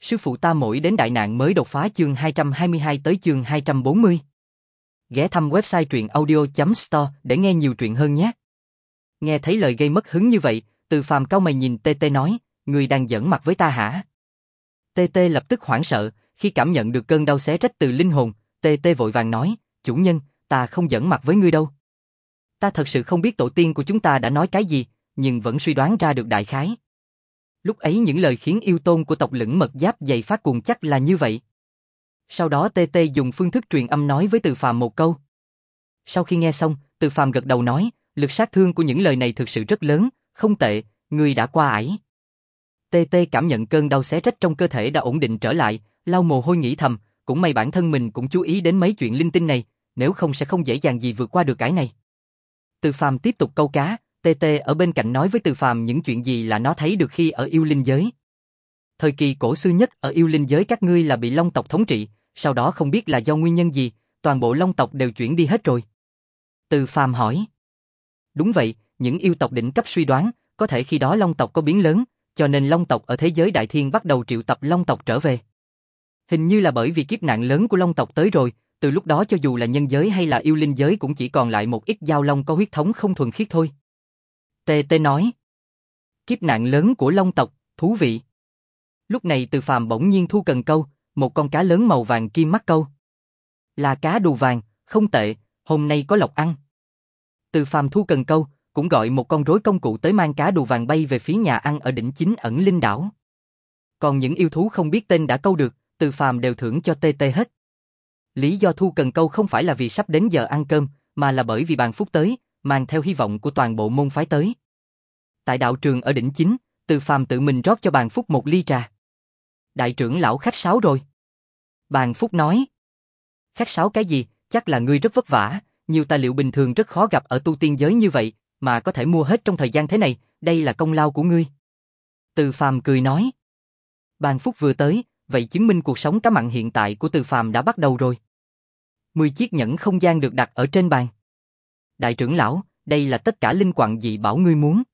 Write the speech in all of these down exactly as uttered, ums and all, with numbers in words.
Sư phụ ta mỗi đến đại nạn mới đột phá chương hai trăm hai mươi hai tới chương hai trăm bốn mươi. Ghé thăm website truyện audio chấm store để nghe nhiều truyện hơn nhé. Nghe thấy lời gây mất hứng như vậy, Từ Phàm cau mày nhìn tê tê nói, người đang giỡn mặt với ta hả? tê tê lập tức hoảng sợ, khi cảm nhận được cơn đau xé rách từ linh hồn, tê tê vội vàng nói, chủ nhân, ta không giỡn mặt với ngươi đâu. Ta thật sự không biết tổ tiên của chúng ta đã nói cái gì, nhưng vẫn suy đoán ra được đại khái. Lúc ấy những lời khiến yêu tôn của tộc Lửng Mật Giáp dày phát cuồng chắc là như vậy. Sau đó tê tê dùng phương thức truyền âm nói với Từ Phàm một câu. Sau khi nghe xong, Từ Phàm gật đầu nói, lực sát thương của những lời này thực sự rất lớn, không tệ, ngươi đã qua ải. tê tê cảm nhận cơn đau xé rách trong cơ thể đã ổn định trở lại, lau mồ hôi nghĩ thầm, cũng may bản thân mình cũng chú ý đến mấy chuyện linh tinh này, nếu không sẽ không dễ dàng gì vượt qua được cái này. Từ Phàm tiếp tục câu cá, tê tê ở bên cạnh nói với Từ Phàm những chuyện gì là nó thấy được khi ở yêu linh giới. Thời kỳ cổ xưa nhất ở yêu linh giới các ngươi là bị Long tộc thống trị, sau đó không biết là do nguyên nhân gì, toàn bộ Long tộc đều chuyển đi hết rồi. Từ Phàm hỏi. Đúng vậy, những yêu tộc đỉnh cấp suy đoán, có thể khi đó Long tộc có biến lớn, cho nên Long tộc ở thế giới đại thiên bắt đầu triệu tập Long tộc trở về. Hình như là bởi vì kiếp nạn lớn của Long tộc tới rồi, từ lúc đó cho dù là nhân giới hay là yêu linh giới cũng chỉ còn lại một ít giao long có huyết thống không thuần khiết thôi. Tê tê nói. Kiếp nạn lớn của Long tộc, thú vị. Lúc này Từ Phàm bỗng nhiên thu cần câu, một con cá lớn màu vàng kim mắc câu. Là cá đù vàng, không tệ, hôm nay có lộc ăn. Từ Phàm thu cần câu, cũng gọi một con rối công cụ tới mang cá đù vàng bay về phía nhà ăn ở đỉnh chính ẩn linh đảo. Còn những yêu thú không biết tên đã câu được, Từ Phàm đều thưởng cho tê tê hết. Lý do thu cần câu không phải là vì sắp đến giờ ăn cơm, mà là bởi vì bàn phúc tới, mang theo hy vọng của toàn bộ môn phái tới. Tại đạo trường ở đỉnh chính, Từ Phàm tự mình rót cho bàn phúc một ly trà. Đại trưởng lão khách sáo rồi. Bàn phúc nói. Khách sáo cái gì, chắc là ngươi rất vất vả, nhiều tài liệu bình thường rất khó gặp ở tu tiên giới như vậy, mà có thể mua hết trong thời gian thế này, đây là công lao của ngươi. Từ Phàm cười nói. Bàn phúc vừa tới, vậy chứng minh cuộc sống cá mặn hiện tại của Từ Phàm đã bắt đầu rồi. Mười chiếc nhẫn không gian được đặt ở trên bàn. Đại trưởng lão, đây là tất cả linh quặng dị bảo ngươi muốn.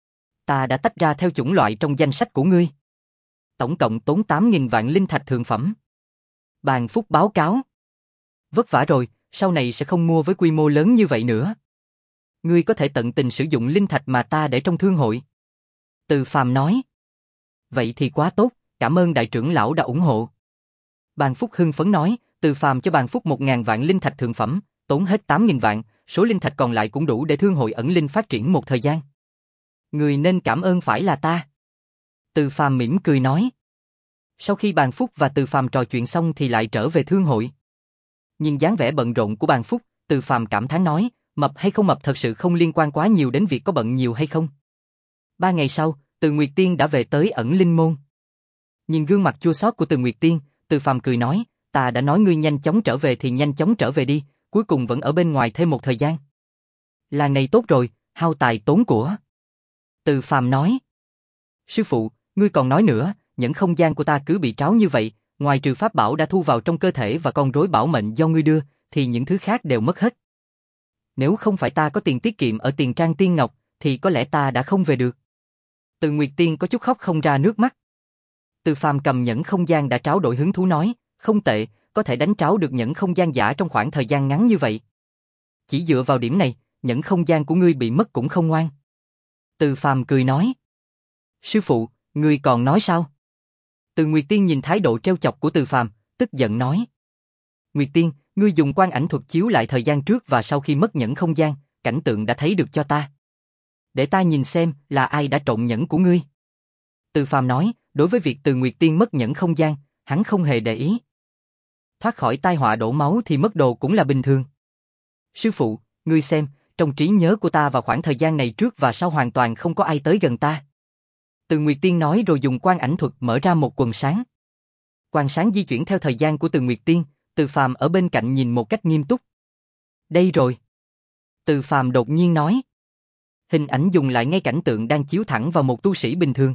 Ta đã tách ra theo chủng loại trong danh sách của ngươi. Tổng cộng tốn tám nghìn vạn linh thạch thượng phẩm. Bàn phúc báo cáo. Vất vả rồi, sau này sẽ không mua với quy mô lớn như vậy nữa. Ngươi có thể tận tình sử dụng linh thạch mà ta để trong thương hội. Từ Phàm nói. Vậy thì quá tốt, cảm ơn đại trưởng lão đã ủng hộ. Bàn phúc hưng phấn nói, Từ Phàm cho bàn phúc một ngàn vạn linh thạch thượng phẩm, tốn hết tám nghìn vạn, số linh thạch còn lại cũng đủ để thương hội ẩn linh phát triển một thời gian. Người nên cảm ơn phải là ta. Từ Phàm mỉm cười nói. Sau khi bàn phúc và Từ Phàm trò chuyện xong thì lại trở về thương hội. Nhìn dáng vẻ bận rộn của bàn phúc, Từ Phàm cảm thán nói, mập hay không mập thật sự không liên quan quá nhiều đến việc có bận nhiều hay không. Ba ngày sau, Từ Nguyệt Tiên đã về tới ẩn linh môn. Nhìn gương mặt chua xót của Từ Nguyệt Tiên, Từ Phàm cười nói, ta đã nói ngươi nhanh chóng trở về thì nhanh chóng trở về đi, cuối cùng vẫn ở bên ngoài thêm một thời gian. Làng này tốt rồi, hao tài tốn của. Từ Phàm nói. Sư phụ, ngươi còn nói nữa, những không gian của ta cứ bị tráo như vậy, ngoài trừ pháp bảo đã thu vào trong cơ thể và con rối bảo mệnh do ngươi đưa, thì những thứ khác đều mất hết. Nếu không phải ta có tiền tiết kiệm ở tiền trang tiên ngọc, thì có lẽ ta đã không về được. Từ Nguyệt Tiên có chút khóc không ra nước mắt. Từ Phàm cầm nhẫn không gian đã tráo đổi hứng thú nói, không tệ, có thể đánh tráo được nhẫn không gian giả trong khoảng thời gian ngắn như vậy. Chỉ dựa vào điểm này, nhẫn không gian của ngươi bị mất cũng không ngoan. Từ Phàm cười nói. Sư phụ, ngươi còn nói sao? Từ Nguyệt Tiên nhìn thái độ trêu chọc của Từ Phàm, tức giận nói. Nguyệt Tiên, ngươi dùng quan ảnh thuật chiếu lại thời gian trước và sau khi mất nhẫn không gian, cảnh tượng đã thấy được cho ta. Để ta nhìn xem là ai đã trộn nhẫn của ngươi. Từ Phàm nói, đối với việc Từ Nguyệt Tiên mất nhẫn không gian, hắn không hề để ý. Thoát khỏi tai họa đổ máu thì mất đồ cũng là bình thường. Sư phụ, ngươi xem, trong trí nhớ của ta vào khoảng thời gian này trước và sau hoàn toàn không có ai tới gần ta. Từ Nguyệt Tiên nói rồi dùng quan ảnh thuật mở ra một quần sáng. Quần sáng di chuyển theo thời gian của Từ Nguyệt Tiên, Từ Phàm ở bên cạnh nhìn một cách nghiêm túc. Đây rồi. Từ Phàm đột nhiên nói. Hình ảnh dùng lại ngay cảnh tượng đang chiếu thẳng vào một tu sĩ bình thường.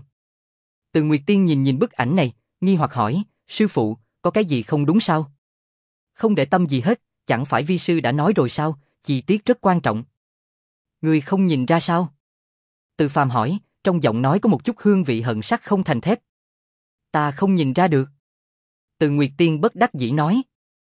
Từ Nguyệt Tiên nhìn nhìn bức ảnh này, nghi hoặc hỏi, sư phụ, có cái gì không đúng sao? Không để tâm gì hết, chẳng phải vi sư đã nói rồi sao, chi tiết rất quan trọng. Ngươi không nhìn ra sao? Từ Phàm hỏi, trong giọng nói có một chút hương vị hận sắt không thành thép. Ta không nhìn ra được. Từ Nguyệt Tiên bất đắc dĩ nói.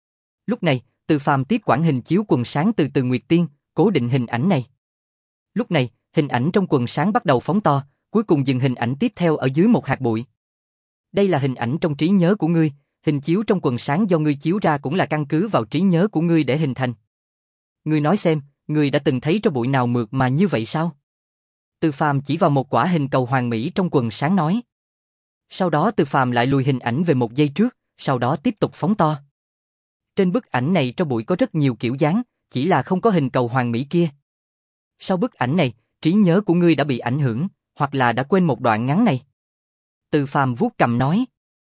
Lúc này, Từ Phàm tiếp quản hình chiếu quần sáng từ Từ Nguyệt Tiên, cố định hình ảnh này. Lúc này, hình ảnh trong quần sáng bắt đầu phóng to, cuối cùng dừng hình ảnh tiếp theo ở dưới một hạt bụi. Đây là hình ảnh trong trí nhớ của ngươi, hình chiếu trong quần sáng do ngươi chiếu ra cũng là căn cứ vào trí nhớ của ngươi để hình thành. Ngươi nói xem, ngươi đã từng thấy tro bụi nào mượt mà như vậy sao? Từ Phàm chỉ vào một quả hình cầu hoàn mỹ trong quần sáng nói. Sau đó Từ Phàm lại lùi hình ảnh về một giây trước, sau đó tiếp tục phóng to. Trên bức ảnh này tro bụi có rất nhiều kiểu dáng, chỉ là không có hình cầu hoàn mỹ kia. Sau bức ảnh này, trí nhớ của ngươi đã bị ảnh hưởng, hoặc là đã quên một đoạn ngắn này. Từ Phàm vuốt cằm nói.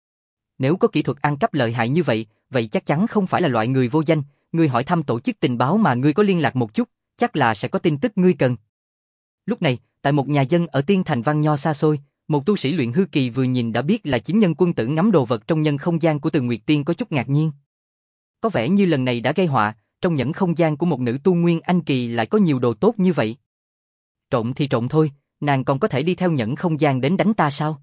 Nếu có kỹ thuật ăn cắp lợi hại như vậy, vậy chắc chắn không phải là loại người vô danh, ngươi hỏi thăm tổ chức tình báo mà ngươi có liên lạc một chút, chắc là sẽ có tin tức ngươi cần. Lúc này, tại một nhà dân ở Tiên Thành Văn Nho xa xôi, một tu sĩ luyện hư kỳ vừa nhìn đã biết là chính nhân quân tử ngắm đồ vật trong nhân không gian của Từ Nguyệt Tiên có chút ngạc nhiên. Có vẻ như lần này đã gây họa, trong nhẫn không gian của một nữ tu nguyên anh kỳ lại có nhiều đồ tốt như vậy. Trộm thì trộm thôi, nàng còn có thể đi theo nhẫn không gian đến đánh ta sao?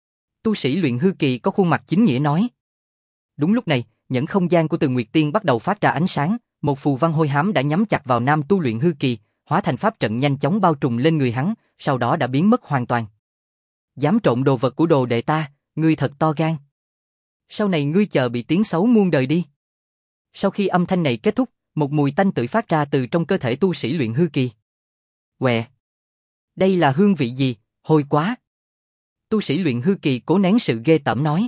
Tu sĩ luyện hư kỳ có khuôn mặt chính nghĩa nói. Đúng lúc này, nhẫn không gian của Từ Nguyệt Tiên bắt đầu phát ra ánh sáng, một phù văn hôi hám đã nhắm chặt vào nam tu luyện hư kỳ, hóa thành pháp trận nhanh chóng bao trùm lên người hắn, sau đó đã biến mất hoàn toàn. Dám trộm đồ vật của đồ đệ ta, ngươi thật to gan. Sau này ngươi chờ bị tiếng xấu muôn đời đi. Sau khi âm thanh này kết thúc, một mùi tanh tưởi phát ra từ trong cơ thể tu sĩ luyện hư kỳ. Quẹ! Đây là hương vị gì, hôi quá! Tu sĩ luyện hư kỳ cố nén sự ghê tởm nói.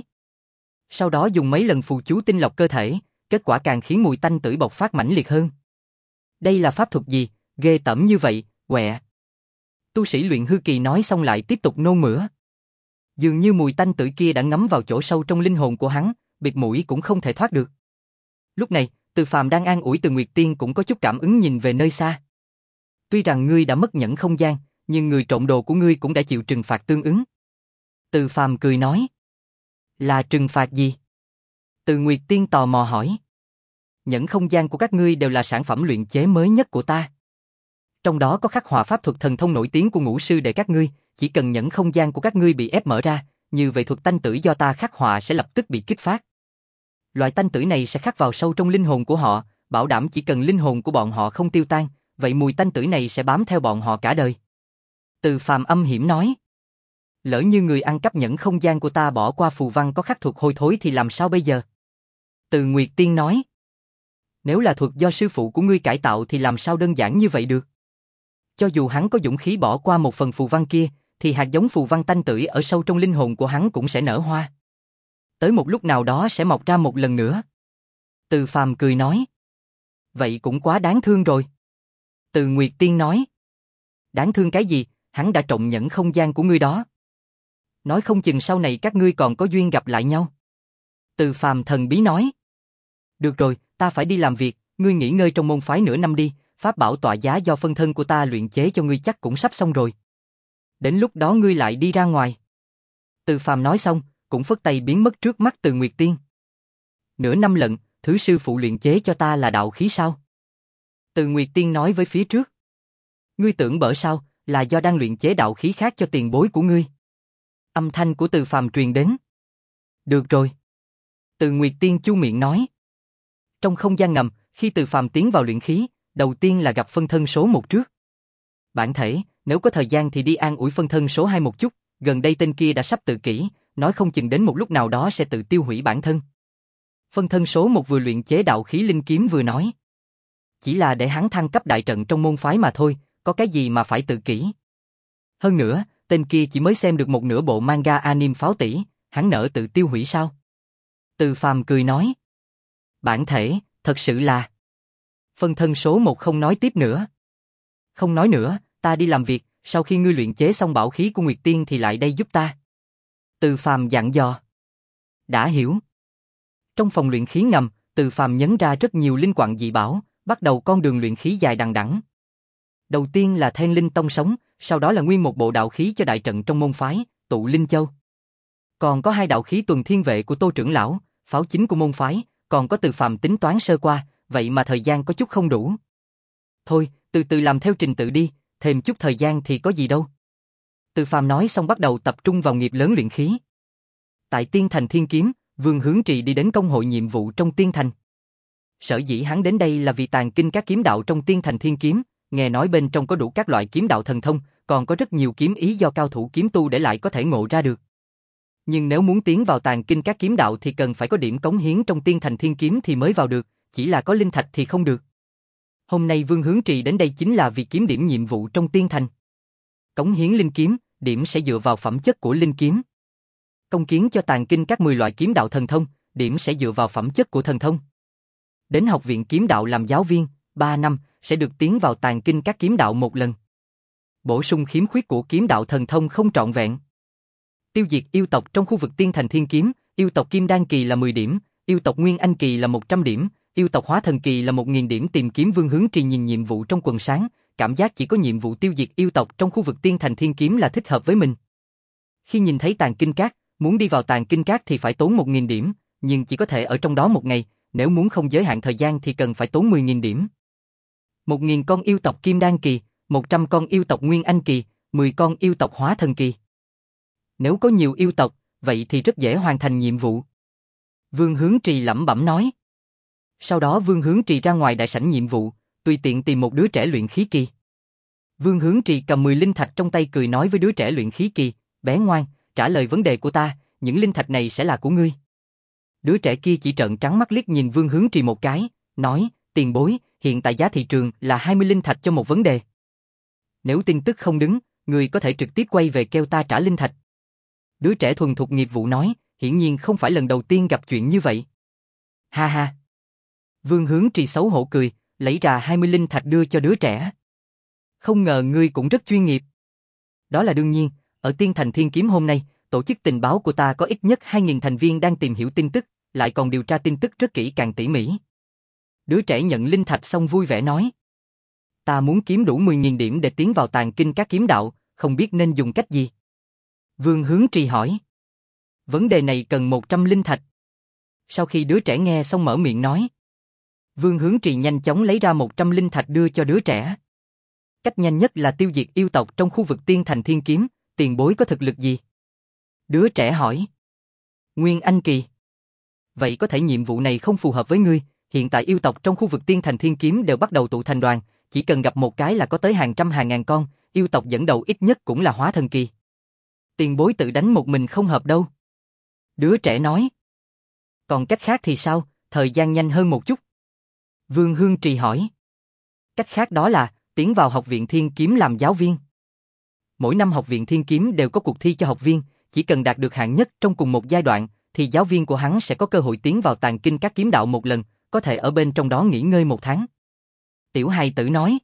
Sau đó dùng mấy lần phù chú tinh lọc cơ thể, kết quả càng khiến mùi tanh tưởi bộc phát mãnh liệt hơn. Đây là pháp thuật gì, ghê tởm như vậy, quẹ! Tu sĩ luyện hư kỳ nói xong lại tiếp tục nôn mửa. Dường như mùi tanh tưởi kia đã ngấm vào chỗ sâu trong linh hồn của hắn, bịt mũi cũng không thể thoát được. Lúc này, Từ Phàm đang an ủi Từ Nguyệt Tiên cũng có chút cảm ứng nhìn về nơi xa. Tuy rằng ngươi đã mất nhẫn không gian, nhưng người trộm đồ của ngươi cũng đã chịu trừng phạt tương ứng. Từ Phàm cười nói. Là trừng phạt gì? Từ Nguyệt Tiên tò mò hỏi. Nhẫn không gian của các ngươi đều là sản phẩm luyện chế mới nhất của ta. Trong đó có khắc họa pháp thuật thần thông nổi tiếng của ngũ sư đệ các ngươi, chỉ cần nhẫn không gian của các ngươi bị ép mở ra, như vậy thuật tanh tưởi do ta khắc họa sẽ lập tức bị kích phát. Loại tanh tưởi này sẽ khắc vào sâu trong linh hồn của họ, bảo đảm chỉ cần linh hồn của bọn họ không tiêu tan, vậy mùi tanh tưởi này sẽ bám theo bọn họ cả đời. Từ Phàm âm hiểm nói. Lỡ như người ăn cắp nhẫn không gian của ta bỏ qua phù văn có khắc thuật hôi thối thì làm sao bây giờ? Từ Nguyệt Tiên nói. Nếu là thuật do sư phụ của ngươi cải tạo thì làm sao đơn giản như vậy được? Cho dù hắn có dũng khí bỏ qua một phần phù văn kia, thì hạt giống phù văn tanh tưởi ở sâu trong linh hồn của hắn cũng sẽ nở hoa. Tới một lúc nào đó sẽ mọc ra một lần nữa. Từ Phàm cười nói. Vậy cũng quá đáng thương rồi. Từ Nguyệt Tiên nói. Đáng thương cái gì, hắn đã trộm nhẫn không gian của ngươi đó. Nói không chừng sau này các ngươi còn có duyên gặp lại nhau. Từ Phàm thần bí nói. Được rồi, ta phải đi làm việc, ngươi nghỉ ngơi trong môn phái nửa năm đi, pháp bảo tọa giá do phân thân của ta luyện chế cho ngươi chắc cũng sắp xong rồi. Đến lúc đó ngươi lại đi ra ngoài. Từ Phàm nói xong, cũng phất tay biến mất trước mắt Từ Nguyệt Tiên. Nửa năm lận, thứ sư phụ luyện chế cho ta là đạo khí sao? Từ Nguyệt Tiên nói với phía trước. Ngươi tưởng bở sao, là do đang luyện chế đạo khí khác cho tiền bối của ngươi. Âm thanh của Từ Phàm truyền đến. Được rồi. Từ Nguyệt Tiên chu miệng nói. Trong không gian ngầm, khi Từ Phàm tiến vào luyện khí, đầu tiên là gặp phân thân số một trước. Bản thể, nếu có thời gian thì đi an ủi phân thân số hai một chút, gần đây tên kia đã sắp tự kỷ, nói không chừng đến một lúc nào đó sẽ tự tiêu hủy bản thân. Phân thân số một vừa luyện chế đạo khí linh kiếm vừa nói. Chỉ là để hắn thăng cấp đại trận trong môn phái mà thôi, có cái gì mà phải tự kỷ. Hơn nữa, tên kia chỉ mới xem được một nửa bộ manga anime Pháo Tỷ, hắn nỡ tự tiêu hủy sao? Từ Phàm cười nói. Bản thể, thật sự là... Phân thân số một không nói tiếp nữa. Không nói nữa, ta đi làm việc, sau khi ngươi luyện chế xong bảo khí của Nguyệt Tiên thì lại đây giúp ta. Từ Phàm dặn dò. Đã hiểu. Trong phòng luyện khí ngầm, Từ Phàm nhấn ra rất nhiều linh quặng dị bảo, bắt đầu con đường luyện khí dài đằng đẵng. Đầu tiên là Thiên Linh Tông sống, sau đó là nguyên một bộ đạo khí cho đại trận trong môn phái, Tụ Linh Châu. Còn có hai đạo khí tuần thiên vệ của Tô trưởng lão, pháo chính của môn phái, còn có Từ Phàm tính toán sơ qua, vậy mà thời gian có chút không đủ. Thôi, từ từ làm theo trình tự đi, thêm chút thời gian thì có gì đâu. Từ Phàm nói xong bắt đầu tập trung vào nghiệp lớn luyện khí. Tại Tiên Thành Thiên Kiếm, Vương Hướng Trì đi đến công hội nhiệm vụ trong Tiên Thành. Sở dĩ hắn đến đây là vì tàn kinh các kiếm đạo trong Tiên Thành Thiên Kiếm, nghe nói bên trong có đủ các loại kiếm đạo thần thông, còn có rất nhiều kiếm ý do cao thủ kiếm tu để lại có thể ngộ ra được. Nhưng nếu muốn tiến vào tàn kinh các kiếm đạo thì cần phải có điểm cống hiến trong Tiên Thành Thiên Kiếm thì mới vào được, chỉ là có linh thạch thì không được. Hôm nay Vương Hướng Trì đến đây chính là vì kiếm điểm nhiệm vụ trong Tiên Thành. Cống hiến linh kiếm, điểm sẽ dựa vào phẩm chất của linh kiếm. Công kiến cho tàn kinh các mười loại kiếm đạo thần thông, điểm sẽ dựa vào phẩm chất của thần thông. Đến học viện kiếm đạo làm giáo viên, ba năm, sẽ được tiến vào tàn kinh các kiếm đạo một lần. Bổ sung khiếm khuyết của kiếm đạo thần thông không trọn vẹn. Tiêu diệt yêu tộc trong khu vực Tiên Thành Thiên Kiếm, yêu tộc Kim Đan Kỳ là mười điểm, yêu tộc Nguyên Anh Kỳ là một trăm điểm, yêu tộc Hóa Thần Kỳ là một nghìn điểm. Tìm kiếm Vương Hướng Trì nhìn nhiệm vụ trong quần sáng, cảm giác chỉ có nhiệm vụ tiêu diệt yêu tộc trong khu vực Tiên Thành Thiên Kiếm là thích hợp với mình. Khi nhìn thấy tàn kinh các, muốn đi vào tàn kinh các thì phải tốn một nghìn điểm, nhưng chỉ có thể ở trong đó một ngày, nếu muốn không giới hạn thời gian thì cần phải tốn mười nghìn điểm. một nghìn con yêu tộc Kim Đan Kỳ, một trăm con yêu tộc Nguyên Anh Kỳ, mười con yêu tộc Hóa Thần Kỳ. Nếu có nhiều yêu tộc, vậy thì rất dễ hoàn thành nhiệm vụ. Vương Hướng Trì lẩm bẩm nói. Sau đó Vương Hướng Trì ra ngoài đại sảnh nhiệm vụ, tùy tiện tìm một đứa trẻ luyện khí kỳ. Vương Hướng Trì cầm mười linh thạch trong tay cười nói với đứa trẻ luyện khí kỳ, bé ngoan, trả lời vấn đề của ta, những linh thạch này sẽ là của ngươi. Đứa trẻ kia chỉ trợn trắng mắt liếc nhìn Vương Hướng Trì một cái, nói, tiền bối, hiện tại giá thị trường là hai mươi linh thạch cho một vấn đề. Nếu tin tức không đứng, ngươi có thể trực tiếp quay về kêu ta trả linh thạch. Đứa trẻ thuần thục nghiệp vụ nói, hiển nhiên không phải lần đầu tiên gặp chuyện như vậy. Ha ha. Vương Hướng Trì xấu hổ cười, lấy ra hai mươi linh thạch đưa cho đứa trẻ. Không ngờ ngươi cũng rất chuyên nghiệp. Đó là đương nhiên, ở Tiên Thành Thiên Kiếm hôm nay, tổ chức tình báo của ta có ít nhất hai nghìn thành viên đang tìm hiểu tin tức, lại còn điều tra tin tức rất kỹ càng tỉ mỉ. Đứa trẻ nhận linh thạch xong vui vẻ nói. Ta muốn kiếm đủ mười nghìn điểm để tiến vào tàn kinh các kiếm đạo, không biết nên dùng cách gì. Vương Hướng Trì hỏi. Vấn đề này cần một trăm linh thạch. Sau khi đứa trẻ nghe xong mở miệng nói. Vương Hướng Trì nhanh chóng lấy ra một trăm linh thạch đưa cho đứa trẻ. Cách nhanh nhất là tiêu diệt yêu tộc trong khu vực Tiên Thành Thiên Kiếm, tiền bối có thực lực gì? Đứa trẻ hỏi. Nguyên Anh Kỳ. Vậy có thể nhiệm vụ này không phù hợp với ngươi, hiện tại yêu tộc trong khu vực Tiên Thành Thiên Kiếm đều bắt đầu tụ thành đoàn, chỉ cần gặp một cái là có tới hàng trăm hàng ngàn con, yêu tộc dẫn đầu ít nhất cũng là Hóa Thần Kỳ. Tiền bối tự đánh một mình không hợp đâu. Đứa trẻ nói. Còn cách khác thì sao, thời gian nhanh hơn một chút? Vương Hướng Trì hỏi. Cách khác đó là, tiến vào học viện Thiên Kiếm làm giáo viên. Mỗi năm học viện Thiên Kiếm đều có cuộc thi cho học viên, chỉ cần đạt được hạng nhất trong cùng một giai đoạn, thì giáo viên của hắn sẽ có cơ hội tiến vào tàn kinh các kiếm đạo một lần, có thể ở bên trong đó nghỉ ngơi một tháng. Tiểu hài tử nói.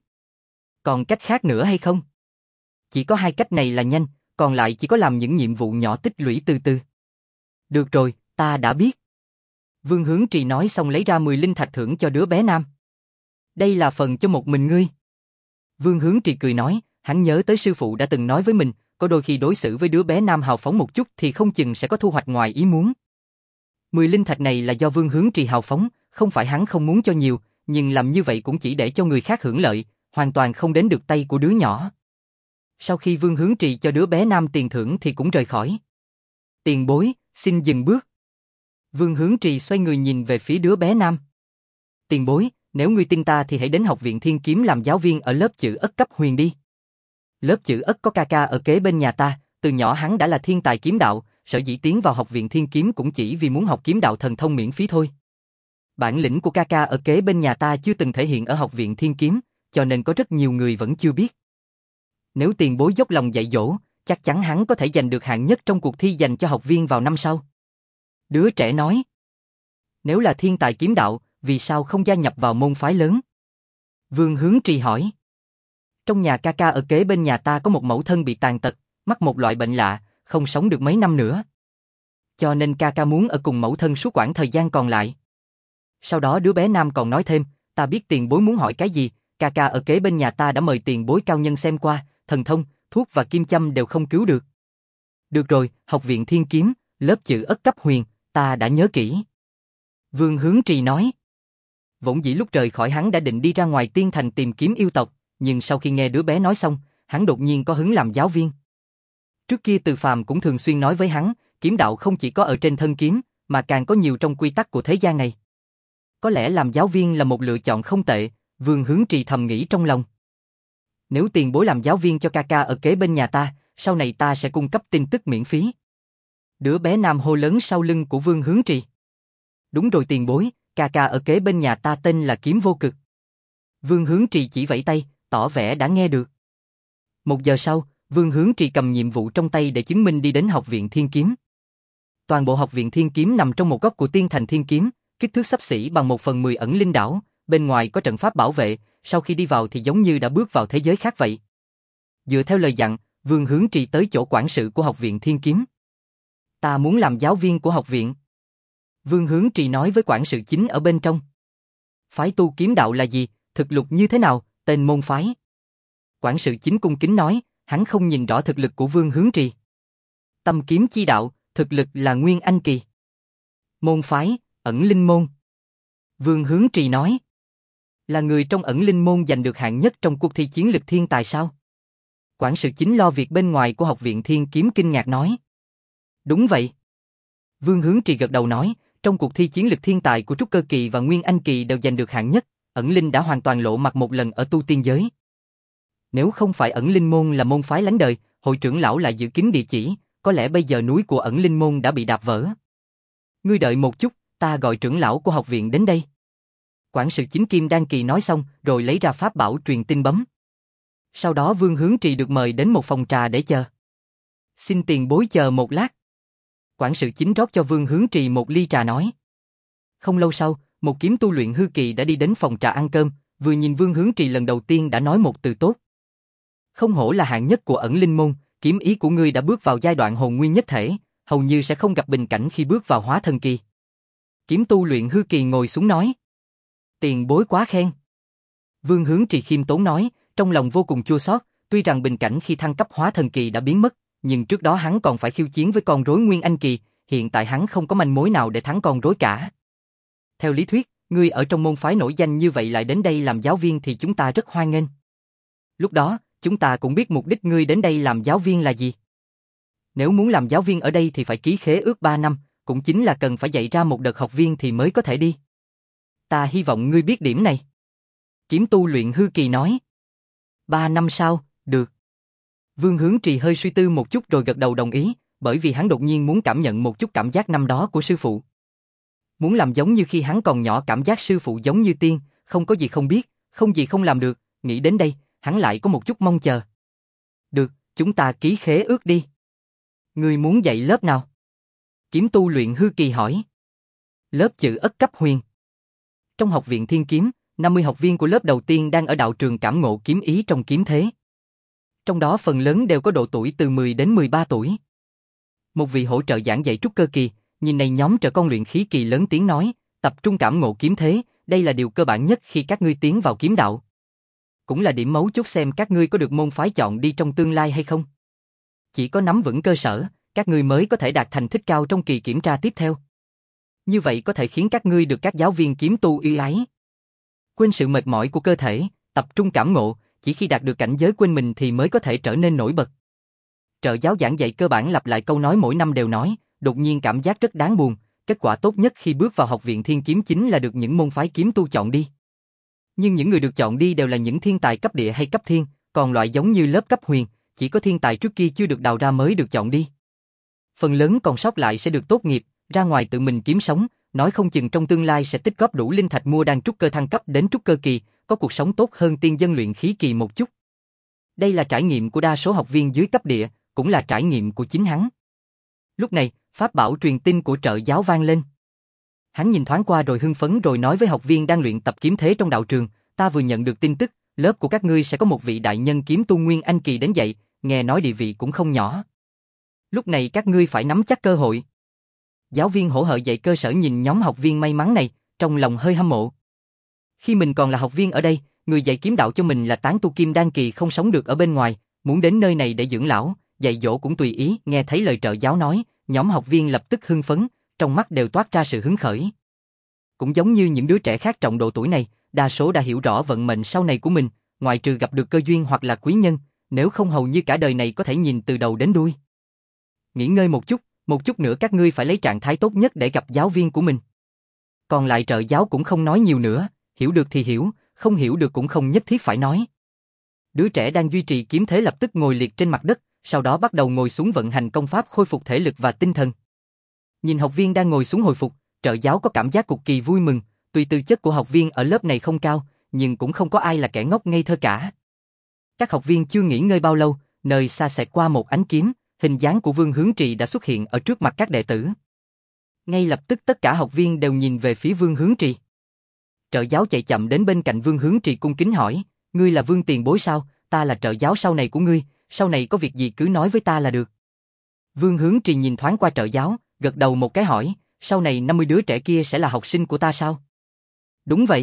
Còn cách khác nữa hay không? Chỉ có hai cách này là nhanh, còn lại chỉ có làm những nhiệm vụ nhỏ tích lũy từ từ. Được rồi, ta đã biết. Vương Hướng Trì nói xong lấy ra mười linh thạch thưởng cho đứa bé nam. Đây là phần cho một mình ngươi. Vương Hướng Trì cười nói, hắn nhớ tới sư phụ đã từng nói với mình, có đôi khi đối xử với đứa bé nam hào phóng một chút thì không chừng sẽ có thu hoạch ngoài ý muốn. Mười linh thạch này là do Vương Hướng Trì hào phóng, không phải hắn không muốn cho nhiều, nhưng làm như vậy cũng chỉ để cho người khác hưởng lợi, hoàn toàn không đến được tay của đứa nhỏ. Sau khi Vương Hướng Trì cho đứa bé nam tiền thưởng thì cũng rời khỏi. Tiền bối, xin dừng bước. Vương Hướng Trì xoay người nhìn về phía đứa bé nam. Tiền bối, nếu ngươi tin ta thì hãy đến học viện Thiên Kiếm làm giáo viên ở lớp chữ Ất cấp huyền đi. Lớp chữ Ất có ca ca ở kế bên nhà ta, từ nhỏ hắn đã là thiên tài kiếm đạo, sở dĩ tiến vào học viện Thiên Kiếm cũng chỉ vì muốn học kiếm đạo thần thông miễn phí thôi. Bản lĩnh của ca ca ở kế bên nhà ta chưa từng thể hiện ở học viện Thiên Kiếm, cho nên có rất nhiều người vẫn chưa biết. Nếu tiền bối dốc lòng dạy dỗ, chắc chắn hắn có thể giành được hạng nhất trong cuộc thi dành cho học viên vào năm sau. Đứa trẻ nói. Nếu là thiên tài kiếm đạo, vì sao không gia nhập vào môn phái lớn? Vương Hướng Trì hỏi. Trong nhà ca ca ở kế bên nhà ta có một mẫu thân bị tàn tật, mắc một loại bệnh lạ, không sống được mấy năm nữa. Cho nên ca ca muốn ở cùng mẫu thân suốt quãng thời gian còn lại. Sau đó đứa bé nam còn nói thêm, ta biết tiền bối muốn hỏi cái gì, ca ca ở kế bên nhà ta đã mời tiền bối cao nhân xem qua, thần thông, thuốc và kim châm đều không cứu được. Được rồi, học viện Thiên Kiếm, lớp chữ Ất cấp huyền, ta đã nhớ kỹ. Vương Hướng Trì nói. Vốn dĩ lúc rời khỏi hắn đã định đi ra ngoài Tiên Thành tìm kiếm yêu tộc, nhưng sau khi nghe đứa bé nói xong, hắn đột nhiên có hứng làm giáo viên. Trước kia Từ Phàm cũng thường xuyên nói với hắn, kiếm đạo không chỉ có ở trên thân kiếm, mà càng có nhiều trong quy tắc của thế gian này. Có lẽ làm giáo viên là một lựa chọn không tệ, Vương Hướng Trì thầm nghĩ trong lòng. Nếu tiền bối làm giáo viên cho ca ca ở kế bên nhà ta, sau này ta sẽ cung cấp tin tức miễn phí. Đứa bé nam hô lớn sau lưng của Vương Hướng Trì. Đúng rồi tiền bối, ca ca ở kế bên nhà ta tên là Kiếm Vô Cực. Vương Hướng Trì chỉ vẫy tay, tỏ vẻ đã nghe được. Một giờ sau, Vương Hướng Trì cầm nhiệm vụ trong tay để chứng minh đi đến Học viện Thiên Kiếm. Toàn bộ Học viện Thiên Kiếm nằm trong một góc của Tiên Thành Thiên Kiếm, kích thước xấp xỉ bằng một phần mười ẩn linh đảo, bên ngoài có trận pháp bảo vệ, sau khi đi vào thì giống như đã bước vào thế giới khác vậy. Dựa theo lời dặn, Vương Hướng Trì tới chỗ quản sự của Học viện Thiên Kiếm. Ta muốn làm giáo viên của học viện. Vương Hướng Trì nói với quản sự chính ở bên trong. Phái tu kiếm đạo là gì, thực lực như thế nào, tên môn phái. Quản sự chính cung kính nói, hắn không nhìn rõ thực lực của Vương Hướng Trì. Tâm kiếm chi đạo, thực lực là Nguyên Anh kỳ. Môn phái, ẩn linh môn. Vương Hướng Trì nói. Là người trong ẩn linh môn giành được hạng nhất trong cuộc thi chiến lực thiên tài sao? Quản sự chính lo việc bên ngoài của Học viện Thiên Kiếm kinh ngạc nói. Đúng vậy. Vương Hướng Trì gật đầu nói, trong cuộc thi chiến lực thiên tài của Trúc Cơ Kỳ và Nguyên Anh Kỳ đều giành được hạng nhất, ẩn linh đã hoàn toàn lộ mặt một lần ở tu tiên giới. Nếu không phải ẩn linh môn là môn phái lánh đời, hội trưởng lão lại giữ kín địa chỉ, có lẽ bây giờ núi của ẩn linh môn đã bị đạp vỡ. Ngươi đợi một chút, ta gọi trưởng lão của học viện đến đây. Quản sự chính Kim Đan Kỳ nói xong, rồi lấy ra pháp bảo truyền tin bấm. Sau đó Vương Hướng Trì được mời đến một phòng trà để chờ. Xin tiền bối chờ một lát. Quản sự chính rót cho Vương Hướng Trì một ly trà nói. Không lâu sau, một kiếm tu luyện hư kỳ đã đi đến phòng trà ăn cơm, vừa nhìn Vương Hướng Trì lần đầu tiên đã nói một từ tốt. Không hổ là hạng nhất của ẩn linh môn, kiếm ý của ngươi đã bước vào giai đoạn hồn nguyên nhất thể, hầu như sẽ không gặp bình cảnh khi bước vào hóa thần kỳ. Kiếm tu luyện hư kỳ ngồi xuống nói. Tiền bối quá khen. Vương Hướng Trì khiêm tốn nói, trong lòng vô cùng chua xót, tuy rằng bình cảnh khi thăng cấp hóa thần kỳ đã biến mất, nhưng trước đó hắn còn phải khiêu chiến với con rối Nguyên Anh kỳ, hiện tại hắn không có manh mối nào để thắng con rối cả. Theo lý thuyết, ngươi ở trong môn phái nổi danh như vậy lại đến đây làm giáo viên thì chúng ta rất hoan nghênh. Lúc đó, chúng ta cũng biết mục đích ngươi đến đây làm giáo viên là gì. Nếu muốn làm giáo viên ở đây thì phải ký khế ước ba năm, cũng chính là cần phải dạy ra một đợt học viên thì mới có thể đi. Ta hy vọng ngươi biết điểm này. Kiếm tu luyện hư kỳ nói. Ba năm sau, được. Vương Hướng Trì hơi suy tư một chút rồi gật đầu đồng ý, bởi vì hắn đột nhiên muốn cảm nhận một chút cảm giác năm đó của sư phụ. Muốn làm giống như khi hắn còn nhỏ, cảm giác sư phụ giống như tiên, không có gì không biết, không gì không làm được, nghĩ đến đây, hắn lại có một chút mong chờ. Được, chúng ta ký khế ước đi. Ngươi muốn dạy lớp nào? Kiếm tu luyện hư kỳ hỏi. Lớp chữ ất cấp huyền. Trong học viện Thiên Kiếm, năm mươi học viên của lớp đầu tiên đang ở đạo trường cảm ngộ kiếm ý trong kiếm thế. Trong đó phần lớn đều có độ tuổi từ mười đến mười ba tuổi. Một vị hỗ trợ giảng dạy trúc cơ kỳ, nhìn này nhóm trợ công luyện khí kỳ lớn tiếng nói, tập trung cảm ngộ kiếm thế, đây là điều cơ bản nhất khi các ngươi tiến vào kiếm đạo. Cũng là điểm mấu chốt xem các ngươi có được môn phái chọn đi trong tương lai hay không. Chỉ có nắm vững cơ sở, các ngươi mới có thể đạt thành tích cao trong kỳ kiểm tra tiếp theo. Như vậy có thể khiến các ngươi được các giáo viên kiếm tu yêu ái. Quên sự mệt mỏi của cơ thể, tập trung cảm ngộ, chỉ khi đạt được cảnh giới quên mình thì mới có thể trở nên nổi bật. Trợ giáo giảng dạy cơ bản lặp lại câu nói mỗi năm đều nói, đột nhiên cảm giác rất đáng buồn, kết quả tốt nhất khi bước vào học viện Thiên Kiếm chính là được những môn phái kiếm tu chọn đi. Nhưng những người được chọn đi đều là những thiên tài cấp địa hay cấp thiên, còn loại giống như lớp cấp huyền, chỉ có thiên tài trước kia chưa được đào ra mới được chọn đi. Phần lớn còn sót lại sẽ được tốt nghiệp, ra ngoài tự mình kiếm sống, nói không chừng trong tương lai sẽ tích góp đủ linh thạch mua đan trúc cơ thăng cấp đến trúc cơ kỳ, có cuộc sống tốt hơn tiên dân luyện khí kỳ một chút. Đây là trải nghiệm của đa số học viên dưới cấp địa, cũng là trải nghiệm của chính hắn. Lúc này, pháp bảo truyền tin của trợ giáo vang lên. Hắn nhìn thoáng qua rồi hưng phấn rồi nói với học viên đang luyện tập kiếm thế trong đạo trường, ta vừa nhận được tin tức, lớp của các ngươi sẽ có một vị đại nhân kiếm tu Nguyên Anh kỳ đến dạy, nghe nói địa vị cũng không nhỏ. Lúc này các ngươi phải nắm chắc cơ hội. Giáo viên hỗ trợ dạy cơ sở nhìn nhóm học viên may mắn này, trong lòng hơi hâm mộ. Khi mình còn là học viên ở đây, người dạy kiếm đạo cho mình là tán tu kim đan kỳ không sống được ở bên ngoài, muốn đến nơi này để dưỡng lão, dạy dỗ cũng tùy ý. Nghe thấy lời trợ giáo nói, nhóm học viên lập tức hưng phấn, trong mắt đều toát ra sự hứng khởi. Cũng giống như những đứa trẻ khác trọng độ tuổi này, đa số đã hiểu rõ vận mệnh sau này của mình, ngoại trừ gặp được cơ duyên hoặc là quý nhân, nếu không hầu như cả đời này có thể nhìn từ đầu đến đuôi. Nghỉ ngơi một chút, một chút nữa các ngươi phải lấy trạng thái tốt nhất để gặp giáo viên của mình. Còn lại trợ giáo cũng không nói nhiều nữa, hiểu được thì hiểu, không hiểu được cũng không nhất thiết phải nói. Đứa trẻ đang duy trì kiếm thế lập tức ngồi liệt trên mặt đất, sau đó bắt đầu ngồi xuống vận hành công pháp khôi phục thể lực và tinh thần. Nhìn học viên đang ngồi xuống hồi phục, trợ giáo có cảm giác cực kỳ vui mừng, tuy tư chất của học viên ở lớp này không cao, nhưng cũng không có ai là kẻ ngốc ngây thơ cả. Các học viên chưa nghỉ ngơi bao lâu, nơi xa xẹt qua một ánh kiếm, hình dáng của Vương Hướng Trì đã xuất hiện ở trước mặt các đệ tử. Ngay lập tức tất cả học viên đều nhìn về phía Vương Hướng Trì. Trợ giáo chạy chậm đến bên cạnh Vương Hướng Trì cung kính hỏi, ngươi là Vương tiền bối sao? Ta là trợ giáo sau này của ngươi, sau này có việc gì cứ nói với ta là được. Vương Hướng Trì nhìn thoáng qua trợ giáo, gật đầu một cái hỏi, sau này năm mươi đứa trẻ kia sẽ là học sinh của ta sao? Đúng vậy.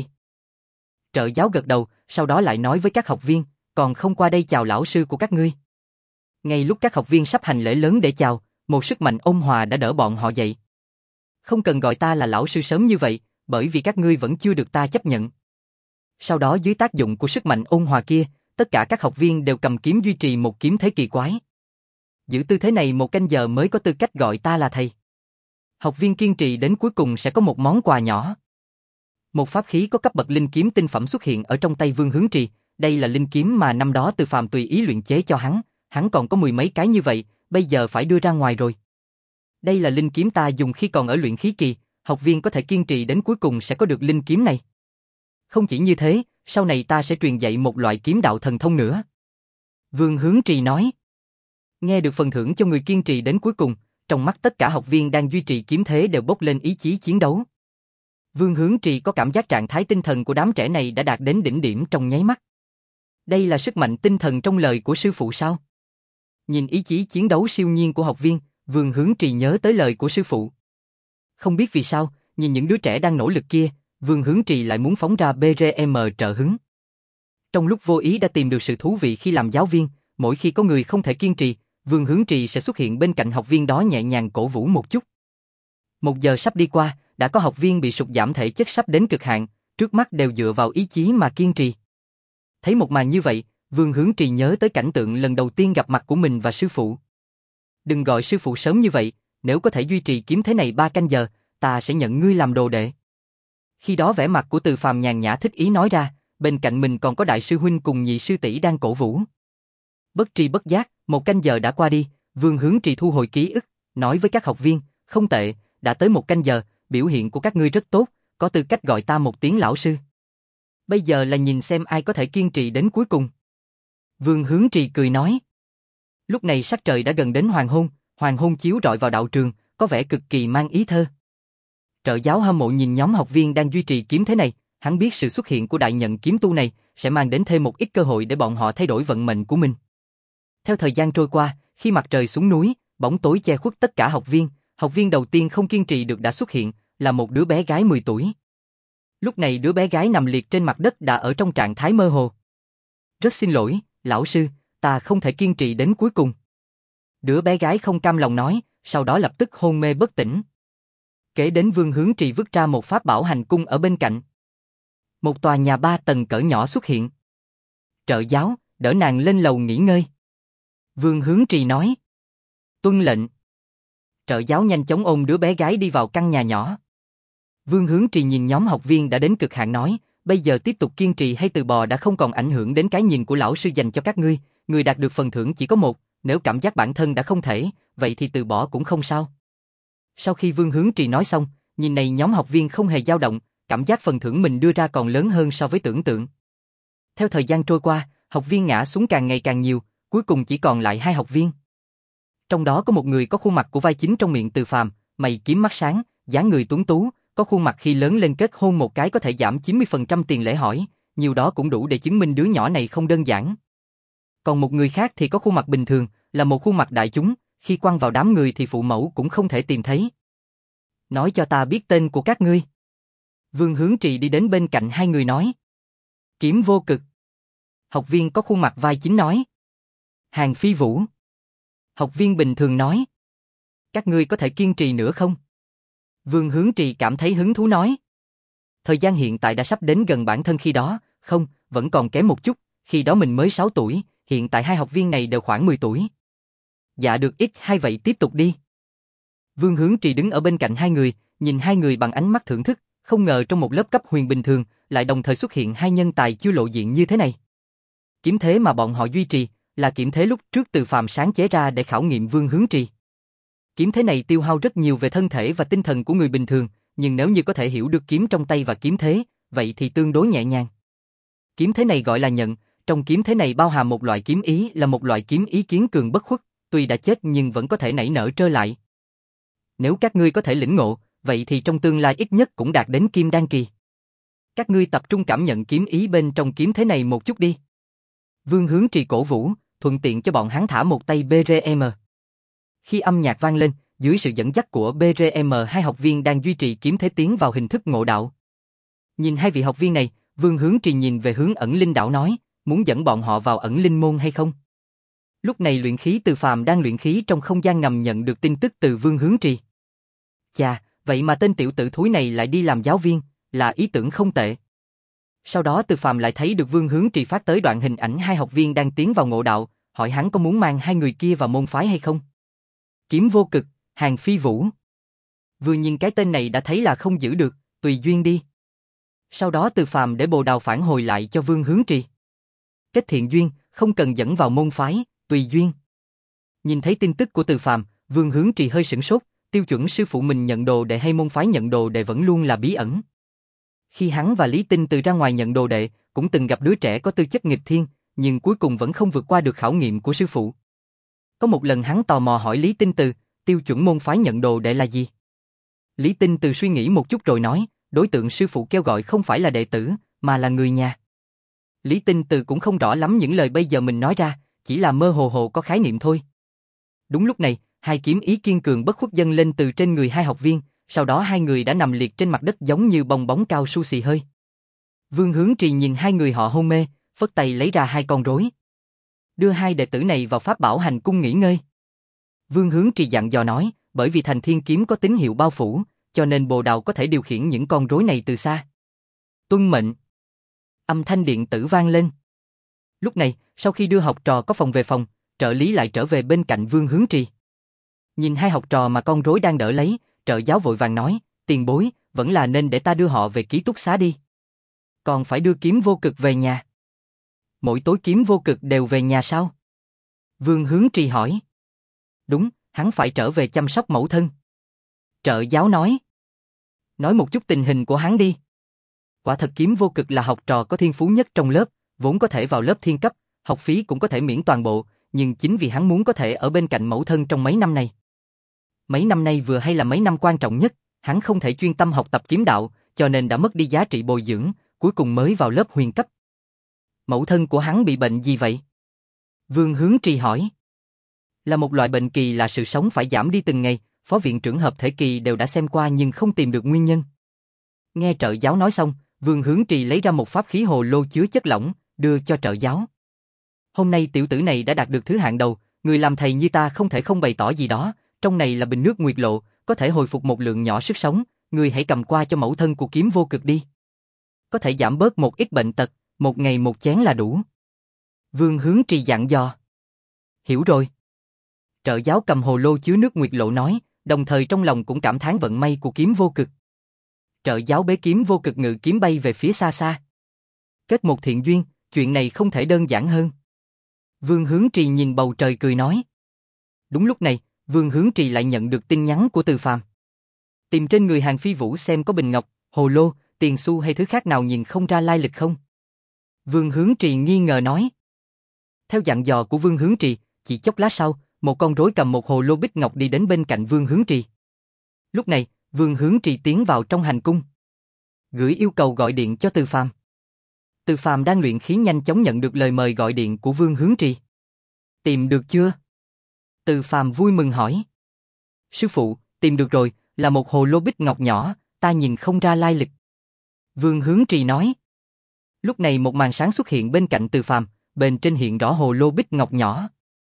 Trợ giáo gật đầu, sau đó lại nói với các học viên, còn không qua đây chào lão sư của các ngươi. Ngay lúc các học viên sắp hành lễ lớn để chào, một sức mạnh ôn hòa đã đỡ bọn họ dậy. Không cần gọi ta là lão sư sớm như vậy, bởi vì các ngươi vẫn chưa được ta chấp nhận. Sau đó dưới tác dụng của sức mạnh ôn hòa kia, tất cả các học viên đều cầm kiếm duy trì một kiếm thế kỳ quái. Giữ tư thế này một canh giờ mới có tư cách gọi ta là thầy. Học viên kiên trì đến cuối cùng sẽ có một món quà nhỏ. Một pháp khí có cấp bậc linh kiếm tinh phẩm xuất hiện ở trong tay Vương Hướng Trì, đây là linh kiếm mà năm đó Từ Phàm tùy ý luyện chế cho hắn, hắn còn có mười mấy cái như vậy, bây giờ phải đưa ra ngoài rồi. Đây là linh kiếm ta dùng khi còn ở luyện khí kỳ, học viên có thể kiên trì đến cuối cùng sẽ có được linh kiếm này. Không chỉ như thế, sau này ta sẽ truyền dạy một loại kiếm đạo thần thông nữa. Vương Hướng Trì nói. Nghe được phần thưởng cho người kiên trì đến cuối cùng, trong mắt tất cả học viên đang duy trì kiếm thế đều bốc lên ý chí chiến đấu. Vương Hướng Trì có cảm giác trạng thái tinh thần của đám trẻ này đã đạt đến đỉnh điểm trong nháy mắt. Đây là sức mạnh tinh thần trong lời của sư phụ sao? Nhìn ý chí chiến đấu siêu nhiên của học viên, Vương Hướng Trì nhớ tới lời của sư phụ. Không biết vì sao, nhìn những đứa trẻ đang nỗ lực kia, Vương Hướng Trì lại muốn phóng ra bê rờ em trợ hứng. Trong lúc vô ý đã tìm được sự thú vị khi làm giáo viên, mỗi khi có người không thể kiên trì, Vương Hướng Trì sẽ xuất hiện bên cạnh học viên đó nhẹ nhàng cổ vũ một chút. Một giờ sắp đi qua, đã có học viên bị sụt giảm thể chất sắp đến cực hạn, trước mắt đều dựa vào ý chí mà kiên trì. Thấy một màn như vậy, Vương Hướng Trì nhớ tới cảnh tượng lần đầu tiên gặp mặt của mình và sư phụ. Đừng gọi sư phụ sớm như vậy, nếu có thể duy trì kiếm thế này ba canh giờ, ta sẽ nhận ngươi làm đồ đệ. Khi đó vẻ mặt của Từ Phàm nhàn nhã thích ý nói ra, bên cạnh mình còn có đại sư huynh cùng nhị sư tỷ đang cổ vũ. Bất tri bất giác, một canh giờ đã qua đi, Vương Hướng Trì thu hồi ký ức, nói với các học viên, không tệ, đã tới một canh giờ, biểu hiện của các ngươi rất tốt, có tư cách gọi ta một tiếng lão sư. Bây giờ là nhìn xem ai có thể kiên trì đến cuối cùng. Vương Hướng Trì cười nói. Lúc này sắc trời đã gần đến hoàng hôn, hoàng hôn chiếu rọi vào đạo trường, có vẻ cực kỳ mang ý thơ. Trợ giáo hâm mộ nhìn nhóm học viên đang duy trì kiếm thế này, hắn biết sự xuất hiện của đại nhận kiếm tu này sẽ mang đến thêm một ít cơ hội để bọn họ thay đổi vận mệnh của mình. Theo thời gian trôi qua, khi mặt trời xuống núi, bóng tối che khuất tất cả học viên, học viên đầu tiên không kiên trì được đã xuất hiện, là một đứa bé gái mười tuổi. Lúc này đứa bé gái nằm liệt trên mặt đất đã ở trong trạng thái mơ hồ. Rất xin lỗi, lão sư, ta không thể kiên trì đến cuối cùng. Đứa bé gái không cam lòng nói, sau đó lập tức hôn mê bất tỉnh. Kế đến Vương Hướng Trì vứt ra một pháp bảo hành cung ở bên cạnh. Một tòa nhà ba tầng cỡ nhỏ xuất hiện. Trợ giáo, đỡ nàng lên lầu nghỉ ngơi. Vương Hướng Trì nói. Tuân lệnh. Trợ giáo nhanh chóng ôm đứa bé gái đi vào căn nhà nhỏ. Vương Hướng Trì nhìn nhóm học viên đã đến cực hạn nói, bây giờ tiếp tục kiên trì hay từ bỏ đã không còn ảnh hưởng đến cái nhìn của lão sư dành cho các ngươi, người đạt được phần thưởng chỉ có một, nếu cảm giác bản thân đã không thể, vậy thì từ bỏ cũng không sao. Sau khi Vương Hướng Trì nói xong, nhìn này nhóm học viên không hề dao động, cảm giác phần thưởng mình đưa ra còn lớn hơn so với tưởng tượng. Theo thời gian trôi qua, học viên ngã xuống càng ngày càng nhiều, cuối cùng chỉ còn lại hai học viên. Trong đó có một người có khuôn mặt của vai chính trong miệng Từ Phàm, mày kiếm mắt sáng, dáng người tuấn tú, có khuôn mặt khi lớn lên kết hôn một cái có thể giảm chín mươi phần trăm tiền lễ hỏi, nhiều đó cũng đủ để chứng minh đứa nhỏ này không đơn giản. Còn một người khác thì có khuôn mặt bình thường, là một khuôn mặt đại chúng, khi quăng vào đám người thì phụ mẫu cũng không thể tìm thấy. Nói cho ta biết tên của các ngươi. Vương Hướng Trì đi đến bên cạnh hai người nói. Kiếm Vô Cực. Học viên có khuôn mặt vai chính nói. Hàng Phi Vũ. Học viên bình thường nói. Các ngươi có thể kiên trì nữa không? Vương Hướng Trì cảm thấy hứng thú nói. Thời gian hiện tại đã sắp đến gần bản thân khi đó, không, vẫn còn kém một chút, khi đó mình mới sáu tuổi, hiện tại hai học viên này đều khoảng mười tuổi. Dạ được ít hay vậy tiếp tục đi. Vương Hướng Trì đứng ở bên cạnh hai người, nhìn hai người bằng ánh mắt thưởng thức, không ngờ trong một lớp cấp huyền bình thường, lại đồng thời xuất hiện hai nhân tài chưa lộ diện như thế này. Kiếm thế mà bọn họ duy trì, là kiếm thế lúc trước Từ Phàm sáng chế ra để khảo nghiệm Vương Hướng Trì. Kiếm thế này tiêu hao rất nhiều về thân thể và tinh thần của người bình thường, nhưng nếu như có thể hiểu được kiếm trong tay và kiếm thế, vậy thì tương đối nhẹ nhàng. Kiếm thế này gọi là nhận, trong kiếm thế này bao hàm một loại kiếm ý là một loại kiếm ý kiên cường bất khuất, tuy đã chết nhưng vẫn có thể nảy nở trơ lại. Nếu các ngươi có thể lĩnh ngộ, vậy thì trong tương lai ít nhất cũng đạt đến kim đan kỳ. Các ngươi tập trung cảm nhận kiếm ý bên trong kiếm thế này một chút đi. Vương Hướng Trì cổ vũ, thuận tiện cho bọn hắn thả một tay bê rờ em. Khi âm nhạc vang lên, dưới sự dẫn dắt của bê rờ em, hai học viên đang duy trì kiếm thế tiến vào hình thức ngộ đạo. Nhìn hai vị học viên này, Vương Hướng Trì nhìn về hướng Ẩn Linh đảo nói, muốn dẫn bọn họ vào Ẩn Linh môn hay không? Lúc này luyện khí Từ Phàm đang luyện khí trong không gian ngầm nhận được tin tức từ Vương Hướng Trì. Chà, vậy mà tên tiểu tử thúi này lại đi làm giáo viên, là ý tưởng không tệ. Sau đó Từ Phàm lại thấy được Vương Hướng Trì phát tới đoạn hình ảnh hai học viên đang tiến vào ngộ đạo, hỏi hắn có muốn mang hai người kia vào môn phái hay không. Kiếm Vô Cực, Hàn Phi Vũ. Vừa nhìn cái tên này đã thấy là không giữ được, tùy duyên đi. Sau đó Từ Phàm để Bồ Đào phản hồi lại cho Vương Hướng Trì. Kết thiện duyên, không cần dẫn vào môn phái, tùy duyên. Nhìn thấy tin tức của Từ Phàm, Vương Hướng Trì hơi sửng sốt, tiêu chuẩn sư phụ mình nhận đồ đệ hay môn phái nhận đồ đệ vẫn luôn là bí ẩn. Khi hắn và Lý Tinh Từ ra ngoài nhận đồ đệ, cũng từng gặp đứa trẻ có tư chất nghịch thiên, nhưng cuối cùng vẫn không vượt qua được khảo nghiệm của sư phụ. Có một lần hắn tò mò hỏi Lý Tinh Từ, tiêu chuẩn môn phái nhận đồ đệ là gì? Lý Tinh Từ suy nghĩ một chút rồi nói, đối tượng sư phụ kêu gọi không phải là đệ tử, mà là người nhà. Lý Tinh Từ cũng không rõ lắm những lời bây giờ mình nói ra, chỉ là mơ hồ hồ có khái niệm thôi. Đúng lúc này, hai kiếm ý kiên cường bất khuất dâng lên từ trên người hai học viên, sau đó hai người đã nằm liệt trên mặt đất giống như bong bóng cao su xì hơi. Vương Hướng Trì nhìn hai người họ hôn mê, phất tay lấy ra hai con rối. Đưa hai đệ tử này vào pháp bảo hành cung nghỉ ngơi. Vương Hướng Trì dặn dò nói, bởi vì thành thiên kiếm có tín hiệu bao phủ, cho nên Bồ Đào có thể điều khiển những con rối này từ xa. Tuân mệnh. Âm thanh điện tử vang lên. Lúc này, sau khi đưa học trò có phòng về phòng, trợ lý lại trở về bên cạnh Vương Hướng Trì. Nhìn hai học trò mà con rối đang đỡ lấy, trợ giáo vội vàng nói, tiền bối, vẫn là nên để ta đưa họ về ký túc xá đi. Còn phải đưa Kiếm Vô Cực về nhà. Mỗi tối Kiếm Vô Cực đều về nhà sao? Vương Hướng Trì hỏi. Đúng, hắn phải trở về chăm sóc mẫu thân. Trợ giáo nói. Nói một chút tình hình của hắn đi. Quả thật Kiếm Vô Cực là học trò có thiên phú nhất trong lớp, vốn có thể vào lớp thiên cấp, học phí cũng có thể miễn toàn bộ, nhưng chính vì hắn muốn có thể ở bên cạnh mẫu thân trong mấy năm này. Mấy năm nay vừa hay là mấy năm quan trọng nhất, hắn không thể chuyên tâm học tập kiếm đạo, cho nên đã mất đi giá trị bồi dưỡng, cuối cùng mới vào lớp huyền cấp. Mẫu thân của hắn bị bệnh gì vậy? Vương Hướng Trì hỏi. Là một loại bệnh kỳ là sự sống phải giảm đi từng ngày, phó viện trưởng hợp thể kỳ đều đã xem qua nhưng không tìm được nguyên nhân. Nghe trợ giáo nói xong, Vương Hướng Trì lấy ra một pháp khí hồ lô chứa chất lỏng, đưa cho trợ giáo. Hôm nay tiểu tử này đã đạt được thứ hạng đầu, người làm thầy như ta không thể không bày tỏ gì đó, trong này là bình nước nguyệt lộ, có thể hồi phục một lượng nhỏ sức sống, người hãy cầm qua cho mẫu thân của Kiếm Vô Cực đi. Có thể giảm bớt một ít bệnh tật, một ngày một chén là đủ. Vương Hướng Trì dặn dò. Hiểu rồi. Trợ giáo cầm hồ lô chứa nước nguyệt lộ nói, đồng thời trong lòng cũng cảm thán vận may của Kiếm Vô Cực. Trợ giáo bế Kiếm Vô Cực ngự kiếm bay về phía xa xa. Kết một thiện duyên, chuyện này không thể đơn giản hơn. Vương Hướng Trì nhìn bầu trời cười nói. Đúng lúc này, Vương Hướng Trì lại nhận được tin nhắn của Từ Phàm. Tìm trên người Hàn Phi Vũ xem có bình ngọc, hồ lô, tiền xu hay thứ khác nào nhìn không ra lai lịch không? Vương Hướng Trì nghi ngờ nói. Theo dặn dò của Vương Hướng Trì, chỉ chốc lát sau, một con rối cầm một hồ lô bích ngọc đi đến bên cạnh Vương Hướng Trì. Lúc này, Vương Hướng Trì tiến vào trong hành cung. Gửi yêu cầu gọi điện cho Từ Phàm. Từ Phàm đang luyện khí nhanh chóng nhận được lời mời gọi điện của Vương Hướng Trì. Tìm được chưa? Từ Phàm vui mừng hỏi. Sư phụ, tìm được rồi, là một hồ lô bích ngọc nhỏ, ta nhìn không ra lai lịch. Vương Hướng Trì nói. Lúc này một màn sáng xuất hiện bên cạnh Từ Phàm, bên trên hiện rõ hồ lô bích ngọc nhỏ.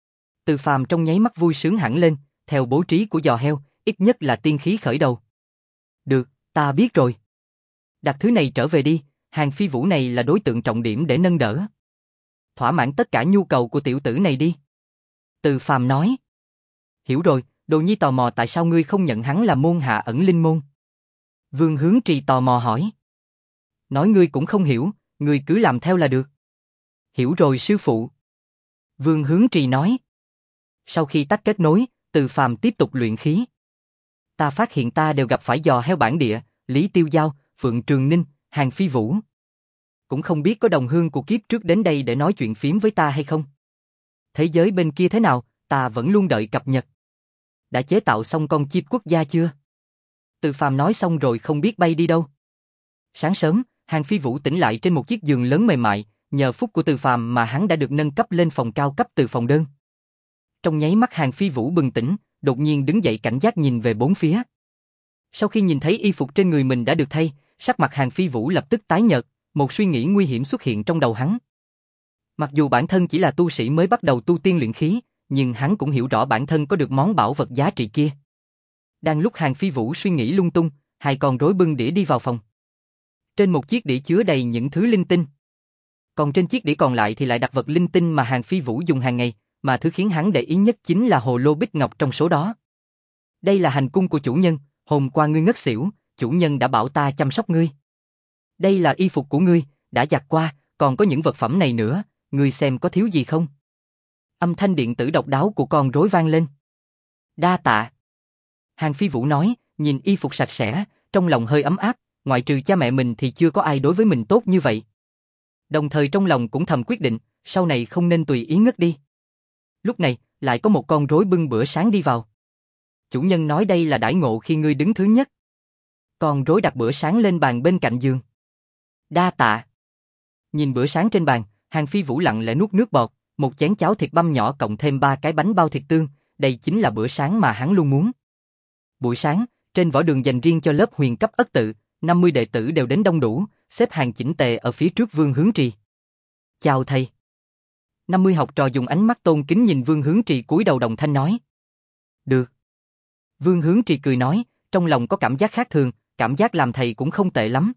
Từ Phàm trong nháy mắt vui sướng hẳn lên, theo bố trí của giò heo, ít nhất là tiên khí khởi đầu. Được, ta biết rồi. Đặt thứ này trở về đi, Hàn Phi Vũ này là đối tượng trọng điểm để nâng đỡ. Thỏa mãn tất cả nhu cầu của tiểu tử này đi. Từ Phàm nói. Hiểu rồi, đối Đồ Nhi tò mò tại sao ngươi không nhận hắn là môn hạ ẩn linh môn? Vương Hướng Trì tò mò hỏi. Nói ngươi cũng không hiểu, ngươi cứ làm theo là được. Hiểu rồi sư phụ. Vương Hướng Trì nói. Sau khi tách kết nối, Từ Phàm tiếp tục luyện khí. Ta phát hiện ta đều gặp phải giò heo bản địa, Lý Tiêu Giao, Phượng Trường Ninh, Hàn Phi Vũ. Cũng không biết có đồng hương của kiếp trước đến đây để nói chuyện phiếm với ta hay không. Thế giới bên kia thế nào, ta vẫn luôn đợi cập nhật. Đã chế tạo xong con chip quốc gia chưa? Từ Phàm nói xong rồi không biết bay đi đâu. Sáng sớm, Hàn Phi Vũ tỉnh lại trên một chiếc giường lớn mềm mại, nhờ phúc của Từ Phàm mà hắn đã được nâng cấp lên phòng cao cấp từ phòng đơn. Trong nháy mắt Hàn Phi Vũ bừng tỉnh, đột nhiên đứng dậy cảnh giác nhìn về bốn phía. Sau khi nhìn thấy y phục trên người mình đã được thay, sắc mặt Hàn Phi Vũ lập tức tái nhợt, một suy nghĩ nguy hiểm xuất hiện trong đầu hắn. Mặc dù bản thân chỉ là tu sĩ mới bắt đầu tu tiên luyện khí, nhưng hắn cũng hiểu rõ bản thân có được món bảo vật giá trị kia. Đang lúc Hàn Phi Vũ suy nghĩ lung tung, hai con rối bưng đĩa đi vào phòng. Trên một chiếc đĩa chứa đầy những thứ linh tinh. Còn trên chiếc đĩa còn lại thì lại đặt vật linh tinh mà Hàn Phi Vũ dùng hàng ngày, mà thứ khiến hắn để ý nhất chính là hồ lô bích ngọc trong số đó. Đây là hành cung của chủ nhân, hôm qua ngươi ngất xỉu, chủ nhân đã bảo ta chăm sóc ngươi. Đây là y phục của ngươi, đã giặt qua, còn có những vật phẩm này nữa, ngươi xem có thiếu gì không? Âm thanh điện tử độc đáo của con rối vang lên. Đa tạ. Hàn Phi Vũ nói, nhìn y phục sạch sẽ, trong lòng hơi ấm áp, ngoại trừ cha mẹ mình thì chưa có ai đối với mình tốt như vậy. Đồng thời trong lòng cũng thầm quyết định, sau này không nên tùy ý ngất đi. Lúc này, lại có một con rối bưng bữa sáng đi vào. Chủ nhân nói đây là đãi ngộ khi ngươi đứng thứ nhất. Con rối đặt bữa sáng lên bàn bên cạnh giường. Đa tạ. Nhìn bữa sáng trên bàn, Hàn Phi Vũ lặng lẽ nuốt nước bọt, một chén cháo thịt băm nhỏ cộng thêm ba cái bánh bao thịt tương, đây chính là bữa sáng mà hắn luôn muốn. Buổi sáng, trên võ đường dành riêng cho lớp huyền cấp ất tự, năm mươi đệ tử đều đến đông đủ, xếp hàng chỉnh tề ở phía trước Vương Hướng Trì. Chào thầy. năm mươi học trò dùng ánh mắt tôn kính nhìn Vương Hướng Trì cúi đầu đồng thanh nói. Được. Vương Hướng Trì cười nói, trong lòng có cảm giác khác thường, cảm giác làm thầy cũng không tệ lắm.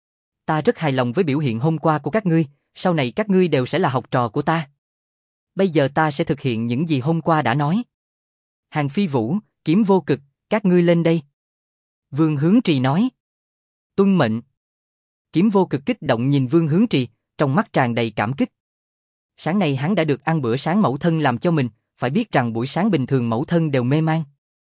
Ta rất hài lòng với biểu hiện hôm qua của các ngươi, sau này các ngươi đều sẽ là học trò của ta. Bây giờ ta sẽ thực hiện những gì hôm qua đã nói. Hàn Phi Vũ, Kiếm Vô Cực, các ngươi lên đây. Vương Hướng Trì nói. Tuân mệnh. Kiếm Vô Cực kích động nhìn Vương Hướng Trì, trong mắt tràn đầy cảm kích. Sáng nay hắn đã được ăn bữa sáng mẫu thân làm cho mình, phải biết rằng buổi sáng bình thường mẫu thân đều mê man.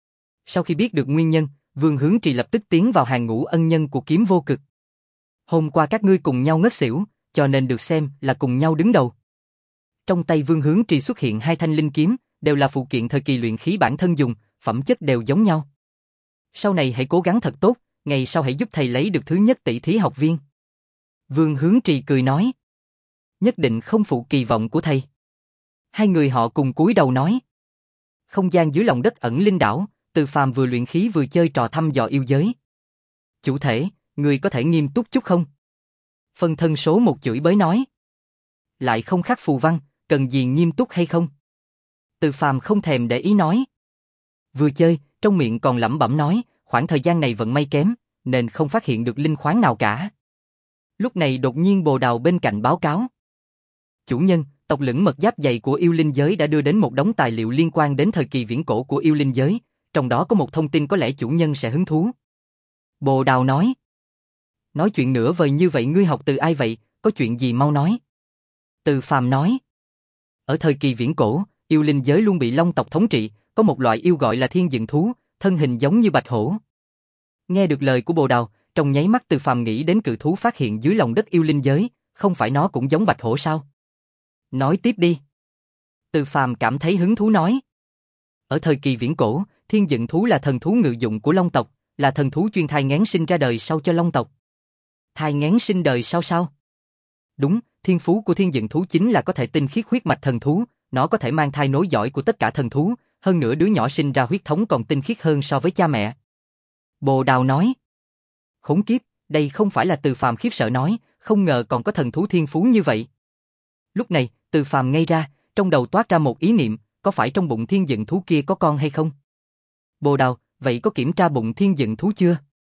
Sau khi biết được nguyên nhân, Vương Hướng Trì lập tức tiến vào hàng ngũ ân nhân của Kiếm Vô Cực. Hôm qua các ngươi cùng nhau ngất xỉu, cho nên được xem là cùng nhau đứng đầu. Trong tay Vương Hướng Trì xuất hiện hai thanh linh kiếm, đều là phụ kiện thời kỳ luyện khí bản thân dùng, phẩm chất đều giống nhau. Sau này hãy cố gắng thật tốt, ngày sau hãy giúp thầy lấy được thứ nhất tỷ thí học viên. Vương Hướng Trì cười nói. Nhất định không phụ kỳ vọng của thầy. Hai người họ cùng cúi đầu nói. Không gian dưới lòng đất ẩn linh đảo, Từ Phàm vừa luyện khí vừa chơi trò thăm dò yêu giới. Chủ thể, người có thể nghiêm túc chút không? Phân thân số một chửi bới nói. Lại không khắc phù văn, cần gì nghiêm túc hay không? Từ Phàm không thèm để ý nói. Vừa chơi, trong miệng còn lẩm bẩm nói, khoảng thời gian này vận may kém, nên không phát hiện được linh khoáng nào cả. Lúc này đột nhiên Bồ Đào bên cạnh báo cáo. Chủ nhân, tộc lĩnh mật giáp dày của yêu linh giới đã đưa đến một đống tài liệu liên quan đến thời kỳ viễn cổ của yêu linh giới, trong đó có một thông tin có lẽ chủ nhân sẽ hứng thú. Bồ Đào nói. Nói chuyện nửa vời như vậy ngươi học từ ai vậy, có chuyện gì mau nói. Từ Phàm nói. Ở thời kỳ viễn cổ, yêu linh giới luôn bị long tộc thống trị, có một loại yêu gọi là thiên dựng thú, thân hình giống như bạch hổ. Nghe được lời của Bồ Đào, trong nháy mắt Từ Phàm nghĩ đến cự thú phát hiện dưới lòng đất yêu linh giới, không phải nó cũng giống bạch hổ sao? Nói tiếp đi. Từ Phàm cảm thấy hứng thú nói. Ở thời kỳ viễn cổ, thiên dựng thú là thần thú ngự dụng của long tộc, là thần thú chuyên thai nghén sinh ra đời sau cho long tộc. Thai nghén sinh đời sau sao? Đúng, thiên phú của thiên dựng thú chính là có thể tinh khiết huyết mạch thần thú, nó có thể mang thai nối dõi của tất cả thần thú, hơn nữa đứa nhỏ sinh ra huyết thống còn tinh khiết hơn so với cha mẹ. Bồ Đào nói. Khốn kiếp, đây không phải là Từ Phàm khiếp sợ nói, không ngờ còn có thần thú thiên phú như vậy. Lúc này, Từ Phàm ngây ra, trong đầu toát ra một ý niệm, có phải trong bụng thiên dựng thú kia có con hay không? Bồ Đào, vậy có kiểm tra bụng thiên dựng thú chưa?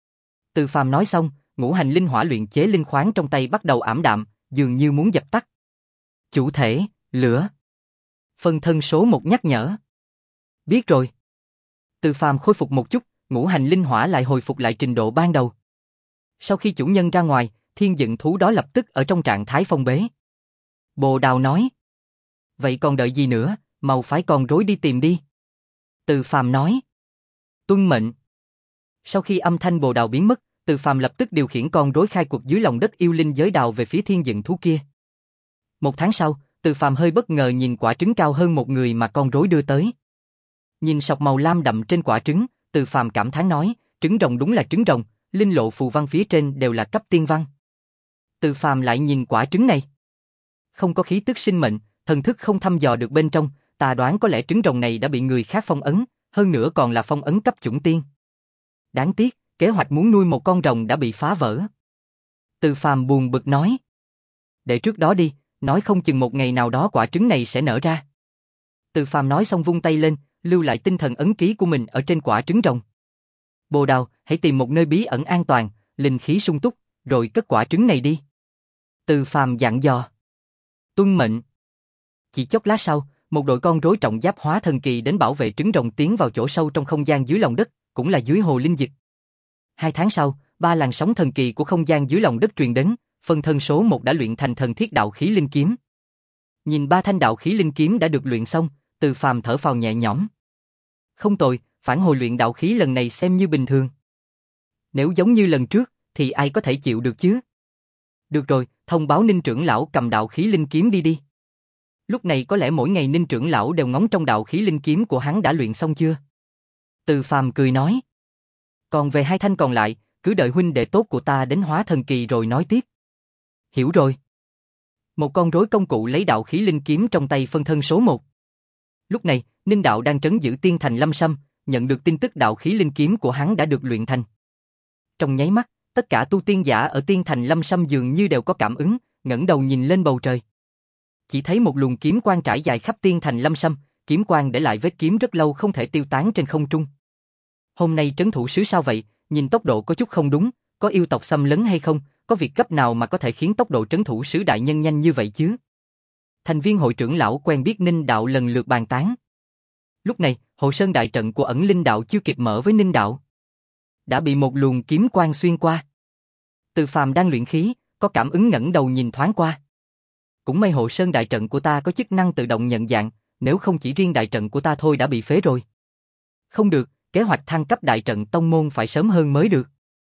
Từ Phàm nói xong, ngũ hành linh hỏa luyện chế linh khoáng trong tay bắt đầu ảm đạm, dường như muốn dập tắt. Chủ thể, lửa. Phân thân số một nhắc nhở. Biết rồi. Từ Phàm khôi phục một chút, ngũ hành linh hỏa lại hồi phục lại trình độ ban đầu. Sau khi chủ nhân ra ngoài, thiên dựng thú đó lập tức ở trong trạng thái phong bế. Bồ Đào nói. Vậy còn đợi gì nữa, mau phái con rối đi tìm đi. Từ Phàm nói. Tuân mệnh. Sau khi âm thanh Bồ Đào biến mất, Từ Phàm lập tức điều khiển con rối khai cuộc dưới lòng đất yêu linh giới đào về phía thiên dựng thú kia. Một tháng sau, Từ Phàm hơi bất ngờ nhìn quả trứng cao hơn một người mà con rối đưa tới. Nhìn sọc màu lam đậm trên quả trứng, Từ Phàm cảm thán nói, trứng rồng đúng là trứng rồng, linh lộ phù văn phía trên đều là cấp tiên văn. Từ Phàm lại nhìn quả trứng này. Không có khí tức sinh mệnh, thần thức không thăm dò được bên trong, ta đoán có lẽ trứng rồng này đã bị người khác phong ấn, hơn nữa còn là phong ấn cấp chuẩn tiên. Đáng tiếc, kế hoạch muốn nuôi một con rồng đã bị phá vỡ. Từ Phàm buồn bực nói. Để trước đó đi, nói không chừng một ngày nào đó quả trứng này sẽ nở ra. Từ Phàm nói xong vung tay lên, lưu lại tinh thần ấn ký của mình ở trên quả trứng rồng. Bồ Đào, hãy tìm một nơi bí ẩn an toàn, linh khí sung túc, rồi cất quả trứng này đi. Từ Phàm dặn dò. Tuân mệnh. Chỉ chốc lát sau, một đội con rối trọng giáp hóa thần kỳ đến bảo vệ trứng rồng tiến vào chỗ sâu trong không gian dưới lòng đất, cũng là dưới hồ linh dịch. Hai tháng sau, ba làn sóng thần kỳ của không gian dưới lòng đất truyền đến, phân thân số một đã luyện thành thần thiết đạo khí linh kiếm. Nhìn ba thanh đạo khí linh kiếm đã được luyện xong, Từ Phàm thở phào nhẹ nhõm. Không tồi, phản hồi luyện đạo khí lần này xem như bình thường. Nếu giống như lần trước, thì ai có thể chịu được chứ? Được rồi, thông báo Ninh trưởng lão cầm đạo khí linh kiếm đi đi. Lúc này có lẽ mỗi ngày Ninh trưởng lão đều ngóng trong đạo khí linh kiếm của hắn đã luyện xong chưa? Từ Phàm cười nói. Còn về hai thanh còn lại, cứ đợi huynh đệ tốt của ta đến hóa thần kỳ rồi nói tiếp. Hiểu rồi. Một con rối công cụ lấy đạo khí linh kiếm trong tay phân thân số một. Lúc này, Ninh đạo đang trấn giữ tiên thành Lâm Sâm, nhận được tin tức đạo khí linh kiếm của hắn đã được luyện thành. Trong nháy mắt, tất cả tu tiên giả ở tiên thành Lâm Sâm dường như đều có cảm ứng, ngẩng đầu nhìn lên bầu trời. Chỉ thấy một luồng kiếm quang trải dài khắp tiên thành Lâm Sâm, kiếm quang để lại vết kiếm rất lâu không thể tiêu tán trên không trung. Hôm nay trấn thủ sứ sao vậy, nhìn tốc độ có chút không đúng, có yêu tộc xâm lấn hay không, có việc cấp nào mà có thể khiến tốc độ trấn thủ sứ đại nhân nhanh như vậy chứ? Thành viên hội trưởng lão quen biết Ninh đạo lần lượt bàn tán. Lúc này, Hồ Sơn đại trận của ẩn linh đạo chưa kịp mở với Ninh đạo, đã bị một luồng kiếm quang xuyên qua. Từ Phàm đang luyện khí, có cảm ứng ngẩng đầu nhìn thoáng qua. Cũng may Hồ Sơn đại trận của ta có chức năng tự động nhận dạng, nếu không chỉ riêng đại trận của ta thôi đã bị phế rồi. Không được, kế hoạch thăng cấp đại trận tông môn phải sớm hơn mới được.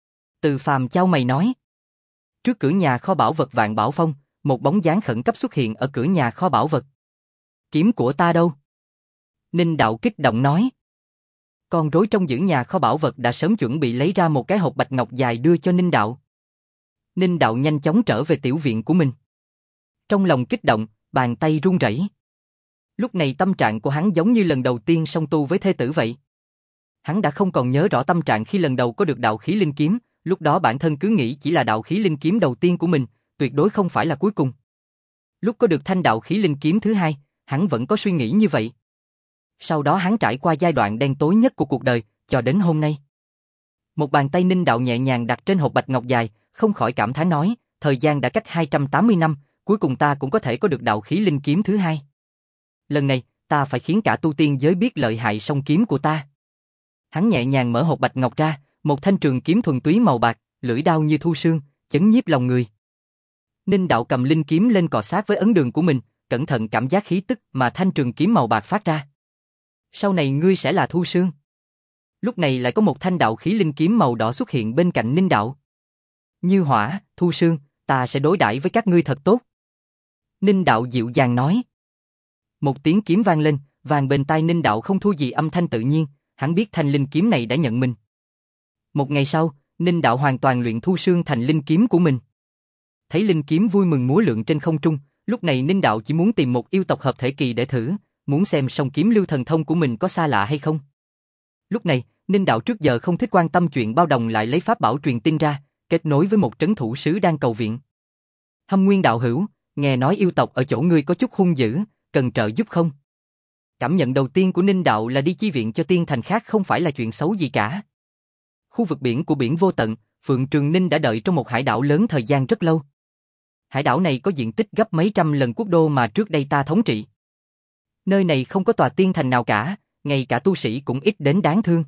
Từ Phàm chau mày nói. Trước cửa nhà kho bảo vật Vạn Bảo Phong, một bóng dáng khẩn cấp xuất hiện ở cửa nhà kho bảo vật. Kiếm của ta đâu? Ninh đạo kích động nói. Con rối trong giữ nhà kho bảo vật đã sớm chuẩn bị lấy ra một cái hộp bạch ngọc dài đưa cho Ninh đạo. Ninh đạo nhanh chóng trở về tiểu viện của mình. Trong lòng kích động, bàn tay run rẩy. Lúc này tâm trạng của hắn giống như lần đầu tiên song tu với thê tử vậy. Hắn đã không còn nhớ rõ tâm trạng khi lần đầu có được đạo khí linh kiếm, lúc đó bản thân cứ nghĩ chỉ là đạo khí linh kiếm đầu tiên của mình, tuyệt đối không phải là cuối cùng. Lúc có được thanh đạo khí linh kiếm thứ hai, hắn vẫn có suy nghĩ như vậy. Sau đó hắn trải qua giai đoạn đen tối nhất của cuộc đời, cho đến hôm nay. Một bàn tay Ninh đạo nhẹ nhàng đặt trên hộp bạch ngọc dài, không khỏi cảm thán nói, thời gian đã cách hai trăm tám mươi năm, cuối cùng ta cũng có thể có được đạo khí linh kiếm thứ hai. Lần này, ta phải khiến cả tu tiên giới biết lợi hại song kiếm của ta. Hắn nhẹ nhàng mở hộp bạch ngọc ra, một thanh trường kiếm thuần túy màu bạc, lưỡi đao như thu sương, chấn nhiếp lòng người. Ninh đạo cầm linh kiếm lên cọ sát với ấn đường của mình, cẩn thận cảm giác khí tức mà thanh trường kiếm màu bạc phát ra. Sau này ngươi sẽ là thu sương. Lúc này lại có một thanh đạo khí linh kiếm màu đỏ xuất hiện bên cạnh Ninh đạo. Như hỏa, thu sương, ta sẽ đối đãi với các ngươi thật tốt. Ninh đạo dịu dàng nói. Một tiếng kiếm vang lên, vang bên tai Ninh đạo không thua gì âm thanh tự nhiên, hắn biết thanh linh kiếm này đã nhận mình. Một ngày sau, Ninh đạo hoàn toàn luyện thu sương thành linh kiếm của mình. Thấy linh kiếm vui mừng múa lượn trên không trung, lúc này Ninh đạo chỉ muốn tìm một yêu tộc hợp thể kỳ để thử, muốn xem song kiếm lưu thần thông của mình có xa lạ hay không. Lúc này, Ninh đạo trước giờ không thích quan tâm chuyện bao đồng lại lấy pháp bảo truyền tin ra, kết nối với một trấn thủ sứ đang cầu viện. Hâm Nguyên đạo hữu, nghe nói yêu tộc ở chỗ ngươi có chút hung dữ, cần trợ giúp không? Cảm nhận đầu tiên của Ninh đạo là đi chi viện cho tiên thành khác không phải là chuyện xấu gì cả. Khu vực biển của biển vô tận, Phượng Trường Ninh đã đợi trong một hải đảo lớn thời gian rất lâu. Hải đảo này có diện tích gấp mấy trăm lần quốc đô mà trước đây ta thống trị. Nơi này không có tòa tiên thành nào cả, ngay cả tu sĩ cũng ít đến đáng thương.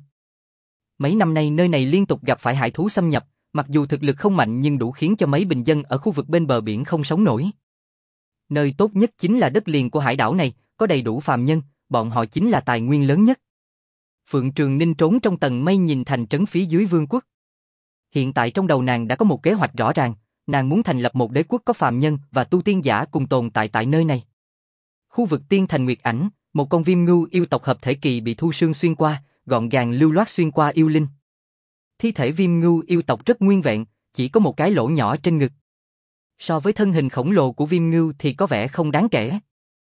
Mấy năm nay nơi này liên tục gặp phải hải thú xâm nhập, mặc dù thực lực không mạnh nhưng đủ khiến cho mấy bình dân ở khu vực bên bờ biển không sống nổi. Nơi tốt nhất chính là đất liền của hải đảo này, có đầy đủ phàm nhân, bọn họ chính là tài nguyên lớn nhất. Phượng Trường Ninh trốn trong tầng mây nhìn thành trấn phía dưới vương quốc. Hiện tại trong đầu nàng đã có một kế hoạch rõ ràng, nàng muốn thành lập một đế quốc có phàm nhân và tu tiên giả cùng tồn tại tại nơi này. Khu vực tiên thành Nguyệt Ảnh, một con viêm ngưu yêu tộc hợp thể kỳ bị thu xương xuyên qua, gọn gàng lưu loát xuyên qua yêu linh. Thi thể viêm ngưu yêu tộc rất nguyên vẹn, chỉ có một cái lỗ nhỏ trên ngực. So với thân hình khổng lồ của viêm ngưu thì có vẻ không đáng kể.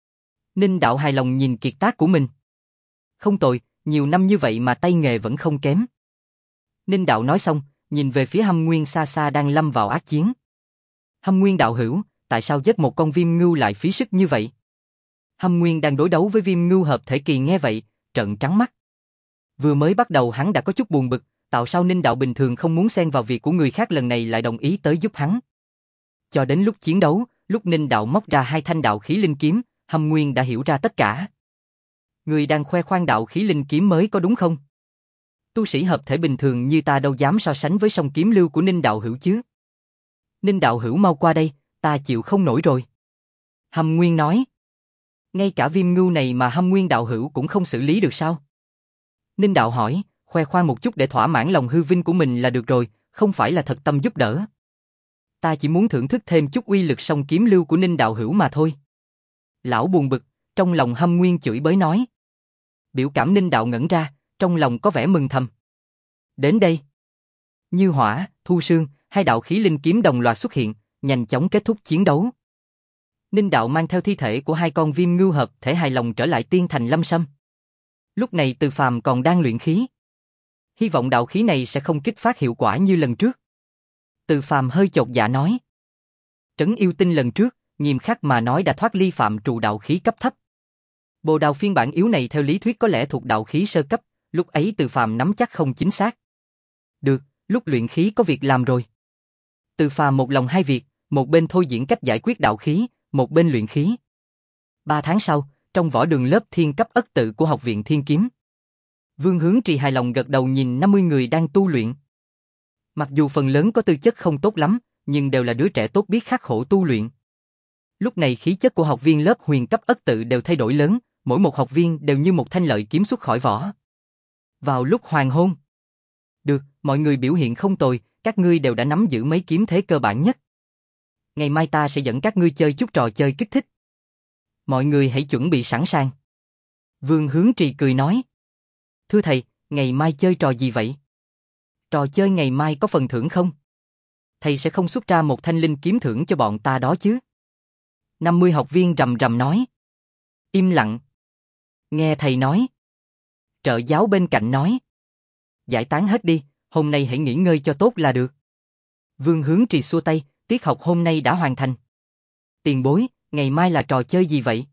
Ninh đạo hài lòng nhìn kiệt tác của mình. Không tồi, nhiều năm như vậy mà tay nghề vẫn không kém. Ninh đạo nói xong, nhìn về phía Hâm Nguyên xa xa đang lâm vào ác chiến. Hâm Nguyên đạo hữu, tại sao giết một con viêm ngưu lại phí sức như vậy? Hâm Nguyên đang đối đấu với viêm ngưu hợp thể kỳ nghe vậy, trợn trắng mắt. Vừa mới bắt đầu hắn đã có chút buồn bực, tại sao Ninh đạo bình thường không muốn xen vào việc của người khác lần này lại đồng ý tới giúp hắn. Cho đến lúc chiến đấu, lúc Ninh đạo móc ra hai thanh đạo khí linh kiếm, Hâm Nguyên đã hiểu ra tất cả. Người đang khoe khoang đạo khí linh kiếm mới có đúng không? Tu sĩ hợp thể bình thường như ta đâu dám so sánh với song kiếm lưu của Ninh đạo hữu chứ. Ninh đạo hữu mau qua đây, ta chịu không nổi rồi. Hâm Nguyên nói. Ngay cả viêm ngưu này mà Hâm Nguyên đạo hữu cũng không xử lý được sao? Ninh đạo hỏi, khoe khoang một chút để thỏa mãn lòng hư vinh của mình là được rồi, không phải là thật tâm giúp đỡ. Ta chỉ muốn thưởng thức thêm chút uy lực song kiếm lưu của Ninh đạo hữu mà thôi. Lão buồn bực, trong lòng Hâm Nguyên chửi bới nói. Biểu cảm Ninh đạo ngẩn ra, trong lòng có vẻ mừng thầm. Đến đây. Như hỏa, thu sương, hai đạo khí linh kiếm đồng loạt xuất hiện, nhanh chóng kết thúc chiến đấu. Ninh đạo mang theo thi thể của hai con viêm ngưu hợp thể hài lòng trở lại tiên thành Lâm Sâm. Lúc này Từ Phàm còn đang luyện khí. Hy vọng đạo khí này sẽ không kích phát hiệu quả như lần trước. Từ Phàm hơi chột dạ nói. Trấn yêu tinh lần trước, nghiêm khắc mà nói đã thoát ly phạm trù đạo khí cấp thấp. Bồ đào phiên bản yếu này theo lý thuyết có lẽ thuộc đạo khí sơ cấp, lúc ấy Từ Phàm nắm chắc không chính xác. Được, lúc luyện khí có việc làm rồi. Từ Phàm một lòng hai việc, một bên thôi diễn cách giải quyết đạo khí, một bên luyện khí. Ba tháng sau, trong võ đường lớp thiên cấp ất tự của học viện Thiên Kiếm. Vương Hướng Trì hài lòng gật đầu nhìn năm mươi người đang tu luyện. Mặc dù phần lớn có tư chất không tốt lắm, nhưng đều là đứa trẻ tốt biết khắc khổ tu luyện. Lúc này khí chất của học viên lớp huyền cấp ất tự đều thay đổi lớn, mỗi một học viên đều như một thanh lợi kiếm xuất khỏi vỏ. Vào lúc hoàng hôn. Được, mọi người biểu hiện không tồi, các ngươi đều đã nắm giữ mấy kiếm thế cơ bản nhất. Ngày mai ta sẽ dẫn các ngươi chơi chút trò chơi kích thích. Mọi người hãy chuẩn bị sẵn sàng. Vương Hướng Trì cười nói. Thưa thầy, ngày mai chơi trò gì vậy? Trò chơi ngày mai có phần thưởng không? Thầy sẽ không xuất ra một thanh linh kiếm thưởng cho bọn ta đó chứ? năm mươi học viên rầm rầm nói. Im lặng. Nghe thầy nói. Trợ giáo bên cạnh nói. Giải tán hết đi, hôm nay hãy nghỉ ngơi cho tốt là được. Vương Hướng Trì xua tay, tiết học hôm nay đã hoàn thành. Tiền bối, ngày mai là trò chơi gì vậy?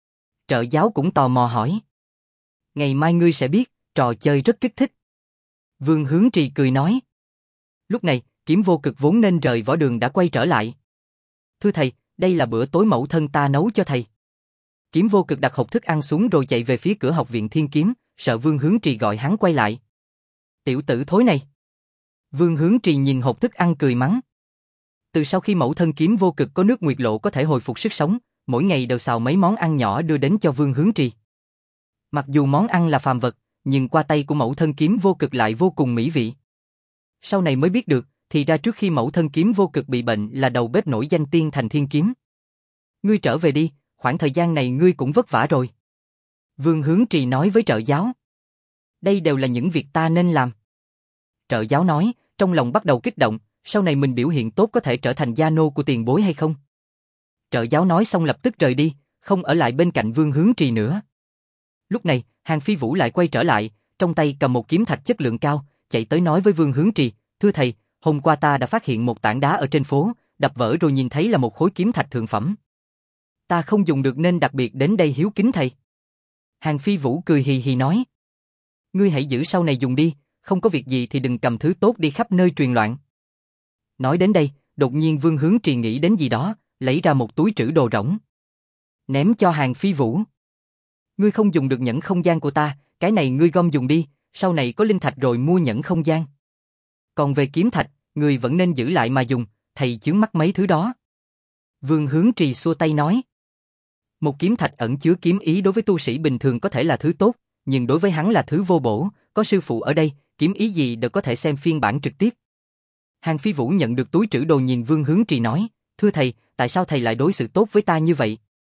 Trợ giáo cũng tò mò hỏi. Ngày mai ngươi sẽ biết, trò chơi rất kích thích. Vương Hướng Trì cười nói. Lúc này, Kiếm Vô Cực vốn nên rời võ đường đã quay trở lại. Thưa thầy, đây là bữa tối mẫu thân ta nấu cho thầy. Kiếm Vô Cực đặt hộp thức ăn xuống rồi chạy về phía cửa học viện Thiên Kiếm, sợ Vương Hướng Trì gọi hắn quay lại. Tiểu tử thối này. Vương Hướng Trì nhìn hộp thức ăn cười mắng. Từ sau khi mẫu thân Kiếm Vô Cực có nước nguyệt lộ có thể hồi phục sức sống, mỗi ngày đều xào mấy món ăn nhỏ đưa đến cho Vương Hướng Trì. Mặc dù món ăn là phàm vật, nhưng qua tay của mẫu thân Kiếm Vô Cực lại vô cùng mỹ vị. Sau này mới biết được, thì ra trước khi mẫu thân Kiếm Vô Cực bị bệnh là đầu bếp nổi danh tiên thành Thiên Kiếm. Ngươi trở về đi, khoảng thời gian này ngươi cũng vất vả rồi. Vương Hướng Trì nói với trợ giáo. Đây đều là những việc ta nên làm. Trợ giáo nói, trong lòng bắt đầu kích động, sau này mình biểu hiện tốt có thể trở thành gia nô của tiền bối hay không? Trợ giáo nói xong lập tức rời đi, không ở lại bên cạnh Vương Hướng Trì nữa. Lúc này, Hàng Phi Vũ lại quay trở lại, trong tay cầm một kiếm thạch chất lượng cao, chạy tới nói với Vương Hướng Trì, thưa thầy, hôm qua ta đã phát hiện một tảng đá ở trên phố, đập vỡ rồi nhìn thấy là một khối kiếm thạch thượng phẩm. Ta không dùng được nên đặc biệt đến đây hiếu kính thầy. Hàng Phi Vũ cười hì hì nói. Ngươi hãy giữ sau này dùng đi, không có việc gì thì đừng cầm thứ tốt đi khắp nơi truyền loạn. Nói đến đây, đột nhiên Vương Hướng Trì nghĩ đến gì đó, lấy ra một túi trữ đồ rỗng. Ném cho Hàng Phi Vũ. Ngươi không dùng được nhẫn không gian của ta, cái này ngươi gom dùng đi, sau này có linh thạch rồi mua nhẫn không gian. Còn về kiếm thạch, ngươi vẫn nên giữ lại mà dùng, thầy chướng mắt mấy thứ đó. Vương Hướng Trì xua tay nói. Một kiếm thạch ẩn chứa kiếm ý đối với tu sĩ bình thường có thể là thứ tốt, nhưng đối với hắn là thứ vô bổ, có sư phụ ở đây, kiếm ý gì đều có thể xem phiên bản trực tiếp. Hàng Phi Vũ nhận được túi trữ đồ nhìn Vương Hướng Trì nói, thưa thầy, tại sao thầy lại đối xử tốt với ta như vậy?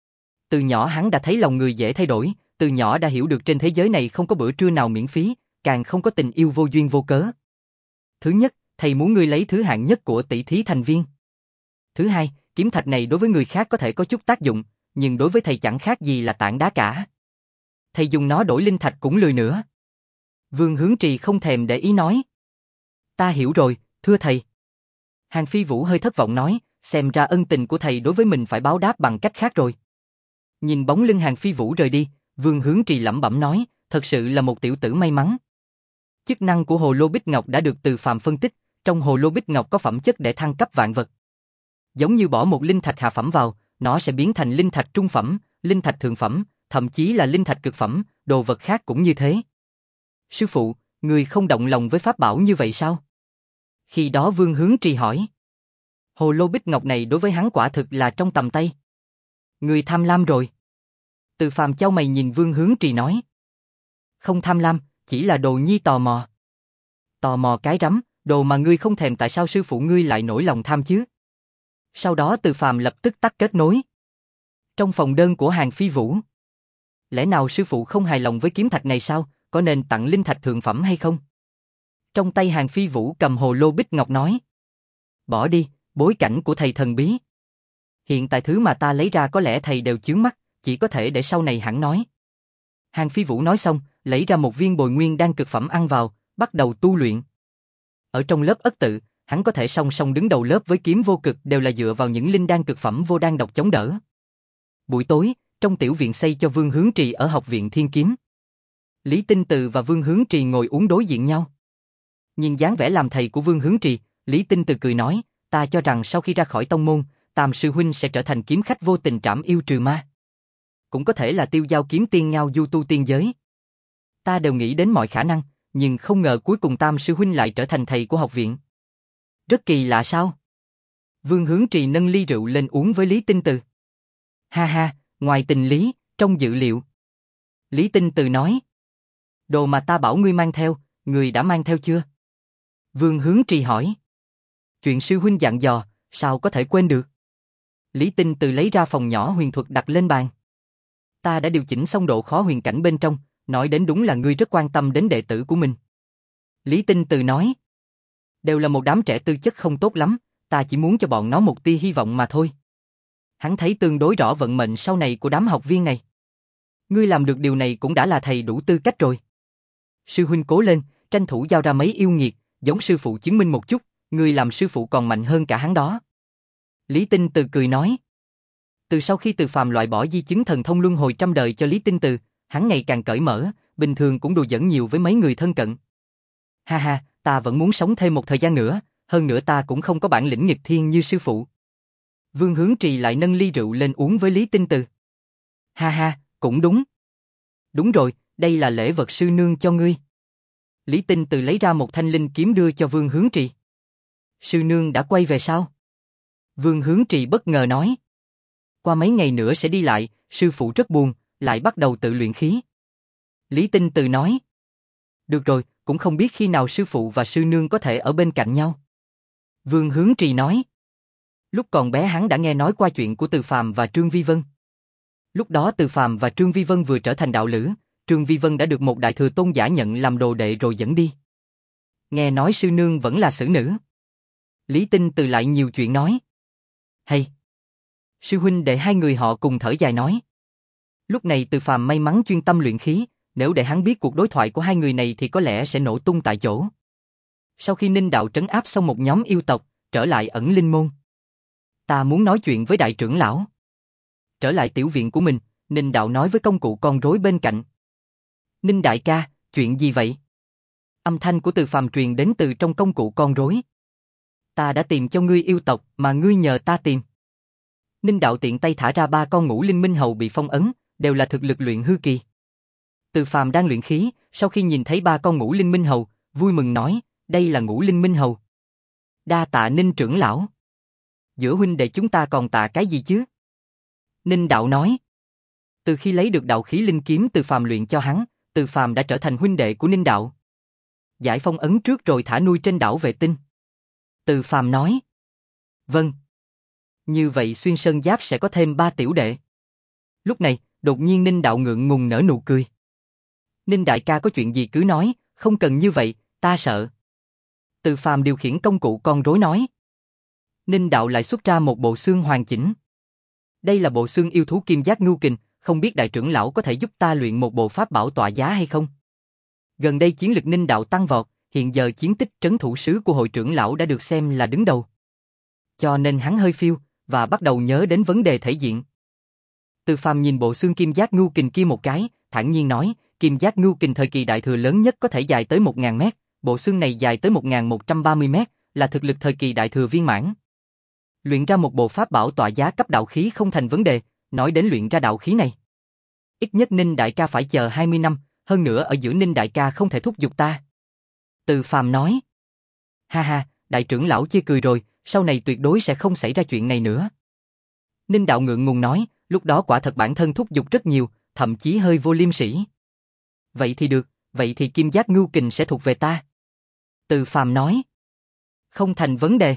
Từ nhỏ hắn đã thấy lòng người dễ thay đổi, từ nhỏ đã hiểu được trên thế giới này không có bữa trưa nào miễn phí, càng không có tình yêu vô duyên vô cớ. Thứ nhất, thầy muốn ngươi lấy thứ hạng nhất của tỷ thí thành viên. Thứ hai, kiếm thạch này đối với người khác có thể có chút tác dụng, nhưng đối với thầy chẳng khác gì là tảng đá cả. Thầy dùng nó đổi linh thạch cũng lười nữa. Vương Hướng Trì không thèm để ý nói. Ta hiểu rồi, thưa thầy. Hàng Phi Vũ hơi thất vọng nói, xem ra ân tình của thầy đối với mình phải báo đáp bằng cách khác rồi. Nhìn bóng lưng Hàng Phi Vũ rời đi, Vương Hướng Trì lẩm bẩm nói, thật sự là một tiểu tử may mắn. Chức năng của hồ lô bích ngọc đã được Từ Phàm phân tích, trong hồ lô bích ngọc có phẩm chất để thăng cấp vạn vật. Giống như bỏ một linh thạch hạ phẩm vào, nó sẽ biến thành linh thạch trung phẩm, linh thạch thượng phẩm, thậm chí là linh thạch cực phẩm, đồ vật khác cũng như thế. Sư phụ, người không động lòng với pháp bảo như vậy sao? Khi đó Vương Hướng Trì hỏi. Hồ lô bích ngọc này đối với hắn quả thực là trong tầm tay. Người tham lam rồi. Từ Phàm chau mày nhìn Vương Hướng Trì nói. Không tham lam, chỉ là đồ nhi tò mò. Tò mò cái rắm, đồ mà ngươi không thèm tại sao sư phụ ngươi lại nổi lòng tham chứ? Sau đó Từ Phàm lập tức tắt kết nối. Trong phòng đơn của Hàng Phi Vũ. Lẽ nào sư phụ không hài lòng với kiếm thạch này sao, có nên tặng linh thạch thượng phẩm hay không? Trong tay Hàng Phi Vũ cầm hồ lô bích ngọc nói. Bỏ đi, bối cảnh của thầy thần bí. Hiện tại thứ mà ta lấy ra có lẽ thầy đều chướng mắt, chỉ có thể để sau này hẳn nói. Hàng Phi Vũ nói xong, lấy ra một viên bồi nguyên đan cực phẩm ăn vào, bắt đầu tu luyện. Ở trong lớp ất tự, hắn có thể song song đứng đầu lớp với kiếm vô cực đều là dựa vào những linh đan cực phẩm vô đan độc chống đỡ. Buổi tối, trong tiểu viện xây cho Vương Hướng Trì ở học viện Thiên Kiếm. Lý Tinh Từ và Vương Hướng Trì ngồi uống đối diện nhau. Nhìn dáng vẻ làm thầy của Vương Hướng Trì, Lý Tinh Từ cười nói, ta cho rằng sau khi ra khỏi tông môn, Tam sư huynh sẽ trở thành kiếm khách vô tình trảm yêu trừ ma. Cũng có thể là tiêu giao kiếm tiên ngao du tu tiên giới. Ta đều nghĩ đến mọi khả năng, nhưng không ngờ cuối cùng Tam sư huynh lại trở thành thầy của học viện. Rất kỳ lạ sao? Vương Hướng Trì nâng ly rượu lên uống với Lý Tinh Từ. Ha ha, ngoài tình lý, trong dự liệu. Lý Tinh Từ nói. Đồ mà ta bảo ngươi mang theo, ngươi đã mang theo chưa? Vương Hướng Trì hỏi. Chuyện sư huynh dặn dò, sao có thể quên được? Lý Tinh Từ lấy ra phòng nhỏ huyền thuật đặt lên bàn. Ta đã điều chỉnh xong độ khó huyền cảnh bên trong, nói đến đúng là ngươi rất quan tâm đến đệ tử của mình. Lý Tinh Từ nói. Đều là một đám trẻ tư chất không tốt lắm, ta chỉ muốn cho bọn nó một tia hy vọng mà thôi. Hắn thấy tương đối rõ vận mệnh sau này của đám học viên này. Ngươi làm được điều này cũng đã là thầy đủ tư cách rồi. Sư huynh cố lên, tranh thủ giao ra mấy yêu nghiệt, giống sư phụ chứng minh một chút, ngươi làm sư phụ còn mạnh hơn cả hắn đó. Lý Tinh Từ cười nói. Từ sau khi Từ Phàm loại bỏ di chứng thần thông luân hồi trăm đời cho Lý Tinh Từ, hắn ngày càng cởi mở, bình thường cũng đùa giỡn nhiều với mấy người thân cận. Ha ha, ta vẫn muốn sống thêm một thời gian nữa, hơn nữa ta cũng không có bản lĩnh nghịch thiên như sư phụ. Vương Hướng Trì lại nâng ly rượu lên uống với Lý Tinh Từ. Ha ha, cũng đúng. Đúng rồi, đây là lễ vật sư nương cho ngươi. Lý Tinh Từ lấy ra một thanh linh kiếm đưa cho Vương Hướng Trì. Sư nương đã quay về sao? Vương Hướng Trì bất ngờ nói. Qua mấy ngày nữa sẽ đi lại, sư phụ rất buồn, lại bắt đầu tự luyện khí. Lý Tinh Từ nói. Được rồi, cũng không biết khi nào sư phụ và sư nương có thể ở bên cạnh nhau. Vương Hướng Trì nói. Lúc còn bé hắn đã nghe nói qua chuyện của Từ Phàm và Trương Vi Vân. Lúc đó Từ Phàm và Trương Vi Vân vừa trở thành đạo lữ, Trương Vi Vân đã được một đại thừa tôn giả nhận làm đồ đệ rồi dẫn đi. Nghe nói sư nương vẫn là xử nữ. Lý Tinh Từ lại nhiều chuyện nói. Hay. Sư huynh để hai người họ cùng thở dài nói. Lúc này Từ Phàm may mắn chuyên tâm luyện khí, nếu để hắn biết cuộc đối thoại của hai người này thì có lẽ sẽ nổ tung tại chỗ. Sau khi Ninh Đạo trấn áp xong một nhóm yêu tộc, trở lại ẩn linh môn. Ta muốn nói chuyện với đại trưởng lão. Trở lại tiểu viện của mình, Ninh Đạo nói với công cụ con rối bên cạnh. Ninh đại ca, chuyện gì vậy? Âm thanh của Từ Phàm truyền đến từ trong công cụ con rối. Ta đã tìm cho ngươi yêu tộc mà ngươi nhờ ta tìm. Ninh Đạo tiện tay thả ra ba con ngũ linh minh hầu bị phong ấn, đều là thực lực luyện hư kỳ. Từ Phàm đang luyện khí, sau khi nhìn thấy ba con ngũ linh minh hầu, vui mừng nói, đây là ngũ linh minh hầu. Đa tạ Ninh trưởng lão. Giữa huynh đệ chúng ta còn tạ cái gì chứ? Ninh đạo nói. Từ khi lấy được đạo khí linh kiếm Từ Phàm luyện cho hắn, Từ Phàm đã trở thành huynh đệ của Ninh đạo. Giải phong ấn trước rồi thả nuôi trên đảo vệ tinh. Từ Phàm nói. Vâng. Như vậy Xuyên Sơn Giáp sẽ có thêm ba tiểu đệ. Lúc này, đột nhiên Ninh đạo ngượng ngùng nở nụ cười. Ninh đại ca có chuyện gì cứ nói, không cần như vậy, ta sợ. Từ Phàm điều khiển công cụ con rối nói. Ninh đạo lại xuất ra một bộ xương hoàn chỉnh. Đây là bộ xương yêu thú kim giác ngưu kình, không biết đại trưởng lão có thể giúp ta luyện một bộ pháp bảo tọa giá hay không? Gần đây chiến lực Ninh đạo tăng vọt, hiện giờ chiến tích trấn thủ sứ của hội trưởng lão đã được xem là đứng đầu. Cho nên hắn hơi phiêu, và bắt đầu nhớ đến vấn đề thể diện. Từ Phàm nhìn bộ xương kim giác ngưu kình kia một cái, thản nhiên nói, kim giác ngưu kình thời kỳ đại thừa lớn nhất có thể dài tới một nghìn mét, bộ xương này dài tới một nghìn một trăm ba mươi mét, là thực lực thời kỳ đại thừa viên mãn. Luyện ra một bộ pháp bảo tọa giá cấp đạo khí không thành vấn đề, nói đến luyện ra đạo khí này. Ít nhất Ninh đại ca phải chờ hai mươi năm, hơn nữa ở giữa Ninh đại ca không thể thúc giục ta. Từ Phàm nói. Ha ha, đại trưởng lão chê cười rồi, sau này tuyệt đối sẽ không xảy ra chuyện này nữa. Ninh đạo ngượng ngùng nói, lúc đó quả thật bản thân thúc giục rất nhiều, thậm chí hơi vô liêm sỉ. Vậy thì được, vậy thì kim giác ngưu kình sẽ thuộc về ta. Từ Phàm nói. Không thành vấn đề.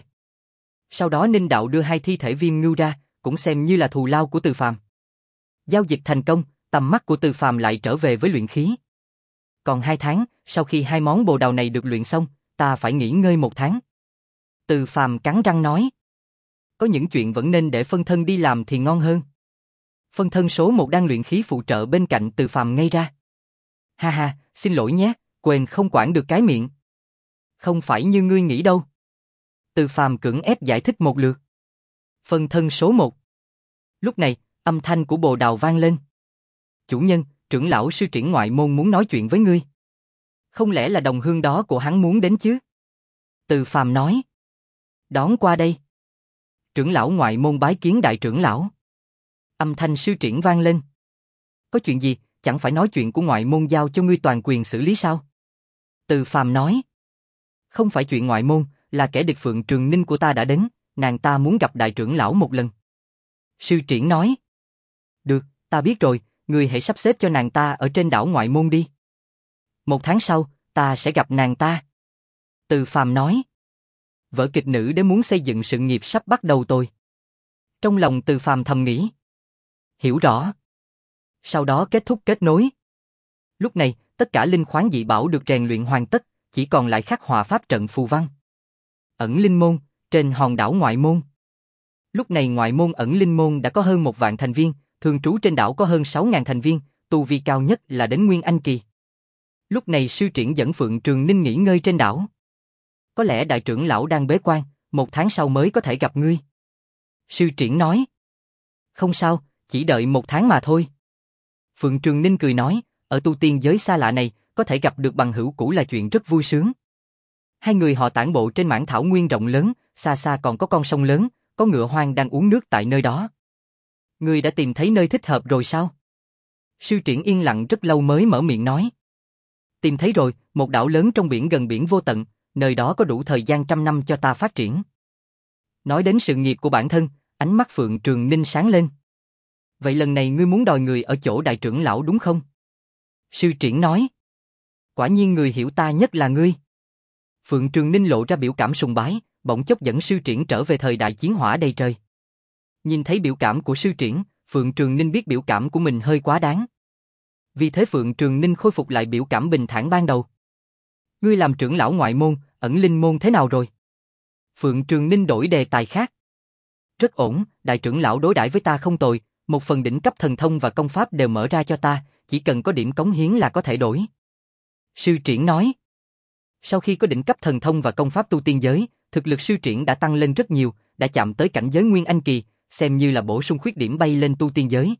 Sau đó Ninh đạo đưa hai thi thể viêm ngưu ra, cũng xem như là thù lao của Từ Phàm. Giao dịch thành công, tầm mắt của Từ Phàm lại trở về với luyện khí. Còn hai tháng, sau khi hai món bồ đào này được luyện xong, ta phải nghỉ ngơi một tháng. Từ Phàm cắn răng nói. Có những chuyện vẫn nên để phân thân đi làm thì ngon hơn. Phân thân số một đang luyện khí phụ trợ bên cạnh Từ Phàm ngây ra. Ha ha, xin lỗi nhé, quên không quản được cái miệng. Không phải như ngươi nghĩ đâu. Từ Phàm cưỡng ép giải thích một lượt. Phân thân số một. Lúc này, âm thanh của bồ đào vang lên. Chủ nhân, trưởng lão sư triển ngoại môn muốn nói chuyện với ngươi. Không lẽ là đồng hương đó của hắn muốn đến chứ? Từ Phàm nói. Đón qua đây. Trưởng lão ngoại môn bái kiến đại trưởng lão. Âm thanh sư triển vang lên. Có chuyện gì, chẳng phải nói chuyện của ngoại môn giao cho ngươi toàn quyền xử lý sao? Từ Phàm nói. Không phải chuyện ngoại môn, là kẻ địch Phượng Trường Ninh của ta đã đến, nàng ta muốn gặp đại trưởng lão một lần. Sư triển nói. Được, ta biết rồi, ngươi hãy sắp xếp cho nàng ta ở trên đảo ngoại môn đi. Một tháng sau, ta sẽ gặp nàng ta. Từ Phàm nói. Vở kịch nữ đế muốn xây dựng sự nghiệp sắp bắt đầu tôi. Trong lòng Từ Phàm thầm nghĩ. Hiểu rõ. Sau đó kết thúc kết nối. Lúc này, tất cả linh khoáng dị bảo được rèn luyện hoàn tất, chỉ còn lại khắc họa pháp trận phù văn. Ẩn linh môn, trên hòn đảo ngoại môn. Lúc này ngoại môn ẩn linh môn đã có hơn một vạn thành viên, thường trú trên đảo có hơn sáu ngàn thành viên, tu vi cao nhất là đến Nguyên Anh kỳ. Lúc này sư triển dẫn Phượng Trường Ninh nghỉ ngơi trên đảo. Có lẽ đại trưởng lão đang bế quan, một tháng sau mới có thể gặp ngươi. Sư triển nói. Không sao, chỉ đợi một tháng mà thôi. Phượng Trường Ninh cười nói, ở tu tiên giới xa lạ này, có thể gặp được bằng hữu cũ là chuyện rất vui sướng. Hai người họ tản bộ trên mảng thảo nguyên rộng lớn, xa xa còn có con sông lớn, có ngựa hoang đang uống nước tại nơi đó. Ngươi đã tìm thấy nơi thích hợp rồi sao? Sư triển yên lặng rất lâu mới mở miệng nói. Tìm thấy rồi, một đảo lớn trong biển gần biển vô tận, nơi đó có đủ thời gian trăm năm cho ta phát triển. Nói đến sự nghiệp của bản thân, ánh mắt Phượng Trường Ninh sáng lên. Vậy lần này ngươi muốn đòi người ở chỗ đại trưởng lão đúng không? Sư triển nói. Quả nhiên người hiểu ta nhất là ngươi. Phượng Trường Ninh lộ ra biểu cảm sùng bái, bỗng chốc dẫn sư triển trở về thời đại chiến hỏa đầy trời. Nhìn thấy biểu cảm của sư triển, Phượng Trường Ninh biết biểu cảm của mình hơi quá đáng. Vì thế Phượng Trường Ninh khôi phục lại biểu cảm bình thản ban đầu. Ngươi làm trưởng lão ngoại môn, ẩn linh môn thế nào rồi? Phượng Trường Ninh đổi đề tài khác. Rất ổn, đại trưởng lão đối đãi với ta không tồi, một phần đỉnh cấp thần thông và công pháp đều mở ra cho ta, chỉ cần có điểm cống hiến là có thể đổi. Sư triển nói. Sau khi có đỉnh cấp thần thông và công pháp tu tiên giới, thực lực sư triển đã tăng lên rất nhiều, đã chạm tới cảnh giới Nguyên Anh kỳ, xem như là bổ sung khuyết điểm bay lên tu tiên giới.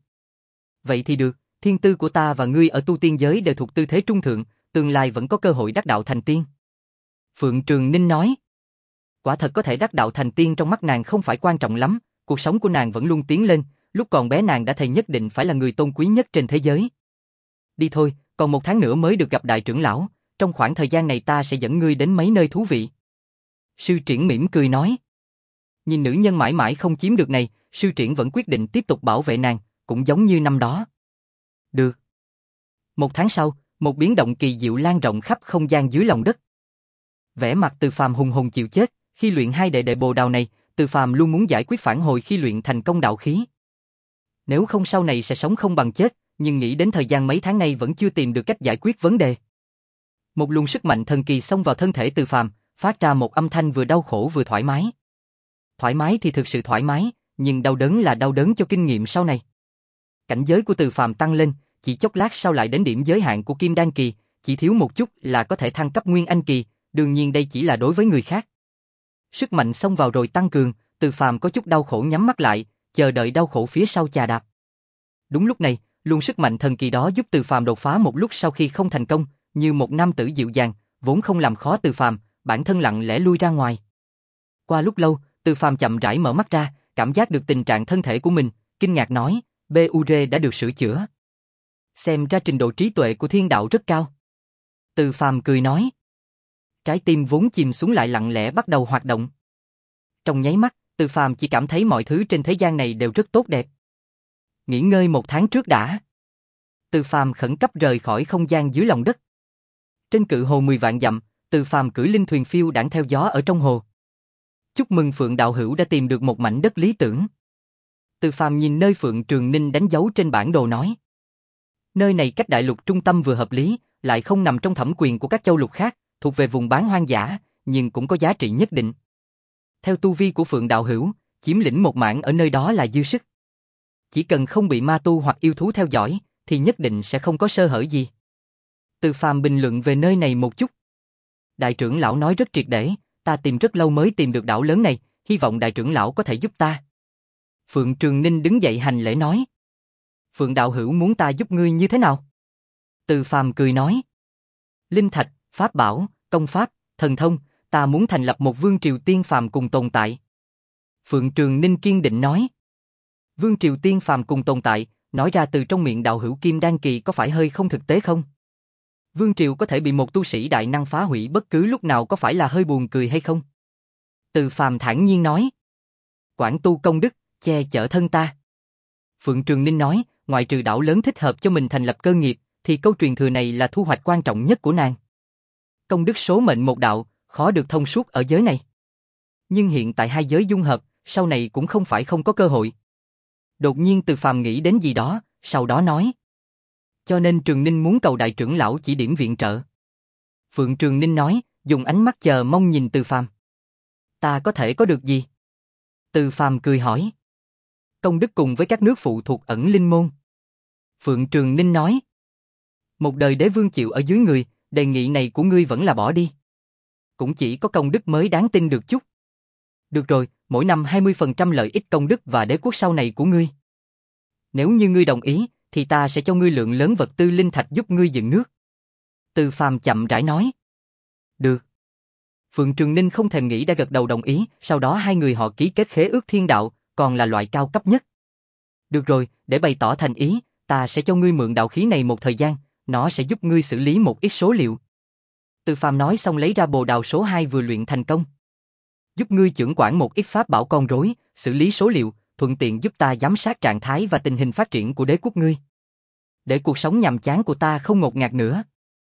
Vậy thì được, thiên tư của ta và ngươi ở tu tiên giới đều thuộc tư thế trung thượng, tương lai vẫn có cơ hội đắc đạo thành tiên. Phượng Trường Ninh nói. Quả thật có thể đắc đạo thành tiên trong mắt nàng không phải quan trọng lắm, cuộc sống của nàng vẫn luôn tiến lên, lúc còn bé nàng đã thề nhất định phải là người tôn quý nhất trên thế giới. Đi thôi, con còn một tháng nữa mới được gặp đại trưởng lão, trong khoảng thời gian này ta sẽ dẫn ngươi đến mấy nơi thú vị. Sư Triển mỉm cười nói. Nhìn nữ nhân mãi mãi không chiếm được này, sư Triển vẫn quyết định tiếp tục bảo vệ nàng, cũng giống như năm đó. Được. Một tháng sau, một biến động kỳ diệu lan rộng khắp không gian dưới lòng đất. Vẻ mặt Từ Phàm hùng hùng chịu chết, khi luyện hai đệ đệ bồ đào này, Từ Phàm luôn muốn giải quyết phản hồi khi luyện thành công đạo khí. Nếu không sau này sẽ sống không bằng chết, nhưng nghĩ đến thời gian mấy tháng nay vẫn chưa tìm được cách giải quyết vấn đề. Một luồng sức mạnh thần kỳ xông vào thân thể Từ Phàm, phát ra một âm thanh vừa đau khổ vừa thoải mái. Thoải mái thì thực sự thoải mái, nhưng đau đớn là đau đớn cho kinh nghiệm sau này. Cảnh giới của Từ Phàm tăng lên, chỉ chốc lát sau lại đến điểm giới hạn của Kim Đan kỳ, chỉ thiếu một chút là có thể thăng cấp Nguyên Anh kỳ, đương nhiên đây chỉ là đối với người khác. Sức mạnh xông vào rồi tăng cường, Từ Phàm có chút đau khổ nhắm mắt lại, chờ đợi đau khổ phía sau chà đạp. Đúng lúc này, luồng sức mạnh thần kỳ đó giúp Từ Phàm đột phá một lúc sau khi không thành công, như một nam tử dịu dàng, vốn không làm khó Từ Phàm, bản thân lặng lẽ lui ra ngoài. Qua lúc lâu, Từ Phàm chậm rãi mở mắt ra, cảm giác được tình trạng thân thể của mình, kinh ngạc nói, bê u rê đã được sửa chữa. Xem ra trình độ trí tuệ của thiên đạo rất cao. Từ Phàm cười nói. Trái tim vốn chìm xuống lại lặng lẽ bắt đầu hoạt động. Trong nháy mắt, Từ Phàm chỉ cảm thấy mọi thứ trên thế gian này đều rất tốt đẹp. Nghỉ ngơi một tháng trước đã. Từ Phàm khẩn cấp rời khỏi không gian dưới lòng đất. Trên cự hồ mười vạn dặm, Từ Phàm cưỡi linh thuyền phiêu đãng theo gió ở trong hồ. Chúc mừng Phượng đạo hữu đã tìm được một mảnh đất lý tưởng. Từ Phàm nhìn nơi Phượng Trường Ninh đánh dấu trên bản đồ nói. Nơi này cách đại lục trung tâm vừa hợp lý, lại không nằm trong thẩm quyền của các châu lục khác, thuộc về vùng bán hoang dã, nhưng cũng có giá trị nhất định. Theo tu vi của Phượng đạo hữu, chiếm lĩnh một mảng ở nơi đó là dư sức. Chỉ cần không bị ma tu hoặc yêu thú theo dõi, thì nhất định sẽ không có sơ hở gì. Từ Phàm bình luận về nơi này một chút. Đại trưởng lão nói rất triệt để, ta tìm rất lâu mới tìm được đảo lớn này, hy vọng đại trưởng lão có thể giúp ta. Phượng Trường Ninh đứng dậy hành lễ nói. Phượng đạo hữu muốn ta giúp ngươi như thế nào? Từ Phàm cười nói. Linh thạch, pháp bảo, công pháp, thần thông, ta muốn thành lập một vương triều tiên phàm cùng tồn tại. Phượng Trường Ninh kiên định nói. Vương triều tiên phàm cùng tồn tại, nói ra từ trong miệng đạo hữu Kim Đan kỳ có phải hơi không thực tế không? Vương triều có thể bị một tu sĩ đại năng phá hủy bất cứ lúc nào có phải là hơi buồn cười hay không? Từ Phàm thản nhiên nói. Quảng tu công đức, che chở thân ta. Phượng Trường Ninh nói, ngoại trừ đảo lớn thích hợp cho mình thành lập cơ nghiệp, thì câu truyền thừa này là thu hoạch quan trọng nhất của nàng. Công đức số mệnh một đạo, khó được thông suốt ở giới này. Nhưng hiện tại hai giới dung hợp, sau này cũng không phải không có cơ hội. Đột nhiên Từ Phàm nghĩ đến gì đó, sau đó nói. Cho nên Trường Ninh muốn cầu đại trưởng lão chỉ điểm viện trợ. Phượng Trường Ninh nói, dùng ánh mắt chờ mong nhìn Từ Phàm. Ta có thể có được gì? Từ Phàm cười hỏi. Công đức cùng với các nước phụ thuộc ẩn linh môn. Phượng Trường Ninh nói. Một đời đế vương chịu ở dưới người, đề nghị này của ngươi vẫn là bỏ đi. Cũng chỉ có công đức mới đáng tin được chút. Được rồi, mỗi năm hai mươi phần trăm lợi ích công đức và đế quốc sau này của ngươi. Nếu như ngươi đồng ý, thì ta sẽ cho ngươi lượng lớn vật tư linh thạch giúp ngươi dựng nước. Từ Phàm chậm rãi nói. Được. Phượng Trường Ninh không thèm nghĩ đã gật đầu đồng ý, sau đó hai người họ ký kết khế ước thiên đạo, còn là loại cao cấp nhất. Được rồi, để bày tỏ thành ý, ta sẽ cho ngươi mượn đạo khí này một thời gian, nó sẽ giúp ngươi xử lý một ít số liệu. Từ Phàm nói xong lấy ra bồ đào số hai vừa luyện thành công. Giúp ngươi chưởng quản một ít pháp bảo con rối, xử lý số liệu, thuận tiện giúp ta giám sát trạng thái và tình hình phát triển của đế quốc ngươi. Để cuộc sống nhàm chán của ta không ngột ngạt nữa.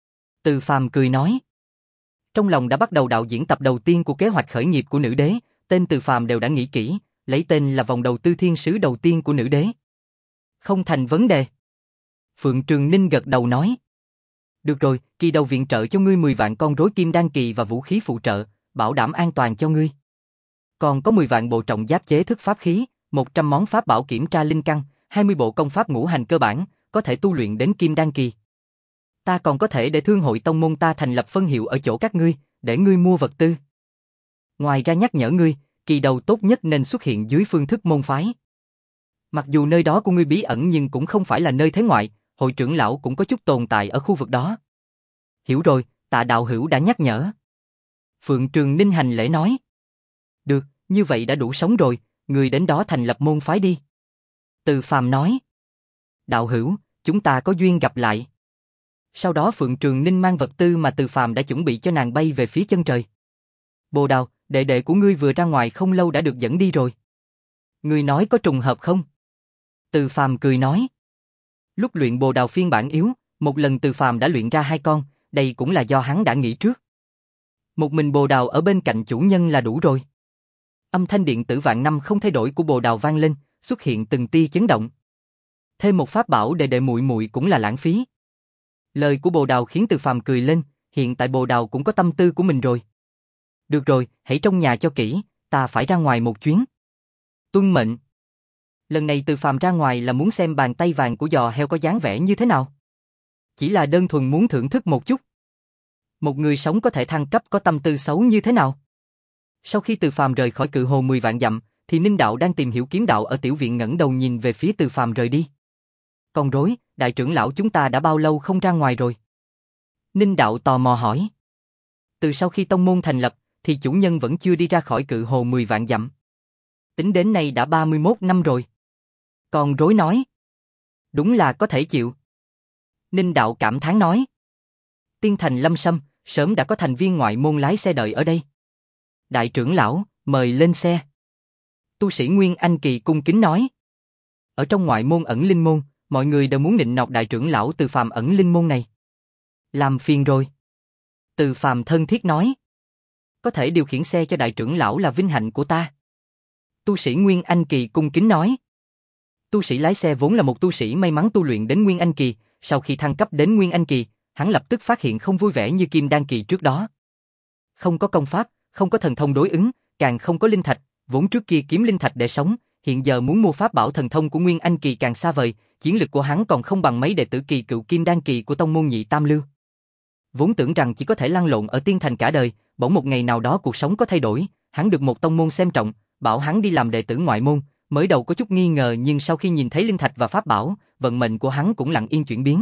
Từ Phàm cười nói. Trong lòng đã bắt đầu đạo diễn tập đầu tiên của kế hoạch khởi nghiệp của nữ đế, tên Từ Phàm đều đã nghĩ kỹ, lấy tên là vòng đầu tư thiên sứ đầu tiên của nữ đế. Không thành vấn đề. Phượng Trường Ninh gật đầu nói. Được rồi, kỳ đầu viện trợ cho ngươi mười vạn con rối kim đan kỳ và vũ khí phụ trợ, bảo đảm an toàn cho ngươi. Còn có mười vạn bộ trọng giáp chế thức pháp khí, một trăm món pháp bảo kiểm tra linh căn, hai mươi bộ công pháp ngũ hành cơ bản, có thể tu luyện đến kim đan kỳ. Ta còn có thể để thương hội tông môn ta thành lập phân hiệu ở chỗ các ngươi, để ngươi mua vật tư. Ngoài ra nhắc nhở ngươi, kỳ đầu tốt nhất nên xuất hiện dưới phương thức môn phái. Mặc dù nơi đó của ngươi bí ẩn nhưng cũng không phải là nơi thế ngoại, hội trưởng lão cũng có chút tồn tại ở khu vực đó. Hiểu rồi, Tạ đạo hữu đã nhắc nhở. Phượng Trường Ninh hành lễ nói. Được, như vậy đã đủ sống rồi, người đến đó thành lập môn phái đi. Từ Phàm nói. Đạo hữu, chúng ta có duyên gặp lại. Sau đó Phượng Trường Ninh mang vật tư mà Từ Phàm đã chuẩn bị cho nàng bay về phía chân trời. Bồ Đào, đệ đệ của ngươi vừa ra ngoài không lâu đã được dẫn đi rồi. Ngươi nói có trùng hợp không? Từ Phàm cười nói. Lúc luyện Bồ Đào phiên bản yếu, một lần Từ Phàm đã luyện ra hai con, đây cũng là do hắn đã nghĩ trước. Một mình Bồ Đào ở bên cạnh chủ nhân là đủ rồi. Âm thanh điện tử vạn năm không thay đổi của Bồ Đào vang lên, xuất hiện từng tia chấn động. Thêm một pháp bảo để đệ muội muội cũng là lãng phí. Lời của Bồ Đào khiến Từ Phàm cười lên, hiện tại Bồ Đào cũng có tâm tư của mình rồi. Được rồi, hãy trong nhà cho kỹ, ta phải ra ngoài một chuyến. Tuân mệnh. Lần này Từ Phàm ra ngoài là muốn xem bàn tay vàng của giò heo có dáng vẻ như thế nào. Chỉ là đơn thuần muốn thưởng thức một chút. Một người sống có thể thăng cấp có tâm tư xấu như thế nào? Sau khi Từ Phàm rời khỏi cự hồ mười vạn dặm, thì Ninh Đạo đang tìm hiểu kiếm đạo ở tiểu viện ngẩng đầu nhìn về phía Từ Phàm rời đi. Con rối, đại trưởng lão chúng ta đã bao lâu không ra ngoài rồi? Ninh Đạo tò mò hỏi. Từ sau khi tông môn thành lập, thì chủ nhân vẫn chưa đi ra khỏi cự hồ mười vạn dặm. Tính đến nay đã ba mươi mốt năm rồi. Con rối nói. Đúng là có thể chịu. Ninh Đạo cảm thán nói. Tiên thành Lâm Sâm, sớm đã có thành viên ngoại môn lái xe đợi ở đây. Đại trưởng lão, mời lên xe. Tu sĩ Nguyên Anh Kỳ cung kính nói. Ở trong ngoại môn ẩn linh môn, mọi người đều muốn nịnh nọt đại trưởng lão Từ Phàm ẩn linh môn này. Làm phiền rồi. Từ Phàm thân thiết nói. Có thể điều khiển xe cho đại trưởng lão là vinh hạnh của ta. Tu sĩ Nguyên Anh Kỳ cung kính nói. Tu sĩ lái xe vốn là một tu sĩ may mắn tu luyện đến Nguyên Anh Kỳ, sau khi thăng cấp đến Nguyên Anh Kỳ, hắn lập tức phát hiện không vui vẻ như Kim Đan Kỳ trước đó. Không có công pháp, không có thần thông đối ứng, càng không có linh thạch, vốn trước kia kiếm linh thạch để sống, hiện giờ muốn mua pháp bảo thần thông của Nguyên Anh Kỳ càng xa vời, chiến lực của hắn còn không bằng mấy đệ tử kỳ cựu Kim Đan Kỳ của tông môn Nhị Tam Lưu. Vốn tưởng rằng chỉ có thể lăn lộn ở tiên thành cả đời, bỗng một ngày nào đó cuộc sống có thay đổi, hắn được một tông môn xem trọng, bảo hắn đi làm đệ tử ngoại môn, mới đầu có chút nghi ngờ nhưng sau khi nhìn thấy linh thạch và pháp bảo, vận mệnh của hắn cũng lặng yên chuyển biến.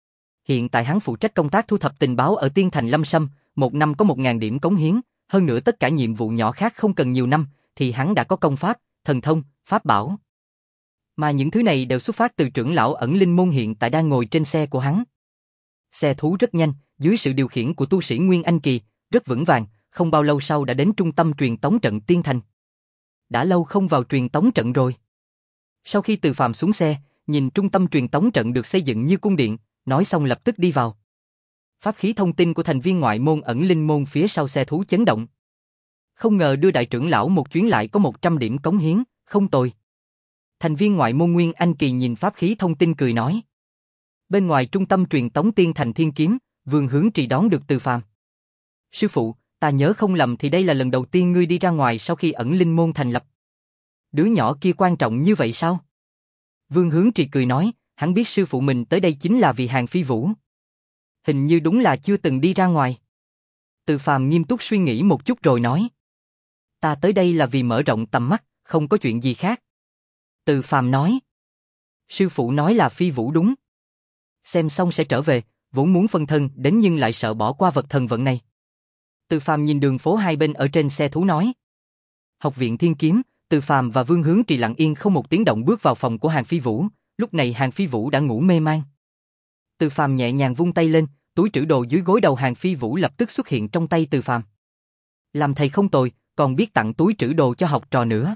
Hiện tại hắn phụ trách công tác thu thập tình báo ở tiên thành Lâm Sâm, một năm có một ngàn điểm cống hiến, hơn nữa tất cả nhiệm vụ nhỏ khác không cần nhiều năm, thì hắn đã có công pháp, thần thông, pháp bảo. Mà những thứ này đều xuất phát từ trưởng lão ẩn linh môn hiện tại đang ngồi trên xe của hắn. Xe thú rất nhanh, dưới sự điều khiển của tu sĩ Nguyên Anh Kỳ, rất vững vàng, không bao lâu sau đã đến trung tâm truyền tống trận tiên thành. Đã lâu không vào truyền tống trận rồi. Sau khi Từ Phàm xuống xe, nhìn trung tâm truyền tống trận được xây dựng như cung điện, nói xong lập tức đi vào. Pháp khí thông tin của thành viên ngoại môn ẩn linh môn phía sau xe thú chấn động. Không ngờ đưa đại trưởng lão một chuyến lại có một trăm điểm cống hiến, không tồi. Thành viên ngoại môn Nguyên Anh Kỳ nhìn pháp khí thông tin cười nói. Bên ngoài trung tâm truyền tống tiên thành Thiên Kiếm, Vương Hướng Trì đón được Từ Phàm. Sư phụ, ta nhớ không lầm thì đây là lần đầu tiên ngươi đi ra ngoài sau khi ẩn linh môn thành lập. Đứa nhỏ kia quan trọng như vậy sao? Vương Hướng Trì cười nói, hắn biết sư phụ mình tới đây chính là vì Hàn Phi Vũ. Hình như đúng là chưa từng đi ra ngoài. Từ Phàm nghiêm túc suy nghĩ một chút rồi nói. Ta tới đây là vì mở rộng tầm mắt, không có chuyện gì khác. Từ Phàm nói. Sư phụ nói là Phi Vũ đúng. Xem xong sẽ trở về, vốn muốn phân thân đến nhưng lại sợ bỏ qua vật thần vận này. Từ Phàm nhìn đường phố hai bên ở trên xe thú nói. Học viện Thiên Kiếm, Từ Phàm và Vương Hướng Trì lặng yên không một tiếng động bước vào phòng của Hàn Phi Vũ, lúc này Hàn Phi Vũ đã ngủ mê man. Từ Phàm nhẹ nhàng vung tay lên, túi trữ đồ dưới gối đầu Hàn Phi Vũ lập tức xuất hiện trong tay Từ Phàm. Làm thầy không tồi, còn biết tặng túi trữ đồ cho học trò nữa.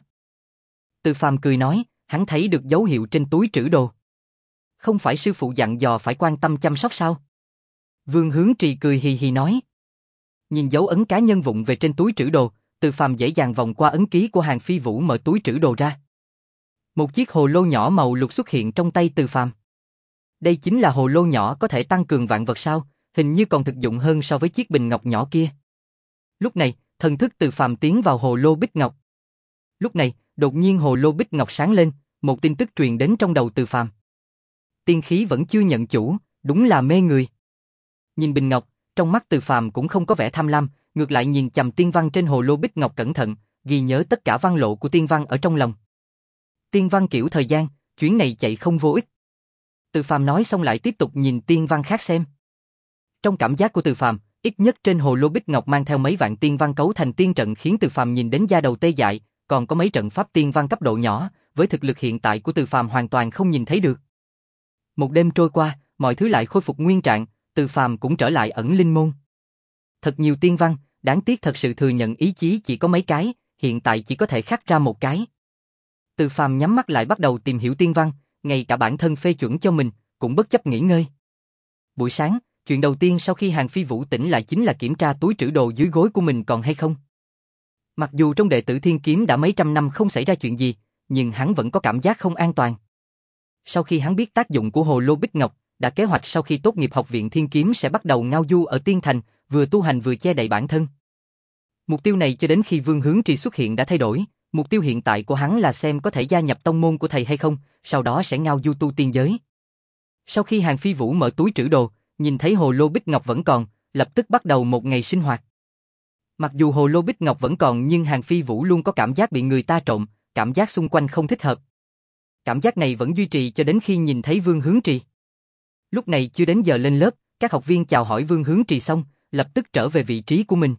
Từ Phàm cười nói, hắn thấy được dấu hiệu trên túi trữ đồ. Không phải sư phụ dặn dò phải quan tâm chăm sóc sao? Vương Hướng Trì cười hì hì nói. Nhìn dấu ấn cá nhân vụng về trên túi trữ đồ, Từ Phàm dễ dàng vòng qua ấn ký của Hàn Phi Vũ mở túi trữ đồ ra. Một chiếc hồ lô nhỏ màu lục xuất hiện trong tay Từ Phàm. Đây chính là hồ lô nhỏ có thể tăng cường vạn vật sao, hình như còn thực dụng hơn so với chiếc bình ngọc nhỏ kia. Lúc này, thần thức Từ Phàm tiến vào hồ lô bích ngọc. Lúc này, đột nhiên hồ lô bích ngọc sáng lên, một tin tức truyền đến trong đầu Từ Phàm. Tiên khí vẫn chưa nhận chủ, đúng là mê người. Nhìn bình ngọc, trong mắt Từ Phàm cũng không có vẻ tham lam, ngược lại nhìn chằm tiên văn trên hồ lô bích ngọc cẩn thận, ghi nhớ tất cả văn lộ của tiên văn ở trong lòng. Tiên văn kiểu thời gian, chuyến này chạy không vô ích. Từ Phàm nói xong lại tiếp tục nhìn tiên văn khác xem. Trong cảm giác của Từ Phàm, ít nhất trên hồ lô bích ngọc mang theo mấy vạn tiên văn cấu thành tiên trận khiến Từ Phàm nhìn đến da đầu tê dại, còn có mấy trận pháp tiên văn cấp độ nhỏ, với thực lực hiện tại của Từ Phàm hoàn toàn không nhìn thấy được. Một đêm trôi qua, mọi thứ lại khôi phục nguyên trạng, Từ Phàm cũng trở lại ẩn linh môn. Thật nhiều tiên văn, đáng tiếc thật sự thừa nhận ý chí chỉ có mấy cái, hiện tại chỉ có thể khắc ra một cái. Từ Phàm nhắm mắt lại bắt đầu tìm hiểu tiên văn, ngay cả bản thân phê chuẩn cho mình, cũng bất chấp nghỉ ngơi. Buổi sáng, chuyện đầu tiên sau khi Hàn Phi Vũ tỉnh lại chính là kiểm tra túi trữ đồ dưới gối của mình còn hay không. Mặc dù trong đệ tử thiên kiếm đã mấy trăm năm không xảy ra chuyện gì, nhưng hắn vẫn có cảm giác không an toàn. Sau khi hắn biết tác dụng của hồ lô bích ngọc, đã kế hoạch sau khi tốt nghiệp học viện thiên kiếm sẽ bắt đầu ngao du ở tiên thành, vừa tu hành vừa che đậy bản thân. Mục tiêu này cho đến khi Vương Hướng Trì xuất hiện đã thay đổi, mục tiêu hiện tại của hắn là xem có thể gia nhập tông môn của thầy hay không, sau đó sẽ ngao du tu tiên giới. Sau khi Hàn Phi Vũ mở túi trữ đồ, nhìn thấy hồ lô bích ngọc vẫn còn, lập tức bắt đầu một ngày sinh hoạt. Mặc dù hồ lô bích ngọc vẫn còn nhưng Hàn Phi Vũ luôn có cảm giác bị người ta trộm, cảm giác xung quanh không thích hợp. Cảm giác này vẫn duy trì cho đến khi nhìn thấy Vương Hướng Trì. Lúc này chưa đến giờ lên lớp, các học viên chào hỏi Vương Hướng Trì xong, lập tức trở về vị trí của mình.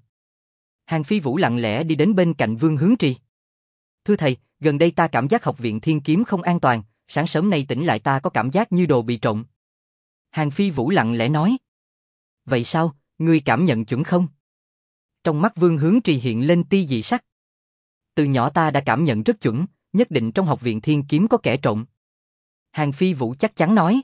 Hàn Phi Vũ lặng lẽ đi đến bên cạnh Vương Hướng Trì. Thưa thầy, gần đây ta cảm giác học viện thiên kiếm không an toàn, sáng sớm nay tỉnh lại ta có cảm giác như đồ bị trộm. Hàn Phi Vũ lặng lẽ nói. Vậy sao, ngươi cảm nhận chuẩn không? Trong mắt Vương Hướng Trì hiện lên tia dị sắc. Từ nhỏ ta đã cảm nhận rất chuẩn, nhất định trong học viện thiên kiếm có kẻ trộm. Hàn Phi Vũ chắc chắn nói.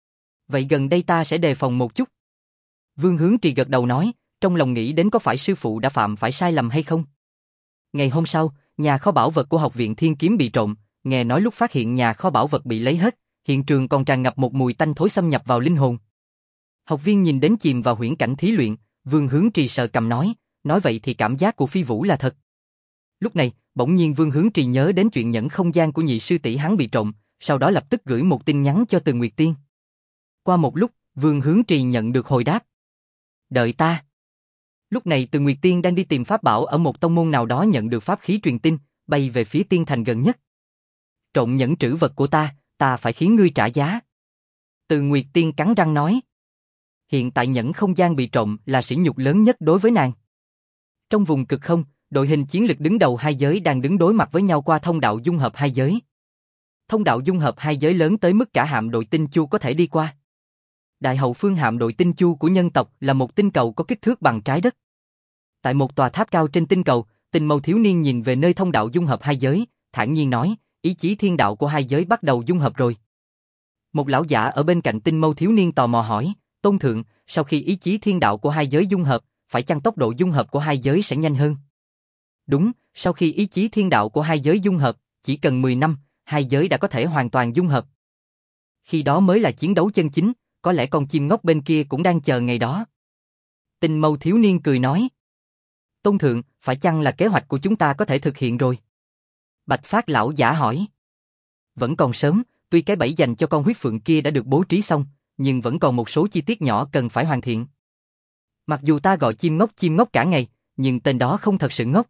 Vậy gần đây ta sẽ đề phòng một chút. Vương Hướng Trì gật đầu nói, trong lòng nghĩ đến có phải sư phụ đã phạm phải sai lầm hay không. Ngày hôm sau, nhà kho bảo vật của học viện thiên kiếm bị trộm, nghe nói lúc phát hiện nhà kho bảo vật bị lấy hết, hiện trường còn tràn ngập một mùi tanh thối xâm nhập vào linh hồn. Học viên nhìn đến chìm vào huyễn cảnh thí luyện, Vương Hướng Trì sợ cầm nói, nói vậy thì cảm giác của Phi Vũ là thật. Lúc này, bỗng nhiên Vương Hướng Trì nhớ đến chuyện nhẫn không gian của nhị sư tỷ hắn bị trộm, sau đó lập tức gửi một tin nhắn cho Từ Nguyệt Tiên. Qua một lúc, Vương Hướng Trì nhận được hồi đáp. Đợi ta. Lúc này Từ Nguyệt Tiên đang đi tìm pháp bảo ở một tông môn nào đó, nhận được pháp khí truyền tin, bay về phía tiên thành gần nhất. Trộm nhẫn trữ vật của ta, ta phải khiến ngươi trả giá. Từ Nguyệt Tiên cắn răng nói. Hiện tại nhẫn không gian bị trộm là sỉ nhục lớn nhất đối với nàng. Trong vùng cực không, đội hình chiến lực đứng đầu hai giới đang đứng đối mặt với nhau qua thông đạo dung hợp hai giới. Thông đạo dung hợp hai giới lớn tới mức cả hạm đội tinh chu có thể đi qua. Đại hậu phương hạm đội tinh chu của nhân tộc là một tinh cầu có kích thước bằng trái đất. Tại một tòa tháp cao trên tinh cầu, Tinh Mâu thiếu niên nhìn về nơi thông đạo dung hợp hai giới, thản nhiên nói, ý chí thiên đạo của hai giới bắt đầu dung hợp rồi. Một lão giả ở bên cạnh Tinh Mâu thiếu niên tò mò hỏi, Tôn thượng, sau khi ý chí thiên đạo của hai giới dung hợp, phải chăng tốc độ dung hợp của hai giới sẽ nhanh hơn? Đúng, sau khi ý chí thiên đạo của hai giới dung hợp, chỉ cần mười năm, hai giới đã có thể hoàn toàn dung hợp. Khi đó mới là chiến đấu chân chính, có lẽ con chim ngốc bên kia cũng đang chờ ngày đó. Tinh Mâu thiếu niên cười nói. Tôn thượng, phải chăng là kế hoạch của chúng ta có thể thực hiện rồi? Bạch Phát lão giả hỏi. Vẫn còn sớm, tuy cái bẫy dành cho con huyết phượng kia đã được bố trí xong, nhưng vẫn còn một số chi tiết nhỏ cần phải hoàn thiện. Mặc dù ta gọi chim ngốc chim ngốc cả ngày, nhưng tên đó không thật sự ngốc.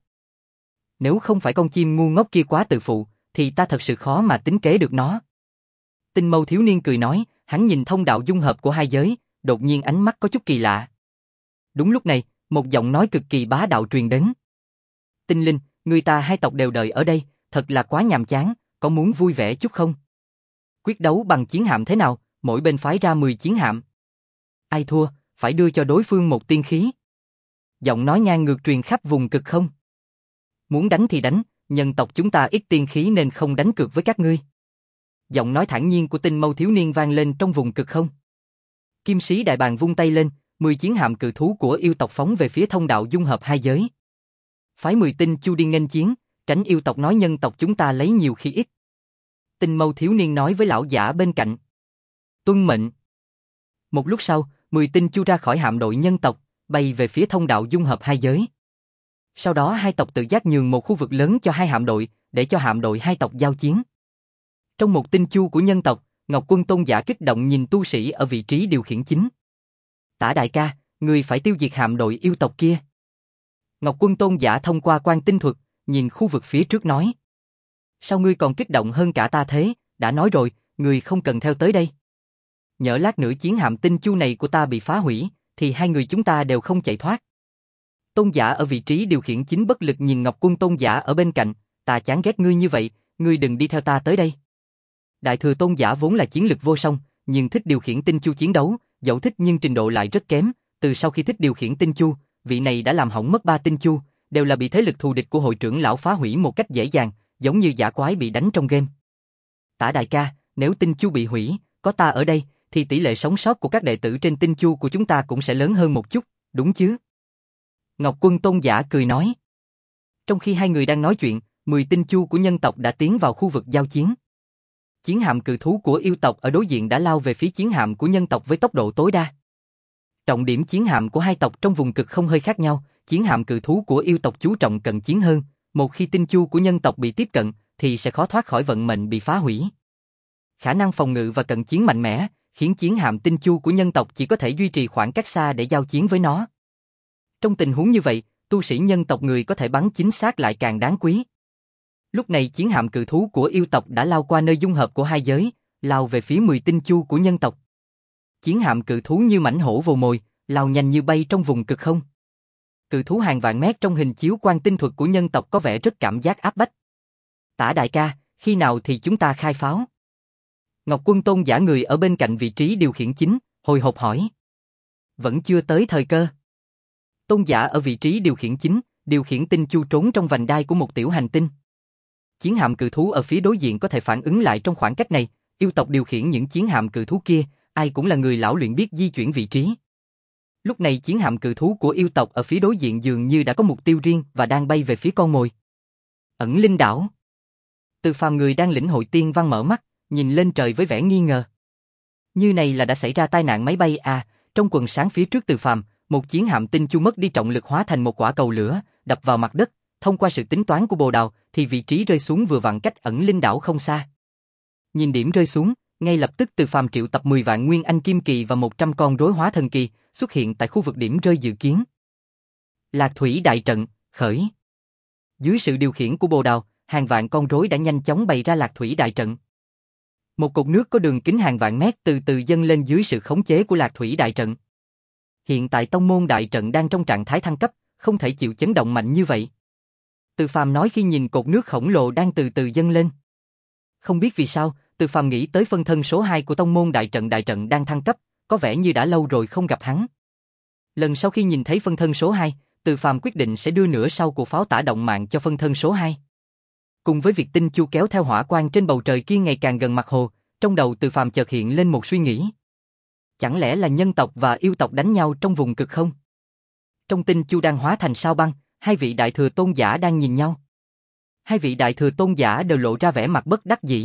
Nếu không phải con chim ngu ngốc kia quá tự phụ, thì ta thật sự khó mà tính kế được nó. Tinh Mâu thiếu niên cười nói, hắn nhìn thông đạo dung hợp của hai giới, đột nhiên ánh mắt có chút kỳ lạ. Đúng lúc này, một giọng nói cực kỳ bá đạo truyền đến. Tinh Linh, người ta hai tộc đều đợi ở đây, thật là quá nhàm chán, có muốn vui vẻ chút không? Quyết đấu bằng chiến hạm thế nào, mỗi bên phái ra mười chiến hạm. Ai thua, phải đưa cho đối phương một tiên khí. Giọng nói ngang ngược truyền khắp vùng cực không. Muốn đánh thì đánh, nhân tộc chúng ta ít tiên khí nên không đánh cược với các ngươi. Giọng nói thản nhiên của Tinh Mâu thiếu niên vang lên trong vùng cực không. Kim sĩ đại bàng vung tay lên, mười chiến hạm cự thú của yêu tộc phóng về phía thông đạo dung hợp hai giới. Phái mười tinh chu đi nghênh chiến, tránh yêu tộc nói nhân tộc chúng ta lấy nhiều khi ít. Tinh Mâu thiếu niên nói với lão giả bên cạnh. Tuân mệnh. Một lúc sau, mười tinh chu ra khỏi hạm đội nhân tộc, bay về phía thông đạo dung hợp hai giới. Sau đó hai tộc tự giác nhường một khu vực lớn cho hai hạm đội, để cho hạm đội hai tộc giao chiến. Trong một tinh chu của nhân tộc, Ngọc Quân Tôn giả kích động nhìn tu sĩ ở vị trí điều khiển chính. Tả đại ca, người phải tiêu diệt hạm đội yêu tộc kia. Ngọc Quân Tôn giả thông qua quan tinh thuật, nhìn khu vực phía trước nói. Sao ngươi còn kích động hơn cả ta thế, đã nói rồi, ngươi không cần theo tới đây. Nhỡ lát nữa chiến hạm tinh chu này của ta bị phá hủy, thì hai người chúng ta đều không chạy thoát. Tôn giả ở vị trí điều khiển chính bất lực nhìn Ngọc Quân Tôn giả ở bên cạnh, ta chán ghét ngươi như vậy, ngươi đừng đi theo ta tới đây. Đại thừa Tôn giả vốn là chiến lực vô song, nhưng thích điều khiển tinh chu chiến đấu, dẫu thích nhưng trình độ lại rất kém, từ sau khi thích điều khiển tinh chu, vị này đã làm hỏng mất ba tinh chu, đều là bị thế lực thù địch của hội trưởng lão phá hủy một cách dễ dàng, giống như dã quái bị đánh trong game. Tả đại ca, nếu tinh chu bị hủy, có ta ở đây, thì tỷ lệ sống sót của các đệ tử trên tinh chu của chúng ta cũng sẽ lớn hơn một chút, đúng chứ? Ngọc Quân Tôn giả cười nói. Trong khi hai người đang nói chuyện, mười tinh chu của nhân tộc đã tiến vào khu vực giao chiến. Chiến hạm cự thú của yêu tộc ở đối diện đã lao về phía chiến hạm của nhân tộc với tốc độ tối đa. Trọng điểm chiến hạm của hai tộc trong vùng cực không hơi khác nhau, chiến hạm cự thú của yêu tộc chú trọng cận chiến hơn, một khi tinh chu của nhân tộc bị tiếp cận, thì sẽ khó thoát khỏi vận mệnh bị phá hủy. Khả năng phòng ngự và cận chiến mạnh mẽ, khiến chiến hạm tinh chu của nhân tộc chỉ có thể duy trì khoảng cách xa để giao chiến với nó. Trong tình huống như vậy, tu sĩ nhân tộc người có thể bắn chính xác lại càng đáng quý. Lúc này chiến hạm cự thú của yêu tộc đã lao qua nơi dung hợp của hai giới, lao về phía mười tinh chu của nhân tộc. Chiến hạm cự thú như mãnh hổ vồ mồi, lao nhanh như bay trong vùng cực không. Cự thú hàng vạn mét trong hình chiếu quang tinh thuật của nhân tộc có vẻ rất cảm giác áp bách. Tả đại ca, khi nào thì chúng ta khai pháo? Ngọc Quân Tôn giả người ở bên cạnh vị trí điều khiển chính, hồi hộp hỏi. Vẫn chưa tới thời cơ. Tôn giả ở vị trí điều khiển chính, điều khiển tinh chu trốn trong vành đai của một tiểu hành tinh. Chiến hạm cự thú ở phía đối diện có thể phản ứng lại trong khoảng cách này, yêu tộc điều khiển những chiến hạm cự thú kia, ai cũng là người lão luyện biết di chuyển vị trí. Lúc này chiến hạm cự thú của yêu tộc ở phía đối diện dường như đã có mục tiêu riêng và đang bay về phía con mồi. Ẩn Linh đảo. Từ Phàm người đang lĩnh hội tiên văn mở mắt, nhìn lên trời với vẻ nghi ngờ. Như này là đã xảy ra tai nạn máy bay à? Trong quần sáng phía trước Từ Phàm, một chiến hạm tinh chu mất đi trọng lực hóa thành một quả cầu lửa, đập vào mặt đất. Thông qua sự tính toán của Bồ Đào, thì vị trí rơi xuống vừa vặn cách Ẩn Linh đảo không xa. Nhìn điểm rơi xuống, ngay lập tức Từ Phàm triệu tập mười vạn nguyên anh kim kỳ và một trăm con rối hóa thần kỳ, xuất hiện tại khu vực điểm rơi dự kiến. Lạc thủy đại trận, khởi. Dưới sự điều khiển của Bồ Đào, hàng vạn con rối đã nhanh chóng bày ra lạc thủy đại trận. Một cột nước có đường kính hàng vạn mét từ từ dâng lên dưới sự khống chế của lạc thủy đại trận. Hiện tại tông môn đại trận đang trong trạng thái thăng cấp, không thể chịu chấn động mạnh như vậy. Từ Phàm nói khi nhìn cột nước khổng lồ đang từ từ dâng lên. Không biết vì sao, Từ Phàm nghĩ tới phân thân số hai của tông môn đại trận đại trận đang thăng cấp, có vẻ như đã lâu rồi không gặp hắn. Lần sau khi nhìn thấy phân thân số hai, Từ Phàm quyết định sẽ đưa nửa sau của pháo tả động mạng cho phân thân số hai. Cùng với việc tinh chu kéo theo hỏa quang trên bầu trời kia ngày càng gần mặt hồ, trong đầu Từ Phàm chợt hiện lên một suy nghĩ. Chẳng lẽ là nhân tộc và yêu tộc đánh nhau trong vùng cực không? Trong tinh chu đang hóa thành sao băng, hai vị đại thừa tôn giả đang nhìn nhau. Hai vị đại thừa tôn giả đều lộ ra vẻ mặt bất đắc dĩ.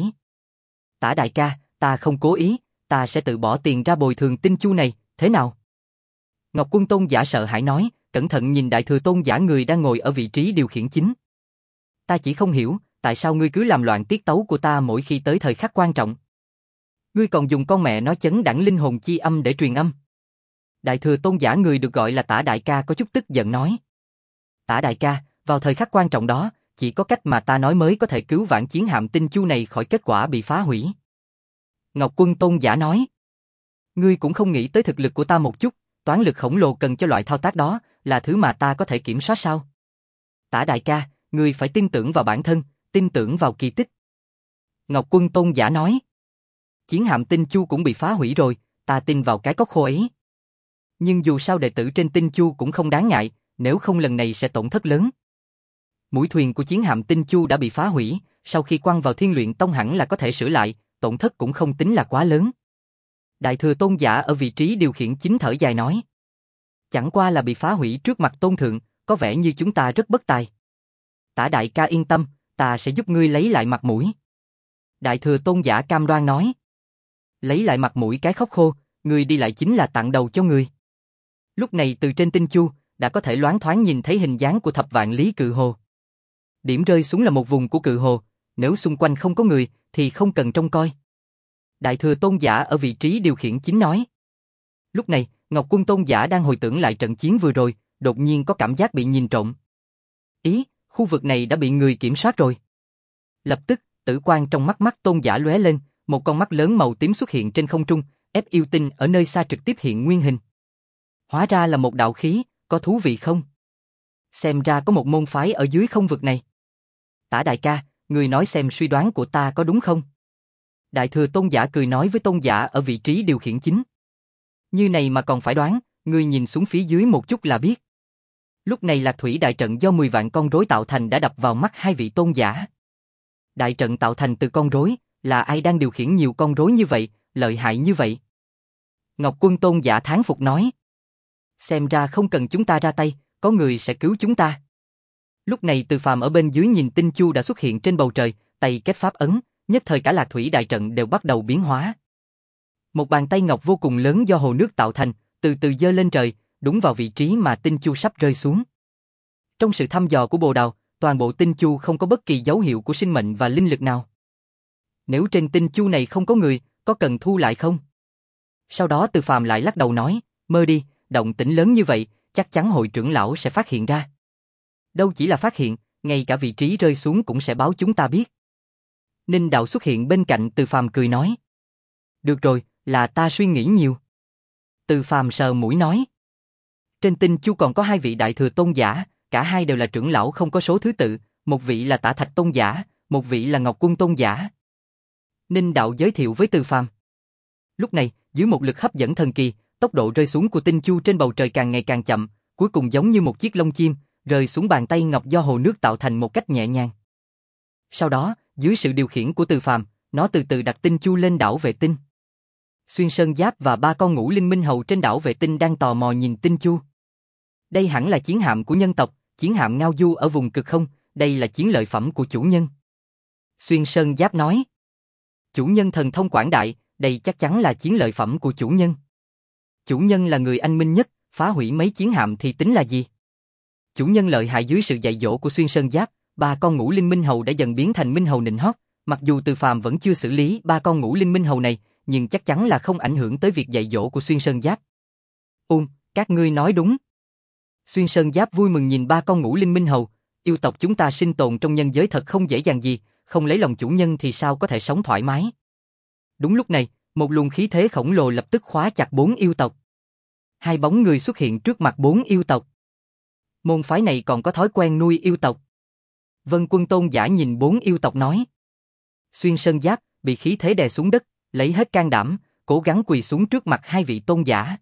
Tả đại ca, ta không cố ý, ta sẽ tự bỏ tiền ra bồi thường tinh chu này, thế nào? Ngọc Quân Tôn giả sợ hãi nói, cẩn thận nhìn đại thừa tôn giả người đang ngồi ở vị trí điều khiển chính. Ta chỉ không hiểu, tại sao ngươi cứ làm loạn tiết tấu của ta mỗi khi tới thời khắc quan trọng. Ngươi còn dùng con mẹ nó chấn đẳng linh hồn chi âm để truyền âm. Đại thừa tôn giả người được gọi là Tả đại ca có chút tức giận nói. Tả đại ca, vào thời khắc quan trọng đó, chỉ có cách mà ta nói mới có thể cứu vãn chiến hạm tinh chu này khỏi kết quả bị phá hủy. Ngọc Quân Tôn giả nói. Ngươi cũng không nghĩ tới thực lực của ta một chút, toán lực khổng lồ cần cho loại thao tác đó, là thứ mà ta có thể kiểm soát sao? Tả đại ca, ngươi phải tin tưởng vào bản thân, tin tưởng vào kỳ tích. Ngọc Quân Tôn giả nói. Chiến hạm tinh chu cũng bị phá hủy rồi, ta tin vào cái cốc khô ấy. Nhưng dù sao đệ tử trên tinh chu cũng không đáng ngại, nếu không lần này sẽ tổn thất lớn. Mũi thuyền của chiến hạm tinh chu đã bị phá hủy, sau khi quăng vào Thiên Luyện Tông hẳn là có thể sửa lại, tổn thất cũng không tính là quá lớn. Đại thừa tôn giả ở vị trí điều khiển chính thở dài nói. Chẳng qua là bị phá hủy trước mặt tôn thượng, có vẻ như chúng ta rất bất tài. Tả đại ca yên tâm, ta sẽ giúp ngươi lấy lại mặt mũi. Đại thừa tôn giả cam đoan nói. Lấy lại mặt mũi cái khóc khô, ngươi đi lại chính là tặng đầu cho ngươi. Lúc này từ trên tinh chu, đã có thể loáng thoáng nhìn thấy hình dáng của thập vạn lý cự hồ. Điểm rơi xuống là một vùng của cự hồ, nếu xung quanh không có người, thì không cần trông coi. Đại thừa tôn giả ở vị trí điều khiển chính nói. Lúc này, Ngọc Quân Tôn giả đang hồi tưởng lại trận chiến vừa rồi, đột nhiên có cảm giác bị nhìn trộm. Ý, khu vực này đã bị người kiểm soát rồi. Lập tức, tử quang trong mắt mắt tôn giả lóe lên, một con mắt lớn màu tím xuất hiện trên không trung, ép yêu tinh ở nơi xa trực tiếp hiện nguyên hình. Hóa ra là một đạo khí, có thú vị không? Xem ra có một môn phái ở dưới không vực này. Tả đại ca, người nói xem suy đoán của ta có đúng không? Đại thừa tôn giả cười nói với tôn giả ở vị trí điều khiển chính. Như này mà còn phải đoán, ngươi nhìn xuống phía dưới một chút là biết. Lúc này Lạc Thủy đại trận do mười vạn con rối tạo thành đã đập vào mắt hai vị tôn giả. Đại trận tạo thành từ con rối, là ai đang điều khiển nhiều con rối như vậy, lợi hại như vậy? Ngọc Quân tôn giả thán phục nói. Xem ra không cần chúng ta ra tay, có người sẽ cứu chúng ta. Lúc này Từ Phàm ở bên dưới nhìn tinh chu đã xuất hiện trên bầu trời, tay kết pháp ấn, nhất thời cả Lạc Thủy đại trận đều bắt đầu biến hóa. Một bàn tay ngọc vô cùng lớn do hồ nước tạo thành, từ từ giơ lên trời, đúng vào vị trí mà tinh chu sắp rơi xuống. Trong sự thăm dò của Bồ Đào, toàn bộ tinh chu không có bất kỳ dấu hiệu của sinh mệnh và linh lực nào. Nếu trên tinh chu này không có người, có cần thu lại không? Sau đó Từ Phàm lại lắc đầu nói, mơ đi, động tĩnh lớn như vậy, chắc chắn hội trưởng lão sẽ phát hiện ra. Đâu chỉ là phát hiện, ngay cả vị trí rơi xuống cũng sẽ báo chúng ta biết. Ninh Đạo xuất hiện bên cạnh Từ Phàm cười nói. Được rồi, là ta suy nghĩ nhiều. Từ Phàm sờ mũi nói. Trên tinh chu còn có hai vị đại thừa tôn giả, cả hai đều là trưởng lão không có số thứ tự, một vị là Tả Thạch tôn giả, một vị là Ngọc Quân tôn giả. Ninh Đạo giới thiệu với Từ Phàm. Lúc này, dưới một lực hấp dẫn thần kỳ, tốc độ rơi xuống của tinh chu trên bầu trời càng ngày càng chậm, cuối cùng giống như một chiếc lông chim, rơi xuống bàn tay ngọc do hồ nước tạo thành một cách nhẹ nhàng. Sau đó, dưới sự điều khiển của Từ Phàm, nó từ từ đặt tinh chu lên đảo vệ tinh. Xuyên Sơn Giáp và ba con ngũ linh minh hầu trên đảo vệ tinh đang tò mò nhìn tinh chu. Đây hẳn là chiến hạm của nhân tộc, chiến hạm ngao du ở vùng cực không, đây là chiến lợi phẩm của chủ nhân. Xuyên Sơn Giáp nói. Chủ nhân thần thông quảng đại, đây chắc chắn là chiến lợi phẩm của chủ nhân. Chủ nhân là người anh minh nhất, phá hủy mấy chiến hạm thì tính là gì? Chủ nhân lợi hại. Dưới sự dạy dỗ của Xuyên Sơn Giáp, ba con ngũ linh minh hầu đã dần biến thành minh hầu nịnh hót. Mặc dù Từ Phàm vẫn chưa xử lý ba con ngũ linh minh hầu này, nhưng chắc chắn là không ảnh hưởng tới việc dạy dỗ của Xuyên Sơn Giáp. Ừm, các ngươi nói đúng. Xuyên Sơn Giáp vui mừng nhìn ba con ngũ linh minh hầu, yêu tộc chúng ta sinh tồn trong nhân giới thật không dễ dàng gì, không lấy lòng chủ nhân thì sao có thể sống thoải mái. Đúng lúc này, một luồng khí thế khổng lồ lập tức khóa chặt bốn yêu tộc. Hai bóng người xuất hiện trước mặt bốn yêu tộc. Môn phái này còn có thói quen nuôi yêu tộc. Vân Quân tôn giả nhìn bốn yêu tộc nói. Xuyên Sơn Giáp bị khí thế đè xuống đất, lấy hết can đảm, cố gắng quỳ xuống trước mặt hai vị tôn giả.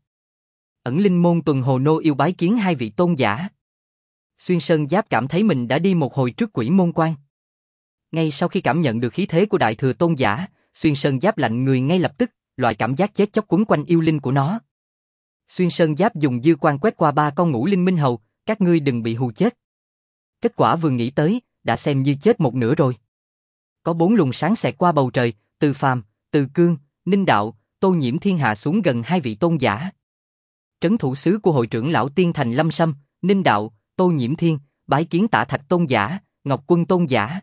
Ẩn Linh môn tuần hồ nô yêu bái kiến hai vị tôn giả. Xuyên Sơn Giáp cảm thấy mình đã đi một hồi trước quỷ môn quan. Ngay sau khi cảm nhận được khí thế của đại thừa tôn giả, Xuyên Sơn Giáp lạnh người ngay lập tức, loại cảm giác chết chóc quấn quanh yêu linh của nó. Xuyên Sơn Giáp dùng dư quan quét qua ba con ngũ linh minh hầu, các ngươi đừng bị hù chết. Kết quả vừa nghĩ tới, đã xem như chết một nửa rồi. Có bốn luồng sáng xẹt qua bầu trời, Từ Phàm, Từ Cương, Ninh Đạo, Tô Nhiễm Thiên hạ xuống gần hai vị tôn giả. Trấn thủ sứ của hội trưởng lão Tiên Thành Lâm Sâm, Ninh Đạo, Tô Nhiễm Thiên, bái kiến Tả Thạch tôn giả, Ngọc Quân tôn giả.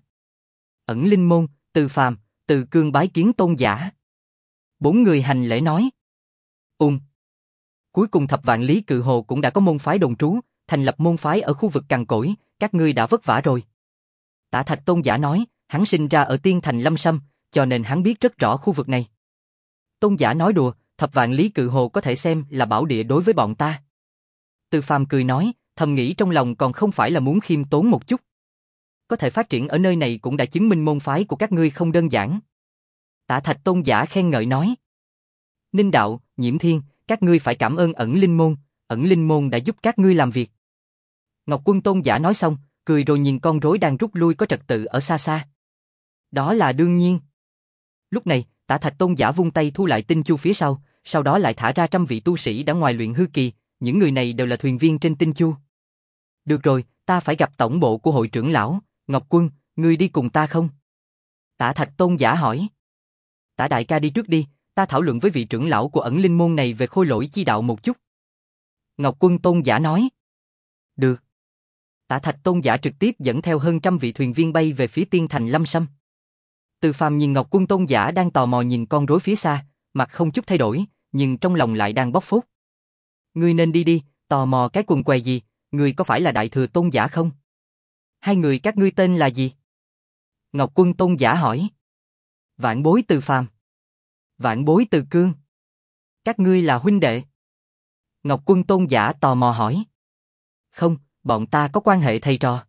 Ẩn Linh môn, Từ Phàm, Từ Cương bái kiến tôn giả. Bốn người hành lễ nói. Ừm. Cuối cùng Thập Vạn Lý Cự Hồ cũng đã có môn phái đồn trú, thành lập môn phái ở khu vực cằn cỗi, các ngươi đã vất vả rồi. Tả Thạch tôn giả nói, hắn sinh ra ở Tiên Thành Lâm Sâm, cho nên hắn biết rất rõ khu vực này. Tôn giả nói đùa, Thập Vạn Lý Cự Hồ có thể xem là bảo địa đối với bọn ta. Từ Phàm cười nói, thầm nghĩ trong lòng còn không phải là muốn khiêm tốn một chút. Có thể phát triển ở nơi này cũng đã chứng minh môn phái của các ngươi không đơn giản. Tả Thạch tôn giả khen ngợi nói. Ninh Đạo, Nhiễm Thiên, các ngươi phải cảm ơn Ẩn Linh môn, Ẩn Linh môn đã giúp các ngươi làm việc. Ngọc Quân tôn giả nói xong, cười rồi nhìn con rối đang rút lui có trật tự ở xa xa. Đó là đương nhiên. Lúc này, Tả Thạch tôn giả vung tay thu lại tinh chu phía sau, sau đó lại thả ra trăm vị tu sĩ đã ngoài luyện hư kỳ, những người này đều là thuyền viên trên tinh chu. Được rồi, ta phải gặp tổng bộ của hội trưởng lão, Ngọc Quân, ngươi đi cùng ta không? Tả Thạch tôn giả hỏi. Tả đại ca đi trước đi, ta thảo luận với vị trưởng lão của Ẩn Linh môn này về khôi lỗi chi đạo một chút. Ngọc Quân tôn giả nói. Được. Tả Thạch tôn giả trực tiếp dẫn theo hơn trăm vị thuyền viên bay về phía Tiên Thành Lâm Sâm. Từ Phàm nhìn Ngọc Quân tôn giả đang tò mò nhìn con rối phía xa, mặt không chút thay đổi, nhưng trong lòng lại đang bóc phốt. Ngươi nên đi đi, tò mò cái quần què gì, ngươi có phải là đại thừa tôn giả không? Hai người các ngươi tên là gì? Ngọc Quân tôn giả hỏi. Vạn bối Từ Phàm. Vạn bối Từ Cương. Các ngươi là huynh đệ? Ngọc Quân tôn giả tò mò hỏi. Không, bọn ta có quan hệ thầy trò.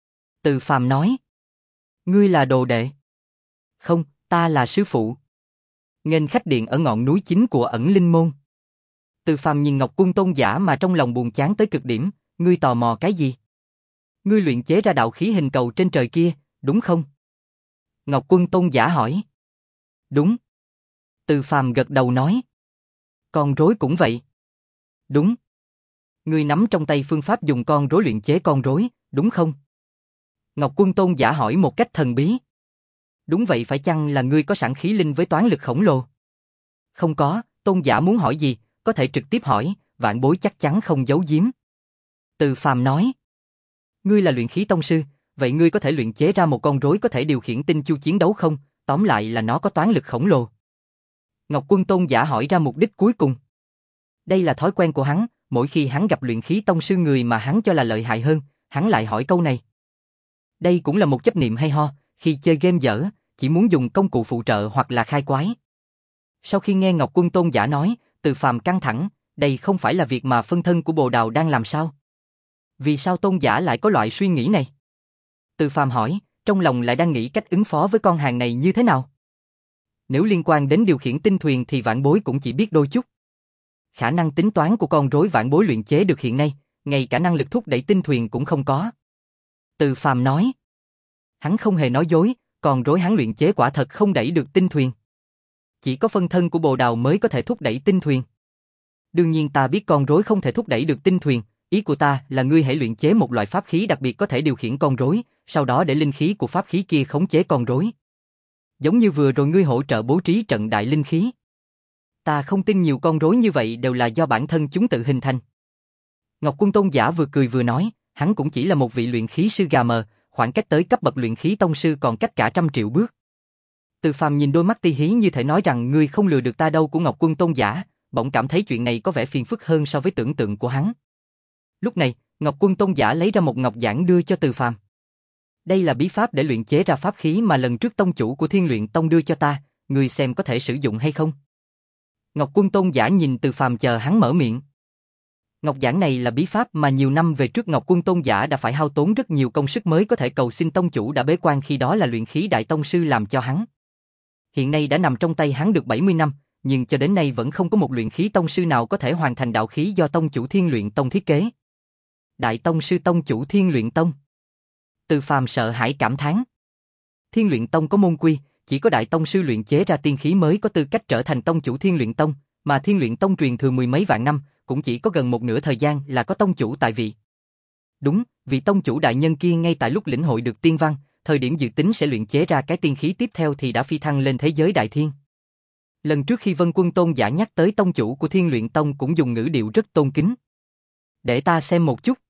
Từ Phàm nói. Ngươi là đồ đệ? Không, ta là sư phụ. Nghênh khách điện ở ngọn núi chính của Ẩn Linh môn. Từ Phàm nhìn Ngọc Quân Tôn giả mà trong lòng buồn chán tới cực điểm, ngươi tò mò cái gì? Ngươi luyện chế ra đạo khí hình cầu trên trời kia, đúng không? Ngọc Quân Tôn giả hỏi. Đúng. Từ Phàm gật đầu nói. Con rối cũng vậy. Đúng. Ngươi nắm trong tay phương pháp dùng con rối luyện chế con rối, đúng không? Ngọc Quân Tôn giả hỏi một cách thần bí. Đúng vậy, phải chăng là ngươi có sẵn khí linh với toán lực khổng lồ? Không có, Tôn giả muốn hỏi gì, có thể trực tiếp hỏi, vạn bối chắc chắn không giấu giếm. Từ Phàm nói. Ngươi là luyện khí tông sư, vậy ngươi có thể luyện chế ra một con rối có thể điều khiển tinh chu chiến đấu không? Tóm lại là nó có toán lực khổng lồ. Ngọc Quân Tôn giả hỏi ra mục đích cuối cùng. Đây là thói quen của hắn, mỗi khi hắn gặp luyện khí tông sư người mà hắn cho là lợi hại hơn, hắn lại hỏi câu này. Đây cũng là một chấp niệm hay ho, khi chơi game dở, chỉ muốn dùng công cụ phụ trợ hoặc là khai quái. Sau khi nghe Ngọc Quân Tôn giả nói, Từ Phàm căng thẳng, đây không phải là việc mà phân thân của Bồ Đào đang làm sao? Vì sao Tôn giả lại có loại suy nghĩ này? Từ Phàm hỏi, trong lòng lại đang nghĩ cách ứng phó với con hàng này như thế nào? Nếu liên quan đến điều khiển tinh thuyền thì vãn bối cũng chỉ biết đôi chút. Khả năng tính toán của con rối vãn bối luyện chế được hiện nay, ngay cả năng lực thúc đẩy tinh thuyền cũng không có. Từ Phàm nói. Hắn không hề nói dối, con rối hắn luyện chế quả thật không đẩy được tinh thuyền. Chỉ có phân thân của Bồ Đào mới có thể thúc đẩy tinh thuyền. Đương nhiên ta biết con rối không thể thúc đẩy được tinh thuyền, ý của ta là ngươi hãy luyện chế một loại pháp khí đặc biệt có thể điều khiển con rối, sau đó để linh khí của pháp khí kia khống chế con rối. Giống như vừa rồi ngươi hỗ trợ bố trí trận đại linh khí. Ta không tin nhiều con rối như vậy đều là do bản thân chúng tự hình thành. Ngọc Quân Tôn giả vừa cười vừa nói, hắn cũng chỉ là một vị luyện khí sư gà mờ, khoảng cách tới cấp bậc luyện khí tông sư còn cách cả trăm triệu bước. Từ Phàm nhìn đôi mắt ti hí như thể nói rằng ngươi không lừa được ta đâu của Ngọc Quân Tôn giả, bỗng cảm thấy chuyện này có vẻ phiền phức hơn so với tưởng tượng của hắn. Lúc này, Ngọc Quân Tôn giả lấy ra một ngọc giản đưa cho Từ Phàm. Đây là bí pháp để luyện chế ra pháp khí mà lần trước tông chủ của Thiên Luyện Tông đưa cho ta, ngươi xem có thể sử dụng hay không? Ngọc Quân Tôn giả nhìn Từ Phàm chờ hắn mở miệng. Ngọc giản này là bí pháp mà nhiều năm về trước Ngọc Quân Tôn giả đã phải hao tốn rất nhiều công sức mới có thể cầu xin tông chủ đã bế quan khi đó là luyện khí đại tông sư làm cho hắn. Hiện nay đã nằm trong tay hắn được bảy mươi năm, nhưng cho đến nay vẫn không có một luyện khí tông sư nào có thể hoàn thành đạo khí do tông chủ Thiên Luyện Tông thiết kế. Đại tông sư tông chủ Thiên Luyện Tông. Từ Phàm sợ hãi cảm thán. Thiên Luyện Tông có môn quy, chỉ có đại tông sư luyện chế ra tiên khí mới có tư cách trở thành tông chủ Thiên Luyện Tông, mà Thiên Luyện Tông truyền thừa mười mấy vạn năm, cũng chỉ có gần một nửa thời gian là có tông chủ tại vị. Đúng, vị tông chủ đại nhân kia ngay tại lúc lĩnh hội được tiên văn, thời điểm dự tính sẽ luyện chế ra cái tiên khí tiếp theo thì đã phi thăng lên thế giới đại thiên. Lần trước khi Vân Quân Tôn giả nhắc tới tông chủ của Thiên Luyện Tông cũng dùng ngữ điệu rất tôn kính. Để ta xem một chút.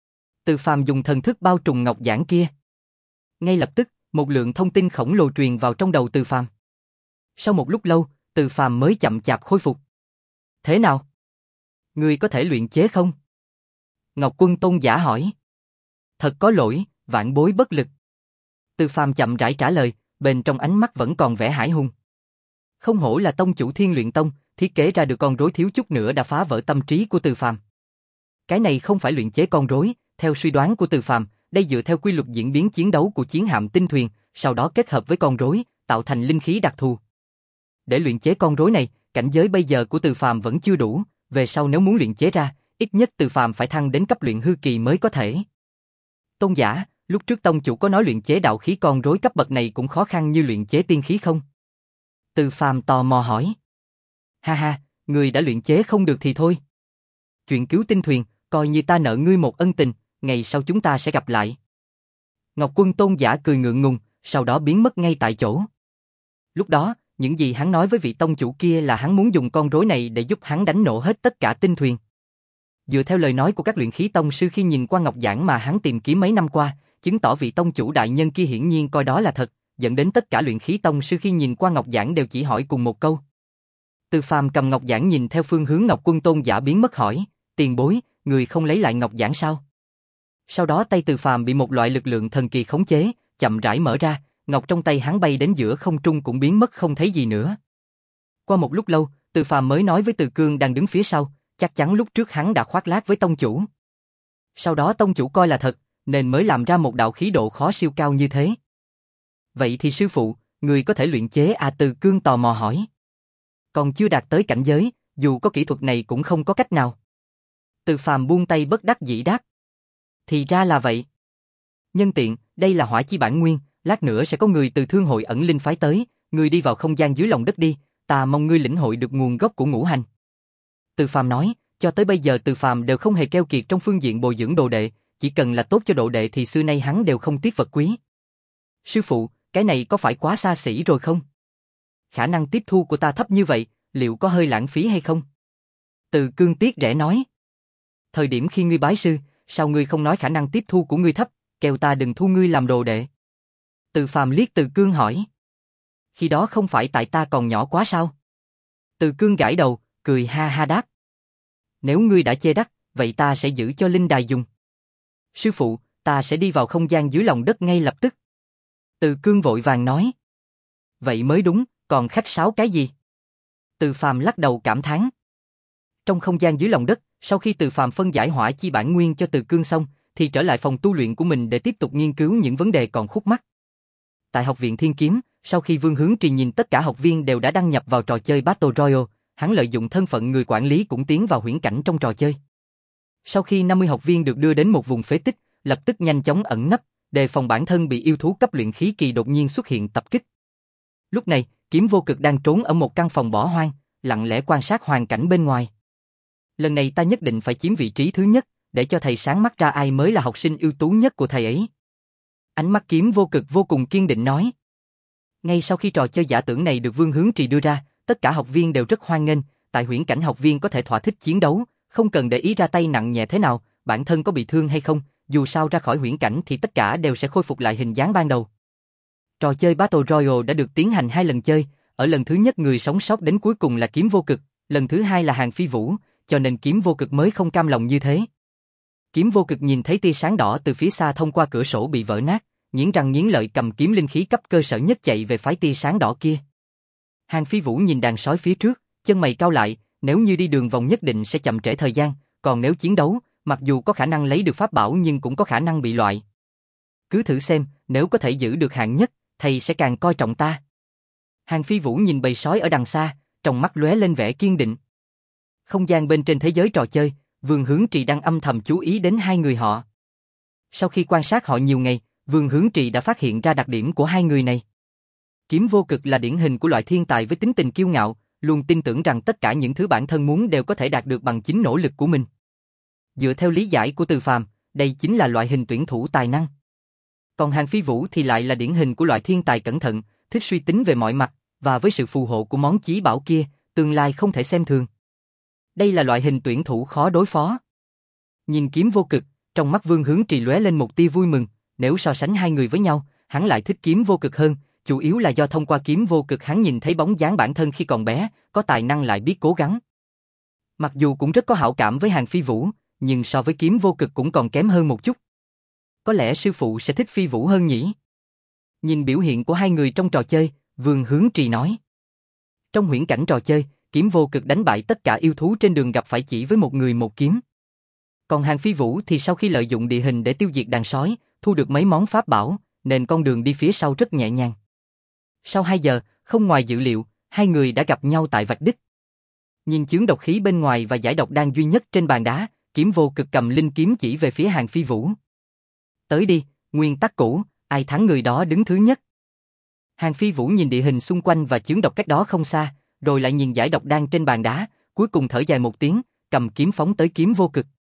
Từ Phàm dùng thần thức bao trùm ngọc giản kia. Ngay lập tức, một lượng thông tin khổng lồ truyền vào trong đầu Từ Phàm. Sau một lúc lâu, Từ Phàm mới chậm chạp khôi phục. Thế nào? Ngươi có thể luyện chế không? Ngọc Quân Tôn giả hỏi. Thật có lỗi, vãn bối bất lực. Từ Phàm chậm rãi trả lời, bên trong ánh mắt vẫn còn vẻ hải hùng. Không hổ là tông chủ Thiên Luyện Tông, thiết kế ra được con rối thiếu chút nữa đã phá vỡ tâm trí của Từ Phàm. Cái này không phải luyện chế con rối, theo suy đoán của Từ Phàm, đây dựa theo quy luật diễn biến chiến đấu của chiến hạm tinh thuyền, sau đó kết hợp với con rối, tạo thành linh khí đặc thù. Để luyện chế con rối này, cảnh giới bây giờ của Từ Phàm vẫn chưa đủ, về sau nếu muốn luyện chế ra, ít nhất Từ Phàm phải thăng đến cấp luyện hư kỳ mới có thể. Tôn giả, lúc trước tông chủ có nói luyện chế đạo khí con rối cấp bậc này cũng khó khăn như luyện chế tiên khí không? Từ Phàm tò mò hỏi. Ha ha, người đã luyện chế không được thì thôi. Chuyện cứu tinh thuyền, coi như ta nợ ngươi một ân tình, ngày sau chúng ta sẽ gặp lại. Ngọc Quân Tôn giả cười ngượng ngùng, sau đó biến mất ngay tại chỗ. Lúc đó, những gì hắn nói với vị tông chủ kia là hắn muốn dùng con rối này để giúp hắn đánh nổ hết tất cả tinh thuyền. Dựa theo lời nói của các luyện khí tông sư khi nhìn qua ngọc giản mà hắn tìm kiếm mấy năm qua, chứng tỏ vị tông chủ đại nhân kia hiển nhiên coi đó là thật, dẫn đến tất cả luyện khí tông sư khi nhìn qua ngọc giản đều chỉ hỏi cùng một câu. Từ Phàm cầm ngọc giản nhìn theo phương hướng Ngọc Quân Tôn giả biến mất hỏi, tiền bối, người không lấy lại ngọc giản sao? Sau đó tay Từ Phàm bị một loại lực lượng thần kỳ khống chế, chậm rãi mở ra, ngọc trong tay hắn bay đến giữa không trung cũng biến mất không thấy gì nữa. Qua một lúc lâu, Từ Phàm mới nói với Từ Cương đang đứng phía sau, chắc chắn lúc trước hắn đã khoác lác với tông chủ. Sau đó tông chủ coi là thật, nên mới làm ra một đạo khí độ khó siêu cao như thế. Vậy thì sư phụ, người có thể luyện chế à? Từ Cương tò mò hỏi. Còn chưa đạt tới cảnh giới, dù có kỹ thuật này cũng không có cách nào. Từ Phàm buông tay bất đắc dĩ đáp. Thì ra là vậy. Nhân tiện, đây là hỏa chi bản nguyên, lát nữa sẽ có người từ thương hội ẩn linh phái tới, ngươi đi vào không gian dưới lòng đất đi, ta mong ngươi lĩnh hội được nguồn gốc của ngũ hành. Từ Phàm nói, cho tới bây giờ Từ Phàm đều không hề keo kiệt trong phương diện bồi dưỡng đồ đệ, chỉ cần là tốt cho đồ đệ thì xưa nay hắn đều không tiếc vật quý. Sư phụ, cái này có phải quá xa xỉ rồi không? Khả năng tiếp thu của ta thấp như vậy, liệu có hơi lãng phí hay không? Từ Cương tiếc rẻ nói. Thời điểm khi ngươi bái sư, sao ngươi không nói khả năng tiếp thu của ngươi thấp, kêu ta đừng thu ngươi làm đồ đệ? Từ Phàm liếc Từ Cương hỏi. Khi đó không phải tại ta còn nhỏ quá sao? Từ Cương gãi đầu, cười ha ha đáp. Nếu ngươi đã chê đắt, vậy ta sẽ giữ cho linh đài dùng. Sư phụ, ta sẽ đi vào không gian dưới lòng đất ngay lập tức. Từ Cương vội vàng nói. Vậy mới đúng, còn khách sáo cái gì? Từ Phàm lắc đầu cảm thán. Trong không gian dưới lòng đất, sau khi Từ Phàm phân giải hỏa chi bản nguyên cho Từ Cương xong, thì trở lại phòng tu luyện của mình để tiếp tục nghiên cứu những vấn đề còn khúc mắc. Tại học viện Thiên Kiếm, sau khi Vương Hướng Trì nhìn tất cả học viên đều đã đăng nhập vào trò chơi Battle Royale, hắn lợi dụng thân phận người quản lý cũng tiến vào huyễn cảnh trong trò chơi. Sau khi năm mươi học viên được đưa đến một vùng phế tích, lập tức nhanh chóng ẩn nấp, đề phòng bản thân bị yêu thú cấp luyện khí kỳ đột nhiên xuất hiện tập kích. Lúc này, Kiếm Vô Cực đang trốn ở một căn phòng bỏ hoang, lặng lẽ quan sát hoàn cảnh bên ngoài. Lần này ta nhất định phải chiếm vị trí thứ nhất, để cho thầy sáng mắt ra ai mới là học sinh ưu tú nhất của thầy ấy. Ánh mắt Kiếm Vô Cực vô cùng kiên định nói. Ngay sau khi trò chơi giả tưởng này được Vương Hướng Trì đưa ra, tất cả học viên đều rất hoan nghênh, tại huyễn cảnh học viên có thể thỏa thích chiến đấu, không cần để ý ra tay nặng nhẹ thế nào, bản thân có bị thương hay không, dù sao ra khỏi huyễn cảnh thì tất cả đều sẽ khôi phục lại hình dáng ban đầu. Trò chơi Battle Royale đã được tiến hành hai lần chơi, ở lần thứ nhất người sống sót đến cuối cùng là Kiếm Vô Cực, lần thứ hai là Hàn Phi Vũ, cho nên Kiếm Vô Cực mới không cam lòng như thế. Kiếm Vô Cực nhìn thấy tia sáng đỏ từ phía xa thông qua cửa sổ bị vỡ nát, nghiến răng nghiến lợi cầm kiếm linh khí cấp cơ sở nhất chạy về phái tia sáng đỏ kia. Hàn Phi Vũ nhìn đàn sói phía trước, chân mày cau lại, nếu như đi đường vòng nhất định sẽ chậm trễ thời gian, còn nếu chiến đấu, mặc dù có khả năng lấy được pháp bảo nhưng cũng có khả năng bị loại. Cứ thử xem, nếu có thể giữ được hạng nhất, thầy sẽ càng coi trọng ta. Hàn Phi Vũ nhìn bầy sói ở đằng xa, trong mắt lóe lên vẻ kiên định. Không gian bên trên thế giới trò chơi, Vương Hướng Trì đang âm thầm chú ý đến hai người họ. Sau khi quan sát họ nhiều ngày, Vương Hướng Trì đã phát hiện ra đặc điểm của hai người này. Kiếm Vô Cực là điển hình của loại thiên tài với tính tình kiêu ngạo, luôn tin tưởng rằng tất cả những thứ bản thân muốn đều có thể đạt được bằng chính nỗ lực của mình. Dựa theo lý giải của Từ Phàm, đây chính là loại hình tuyển thủ tài năng. Còn Hàn Phi Vũ thì lại là điển hình của loại thiên tài cẩn thận, thích suy tính về mọi mặt, và với sự phù hộ của món chí bảo kia, tương lai không thể xem thường. Đây là loại hình tuyển thủ khó đối phó. Nhìn Kiếm Vô Cực, trong mắt Vương Hướng Trì lóe lên một tia vui mừng, nếu so sánh hai người với nhau, hắn lại thích Kiếm Vô Cực hơn, chủ yếu là do thông qua Kiếm Vô Cực hắn nhìn thấy bóng dáng bản thân khi còn bé, có tài năng lại biết cố gắng. Mặc dù cũng rất có hảo cảm với Hàn Phi Vũ, nhưng so với Kiếm Vô Cực cũng còn kém hơn một chút. Có lẽ sư phụ sẽ thích Phi Vũ hơn nhỉ? Nhìn biểu hiện của hai người trong trò chơi, Vương Hướng Trì nói. Trong huyễn cảnh trò chơi, Kiếm Vô Cực đánh bại tất cả yêu thú trên đường gặp phải chỉ với một người một kiếm. Còn Hàn Phi Vũ thì sau khi lợi dụng địa hình để tiêu diệt đàn sói, thu được mấy món pháp bảo, nên con đường đi phía sau rất nhẹ nhàng. Sau hai giờ, không ngoài dự liệu, hai người đã gặp nhau tại vạch đích. Nhìn chướng độc khí bên ngoài và giải độc đan duy nhất trên bàn đá, Kiếm Vô Cực cầm linh kiếm chỉ về phía Hàn Phi Vũ. Tới đi, nguyên tắc cũ, ai thắng người đó đứng thứ nhất. Hàn Phi Vũ nhìn địa hình xung quanh và chướng độc cách đó không xa, rồi lại nhìn giải độc đan trên bàn đá, cuối cùng thở dài một tiếng, cầm kiếm phóng tới Kiếm Vô Cực.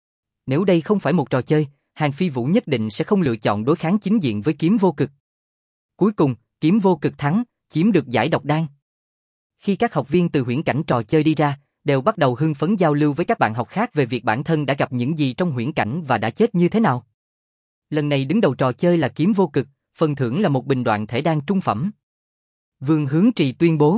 Nếu đây không phải một trò chơi, Hàn Phi Vũ nhất định sẽ không lựa chọn đối kháng chính diện với Kiếm Vô Cực. Cuối cùng, Kiếm Vô Cực thắng, chiếm được giải độc đan. Khi các học viên từ huyễn cảnh trò chơi đi ra, đều bắt đầu hưng phấn giao lưu với các bạn học khác về việc bản thân đã gặp những gì trong huyễn cảnh và đã chết như thế nào. Lần này đứng đầu trò chơi là Kiếm Vô Cực, phần thưởng là một bình đoạn thể đan trung phẩm. Vương Hướng Trì tuyên bố.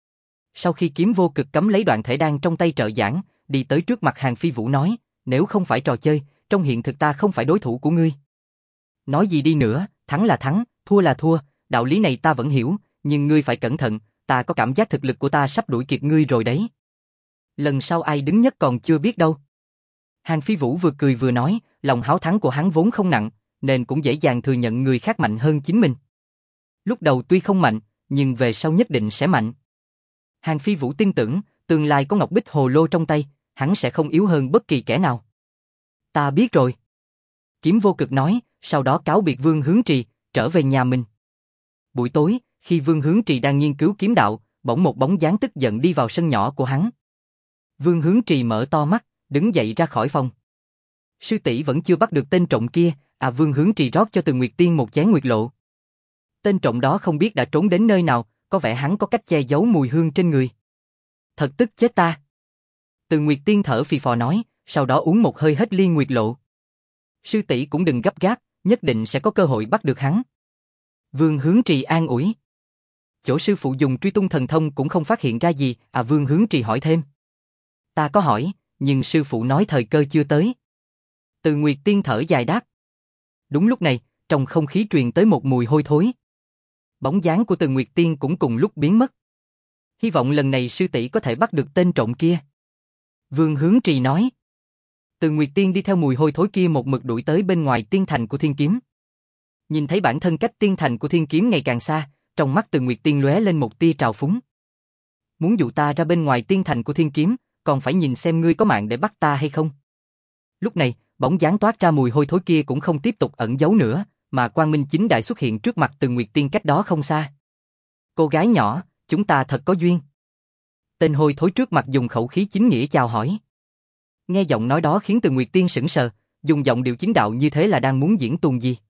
Sau khi Kiếm Vô Cực cắm lấy đoạn thể đan trong tay trợ giảng, đi tới trước mặt Hàn Phi Vũ nói, nếu không phải trò chơi, trong hiện thực ta không phải đối thủ của ngươi. Nói gì đi nữa, thắng là thắng, thua là thua, đạo lý này ta vẫn hiểu, nhưng ngươi phải cẩn thận, ta có cảm giác thực lực của ta sắp đuổi kịp ngươi rồi đấy. Lần sau ai đứng nhất còn chưa biết đâu. Hàn Phi Vũ vừa cười vừa nói, lòng háo thắng của hắn vốn không nặng, nên cũng dễ dàng thừa nhận người khác mạnh hơn chính mình. Lúc đầu tuy không mạnh, nhưng về sau nhất định sẽ mạnh. Hàn Phi Vũ tin tưởng, tương lai có ngọc bích hồ lô trong tay, hắn sẽ không yếu hơn bất kỳ kẻ nào. Ta biết rồi. Kiếm Vô Cực nói, sau đó cáo biệt Vương Hướng Trì, trở về nhà mình. Buổi tối, khi Vương Hướng Trì đang nghiên cứu kiếm đạo, bỗng một bóng dáng tức giận đi vào sân nhỏ của hắn. Vương Hướng Trì mở to mắt, đứng dậy ra khỏi phòng. Sư tỷ vẫn chưa bắt được tên trộm kia, à Vương Hướng Trì rót cho Từ Nguyệt Tiên một chén nguyệt lộ. Tên trộm đó không biết đã trốn đến nơi nào, có vẻ hắn có cách che giấu mùi hương trên người. Thật tức chết ta. Từ Nguyệt Tiên thở phì phò nói, sau đó uống một hơi hết ly nguyệt lộ. Sư tỷ cũng đừng gấp gáp, nhất định sẽ có cơ hội bắt được hắn. Vương Hướng Trì an ủi. Chỗ sư phụ dùng truy tung thần thông cũng không phát hiện ra gì, à Vương Hướng Trì hỏi thêm. Ta có hỏi, nhưng sư phụ nói thời cơ chưa tới. Từ Nguyệt Tiên thở dài đáp. Đúng lúc này, trong không khí truyền tới một mùi hôi thối. Bóng dáng của Từ Nguyệt Tiên cũng cùng lúc biến mất. Hy vọng lần này sư tỷ có thể bắt được tên trộm kia. Vương Hướng Trì nói. Từ Nguyệt Tiên đi theo mùi hôi thối kia một mực đuổi tới bên ngoài tiên thành của Thiên Kiếm. Nhìn thấy bản thân cách tiên thành của Thiên Kiếm ngày càng xa, trong mắt Từ Nguyệt Tiên lóe lên một tia trào phúng. Muốn dụ ta ra bên ngoài tiên thành của Thiên Kiếm, còn phải nhìn xem ngươi có mạng để bắt ta hay không. Lúc này, bóng dáng toát ra mùi hôi thối kia cũng không tiếp tục ẩn giấu nữa, mà Quang Minh Chính Đại xuất hiện trước mặt Từ Nguyệt Tiên cách đó không xa. Cô gái nhỏ, chúng ta thật có duyên. Tên hôi thối trước mặt dùng khẩu khí chính nghĩa chào hỏi. Nghe giọng nói đó khiến Từ Nguyệt Tiên sững sờ, dùng giọng điệu chính đạo như thế là đang muốn diễn tuồng gì.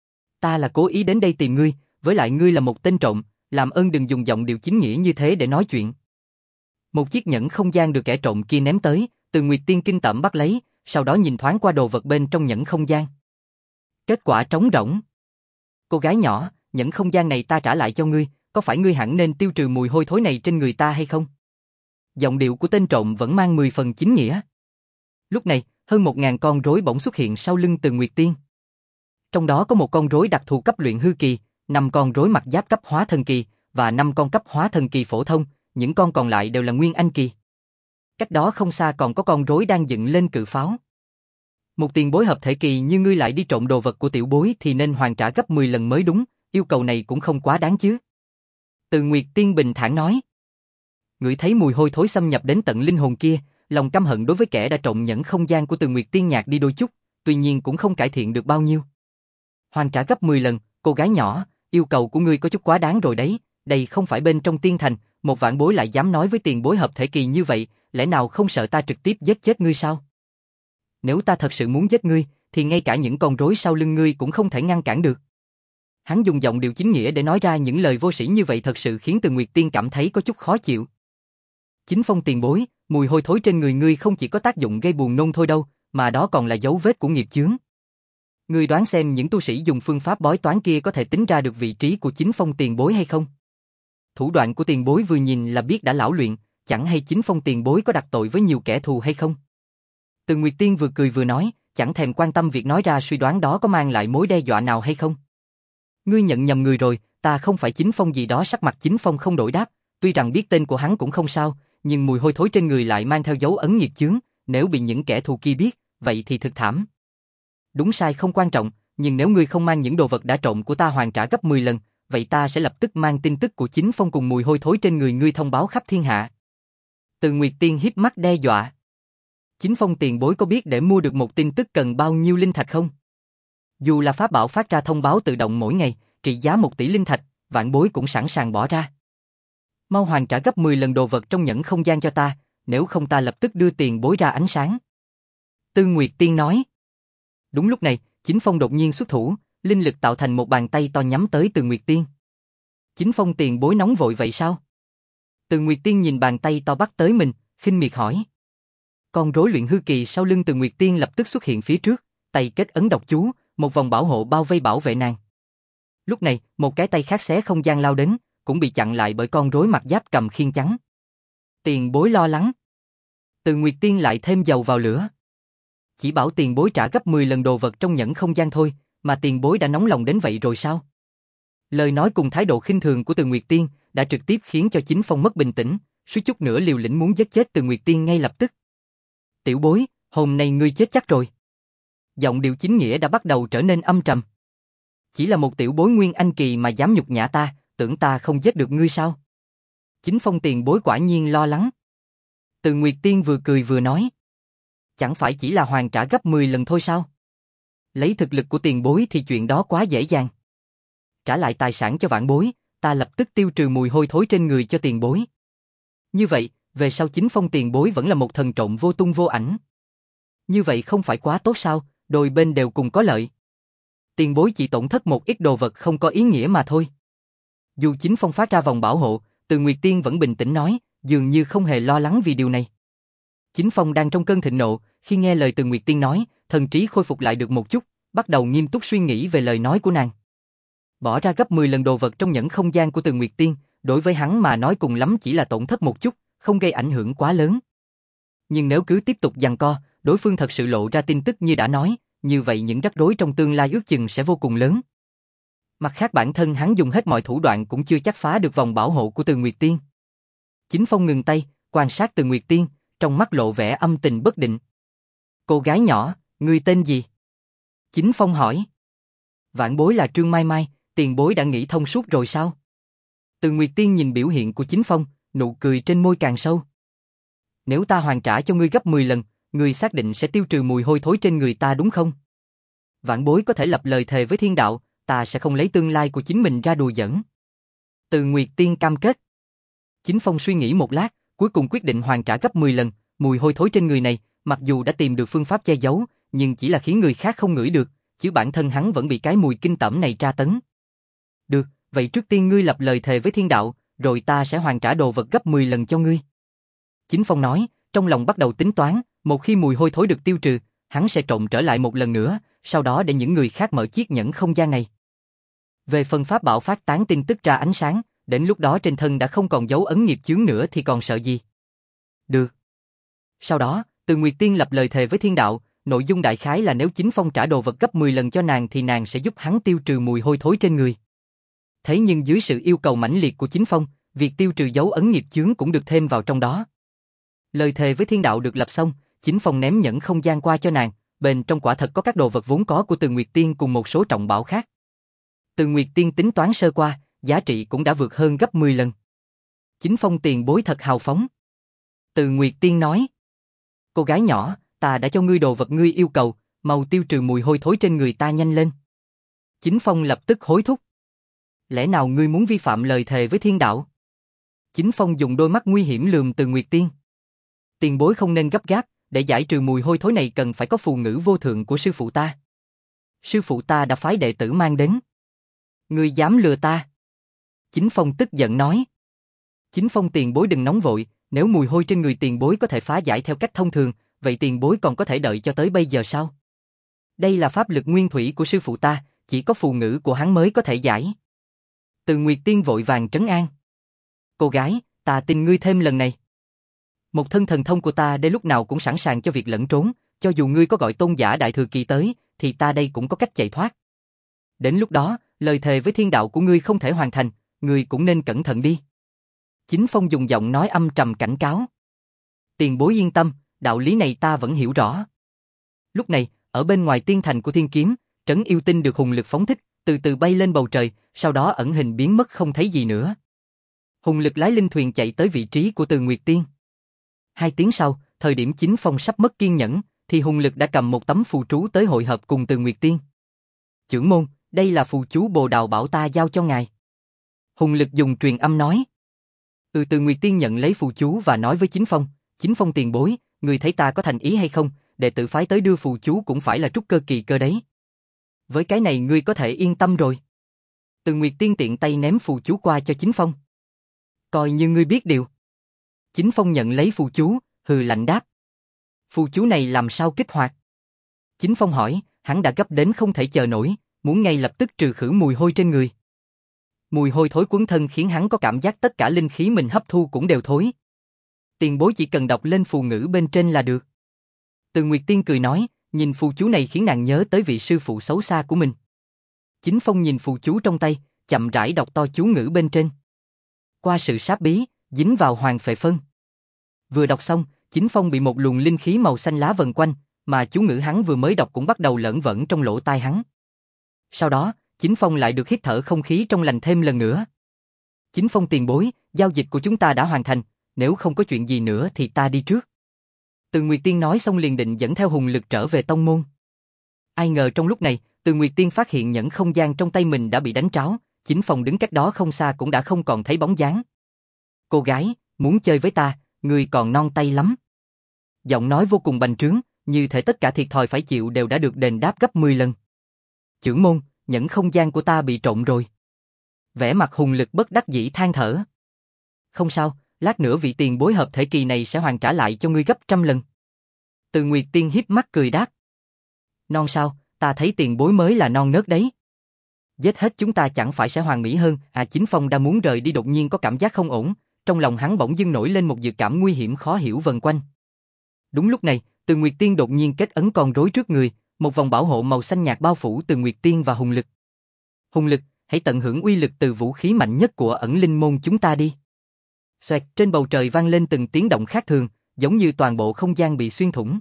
Ta là cố ý đến đây tìm ngươi, với lại ngươi là một tên trộm, làm ơn đừng dùng giọng điệu chính nghĩa như thế để nói chuyện. Một chiếc nhẫn không gian được kẻ trộm kia ném tới, Từ Nguyệt Tiên kinh tởm bắt lấy, sau đó nhìn thoáng qua đồ vật bên trong nhẫn không gian. Kết quả trống rỗng. Cô gái nhỏ, nhẫn không gian này ta trả lại cho ngươi, có phải ngươi hẳn nên tiêu trừ mùi hôi thối này trên người ta hay không? Giọng điệu của tên trộm vẫn mang mười phần chính nghĩa. Lúc này, hơn một ngàn con rối bỗng xuất hiện sau lưng Từ Nguyệt Tiên. Trong đó có một con rối đặc thù cấp luyện hư kỳ, năm con rối mặc giáp cấp hóa thần kỳ, và năm con cấp hóa thần kỳ phổ thông, những con còn lại đều là nguyên anh kỳ. Cách đó không xa còn có con rối đang dựng lên cự pháo. Một tiền bối hợp thể kỳ như ngươi lại đi trộm đồ vật của tiểu bối thì nên hoàn trả gấp mười lần mới đúng, yêu cầu này cũng không quá đáng chứ. Từ Nguyệt Tiên bình thản nói. Ngửi thấy mùi hôi thối xâm nhập đến tận linh hồn kia, lòng căm hận đối với kẻ đã trộm nhẫn không gian của Từ Nguyệt Tiên nhạt đi đôi chút, tuy nhiên cũng không cải thiện được bao nhiêu. Hoàn trả gấp mười lần, cô gái nhỏ, yêu cầu của ngươi có chút quá đáng rồi đấy, đây không phải bên trong tiên thành, một vạn bối lại dám nói với tiền bối hợp thể kỳ như vậy, lẽ nào không sợ ta trực tiếp giết chết ngươi sao? Nếu ta thật sự muốn giết ngươi, thì ngay cả những con rối sau lưng ngươi cũng không thể ngăn cản được. Hắn dùng giọng điệu chính nghĩa để nói ra những lời vô sĩ như vậy thật sự khiến Từ Nguyệt Tiên cảm thấy có chút khó chịu. Chính Phong tiền bối, mùi hôi thối trên người ngươi không chỉ có tác dụng gây buồn nôn thôi đâu, mà đó còn là dấu vết của nghiệp chướng. Ngươi đoán xem những tu sĩ dùng phương pháp bói toán kia có thể tính ra được vị trí của Chính Phong tiền bối hay không? Thủ đoạn của tiền bối vừa nhìn là biết đã lão luyện, chẳng hay Chính Phong tiền bối có đặt tội với nhiều kẻ thù hay không? Từ Nguyệt Tiên vừa cười vừa nói, chẳng thèm quan tâm việc nói ra suy đoán đó có mang lại mối đe dọa nào hay không. Ngươi nhận nhầm người rồi, ta không phải Chính Phong gì đó. Sắc mặt Chính Phong không đổi đáp, tuy rằng biết tên của hắn cũng không sao, nhưng mùi hôi thối trên người lại mang theo dấu ấn nghiệp chướng, nếu bị những kẻ thù kia biết, vậy thì thực thảm. Đúng sai không quan trọng, nhưng nếu ngươi không mang những đồ vật đã trộm của ta hoàn trả gấp mười lần, vậy ta sẽ lập tức mang tin tức của Chính Phong cùng mùi hôi thối trên người ngươi thông báo khắp thiên hạ. Từ Nguyệt Tiên híp mắt đe dọa. Chính Phong tiền bối có biết để mua được một tin tức cần bao nhiêu linh thạch không? Dù là pháp bảo phát ra thông báo tự động mỗi ngày, trị giá một tỷ linh thạch, vạn bối cũng sẵn sàng bỏ ra. Mau hoàn trả gấp mười lần đồ vật trong nhẫn không gian cho ta, nếu không ta lập tức đưa tiền bối ra ánh sáng. Tư Nguyệt Tiên nói. Đúng lúc này, Chính Phong đột nhiên xuất thủ, linh lực tạo thành một bàn tay to nhắm tới Từ Nguyệt Tiên. Chính Phong tiền bối nóng vội vậy sao? Từ Nguyệt Tiên nhìn bàn tay to bắt tới mình, khinh miệt hỏi. Con rối luyện hư kỳ sau lưng Từ Nguyệt Tiên lập tức xuất hiện phía trước, tay kết ấn độc chú, một vòng bảo hộ bao vây bảo vệ nàng. Lúc này, một cái tay khác xé không gian lao đến, cũng bị chặn lại bởi con rối mặc giáp cầm khiên trắng. Tiền bối lo lắng. Từ Nguyệt Tiên lại thêm dầu vào lửa. Chỉ bảo tiền bối trả gấp mười lần đồ vật trong nhẫn không gian thôi, mà tiền bối đã nóng lòng đến vậy rồi sao? Lời nói cùng thái độ khinh thường của Từ Nguyệt Tiên đã trực tiếp khiến cho Chính Phong mất bình tĩnh, suýt chút nữa liều lĩnh muốn giết chết Từ Nguyệt Tiên ngay lập tức. Tiểu bối, hôm nay ngươi chết chắc rồi. Giọng điệu chính nghĩa đã bắt đầu trở nên âm trầm. Chỉ là một tiểu bối nguyên anh kỳ mà dám nhục nhã ta, tưởng ta không giết được ngươi sao? Chính Phong tiền bối quả nhiên lo lắng. Từ Nguyệt Tiên vừa cười vừa nói. Chẳng phải chỉ là hoàn trả gấp mười lần thôi sao? Lấy thực lực của tiền bối thì chuyện đó quá dễ dàng. Trả lại tài sản cho vãn bối, ta lập tức tiêu trừ mùi hôi thối trên người cho tiền bối. Như vậy, về sau Chính Phong tiền bối vẫn là một thần trộm vô tung vô ảnh. Như vậy không phải quá tốt sao, đôi bên đều cùng có lợi. Tiền bối chỉ tổn thất một ít đồ vật không có ý nghĩa mà thôi. Dù Chính Phong phát ra vòng bảo hộ, Từ Nguyệt Tiên vẫn bình tĩnh nói, dường như không hề lo lắng vì điều này. Chính Phong đang trong cơn thịnh nộ, khi nghe lời Từ Nguyệt Tiên nói, thần trí khôi phục lại được một chút, bắt đầu nghiêm túc suy nghĩ về lời nói của nàng. Bỏ ra gấp mười lần đồ vật trong nhẫn không gian của Từ Nguyệt Tiên, đối với hắn mà nói cùng lắm chỉ là tổn thất một chút, không gây ảnh hưởng quá lớn. Nhưng nếu cứ tiếp tục giằng co, đối phương thật sự lộ ra tin tức như đã nói, như vậy những rắc rối trong tương lai ước chừng sẽ vô cùng lớn. Mặt khác bản thân hắn dùng hết mọi thủ đoạn cũng chưa chắc phá được vòng bảo hộ của Từ Nguyệt Tiên. Chính Phong ngừng tay, quan sát Từ Nguyệt Tiên, trong mắt lộ vẻ âm tình bất định. Cô gái nhỏ, ngươi tên gì? Chính Phong hỏi. Vãn bối là Trương Mai Mai, tiền bối đã nghĩ thông suốt rồi sao? Từ Nguyệt Tiên nhìn biểu hiện của Chính Phong, nụ cười trên môi càng sâu. Nếu ta hoàn trả cho ngươi gấp mười lần, ngươi xác định sẽ tiêu trừ mùi hôi thối trên người ta đúng không? Vãn bối có thể lập lời thề với thiên đạo, ta sẽ không lấy tương lai của chính mình ra đùa giỡn. Từ Nguyệt Tiên cam kết. Chính Phong suy nghĩ một lát, cuối cùng quyết định hoàn trả gấp mười lần, mùi hôi thối trên người này, mặc dù đã tìm được phương pháp che giấu, nhưng chỉ là khiến người khác không ngửi được, chứ bản thân hắn vẫn bị cái mùi kinh tởm này tra tấn. Được, vậy trước tiên ngươi lập lời thề với thiên đạo, rồi ta sẽ hoàn trả đồ vật gấp mười lần cho ngươi. Chính Phong nói, trong lòng bắt đầu tính toán, một khi mùi hôi thối được tiêu trừ, hắn sẽ trộn trở lại một lần nữa, sau đó để những người khác mở chiếc nhẫn không gian này. Về phần pháp bảo phát tán tin tức ra ánh sáng, đến lúc đó trên thân đã không còn dấu ấn nghiệp chướng nữa thì còn sợ gì. Được. Sau đó, Từ Nguyệt Tiên lập lời thề với thiên đạo, nội dung đại khái là nếu Chính Phong trả đồ vật gấp mười lần cho nàng thì nàng sẽ giúp hắn tiêu trừ mùi hôi thối trên người. Thế nhưng dưới sự yêu cầu mãnh liệt của Chính Phong, việc tiêu trừ dấu ấn nghiệp chướng cũng được thêm vào trong đó. Lời thề với thiên đạo được lập xong, Chính Phong ném nhẫn không gian qua cho nàng, bên trong quả thật có các đồ vật vốn có của Từ Nguyệt Tiên cùng một số trọng bảo khác. Từ Nguyệt Tiên tính toán sơ qua, giá trị cũng đã vượt hơn gấp mười lần. Chính Phong tiền bối thật hào phóng. Từ Nguyệt Tiên nói, cô gái nhỏ, ta đã cho ngươi đồ vật ngươi yêu cầu, mau tiêu trừ mùi hôi thối trên người ta nhanh lên. Chính Phong lập tức hối thúc. Lẽ nào ngươi muốn vi phạm lời thề với thiên đạo? Chính Phong dùng đôi mắt nguy hiểm lườm Từ Nguyệt Tiên. Tiền bối không nên gấp gáp, để giải trừ mùi hôi thối này cần phải có phù ngữ vô thượng của sư phụ ta. Sư phụ ta đã phái đệ tử mang đến. Ngươi dám lừa ta? Chính Phong tức giận nói. Chính Phong tiền bối đừng nóng vội, nếu mùi hôi trên người tiền bối có thể phá giải theo cách thông thường, vậy tiền bối còn có thể đợi cho tới bây giờ sao? Đây là pháp lực nguyên thủy của sư phụ ta, chỉ có phù ngữ của hắn mới có thể giải. Từ Nguyệt Tiên vội vàng trấn an. Cô gái, ta tin ngươi thêm lần này. Một thân thần thông của ta đây lúc nào cũng sẵn sàng cho việc lẫn trốn, cho dù ngươi có gọi tôn giả đại thừa kỳ tới, thì ta đây cũng có cách chạy thoát. Đến lúc đó, lời thề với thiên đạo của ngươi không thể hoàn thành, ngươi cũng nên cẩn thận đi. Chính Phong dùng giọng nói âm trầm cảnh cáo. Tiền bối yên tâm, đạo lý này ta vẫn hiểu rõ. Lúc này, ở bên ngoài tiên thành của Thiên Kiếm, Trấn Yêu Tinh được hùng lực phóng thích, từ từ bay lên bầu trời, sau đó ẩn hình biến mất không thấy gì nữa. Hùng lực lái linh thuyền chạy tới vị trí của Từ Nguyệt Tiên. Hai tiếng sau, thời điểm Chính Phong sắp mất kiên nhẫn, thì hùng lực đã cầm một tấm phù chú tới hội hợp cùng Từ Nguyệt Tiên. Chưởng môn, đây là phù chú Bồ Đào bảo ta giao cho ngài. Hùng lực dùng truyền âm nói. Ừ, Từ Nguyệt Tiên nhận lấy phù chú và nói với Chính Phong, Chính Phong tiền bối, người thấy ta có thành ý hay không, đệ tử phái tới đưa phù chú cũng phải là trúc cơ kỳ cơ đấy. Với cái này ngươi có thể yên tâm rồi. Từ Nguyệt Tiên tiện tay ném phù chú qua cho Chính Phong. Coi như ngươi biết điều. Chính Phong nhận lấy phù chú, hừ lạnh đáp. Phù chú này làm sao kích hoạt? Chính Phong hỏi, hắn đã gấp đến không thể chờ nổi, muốn ngay lập tức trừ khử mùi hôi trên người. Mùi hôi thối quấn thân khiến hắn có cảm giác tất cả linh khí mình hấp thu cũng đều thối. Tiền bối chỉ cần đọc lên phù ngữ bên trên là được. Từ Nguyệt Tiên cười nói, nhìn phù chú này khiến nàng nhớ tới vị sư phụ xấu xa của mình. Chính Phong nhìn phù chú trong tay, chậm rãi đọc to chú ngữ bên trên. Qua sự sáp bí, dính vào hoàng phệ phân. Vừa đọc xong, Chính Phong bị một luồng linh khí màu xanh lá vần quanh, mà chú ngữ hắn vừa mới đọc cũng bắt đầu lởn vởn trong lỗ tai hắn. Sau đó, Chính Phong lại được hít thở không khí trong lành thêm lần nữa. Chính Phong tiền bối, giao dịch của chúng ta đã hoàn thành, nếu không có chuyện gì nữa thì ta đi trước. Từ Nguyệt Tiên nói xong liền định dẫn theo Hùng Lực trở về tông môn. Ai ngờ trong lúc này, Từ Nguyệt Tiên phát hiện nhẫn không gian trong tay mình đã bị đánh tráo, Chính Phong đứng cách đó không xa cũng đã không còn thấy bóng dáng. Cô gái, muốn chơi với ta, người còn non tay lắm. Giọng nói vô cùng bành trướng, như thể tất cả thiệt thòi phải chịu đều đã được đền đáp gấp mười lần. Chưởng môn, nhẫn không gian của ta bị trộm rồi. Vẻ mặt Hùng Lực bất đắc dĩ than thở. Không sao, lát nữa vị tiền bối hợp thể kỳ này sẽ hoàn trả lại cho ngươi gấp trăm lần. Từ Nguyệt Tiên hiếp mắt cười đáp. Non sao, ta thấy tiền bối mới là non nớt đấy. Giết hết chúng ta chẳng phải sẽ hoàn mỹ hơn, à Chính Phong đang muốn rời đi đột nhiên có cảm giác không ổn, trong lòng hắn bỗng dưng nổi lên một dự cảm nguy hiểm khó hiểu vần quanh. Đúng lúc này, Từ Nguyệt Tiên đột nhiên kết ấn con rối trước người, một vòng bảo hộ màu xanh nhạt bao phủ Từ Nguyệt Tiên và Hùng Lực. Hùng Lực, hãy tận hưởng uy lực từ vũ khí mạnh nhất của ẩn linh môn chúng ta đi. Xoẹt, trên bầu trời vang lên từng tiếng động khác thường, giống như toàn bộ không gian bị xuyên thủng.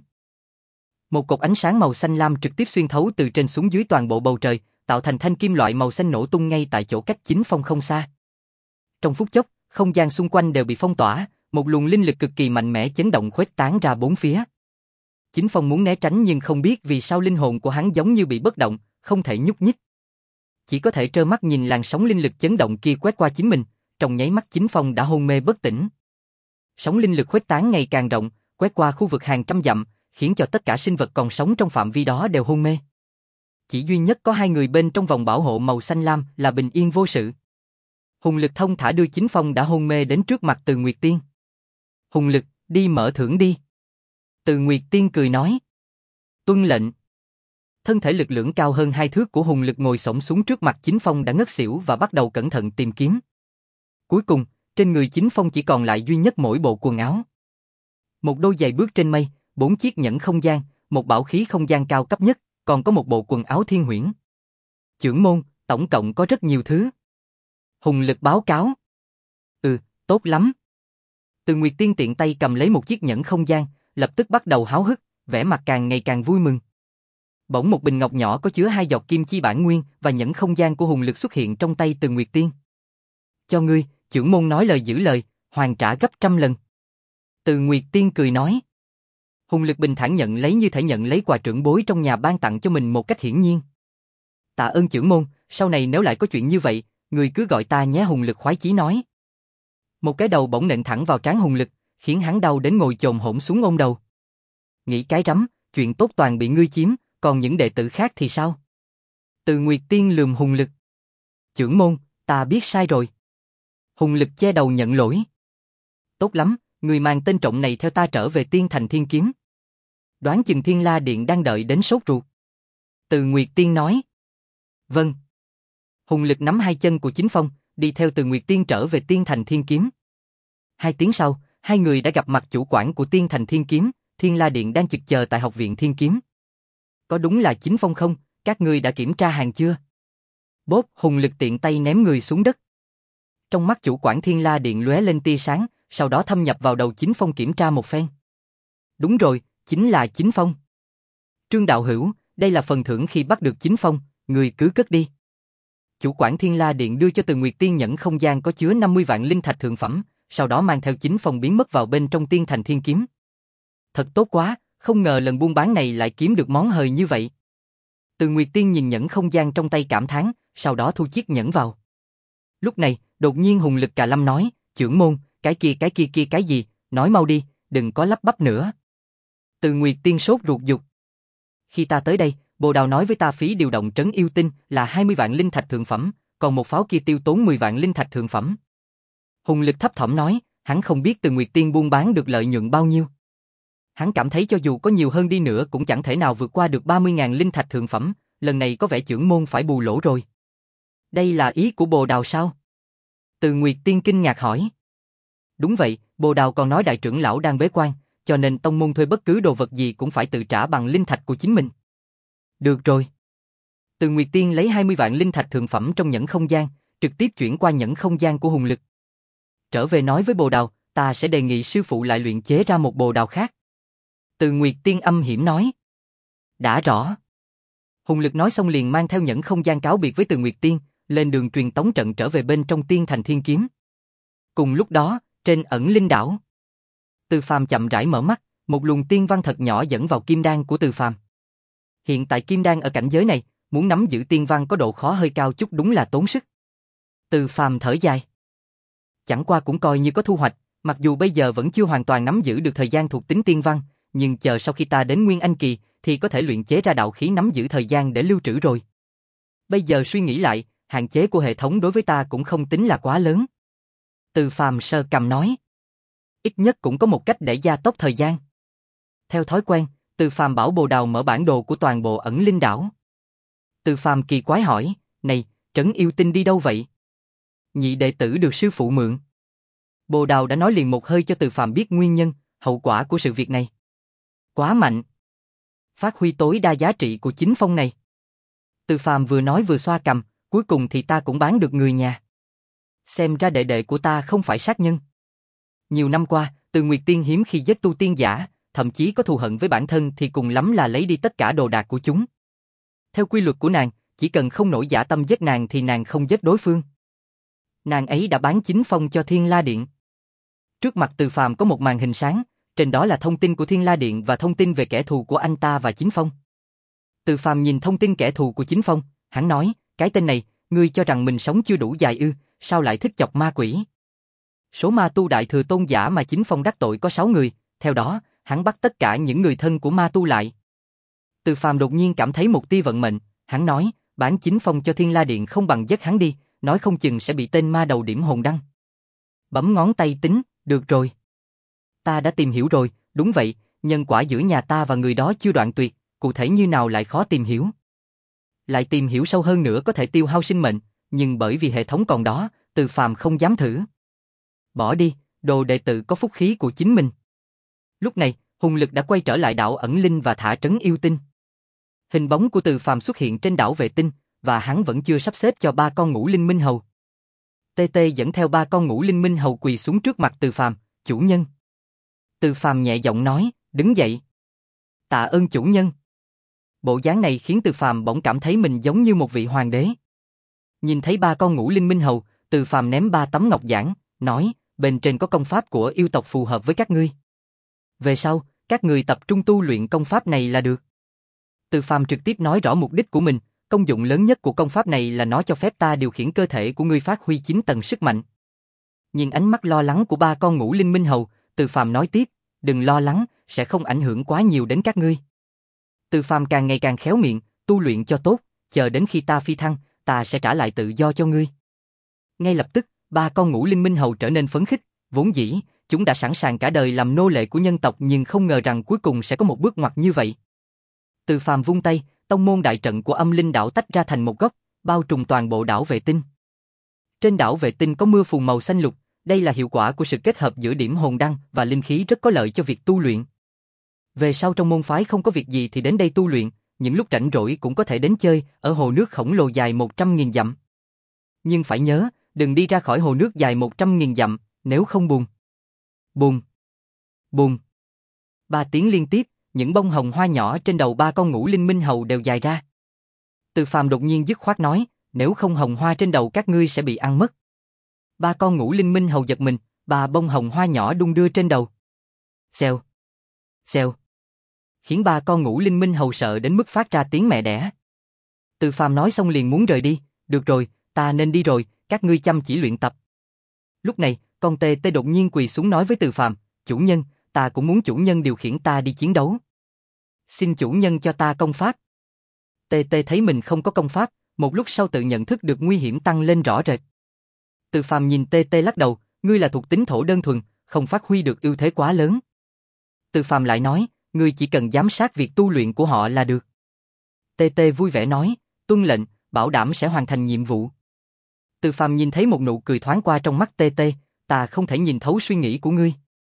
Một cột ánh sáng màu xanh lam trực tiếp xuyên thấu từ trên xuống dưới toàn bộ bầu trời, tạo thành thanh kim loại màu xanh nổ tung ngay tại chỗ cách Chính Phong không xa. Trong phút chốc, không gian xung quanh đều bị phong tỏa, một luồng linh lực cực kỳ mạnh mẽ chấn động khuếch tán ra bốn phía. Chính Phong muốn né tránh nhưng không biết vì sao linh hồn của hắn giống như bị bất động, không thể nhúc nhích. Chỉ có thể trơ mắt nhìn làn sóng linh lực chấn động kia quét qua chính mình, trong nháy mắt Chính Phong đã hôn mê bất tỉnh. Sóng linh lực khuếch tán ngày càng rộng, quét qua khu vực hàng trăm dặm, khiến cho tất cả sinh vật còn sống trong phạm vi đó đều hôn mê. Chỉ duy nhất có hai người bên trong vòng bảo hộ màu xanh lam là bình yên vô sự. Hùng Lực thông thả đưa Chính Phong đã hôn mê đến trước mặt Từ Nguyệt Tiên. Hùng Lực, đi mở thưởng đi. Từ Nguyệt Tiên cười nói. Tuân lệnh. Thân thể lực lưỡng cao hơn hai thước của Hùng Lực ngồi xổm xuống trước mặt Chính Phong đã ngất xỉu và bắt đầu cẩn thận tìm kiếm. Cuối cùng, trên người Chính Phong chỉ còn lại duy nhất mỗi bộ quần áo. Một đôi giày bước trên mây, bốn chiếc nhẫn không gian, một bảo khí không gian cao cấp nhất, còn có một bộ quần áo thiên huyễn. Chưởng môn, tổng cộng có rất nhiều thứ. Hùng Lực báo cáo. Ừ, tốt lắm. Từ Nguyệt Tiên tiện tay cầm lấy một chiếc nhẫn không gian, lập tức bắt đầu háo hức, vẻ mặt càng ngày càng vui mừng. Bỗng một bình ngọc nhỏ có chứa hai giọt kim chi bản nguyên và nhẫn không gian của Hùng Lực xuất hiện trong tay Từ Nguyệt Tiên. Cho ngươi, chưởng môn nói lời giữ lời, hoàn trả gấp trăm lần. Từ Nguyệt Tiên cười nói. Hùng Lực bình thản nhận lấy như thể nhận lấy quà trưởng bối trong nhà ban tặng cho mình một cách hiển nhiên. Tạ ơn chưởng môn, sau này nếu lại có chuyện như vậy, người cứ gọi ta nhé. Hùng Lực khoái chí nói. Một cái đầu bỗng nện thẳng vào trán Hùng Lực, khiến hắn đau đến ngồi chồm hổm xuống ôm đầu. Nghĩ cái rắm, chuyện tốt toàn bị ngươi chiếm, còn những đệ tử khác thì sao? Từ Nguyệt Tiên lườm Hùng Lực. Chưởng môn, ta biết sai rồi. Hùng Lực che đầu nhận lỗi. Tốt lắm, người mang tên trộm này theo ta trở về Tiên Thành Thiên Kiếm. Đoán chừng Thiên La Điện đang đợi đến sốt ruột. Từ Nguyệt Tiên nói. Vâng. Hùng Lực nắm hai chân của Chính Phong, đi theo Từ Nguyệt Tiên trở về Tiên Thành Thiên Kiếm. Hai tiếng sau, hai người đã gặp mặt chủ quản của Tiên Thành Thiên Kiếm, Thiên La Điện đang trực chờ tại Học viện Thiên Kiếm. Có đúng là Chính Phong không? Các ngươi đã kiểm tra hàng chưa? Bốp, Hùng Lực tiện tay ném người xuống đất. Trong mắt chủ quản Thiên La Điện lóe lên tia sáng, sau đó thâm nhập vào đầu Chính Phong kiểm tra một phen. Đúng rồi, chính là Chính Phong. Trương đạo hữu, đây là phần thưởng khi bắt được Chính Phong, người cứ cất đi. Chủ quản Thiên La Điện đưa cho Từ Nguyệt Tiên nhẫn không gian có chứa năm mươi vạn linh thạch thượng phẩm, sau đó mang theo Chính Phong biến mất vào bên trong Tiên Thành Thiên Kiếm. Thật tốt quá, không ngờ lần buôn bán này lại kiếm được món hời như vậy. Từ Nguyệt Tiên nhìn nhẫn không gian trong tay cảm thán, sau đó thu chiếc nhẫn vào. Lúc này, đột nhiên Hùng Lực Cà Lâm nói, chưởng môn, cái kia cái kia kia cái gì, nói mau đi, đừng có lắp bắp nữa. Từ Nguyệt Tiên sốt ruột giục. Khi ta tới đây, Bồ Đào nói với ta phí điều động trấn yêu tinh là hai mươi vạn linh thạch thượng phẩm, còn một pháo kia tiêu tốn mười vạn linh thạch thượng phẩm. Hùng Lực thấp thỏm nói, hắn không biết Từ Nguyệt Tiên buôn bán được lợi nhuận bao nhiêu. Hắn cảm thấy cho dù có nhiều hơn đi nữa cũng chẳng thể nào vượt qua được ba mươi ngàn linh thạch thượng phẩm, lần này có vẻ chưởng môn phải bù lỗ rồi. Đây là ý của Bồ Đào sao? Từ Nguyệt Tiên kinh ngạc hỏi. Đúng vậy, Bồ Đào còn nói đại trưởng lão đang bế quan, cho nên tông môn thuê bất cứ đồ vật gì cũng phải tự trả bằng linh thạch của chính mình. Được rồi. Từ Nguyệt Tiên lấy hai mươi vạn linh thạch thượng phẩm trong nhẫn không gian, trực tiếp chuyển qua nhẫn không gian của Hùng Lực. Trở về nói với Bồ Đào, ta sẽ đề nghị sư phụ lại luyện chế ra một Bồ Đào khác. Từ Nguyệt Tiên âm hiểm nói. Đã rõ. Hùng Lực nói xong liền mang theo nhẫn không gian cáo biệt với Từ Nguyệt Tiên, lên đường truyền tống trận trở về bên trong Tiên Thành Thiên Kiếm. Cùng lúc đó, trên ẩn linh đảo. Từ Phàm chậm rãi mở mắt, một luồng tiên văn thật nhỏ dẫn vào kim đan của Từ Phàm. Hiện tại kim đan ở cảnh giới này, muốn nắm giữ tiên văn có độ khó hơi cao chút đúng là tốn sức. Từ Phàm thở dài. Chẳng qua cũng coi như có thu hoạch, mặc dù bây giờ vẫn chưa hoàn toàn nắm giữ được thời gian thuộc tính tiên văn, nhưng chờ sau khi ta đến Nguyên Anh Kỳ, thì có thể luyện chế ra đạo khí nắm giữ thời gian để lưu trữ rồi. Bây giờ suy nghĩ lại, hạn chế của hệ thống đối với ta cũng không tính là quá lớn. Từ Phàm sơ cầm nói. Ít nhất cũng có một cách để gia tốc thời gian. Theo thói quen, Từ Phàm bảo Bồ Đào mở bản đồ của toàn bộ ẩn linh đảo. Từ Phàm kỳ quái hỏi, này, Trấn Yêu Tinh đi đâu vậy? Nhị đệ tử được sư phụ mượn. Bồ Đào đã nói liền một hơi cho Từ Phàm biết nguyên nhân, hậu quả của sự việc này. Quá mạnh. Phát huy tối đa giá trị của chính phong này. Từ Phàm vừa nói vừa xoa cằm, cuối cùng thì ta cũng bán được người nhà. Xem ra đệ đệ của ta không phải sát nhân. Nhiều năm qua, Từ Nguyệt Tiên hiếm khi giết tu tiên giả, thậm chí có thù hận với bản thân thì cùng lắm là lấy đi tất cả đồ đạc của chúng. Theo quy luật của nàng, chỉ cần không nổi dã tâm giết nàng thì nàng không giết đối phương. Nàng ấy đã bán chính phong cho Thiên La Điện. Trước mặt Từ Phàm có một màn hình sáng, trên đó là thông tin của Thiên La Điện và thông tin về kẻ thù của anh ta và chính phong. Từ Phàm nhìn thông tin kẻ thù của chính phong, hắn nói, cái tên này, ngươi cho rằng mình sống chưa đủ dài ư, sao lại thích chọc ma quỷ? Số ma tu đại thừa tôn giả mà chính phong đắc tội có sáu người, theo đó, hắn bắt tất cả những người thân của ma tu lại. Từ Phàm đột nhiên cảm thấy một tia vận mệnh, hắn nói, bán chính phong cho Thiên La Điện không bằng giết hắn đi, nói không chừng sẽ bị tên ma đầu điểm hồn đăng. Bấm ngón tay tính, được rồi. Ta đã tìm hiểu rồi, đúng vậy, nhân quả giữa nhà ta và người đó chưa đoạn tuyệt, cụ thể như nào lại khó tìm hiểu. Lại tìm hiểu sâu hơn nữa có thể tiêu hao sinh mệnh, nhưng bởi vì hệ thống còn đó, Từ Phàm không dám thử. Bỏ đi, đồ đệ tử có phúc khí của chính mình. Lúc này, hùng lực đã quay trở lại đảo ẩn linh và thả trấn yêu tinh. Hình bóng của Từ Phàm xuất hiện trên đảo vệ tinh, và hắn vẫn chưa sắp xếp cho ba con ngũ linh minh hầu. Tê Tê dẫn theo ba con ngũ linh minh hầu quỳ xuống trước mặt Từ Phàm, chủ nhân. Từ Phàm nhẹ giọng nói, đứng dậy. Tạ ơn chủ nhân. Bộ dáng này khiến Từ Phàm bỗng cảm thấy mình giống như một vị hoàng đế. Nhìn thấy ba con ngũ linh minh hầu, Từ Phàm ném ba tấm ngọc giản, nói, bên trên có công pháp của yêu tộc phù hợp với các ngươi. Về sau, các người tập trung tu luyện công pháp này là được. Từ Phàm trực tiếp nói rõ mục đích của mình, công dụng lớn nhất của công pháp này là nó cho phép ta điều khiển cơ thể của ngươi phát huy chín tầng sức mạnh. Nhìn ánh mắt lo lắng của ba con ngũ linh minh hầu, Từ Phàm nói tiếp, đừng lo lắng, sẽ không ảnh hưởng quá nhiều đến các ngươi. Từ Phàm càng ngày càng khéo miệng, tu luyện cho tốt, chờ đến khi ta phi thăng, ta sẽ trả lại tự do cho ngươi. Ngay lập tức, ba con ngũ linh minh hầu trở nên phấn khích, vốn dĩ, chúng đã sẵn sàng cả đời làm nô lệ của nhân tộc nhưng không ngờ rằng cuối cùng sẽ có một bước ngoặt như vậy. Từ Phàm vung tay, tông môn đại trận của âm linh đảo tách ra thành một góc, bao trùm toàn bộ đảo vệ tinh. Trên đảo vệ tinh có mưa phùn màu xanh lục, đây là hiệu quả của sự kết hợp giữa điểm hồn đăng và linh khí rất có lợi cho việc tu luyện. Về sau trong môn phái không có việc gì thì đến đây tu luyện, những lúc rảnh rỗi cũng có thể đến chơi ở hồ nước khổng lồ dài một trăm nghìn dặm. Nhưng phải nhớ, đừng đi ra khỏi hồ nước dài một trăm nghìn dặm, nếu không buồn. Buồn. Buồn. Ba tiếng liên tiếp, những bông hồng hoa nhỏ trên đầu ba con ngũ linh minh hầu đều dài ra. Từ Phàm đột nhiên dứt khoát nói, nếu không hồng hoa trên đầu các ngươi sẽ bị ăn mất. Ba con ngũ linh minh hầu giật mình, ba bông hồng hoa nhỏ đung đưa trên đầu. Xèo. Xèo. Khiến ba con ngũ linh minh hầu sợ đến mức phát ra tiếng mẹ đẻ. Từ Phàm nói xong liền muốn rời đi, được rồi, ta nên đi rồi, các ngươi chăm chỉ luyện tập. Lúc này, con Tê Tê đột nhiên quỳ xuống nói với Từ Phàm, chủ nhân, ta cũng muốn chủ nhân điều khiển ta đi chiến đấu. Xin chủ nhân cho ta công pháp. Tê Tê thấy mình không có công pháp, một lúc sau tự nhận thức được nguy hiểm tăng lên rõ rệt. Từ Phàm nhìn Tê Tê lắc đầu, ngươi là thuộc tính thổ đơn thuần, không phát huy được ưu thế quá lớn. Từ Phàm lại nói, ngươi chỉ cần giám sát việc tu luyện của họ là được. Tê Tê vui vẻ nói, tuân lệnh, bảo đảm sẽ hoàn thành nhiệm vụ. Từ Phàm nhìn thấy một nụ cười thoáng qua trong mắt Tê Tê, ta không thể nhìn thấu suy nghĩ của ngươi.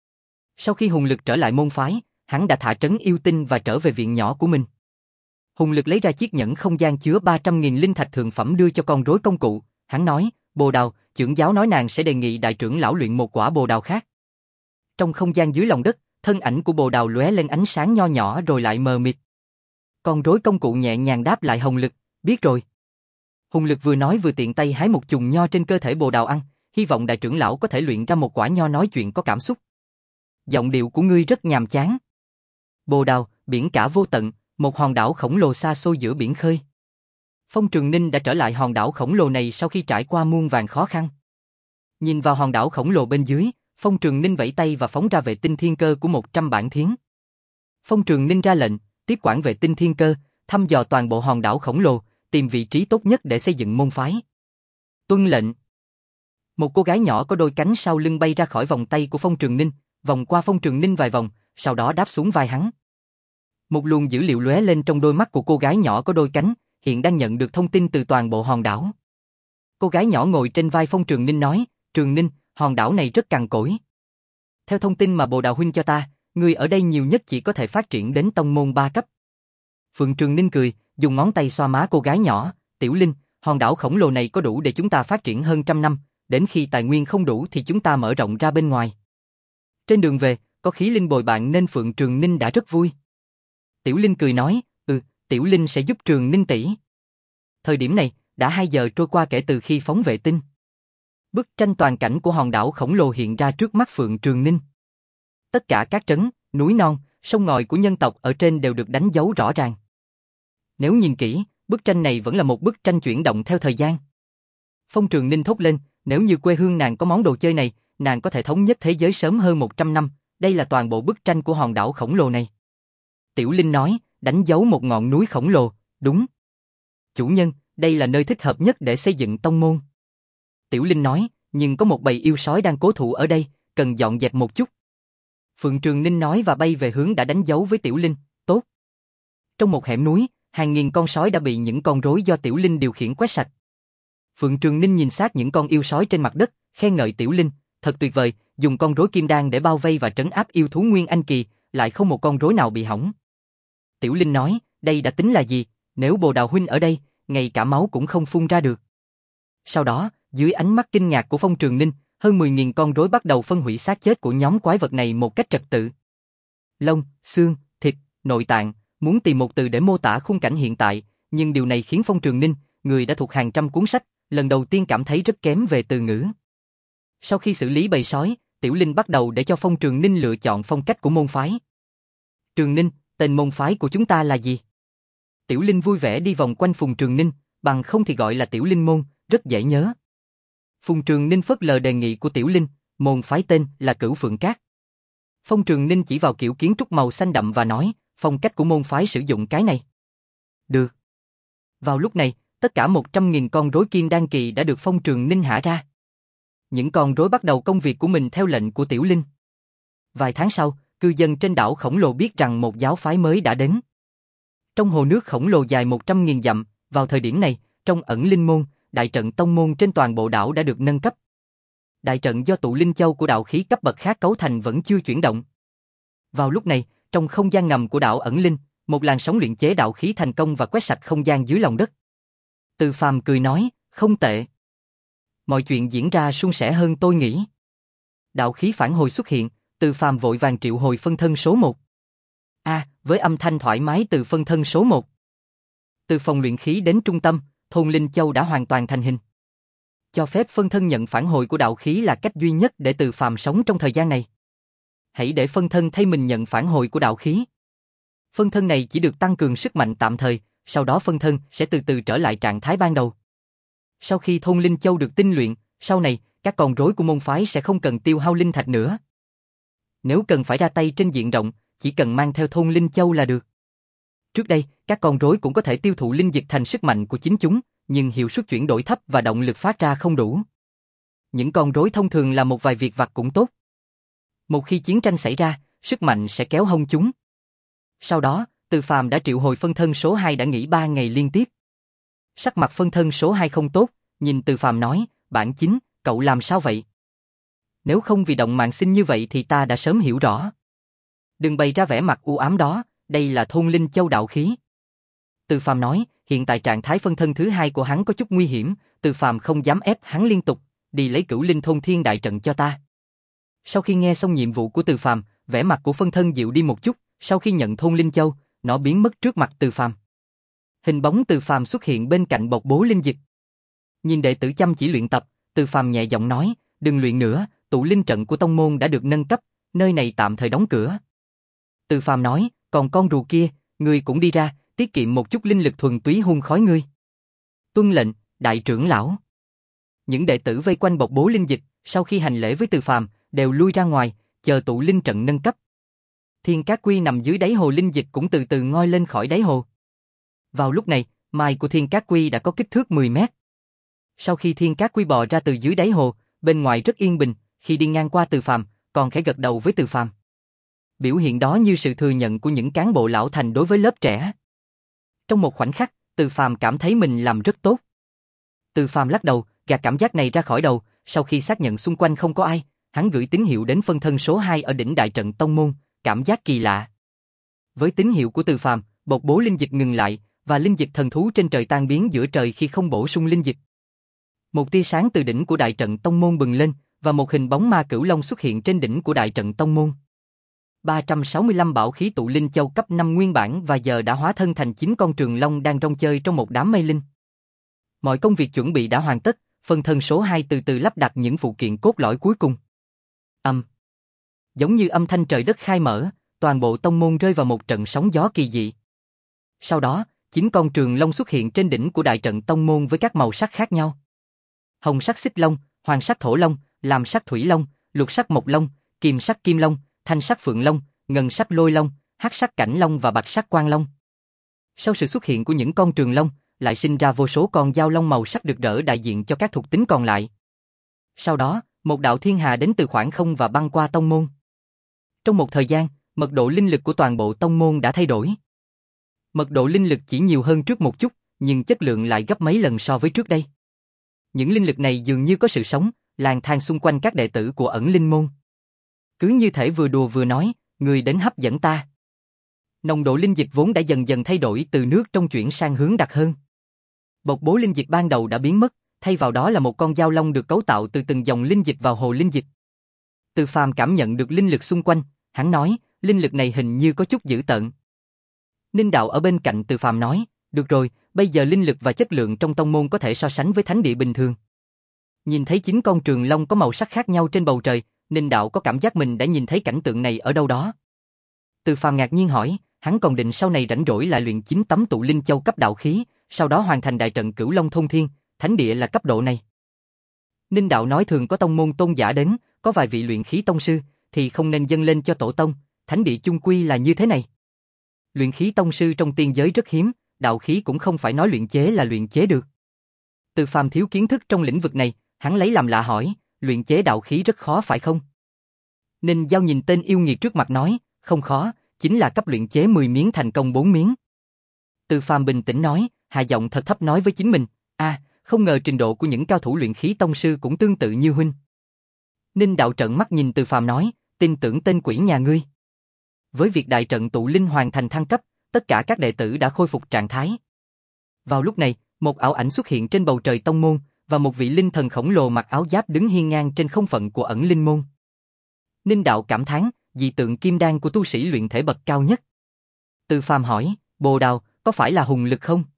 Sau khi Hùng Lực trở lại môn phái, hắn đã thả trấn yêu tinh và trở về viện nhỏ của mình. Hùng Lực lấy ra chiếc nhẫn không gian chứa ba trăm nghìn linh thạch thượng phẩm đưa cho con rối công cụ, hắn nói, Bồ Đào, trưởng giáo nói nàng sẽ đề nghị đại trưởng lão luyện một quả bồ đào khác. Trong không gian dưới lòng đất, thân ảnh của Bồ Đào lóe lên ánh sáng nho nhỏ rồi lại mờ mịt. Con rối công cụ nhẹ nhàng đáp lại Hùng Lực, biết rồi. Hùng Lực vừa nói vừa tiện tay hái một chùm nho trên cơ thể Bồ Đào ăn, hy vọng đại trưởng lão có thể luyện ra một quả nho nói chuyện có cảm xúc. Giọng điệu của ngươi rất nhàm chán. Bồ Đào, biển cả vô tận, một hòn đảo khổng lồ xa xôi giữa biển khơi. Phong Trường Ninh đã trở lại hòn đảo khổng lồ này sau khi trải qua muôn vàn khó khăn. Nhìn vào hòn đảo khổng lồ bên dưới, Phong Trường Ninh vẫy tay và phóng ra vệ tinh thiên cơ của một trăm bản thiến. Phong Trường Ninh ra lệnh, tiếp quản vệ tinh thiên cơ, thăm dò toàn bộ hòn đảo khổng lồ, tìm vị trí tốt nhất để xây dựng môn phái. Tuân lệnh. Một cô gái nhỏ có đôi cánh sau lưng bay ra khỏi vòng tay của Phong Trường Ninh, vòng qua Phong Trường Ninh vài vòng, sau đó đáp xuống vai hắn. Một luồng dữ liệu lóe lên trong đôi mắt của cô gái nhỏ có đôi cánh, hiện đang nhận được thông tin từ toàn bộ hòn đảo. Cô gái nhỏ ngồi trên vai Phong Trường Ninh nói, Trường Ninh, hòn đảo này rất cằn cỗi. Theo thông tin mà Bồ Đào huynh cho ta, người ở đây nhiều nhất chỉ có thể phát triển đến tông môn ba cấp. Phượng Trường Ninh cười, dùng ngón tay xoa má cô gái nhỏ, Tiểu Linh, hòn đảo khổng lồ này có đủ để chúng ta phát triển hơn trăm năm, đến khi tài nguyên không đủ thì chúng ta mở rộng ra bên ngoài. Trên đường về, có khí linh bồi bạn nên Phượng Trường Ninh đã rất vui. Tiểu Linh cười nói, ừ, Tiểu Linh sẽ giúp Trường Ninh tỷ. Thời điểm này, đã hai giờ trôi qua kể từ khi phóng vệ tinh. Bức tranh toàn cảnh của hòn đảo khổng lồ hiện ra trước mắt Phượng Trường Ninh. Tất cả các trấn, núi non, sông ngòi của nhân tộc ở trên đều được đánh dấu rõ ràng. Nếu nhìn kỹ, bức tranh này vẫn là một bức tranh chuyển động theo thời gian. Phong Trường Ninh thốt lên, nếu như quê hương nàng có món đồ chơi này, nàng có thể thống nhất thế giới sớm hơn một trăm năm, đây là toàn bộ bức tranh của hòn đảo khổng lồ này. Tiểu Linh nói, đánh dấu một ngọn núi khổng lồ, đúng. Chủ nhân, đây là nơi thích hợp nhất để xây dựng tông môn. Tiểu Linh nói, nhưng có một bầy yêu sói đang cố thủ ở đây, cần dọn dẹp một chút. Phượng Trường Ninh nói và bay về hướng đã đánh dấu với Tiểu Linh, tốt. Trong một hẻm núi, hàng nghìn con sói đã bị những con rối do Tiểu Linh điều khiển quét sạch. Phượng Trường Ninh nhìn sát những con yêu sói trên mặt đất, khen ngợi Tiểu Linh, thật tuyệt vời, dùng con rối kim đan để bao vây và trấn áp yêu thú Nguyên Anh Kỳ, lại không một con rối nào bị hỏng. Tiểu Linh nói, đây đã tính là gì, nếu Bồ Đào huynh ở đây, ngay cả máu cũng không phun ra được. Sau đó, dưới ánh mắt kinh ngạc của Phong Trường Ninh, hơn mười nghìn con rối bắt đầu phân hủy xác chết của nhóm quái vật này một cách trật tự. Lông, xương, thịt, nội tạng, muốn tìm một từ để mô tả khung cảnh hiện tại, nhưng điều này khiến Phong Trường Ninh, người đã thuộc hàng trăm cuốn sách, lần đầu tiên cảm thấy rất kém về từ ngữ. Sau khi xử lý bầy sói, Tiểu Linh bắt đầu để cho Phong Trường Ninh lựa chọn phong cách của môn phái. Trường Ninh, tên môn phái của chúng ta là gì? Tiểu Linh vui vẻ đi vòng quanh Phùng Trường Ninh, bằng không thì gọi là Tiểu Linh môn, rất dễ nhớ. Phùng Trường Ninh phớt lờ đề nghị của Tiểu Linh, môn phái tên là Cửu Phượng Cát. Phong Trường Ninh chỉ vào kiểu kiến trúc màu xanh đậm và nói, phong cách của môn phái sử dụng cái này. Được. Vào lúc này, tất cả một trăm nghìn con rối kim đan kỳ đã được Phong Trường Ninh hạ ra. Những con rối bắt đầu công việc của mình theo lệnh của Tiểu Linh. Vài tháng sau, cư dân trên đảo khổng lồ biết rằng một giáo phái mới đã đến. Trong hồ nước khổng lồ dài một trăm nghìn dặm, vào thời điểm này, trong ẩn linh môn, đại trận tông môn trên toàn bộ đảo đã được nâng cấp. Đại trận do tụ linh châu của đạo khí cấp bậc khác cấu thành vẫn chưa chuyển động. Vào lúc này, trong không gian ngầm của đảo ẩn linh, một làn sóng luyện chế đạo khí thành công và quét sạch không gian dưới lòng đất. Từ Phàm cười nói, không tệ. Mọi chuyện diễn ra suôn sẻ hơn tôi nghĩ. Đạo khí phản hồi xuất hiện, Từ Phàm vội vàng triệu hồi phân thân số một. A, à, với âm thanh thoải mái từ phân thân số một. Từ phòng luyện khí đến trung tâm, thôn Linh Châu đã hoàn toàn thành hình. Cho phép phân thân nhận phản hồi của đạo khí là cách duy nhất để Từ Phàm sống trong thời gian này. Hãy để phân thân thay mình nhận phản hồi của đạo khí. Phân thân này chỉ được tăng cường sức mạnh tạm thời, sau đó phân thân sẽ từ từ trở lại trạng thái ban đầu. Sau khi thôn Linh Châu được tinh luyện, sau này, các con rối của môn phái sẽ không cần tiêu hao linh thạch nữa. Nếu cần phải ra tay trên diện rộng, chỉ cần mang theo thôn Linh Châu là được. Trước đây, các con rối cũng có thể tiêu thụ linh dịch thành sức mạnh của chính chúng, nhưng hiệu suất chuyển đổi thấp và động lực phát ra không đủ. Những con rối thông thường làm một vài việc vặt cũng tốt. Một khi chiến tranh xảy ra, sức mạnh sẽ kéo hông chúng. Sau đó, Từ Phàm đã triệu hồi phân thân số hai đã nghỉ ba ngày liên tiếp. Sắc mặt phân thân số hai không tốt, nhìn Từ Phàm nói, bản chính, cậu làm sao vậy? Nếu không vì động mạng sinh như vậy thì ta đã sớm hiểu rõ. Đừng bày ra vẻ mặt u ám đó, đây là thôn Linh Châu đạo khí. Từ Phàm nói, hiện tại trạng thái phân thân thứ hai của hắn có chút nguy hiểm, Từ Phàm không dám ép hắn liên tục, đi lấy cửu linh thôn thiên đại trận cho ta. Sau khi nghe xong nhiệm vụ của Từ Phàm, vẻ mặt của phân thân dịu đi một chút, sau khi nhận thôn Linh Châu, nó biến mất trước mặt Từ Phàm. Hình bóng Từ Phàm xuất hiện bên cạnh bộc bố linh dịch. Nhìn đệ tử chăm chỉ luyện tập, Từ Phàm nhẹ giọng nói, đừng luyện nữa, tụ linh trận của tông môn đã được nâng cấp, nơi này tạm thời đóng cửa. Từ Phàm nói, còn con rùa kia, ngươi cũng đi ra, tiết kiệm một chút linh lực thuần túy hun khói ngươi. Tuân lệnh, đại trưởng lão. Những đệ tử vây quanh bộc bố linh dịch, sau khi hành lễ với Từ Phàm, đều lui ra ngoài, chờ tụ linh trận nâng cấp. Thiên Cát Quy nằm dưới đáy hồ linh dịch cũng từ từ ngoi lên khỏi đáy hồ. Vào lúc này, mai của Thiên Cát Quy đã có kích thước mười mét. Sau khi Thiên Cát Quy bò ra từ dưới đáy hồ, bên ngoài rất yên bình, khi đi ngang qua Từ Phàm, còn khẽ gật đầu với Từ Phàm. Biểu hiện đó như sự thừa nhận của những cán bộ lão thành đối với lớp trẻ. Trong một khoảnh khắc, Từ Phàm cảm thấy mình làm rất tốt. Từ Phàm lắc đầu, gạt cảm giác này ra khỏi đầu, sau khi xác nhận xung quanh không có ai, hắn gửi tín hiệu đến phân thân số hai ở đỉnh đại trận tông môn, cảm giác kỳ lạ. Với tín hiệu của Từ Phàm, bộc bố linh dịch ngừng lại, và linh dịch thần thú trên trời tan biến giữa trời khi không bổ sung linh dịch. Một tia sáng từ đỉnh của đại trận tông môn bừng lên, và một hình bóng ma cửu long xuất hiện trên đỉnh của đại trận tông môn. ba trăm sáu mươi lăm bảo khí tụ linh châu cấp năm nguyên bản và giờ đã hóa thân thành chín con trường long đang rong chơi trong một đám mây linh. Mọi công việc chuẩn bị đã hoàn tất, phân thân số hai từ từ lắp đặt những phụ kiện cốt lõi cuối cùng. Âm. Giống như âm thanh trời đất khai mở, toàn bộ tông môn rơi vào một trận sóng gió kỳ dị. Sau đó, chín con trường long xuất hiện trên đỉnh của đại trận tông môn với các màu sắc khác nhau. Hồng sắc xích long, hoàng sắc thổ long, lam sắc thủy long, lục sắc mộc long, kim sắc kim long, thanh sắc phượng long, ngân sắc lôi long, hắc sắc cảnh long và bạch sắc quang long. Sau sự xuất hiện của những con trường long, lại sinh ra vô số con dao long màu sắc rực rỡ đại diện cho các thuộc tính còn lại. Sau đó, một đạo thiên hà đến từ khoảng không và băng qua tông môn. Trong một thời gian, mật độ linh lực của toàn bộ tông môn đã thay đổi. Mật độ linh lực chỉ nhiều hơn trước một chút, nhưng chất lượng lại gấp mấy lần so với trước đây. Những linh lực này dường như có sự sống, lang thang xung quanh các đệ tử của ẩn linh môn. Cứ như thể vừa đùa vừa nói, người đến hấp dẫn ta. Nồng độ linh dịch vốn đã dần dần thay đổi từ nước trong chuyển sang hướng đặc hơn. Bộc bố linh dịch ban đầu đã biến mất, thay vào đó là một con dao long được cấu tạo từ từng dòng linh dịch vào hồ linh dịch. Từ Phàm cảm nhận được linh lực xung quanh, hắn nói, linh lực này hình như có chút dữ tợn. Ninh Đạo ở bên cạnh Từ Phàm nói, được rồi, bây giờ linh lực và chất lượng trong tông môn có thể so sánh với thánh địa bình thường. Nhìn thấy chín con trường long có màu sắc khác nhau trên bầu trời, Ninh Đạo có cảm giác mình đã nhìn thấy cảnh tượng này ở đâu đó. Từ Phàm ngạc nhiên hỏi, hắn còn định sau này rảnh rỗi lại luyện chín tấm tụ linh châu cấp đạo khí, sau đó hoàn thành đại trận Cửu Long Thôn Thiên, thánh địa là cấp độ này. Ninh Đạo nói thường có tông môn tôn giả đến, có vài vị luyện khí tông sư, thì không nên dâng lên cho tổ tông, thánh địa chung quy là như thế này. Luyện khí tông sư trong tiên giới rất hiếm, đạo khí cũng không phải nói luyện chế là luyện chế được. Từ Phàm thiếu kiến thức trong lĩnh vực này, hắn lấy làm lạ hỏi, luyện chế đạo khí rất khó phải không? Ninh Giao nhìn tên yêu nghiệt trước mặt nói, không khó, chính là cấp luyện chế mười miếng thành công bốn miếng. Từ Phàm bình tĩnh nói, hạ giọng thật thấp nói với chính mình, a, à, không ngờ trình độ của những cao thủ luyện khí tông sư cũng tương tự như huynh. Ninh Đạo trợn mắt nhìn Từ Phàm nói, tin tưởng tên quỷ nhà ngươi. Với việc đại trận tụ linh hoàn thành thăng cấp, tất cả các đệ tử đã khôi phục trạng thái. Vào lúc này, một ảo ảnh xuất hiện trên bầu trời tông môn, và một vị linh thần khổng lồ mặc áo giáp đứng hiên ngang trên không phận của ẩn linh môn. Ninh Đạo cảm thán, dị tượng kim đan của tu sĩ luyện thể bậc cao nhất. Từ Phàm hỏi, Bồ Đào, có phải là hùng lực không?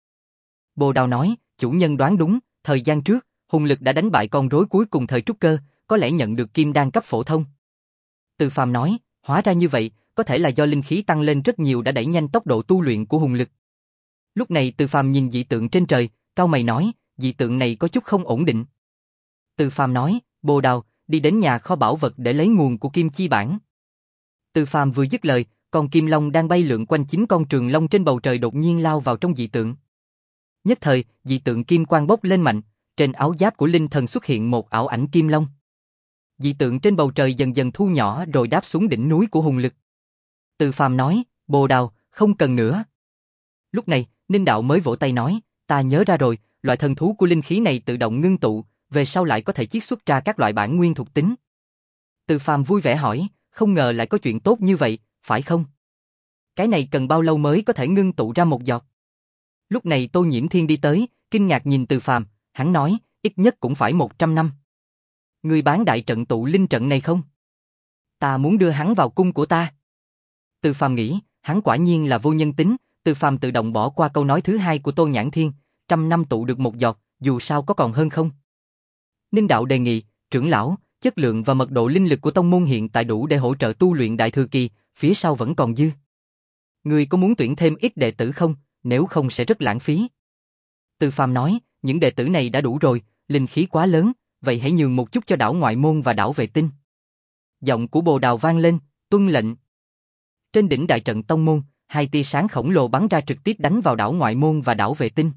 Bồ Đào nói, chủ nhân đoán đúng, thời gian trước, hùng lực đã đánh bại con rối cuối cùng thời trúc cơ, có lẽ nhận được kim đan cấp phổ thông. Từ Phàm nói, hóa ra như vậy, có thể là do linh khí tăng lên rất nhiều đã đẩy nhanh tốc độ tu luyện của hùng lực. Lúc này Từ Phàm nhìn dị tượng trên trời, cau mày nói, dị tượng này có chút không ổn định. Từ Phàm nói, Bồ Đào, đi đến nhà kho bảo vật để lấy nguồn của kim chi bản. Từ Phàm vừa dứt lời, con kim long đang bay lượn quanh chín con trường long trên bầu trời đột nhiên lao vào trong dị tượng. Nhất thời, dị tượng kim quang bốc lên mạnh, trên áo giáp của linh thần xuất hiện một ảo ảnh kim long. Dị tượng trên bầu trời dần dần thu nhỏ rồi đáp xuống đỉnh núi của hùng lực. Từ Phàm nói, Bồ Đào, không cần nữa. Lúc này, Ninh Đạo mới vỗ tay nói, ta nhớ ra rồi, loại thần thú của linh khí này tự động ngưng tụ, về sau lại có thể chiết xuất ra các loại bản nguyên thuộc tính. Từ Phàm vui vẻ hỏi, không ngờ lại có chuyện tốt như vậy, phải không? Cái này cần bao lâu mới có thể ngưng tụ ra một giọt? Lúc này Tô Nhiễm Thiên đi tới, kinh ngạc nhìn Từ Phàm, hắn nói, ít nhất cũng phải một trăm năm. Người bán đại trận tụ linh trận này không? Ta muốn đưa hắn vào cung của ta. Từ Phàm nghĩ, hắn quả nhiên là vô nhân tính, Từ Phàm tự động bỏ qua câu nói thứ hai của Tô Nhãn Thiên, trăm năm tụ được một giọt, dù sao có còn hơn không? Ninh Đạo đề nghị, trưởng lão, chất lượng và mật độ linh lực của tông môn hiện tại đủ để hỗ trợ tu luyện đại thừa kỳ, phía sau vẫn còn dư. Ngươi có muốn tuyển thêm ít đệ tử không, nếu không sẽ rất lãng phí. Từ Phàm nói, những đệ tử này đã đủ rồi, linh khí quá lớn, vậy hãy nhường một chút cho đảo ngoại môn và đảo vệ tinh. Giọng của Bồ Đào vang lên, tuân lệnh. Trên đỉnh đại trận tông môn, hai tia sáng khổng lồ bắn ra trực tiếp đánh vào đảo ngoại môn và đảo vệ tinh.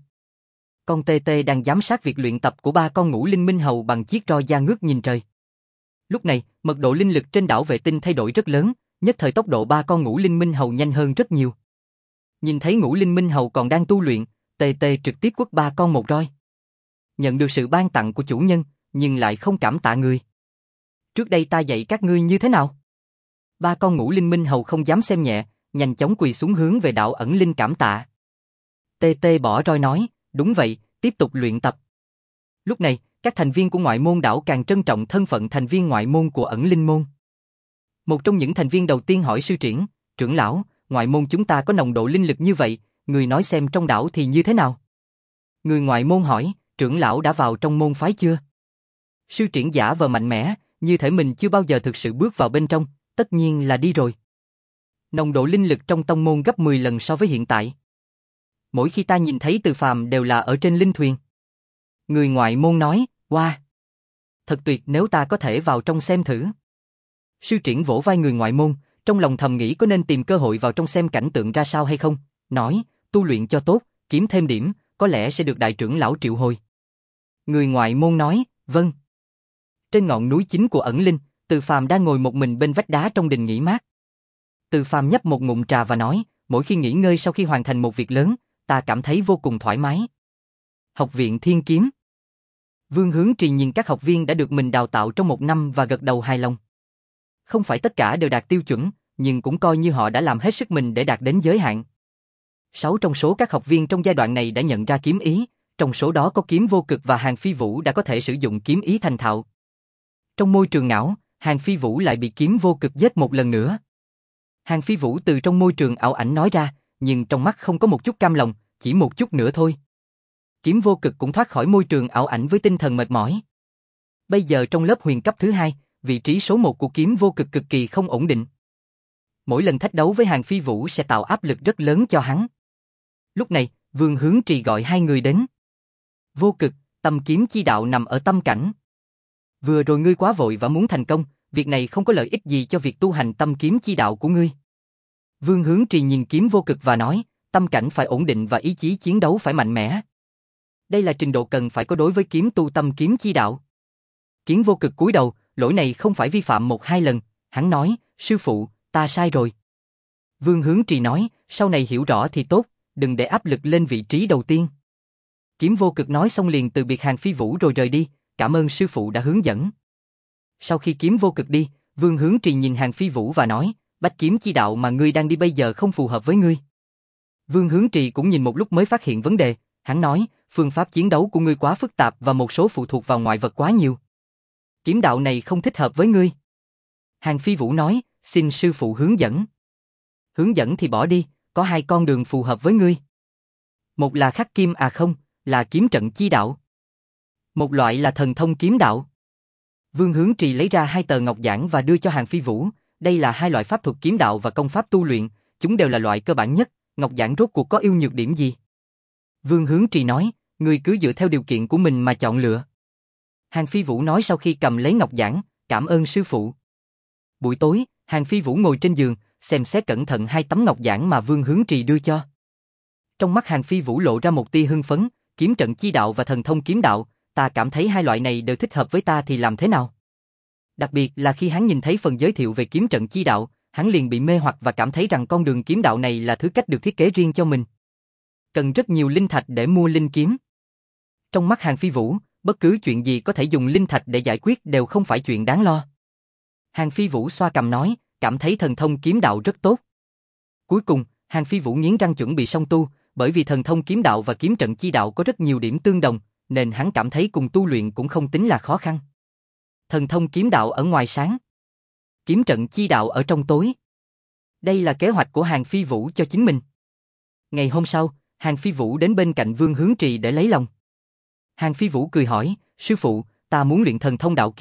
Con tê tê đang giám sát việc luyện tập của ba con ngũ linh minh hầu bằng chiếc roi da ngước nhìn trời. Lúc này, mật độ linh lực trên đảo vệ tinh thay đổi rất lớn, nhất thời tốc độ ba con ngũ linh minh hầu nhanh hơn rất nhiều. Nhìn thấy ngũ linh minh hầu còn đang tu luyện, tê tê trực tiếp quất ba con một roi. Nhận được sự ban tặng của chủ nhân, nhưng lại không cảm tạ người. Trước đây ta dạy các ngươi như thế nào? Ba con ngũ linh minh hầu không dám xem nhẹ, nhanh chóng quỳ xuống hướng về đạo ẩn linh cảm tạ. Tê tê bỏ roi nói, đúng vậy, tiếp tục luyện tập. Lúc này, các thành viên của ngoại môn đảo càng trân trọng thân phận thành viên ngoại môn của ẩn linh môn. Một trong những thành viên đầu tiên hỏi sư triển, trưởng lão, ngoại môn chúng ta có nồng độ linh lực như vậy, người nói xem trong đảo thì như thế nào? Người ngoại môn hỏi, trưởng lão đã vào trong môn phái chưa? Sư triển giả vờ mạnh mẽ, như thể mình chưa bao giờ thực sự bước vào bên trong, tất nhiên là đi rồi. Nồng độ linh lực trong tông môn gấp mười lần so với hiện tại. Mỗi khi ta nhìn thấy Từ Phàm đều là ở trên linh thuyền. Người ngoại môn nói, wow, thật tuyệt, nếu ta có thể vào trong xem thử. Sư triển vỗ vai người ngoại môn, trong lòng thầm nghĩ có nên tìm cơ hội vào trong xem cảnh tượng ra sao hay không, nói, tu luyện cho tốt, kiếm thêm điểm, có lẽ sẽ được đại trưởng lão triệu hồi. Người ngoại môn nói, vâng. Trên ngọn núi chính của ẩn linh, Từ Phàm đang ngồi một mình bên vách đá trong đình nghỉ mát. Từ Phàm nhấp một ngụm trà và nói, mỗi khi nghỉ ngơi sau khi hoàn thành một việc lớn, ta cảm thấy vô cùng thoải mái. Học viện Thiên Kiếm. Vương Hướng Trì nhìn các học viên đã được mình đào tạo trong một năm và gật đầu hài lòng. Không phải tất cả đều đạt tiêu chuẩn, nhưng cũng coi như họ đã làm hết sức mình để đạt đến giới hạn. Sáu trong số các học viên trong giai đoạn này đã nhận ra kiếm ý, trong số đó có Kiếm Vô Cực và Hàn Phi Vũ đã có thể sử dụng kiếm ý thành thạo. Trong môi trường ảo, Hàn Phi Vũ lại bị Kiếm Vô Cực giết một lần nữa. Hàn Phi Vũ từ trong môi trường ảo ảnh nói ra, nhưng trong mắt không có một chút cam lòng, chỉ một chút nữa thôi. Kiếm Vô Cực cũng thoát khỏi môi trường ảo ảnh với tinh thần mệt mỏi. Bây giờ trong lớp huyền cấp thứ hai, vị trí số một của Kiếm Vô Cực cực kỳ không ổn định. Mỗi lần thách đấu với Hàn Phi Vũ sẽ tạo áp lực rất lớn cho hắn. Lúc này, Vương Hướng Trì gọi hai người đến. Vô Cực, tâm kiếm chi đạo nằm ở tâm cảnh. Vừa rồi ngươi quá vội và muốn thành công, việc này không có lợi ích gì cho việc tu hành tâm kiếm chi đạo của ngươi. Vương Hướng Trì nhìn Kiếm Vô Cực và nói, tâm cảnh phải ổn định và ý chí chiến đấu phải mạnh mẽ. Đây là trình độ cần phải có đối với kiếm tu tâm kiếm chi đạo. Kiếm Vô Cực cúi đầu, lỗi này không phải vi phạm một hai lần, hắn nói, sư phụ, ta sai rồi. Vương Hướng Trì nói, sau này hiểu rõ thì tốt, đừng để áp lực lên vị trí đầu tiên. Kiếm Vô Cực nói xong liền từ biệt Hàn Phi Vũ rồi rời đi, cảm ơn sư phụ đã hướng dẫn. Sau khi Kiếm Vô Cực đi, Vương Hướng Trì nhìn Hàn Phi Vũ và nói, bách kiếm chi đạo mà ngươi đang đi bây giờ không phù hợp với ngươi. Vương Hướng Trì cũng nhìn một lúc mới phát hiện vấn đề, hắn nói, phương pháp chiến đấu của ngươi quá phức tạp và một số phụ thuộc vào ngoại vật quá nhiều. Kiếm đạo này không thích hợp với ngươi. Hàn Phi Vũ nói, xin sư phụ hướng dẫn. Hướng dẫn thì bỏ đi, có hai con đường phù hợp với ngươi. Một là khắc kim à không, là kiếm trận chi đạo. Một loại là thần thông kiếm đạo. Vương Hướng Trì lấy ra hai tờ ngọc giản và đưa cho Hàn Phi Vũ, đây là hai loại pháp thuật kiếm đạo và công pháp tu luyện, chúng đều là loại cơ bản nhất, ngọc giản rốt cuộc có ưu nhược điểm gì? Vương Hướng Trì nói, ngươi cứ dựa theo điều kiện của mình mà chọn lựa. Hàn Phi Vũ nói sau khi cầm lấy ngọc giản, cảm ơn sư phụ. Buổi tối, Hàn Phi Vũ ngồi trên giường, xem xét cẩn thận hai tấm ngọc giản mà Vương Hướng Trì đưa cho. Trong mắt Hàn Phi Vũ lộ ra một tia hưng phấn, kiếm trận chi đạo và thần thông kiếm đạo, ta cảm thấy hai loại này đều thích hợp với ta thì làm thế nào? Đặc biệt là khi hắn nhìn thấy phần giới thiệu về kiếm trận chi đạo, hắn liền bị mê hoặc và cảm thấy rằng con đường kiếm đạo này là thứ cách được thiết kế riêng cho mình. Cần rất nhiều linh thạch để mua linh kiếm. Trong mắt Hàn Phi Vũ, bất cứ chuyện gì có thể dùng linh thạch để giải quyết đều không phải chuyện đáng lo. Hàn Phi Vũ xoa cằm nói, cảm thấy thần thông kiếm đạo rất tốt. Cuối cùng, Hàn Phi Vũ nghiến răng chuẩn bị song tu, bởi vì thần thông kiếm đạo và kiếm trận chi đạo có rất nhiều điểm tương đồng, nên hắn cảm thấy cùng tu luyện cũng không tính là khó khăn. Thần thông kiếm đạo ở ngoài sáng, kiếm trận chi đạo ở trong tối. Đây là kế hoạch của Hàn Phi Vũ cho chính mình. Ngày hôm sau, Hàn Phi Vũ đến bên cạnh Vương Hướng Trì để lấy lòng. Hàn Phi Vũ cười hỏi, sư phụ, ta muốn luyện thần thông đạo kiếm,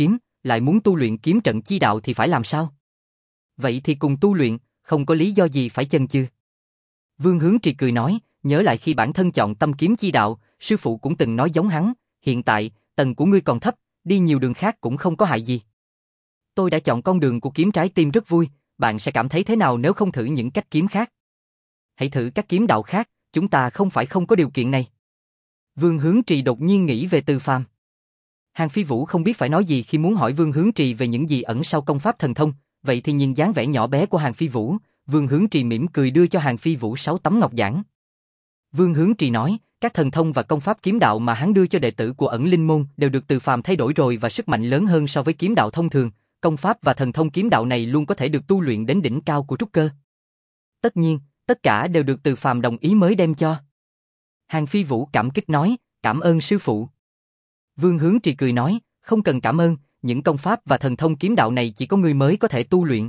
lại muốn tu luyện kiếm trận chi đạo thì phải làm sao? Vậy thì cùng tu luyện, không có lý do gì phải chần chừ. Vương Hướng Trì cười nói, nhớ lại khi bản thân chọn tâm kiếm chi đạo, sư phụ cũng từng nói giống hắn, hiện tại, tầng của ngươi còn thấp, đi nhiều đường khác cũng không có hại gì. Tôi đã chọn con đường của kiếm trái tim rất vui, bạn sẽ cảm thấy thế nào nếu không thử những cách kiếm khác? Hãy thử các kiếm đạo khác, chúng ta không phải không có điều kiện này. Vương Hướng Trì đột nhiên nghĩ về Từ Phàm. Hàng Phi Vũ không biết phải nói gì khi muốn hỏi Vương Hướng Trì về những gì ẩn sau công pháp thần thông, vậy thì nhìn dáng vẻ nhỏ bé của Hàng Phi Vũ, Vương Hướng Trì mỉm cười đưa cho Hàng Phi Vũ sáu tấm ngọc giản. Vương Hướng Trì nói, các thần thông và công pháp kiếm đạo mà hắn đưa cho đệ tử của Ẩn Linh môn đều được Từ Phàm thay đổi rồi và sức mạnh lớn hơn so với kiếm đạo thông thường, công pháp và thần thông kiếm đạo này luôn có thể được tu luyện đến đỉnh cao của trúc cơ. Tất nhiên, tất cả đều được Từ Phàm đồng ý mới đem cho. Hàng Phi Vũ cảm kích nói, cảm ơn sư phụ. Vương Hướng Trì cười nói, không cần cảm ơn, những công pháp và thần thông kiếm đạo này chỉ có ngươi mới có thể tu luyện.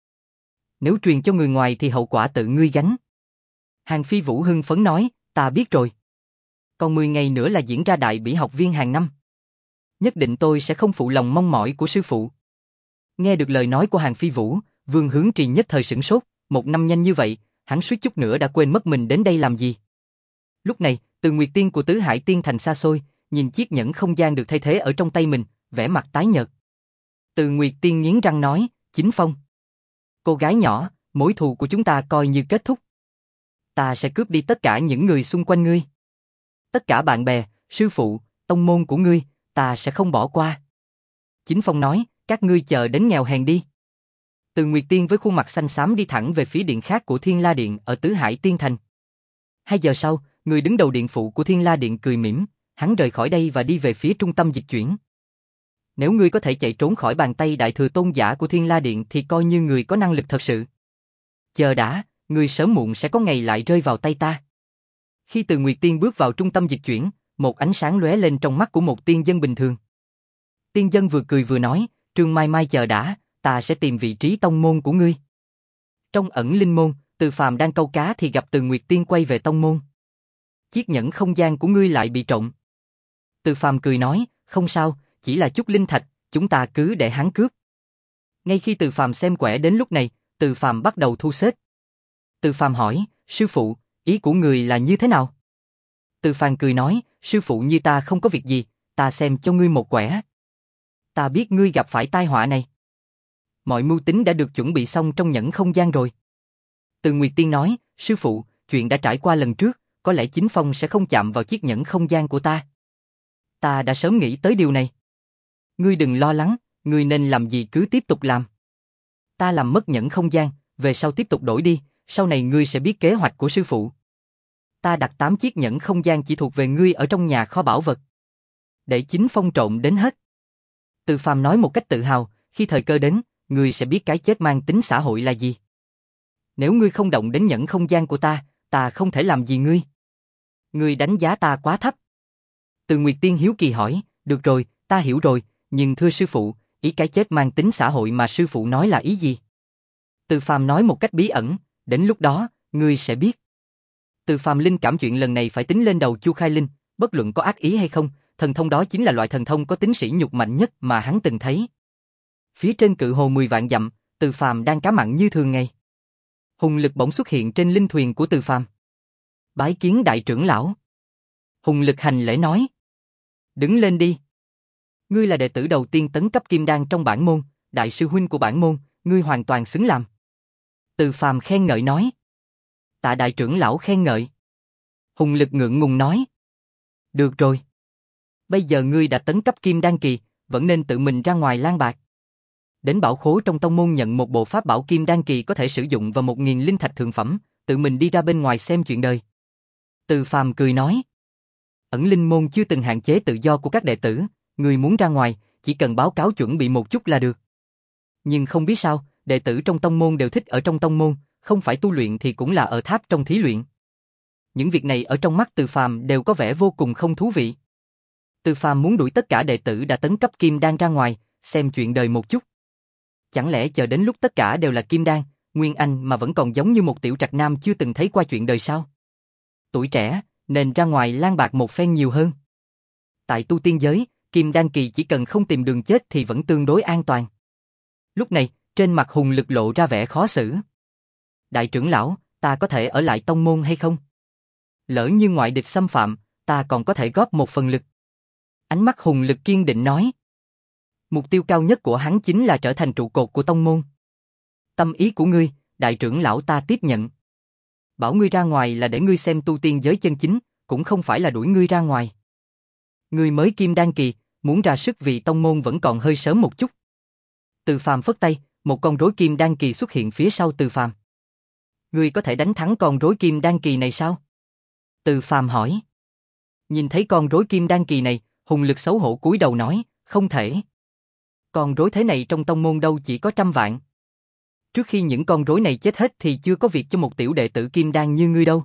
Nếu truyền cho người ngoài thì hậu quả tự ngươi gánh. Hàng Phi Vũ hưng phấn nói, ta biết rồi. Còn mười ngày nữa là diễn ra đại bỉ học viên hàng năm. Nhất định tôi sẽ không phụ lòng mong mỏi của sư phụ. Nghe được lời nói của Hàng Phi Vũ, Vương Hướng Trì nhất thời sửng sốt, một năm nhanh như vậy, hắn suýt chút nữa đã quên mất mình đến đây làm gì. Lúc này, Từ Nguyệt Tiên của Tứ Hải Tiên Thành xa xôi, nhìn chiếc nhẫn không gian được thay thế ở trong tay mình, vẻ mặt tái nhợt. Từ Nguyệt Tiên nghiến răng nói, Chính Phong. Cô gái nhỏ, mối thù của chúng ta coi như kết thúc. Ta sẽ cướp đi tất cả những người xung quanh ngươi. Tất cả bạn bè, sư phụ, tông môn của ngươi, ta sẽ không bỏ qua. Chính Phong nói, các ngươi chờ đến nghèo hèn đi. Từ Nguyệt Tiên với khuôn mặt xanh xám đi thẳng về phía điện khác của Thiên La Điện ở Tứ Hải Tiên Thành. Hai giờ sau, người đứng đầu điện phụ của Thiên La Điện cười mỉm, hắn rời khỏi đây và đi về phía trung tâm dịch chuyển. Nếu ngươi có thể chạy trốn khỏi bàn tay đại thừa tôn giả của Thiên La Điện thì coi như người có năng lực thật sự. Chờ đã, ngươi sớm muộn sẽ có ngày lại rơi vào tay ta. Khi Từ Nguyệt Tiên bước vào trung tâm dịch chuyển, một ánh sáng lóe lên trong mắt của một tiên dân bình thường. Tiên dân vừa cười vừa nói, Trương Mai Mai chờ đã, ta sẽ tìm vị trí tông môn của ngươi. Trong Ẩn Linh môn, Từ Phàm đang câu cá thì gặp Từ Nguyệt Tiên quay về tông môn. Chiếc nhẫn không gian của ngươi lại bị trộm. Từ Phàm cười nói, không sao, chỉ là chút linh thạch, chúng ta cứ để hắn cướp. Ngay khi Từ Phàm xem quẻ đến lúc này, Từ Phàm bắt đầu thu xếp. Từ Phàm hỏi, sư phụ, ý của người là như thế nào? Từ Phàm cười nói, sư phụ như ta không có việc gì, ta xem cho ngươi một quẻ. Ta biết ngươi gặp phải tai họa này. Mọi mưu tính đã được chuẩn bị xong trong nhẫn không gian rồi. Từ Nguyệt Tiên nói, sư phụ, chuyện đã trải qua lần trước, có lẽ Chính Phong sẽ không chạm vào chiếc nhẫn không gian của ta. Ta đã sớm nghĩ tới điều này. Ngươi đừng lo lắng, ngươi nên làm gì cứ tiếp tục làm. Ta làm mất nhẫn không gian, về sau tiếp tục đổi đi, sau này ngươi sẽ biết kế hoạch của sư phụ. Ta đặt tám chiếc nhẫn không gian chỉ thuộc về ngươi ở trong nhà kho bảo vật. Để Chính Phong trộn đến hết. Từ Phàm nói một cách tự hào, khi thời cơ đến, ngươi sẽ biết cái chết mang tính xã hội là gì. Nếu ngươi không động đến nhẫn không gian của ta, ta không thể làm gì ngươi. Ngươi đánh giá ta quá thấp. Từ Nguyệt Tiên hiếu kỳ hỏi, được rồi, ta hiểu rồi, nhưng thưa sư phụ, ý cái chết mang tính xã hội mà sư phụ nói là ý gì? Từ Phàm nói một cách bí ẩn, đến lúc đó, ngươi sẽ biết. Từ Phàm linh cảm chuyện lần này phải tính lên đầu Chu Khai Linh, bất luận có ác ý hay không, thần thông đó chính là loại thần thông có tính sỉ nhục mạnh nhất mà hắn từng thấy. Phía trên cự hồ mười vạn dặm, Từ Phàm đang cá mặn như thường ngày. Hùng Lực bỗng xuất hiện trên linh thuyền của Từ Phàm. Bái kiến đại trưởng lão. Hùng Lực hành lễ nói. Đứng lên đi. Ngươi là đệ tử đầu tiên tấn cấp kim đan trong bản môn, đại sư huynh của bản môn, ngươi hoàn toàn xứng làm. Từ Phàm khen ngợi nói. Tạ đại trưởng lão khen ngợi. Hùng Lực ngượng ngùng nói. Được rồi. Bây giờ ngươi đã tấn cấp kim đan kỳ, vẫn nên tự mình ra ngoài lang bạc. Đến bảo khố trong tông môn nhận một bộ pháp bảo kim đan kỳ có thể sử dụng và một nghìn linh thạch thượng phẩm, tự mình đi ra bên ngoài xem chuyện đời. Từ Phàm cười nói. Ẩn Linh môn chưa từng hạn chế tự do của các đệ tử, người muốn ra ngoài, chỉ cần báo cáo chuẩn bị một chút là được. Nhưng không biết sao, đệ tử trong tông môn đều thích ở trong tông môn, không phải tu luyện thì cũng là ở tháp trong thí luyện. Những việc này ở trong mắt Từ Phàm đều có vẻ vô cùng không thú vị. Từ Phàm muốn đuổi tất cả đệ tử đã tấn cấp kim đan ra ngoài, xem chuyện đời một chút. Chẳng lẽ chờ đến lúc tất cả đều là kim đan, Nguyên Anh mà vẫn còn giống như một tiểu trạch nam chưa từng thấy qua chuyện đời sao? Tuổi trẻ, nên ra ngoài lang bạc một phen nhiều hơn. Tại tu tiên giới, kim đan kỳ chỉ cần không tìm đường chết thì vẫn tương đối an toàn. Lúc này, trên mặt Hùng Lực lộ ra vẻ khó xử. Đại trưởng lão, ta có thể ở lại tông môn hay không? Lỡ như ngoại địch xâm phạm, ta còn có thể góp một phần lực. Ánh mắt Hùng Lực kiên định nói. Mục tiêu cao nhất của hắn chính là trở thành trụ cột của tông môn. Tâm ý của ngươi, đại trưởng lão ta tiếp nhận. Bảo ngươi ra ngoài là để ngươi xem tu tiên giới chân chính, cũng không phải là đuổi ngươi ra ngoài. Ngươi mới kim đan kỳ, muốn ra sức vì tông môn vẫn còn hơi sớm một chút. Từ Phàm phất tay, một con rối kim đan kỳ xuất hiện phía sau Từ Phàm. Ngươi có thể đánh thắng con rối kim đan kỳ này sao? Từ Phàm hỏi. Nhìn thấy con rối kim đan kỳ này, Hùng Lực xấu hổ cúi đầu nói, không thể. Con rối thế này trong tông môn đâu chỉ có trăm vạn. Trước khi những con rối này chết hết thì chưa có việc cho một tiểu đệ tử kim đan như ngươi đâu.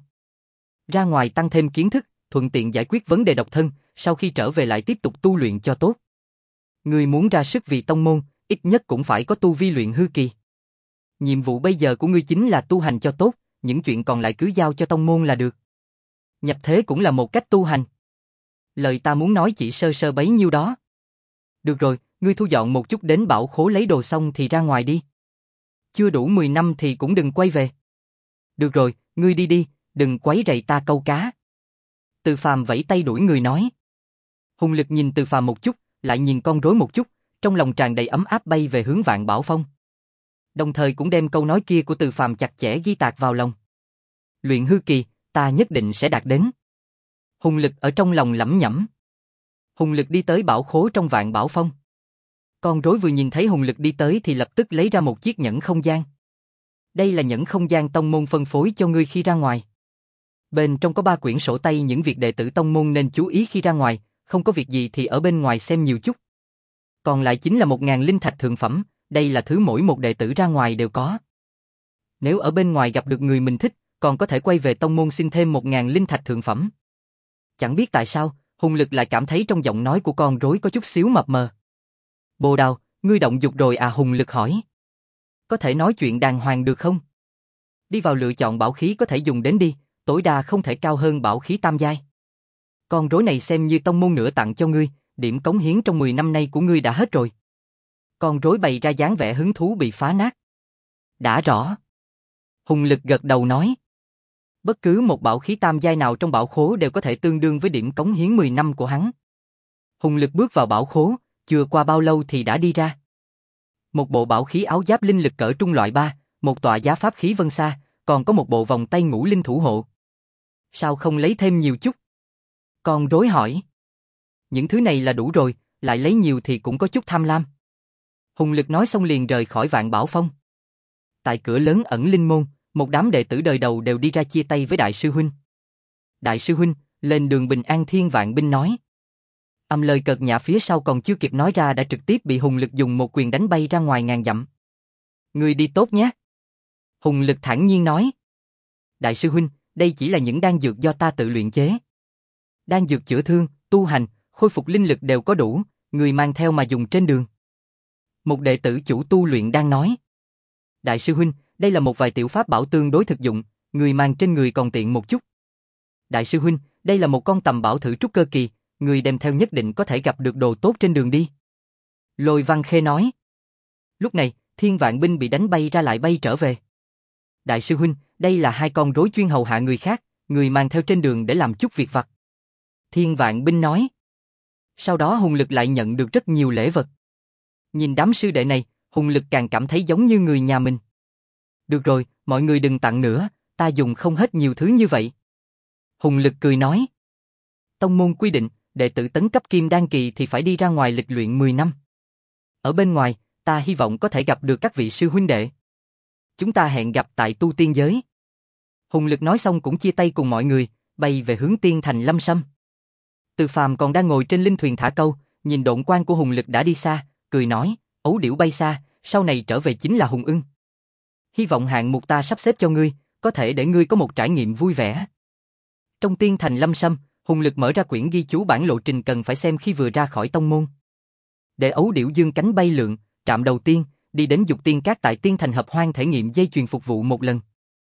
Ra ngoài tăng thêm kiến thức, thuận tiện giải quyết vấn đề độc thân, sau khi trở về lại tiếp tục tu luyện cho tốt. Ngươi muốn ra sức vì tông môn, ít nhất cũng phải có tu vi luyện hư kỳ. Nhiệm vụ bây giờ của ngươi chính là tu hành cho tốt, những chuyện còn lại cứ giao cho tông môn là được. Nhập thế cũng là một cách tu hành. Lời ta muốn nói chỉ sơ sơ bấy nhiêu đó. Được rồi, ngươi thu dọn một chút đến bảo khố lấy đồ xong thì ra ngoài đi. Chưa đủ mười năm thì cũng đừng quay về. Được rồi, ngươi đi đi, đừng quấy rầy ta câu cá. Từ Phàm vẫy tay đuổi người nói. Hùng Lực nhìn Từ Phàm một chút, lại nhìn con rối một chút, trong lòng tràn đầy ấm áp bay về hướng Vạn Bảo Phong. Đồng thời cũng đem câu nói kia của Từ Phàm chặt chẽ ghi tạc vào lòng. Luyện hư kỳ, ta nhất định sẽ đạt đến. Hùng Lực ở trong lòng lẩm nhẩm. Hùng Lực đi tới bảo khố trong Vạn Bảo Phong. Con rối vừa nhìn thấy Hùng Lực đi tới thì lập tức lấy ra một chiếc nhẫn không gian. Đây là nhẫn không gian tông môn phân phối cho ngươi khi ra ngoài. Bên trong có ba quyển sổ tay những việc đệ tử tông môn nên chú ý khi ra ngoài, không có việc gì thì ở bên ngoài xem nhiều chút. Còn lại chính là một ngàn linh thạch thượng phẩm, đây là thứ mỗi một đệ tử ra ngoài đều có. Nếu ở bên ngoài gặp được người mình thích, còn có thể quay về tông môn xin thêm một ngàn linh thạch thượng phẩm. Chẳng biết tại sao, Hùng Lực lại cảm thấy trong giọng nói của con rối có chút xíu mập mờ. Bồ Đào, ngươi động dục rồi à? Hùng Lực hỏi. Có thể nói chuyện đàng hoàng được không? Đi vào lựa chọn bảo khí có thể dùng đến đi, tối đa không thể cao hơn bảo khí tam giai. Con rối này xem như tông môn nữa tặng cho ngươi, điểm cống hiến trong mười năm nay của ngươi đã hết rồi. Con rối bày ra dáng vẻ hứng thú bị phá nát. Đã rõ. Hùng Lực gật đầu nói. Bất cứ một bảo khí tam giai nào trong bảo khố đều có thể tương đương với điểm cống hiến mười năm của hắn. Hùng Lực bước vào bảo khố, chưa qua bao lâu thì đã đi ra. Một bộ bảo khí áo giáp linh lực cỡ trung loại ba, một tọa giá pháp khí vân xa, còn có một bộ vòng tay ngũ linh thủ hộ. Sao không lấy thêm nhiều chút? Con rối hỏi. Những thứ này là đủ rồi, lại lấy nhiều thì cũng có chút tham lam. Hùng Lực nói xong liền rời khỏi Vạn Bảo Phong. Tại cửa lớn ẩn linh môn, một đám đệ tử đời đầu đều đi ra chia tay với đại sư huynh. Đại sư huynh, lên đường bình an. Thiên Vạn binh nói. Âm lời cợt nhã phía sau còn chưa kịp nói ra đã trực tiếp bị Hùng Lực dùng một quyền đánh bay ra ngoài ngàn dặm. Ngươi đi tốt nhé. Hùng Lực thản nhiên nói. Đại sư huynh, đây chỉ là những đan dược do ta tự luyện chế. Đan dược chữa thương, tu hành, khôi phục linh lực đều có đủ, người mang theo mà dùng trên đường. Một đệ tử chủ tu luyện đang nói. Đại sư huynh, đây là một vài tiểu pháp bảo tương đối thực dụng, người mang trên người còn tiện một chút. Đại sư huynh, đây là một con tầm bảo thử trúc cơ kỳ, người đem theo nhất định có thể gặp được đồ tốt trên đường đi. Lôi Văn Khê nói. Lúc này, Thiên Vạn binh bị đánh bay ra lại bay trở về. Đại sư huynh, đây là hai con rối chuyên hầu hạ người khác, người mang theo trên đường để làm chút việc vặt. Thiên Vạn binh nói. Sau đó Hùng Lực lại nhận được rất nhiều lễ vật. Nhìn đám sư đệ này, Hùng Lực càng cảm thấy giống như người nhà mình. Được rồi, mọi người đừng tặng nữa, ta dùng không hết nhiều thứ như vậy. Hùng Lực cười nói. Tông môn quy định, đệ tử tấn cấp kim đan kỳ thì phải đi ra ngoài lịch luyện mười năm. Ở bên ngoài, ta hy vọng có thể gặp được các vị sư huynh đệ. Chúng ta hẹn gặp tại tu tiên giới. Hùng Lực nói xong cũng chia tay cùng mọi người, bay về hướng tiên thành Lâm Sâm. Từ Phàm còn đang ngồi trên linh thuyền thả câu, nhìn độn quang của Hùng Lực đã đi xa, cười nói, ấu điểu bay xa, sau này trở về chính là Hùng ưng. Hy vọng hạng mục ta sắp xếp cho ngươi, có thể để ngươi có một trải nghiệm vui vẻ. Trong tiên thành Lâm Sâm, Hùng Lực mở ra quyển ghi chú bản lộ trình cần phải xem khi vừa ra khỏi tông môn. Để ấu điểu dương cánh bay lượn, trạm đầu tiên, đi đến Dục Tiên Các tại tiên thành Hợp Hoang thể nghiệm dây chuyền phục vụ một lần.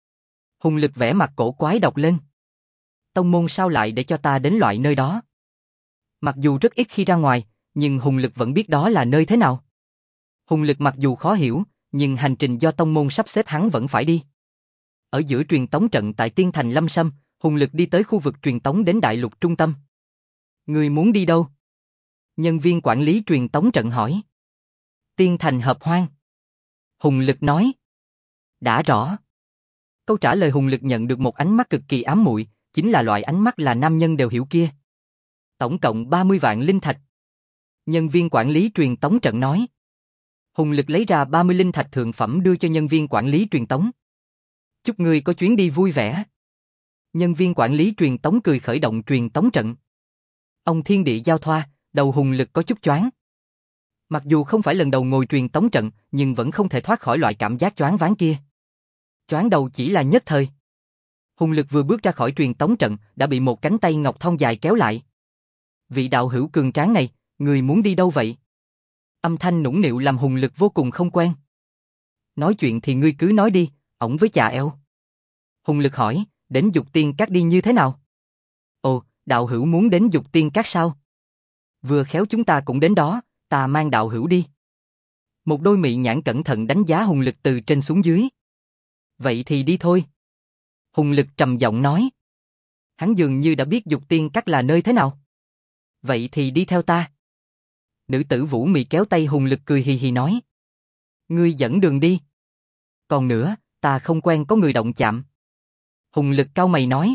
Hùng Lực vẽ mặt cổ quái đọc lên. Tông môn sao lại để cho ta đến loại nơi đó? Mặc dù rất ít khi ra ngoài, nhưng Hùng Lực vẫn biết đó là nơi thế nào. Hùng Lực mặc dù khó hiểu, nhưng hành trình do tông môn sắp xếp hắn vẫn phải đi. Ở giữa truyền tống trận tại Tiên Thành Lâm Sâm, Hùng Lực đi tới khu vực truyền tống đến đại lục trung tâm. Người muốn đi đâu? Nhân viên quản lý truyền tống trận hỏi. Tiên Thành Hợp Hoang. Hùng Lực nói. Đã rõ. Câu trả lời Hùng Lực nhận được một ánh mắt cực kỳ ám muội, chính là loại ánh mắt là nam nhân đều hiểu kia. Tổng cộng ba mươi vạn linh thạch. Nhân viên quản lý truyền tống trận nói. Hùng Lực lấy ra ba mươi linh thạch thượng phẩm đưa cho nhân viên quản lý truyền tống. Chúc ngươi có chuyến đi vui vẻ. Nhân viên quản lý truyền tống cười khởi động truyền tống trận. Ông thiên địa giao thoa, đầu Hùng Lực có chút choáng. Mặc dù không phải lần đầu ngồi truyền tống trận, nhưng vẫn không thể thoát khỏi loại cảm giác choáng váng kia. Choáng đầu chỉ là nhất thời. Hùng Lực vừa bước ra khỏi truyền tống trận, đã bị một cánh tay ngọc thon dài kéo lại. Vị đạo hữu cường tráng này, người muốn đi đâu vậy? Âm thanh nũng nịu làm Hùng Lực vô cùng không quen. Nói chuyện thì ngươi cứ nói đi, ổng với chà eo. Hùng Lực hỏi, đến Dục Tiên Các đi như thế nào? Ồ, đạo hữu muốn đến Dục Tiên Các sao? Vừa khéo chúng ta cũng đến đó, ta mang đạo hữu đi. Một đôi mị nhãn cẩn thận đánh giá Hùng Lực từ trên xuống dưới. Vậy thì đi thôi. Hùng Lực trầm giọng nói. Hắn dường như đã biết Dục Tiên Các là nơi thế nào. Vậy thì đi theo ta. Nữ tử Vũ Mị kéo tay Hùng Lực cười hì hì nói. Ngươi dẫn đường đi. Còn nữa, ta không quen có người động chạm. Hùng Lực cau mày nói.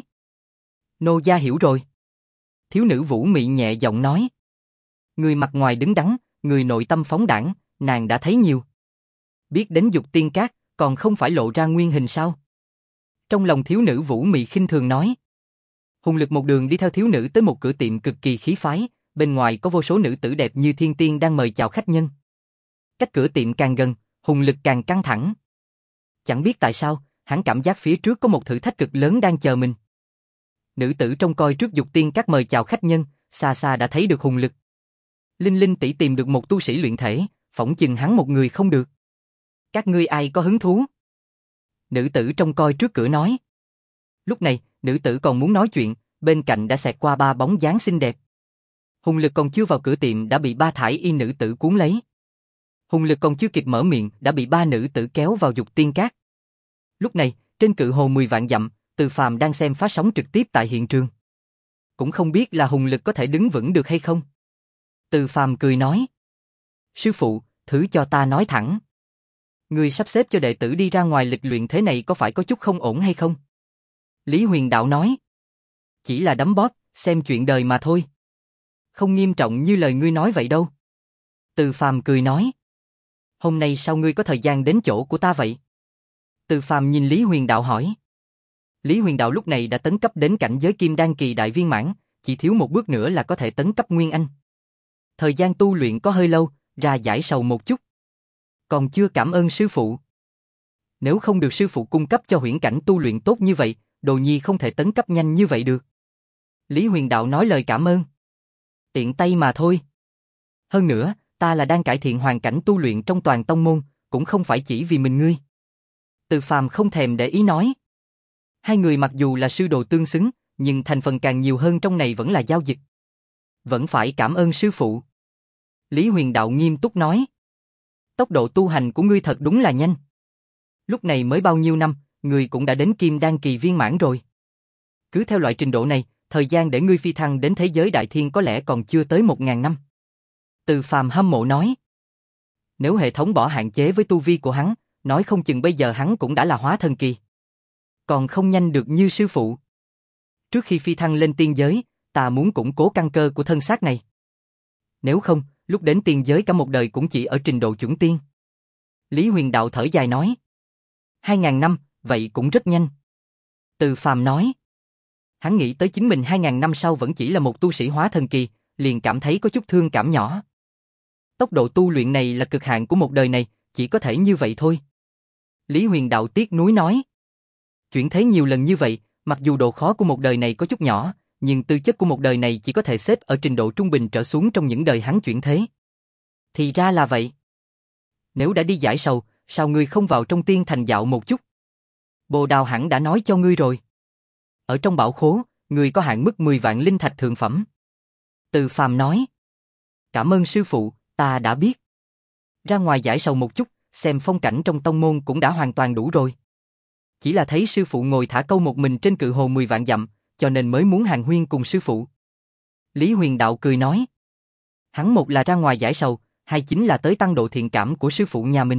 Nô gia hiểu rồi. Thiếu nữ Vũ Mị nhẹ giọng nói. Người mặt ngoài đứng đắn, người nội tâm phóng đãng, nàng đã thấy nhiều. Biết đến Dục Tiên Các, còn không phải lộ ra nguyên hình sao? Trong lòng thiếu nữ Vũ Mị khinh thường nói. Hùng Lực một đường đi theo thiếu nữ tới một cửa tiệm cực kỳ khí phái, bên ngoài có vô số nữ tử đẹp như thiên tiên đang mời chào khách nhân. Cách cửa tiệm càng gần, Hùng Lực càng căng thẳng. Chẳng biết tại sao, hắn cảm giác phía trước có một thử thách cực lớn đang chờ mình. Nữ tử trông coi trước Dục Tiên Các mời chào khách nhân, xa xa đã thấy được Hùng Lực. Linh Linh tỷ tìm được một tu sĩ luyện thể, phỏng chừng hắn một người không được. Các ngươi ai có hứng thú? Nữ tử trông coi trước cửa nói. Lúc này, nữ tử còn muốn nói chuyện, bên cạnh đã xẹt qua ba bóng dáng xinh đẹp. Hùng Lực còn chưa vào cửa tiệm đã bị ba thải y nữ tử cuốn lấy. Hùng Lực còn chưa kịp mở miệng đã bị ba nữ tử kéo vào Dục Tiên Các. Lúc này, trên cự hồ mười vạn dặm, Từ Phàm đang xem phát sóng trực tiếp tại hiện trường. Cũng không biết là Hùng Lực có thể đứng vững được hay không. Từ Phàm cười nói. Sư phụ, thử cho ta nói thẳng. Người sắp xếp cho đệ tử đi ra ngoài lịch luyện thế này có phải có chút không ổn hay không? Lý Huyền Đạo nói. Chỉ là đấm bóp, xem chuyện đời mà thôi. Không nghiêm trọng như lời ngươi nói vậy đâu. Từ Phàm cười nói. Hôm nay sao ngươi có thời gian đến chỗ của ta vậy? Từ Phàm nhìn Lý Huyền Đạo hỏi. Lý Huyền Đạo lúc này đã tấn cấp đến cảnh giới Kim Đan kỳ đại viên mãn, chỉ thiếu một bước nữa là có thể tấn cấp Nguyên Anh. Thời gian tu luyện có hơi lâu, ra giải sầu một chút. Còn chưa cảm ơn sư phụ. Nếu không được sư phụ cung cấp cho huyễn cảnh tu luyện tốt như vậy, Đồ Nhi không thể tấn cấp nhanh như vậy được. Lý Huyền Đạo nói lời cảm ơn. Tiện tay mà thôi. Hơn nữa, ta là đang cải thiện hoàn cảnh tu luyện trong toàn tông môn, cũng không phải chỉ vì mình ngươi. Từ Phàm không thèm để ý nói. Hai người mặc dù là sư đồ tương xứng, nhưng thành phần càng nhiều hơn trong này vẫn là giao dịch. Vẫn phải cảm ơn sư phụ. Lý Huyền Đạo nghiêm túc nói. Tốc độ tu hành của ngươi thật đúng là nhanh. Lúc này mới bao nhiêu năm, ngươi cũng đã đến Kim Đan kỳ viên mãn rồi. Cứ theo loại trình độ này, thời gian để ngươi phi thăng đến thế giới đại thiên có lẽ còn chưa tới một ngàn năm. Từ Phàm hâm mộ nói. Nếu hệ thống bỏ hạn chế với tu vi của hắn, nói không chừng bây giờ hắn cũng đã là hóa thần kỳ. Còn không nhanh được như sư phụ. Trước khi phi thăng lên tiên giới, ta muốn củng cố căn cơ của thân xác này. Nếu không, lúc đến tiên giới cả một đời cũng chỉ ở trình độ chuẩn tiên. Lý Huyền Đạo thở dài nói. Hai ngàn năm, vậy cũng rất nhanh. Từ Phàm nói. Hắn nghĩ tới chính mình hai ngàn năm sau vẫn chỉ là một tu sĩ hóa thần kỳ, liền cảm thấy có chút thương cảm nhỏ. Tốc độ tu luyện này là cực hạn của một đời này, chỉ có thể như vậy thôi. Lý Huyền Đạo tiếc nuối nói. Chuyển thế nhiều lần như vậy, mặc dù độ khó của một đời này có chút nhỏ, nhưng tư chất của một đời này chỉ có thể xếp ở trình độ trung bình trở xuống trong những đời hắn chuyển thế. Thì ra là vậy. Nếu đã đi giải sầu, sao ngươi không vào trong tiên thành dạo một chút? Bồ Đào hẳn đã nói cho ngươi rồi. Ở trong bảo khố, ngươi có hạn mức mười vạn linh thạch thượng phẩm. Từ Phàm nói. Cảm ơn sư phụ, ta đã biết. Ra ngoài giải sầu một chút, xem phong cảnh trong tông môn cũng đã hoàn toàn đủ rồi. Chỉ là thấy sư phụ ngồi thả câu một mình trên cự hồ mười vạn dặm, cho nên mới muốn hàn huyên cùng sư phụ. Lý Huyền Đạo cười nói. Hắn một là ra ngoài giải sầu, hai chính là tới tăng độ thiện cảm của sư phụ nhà mình.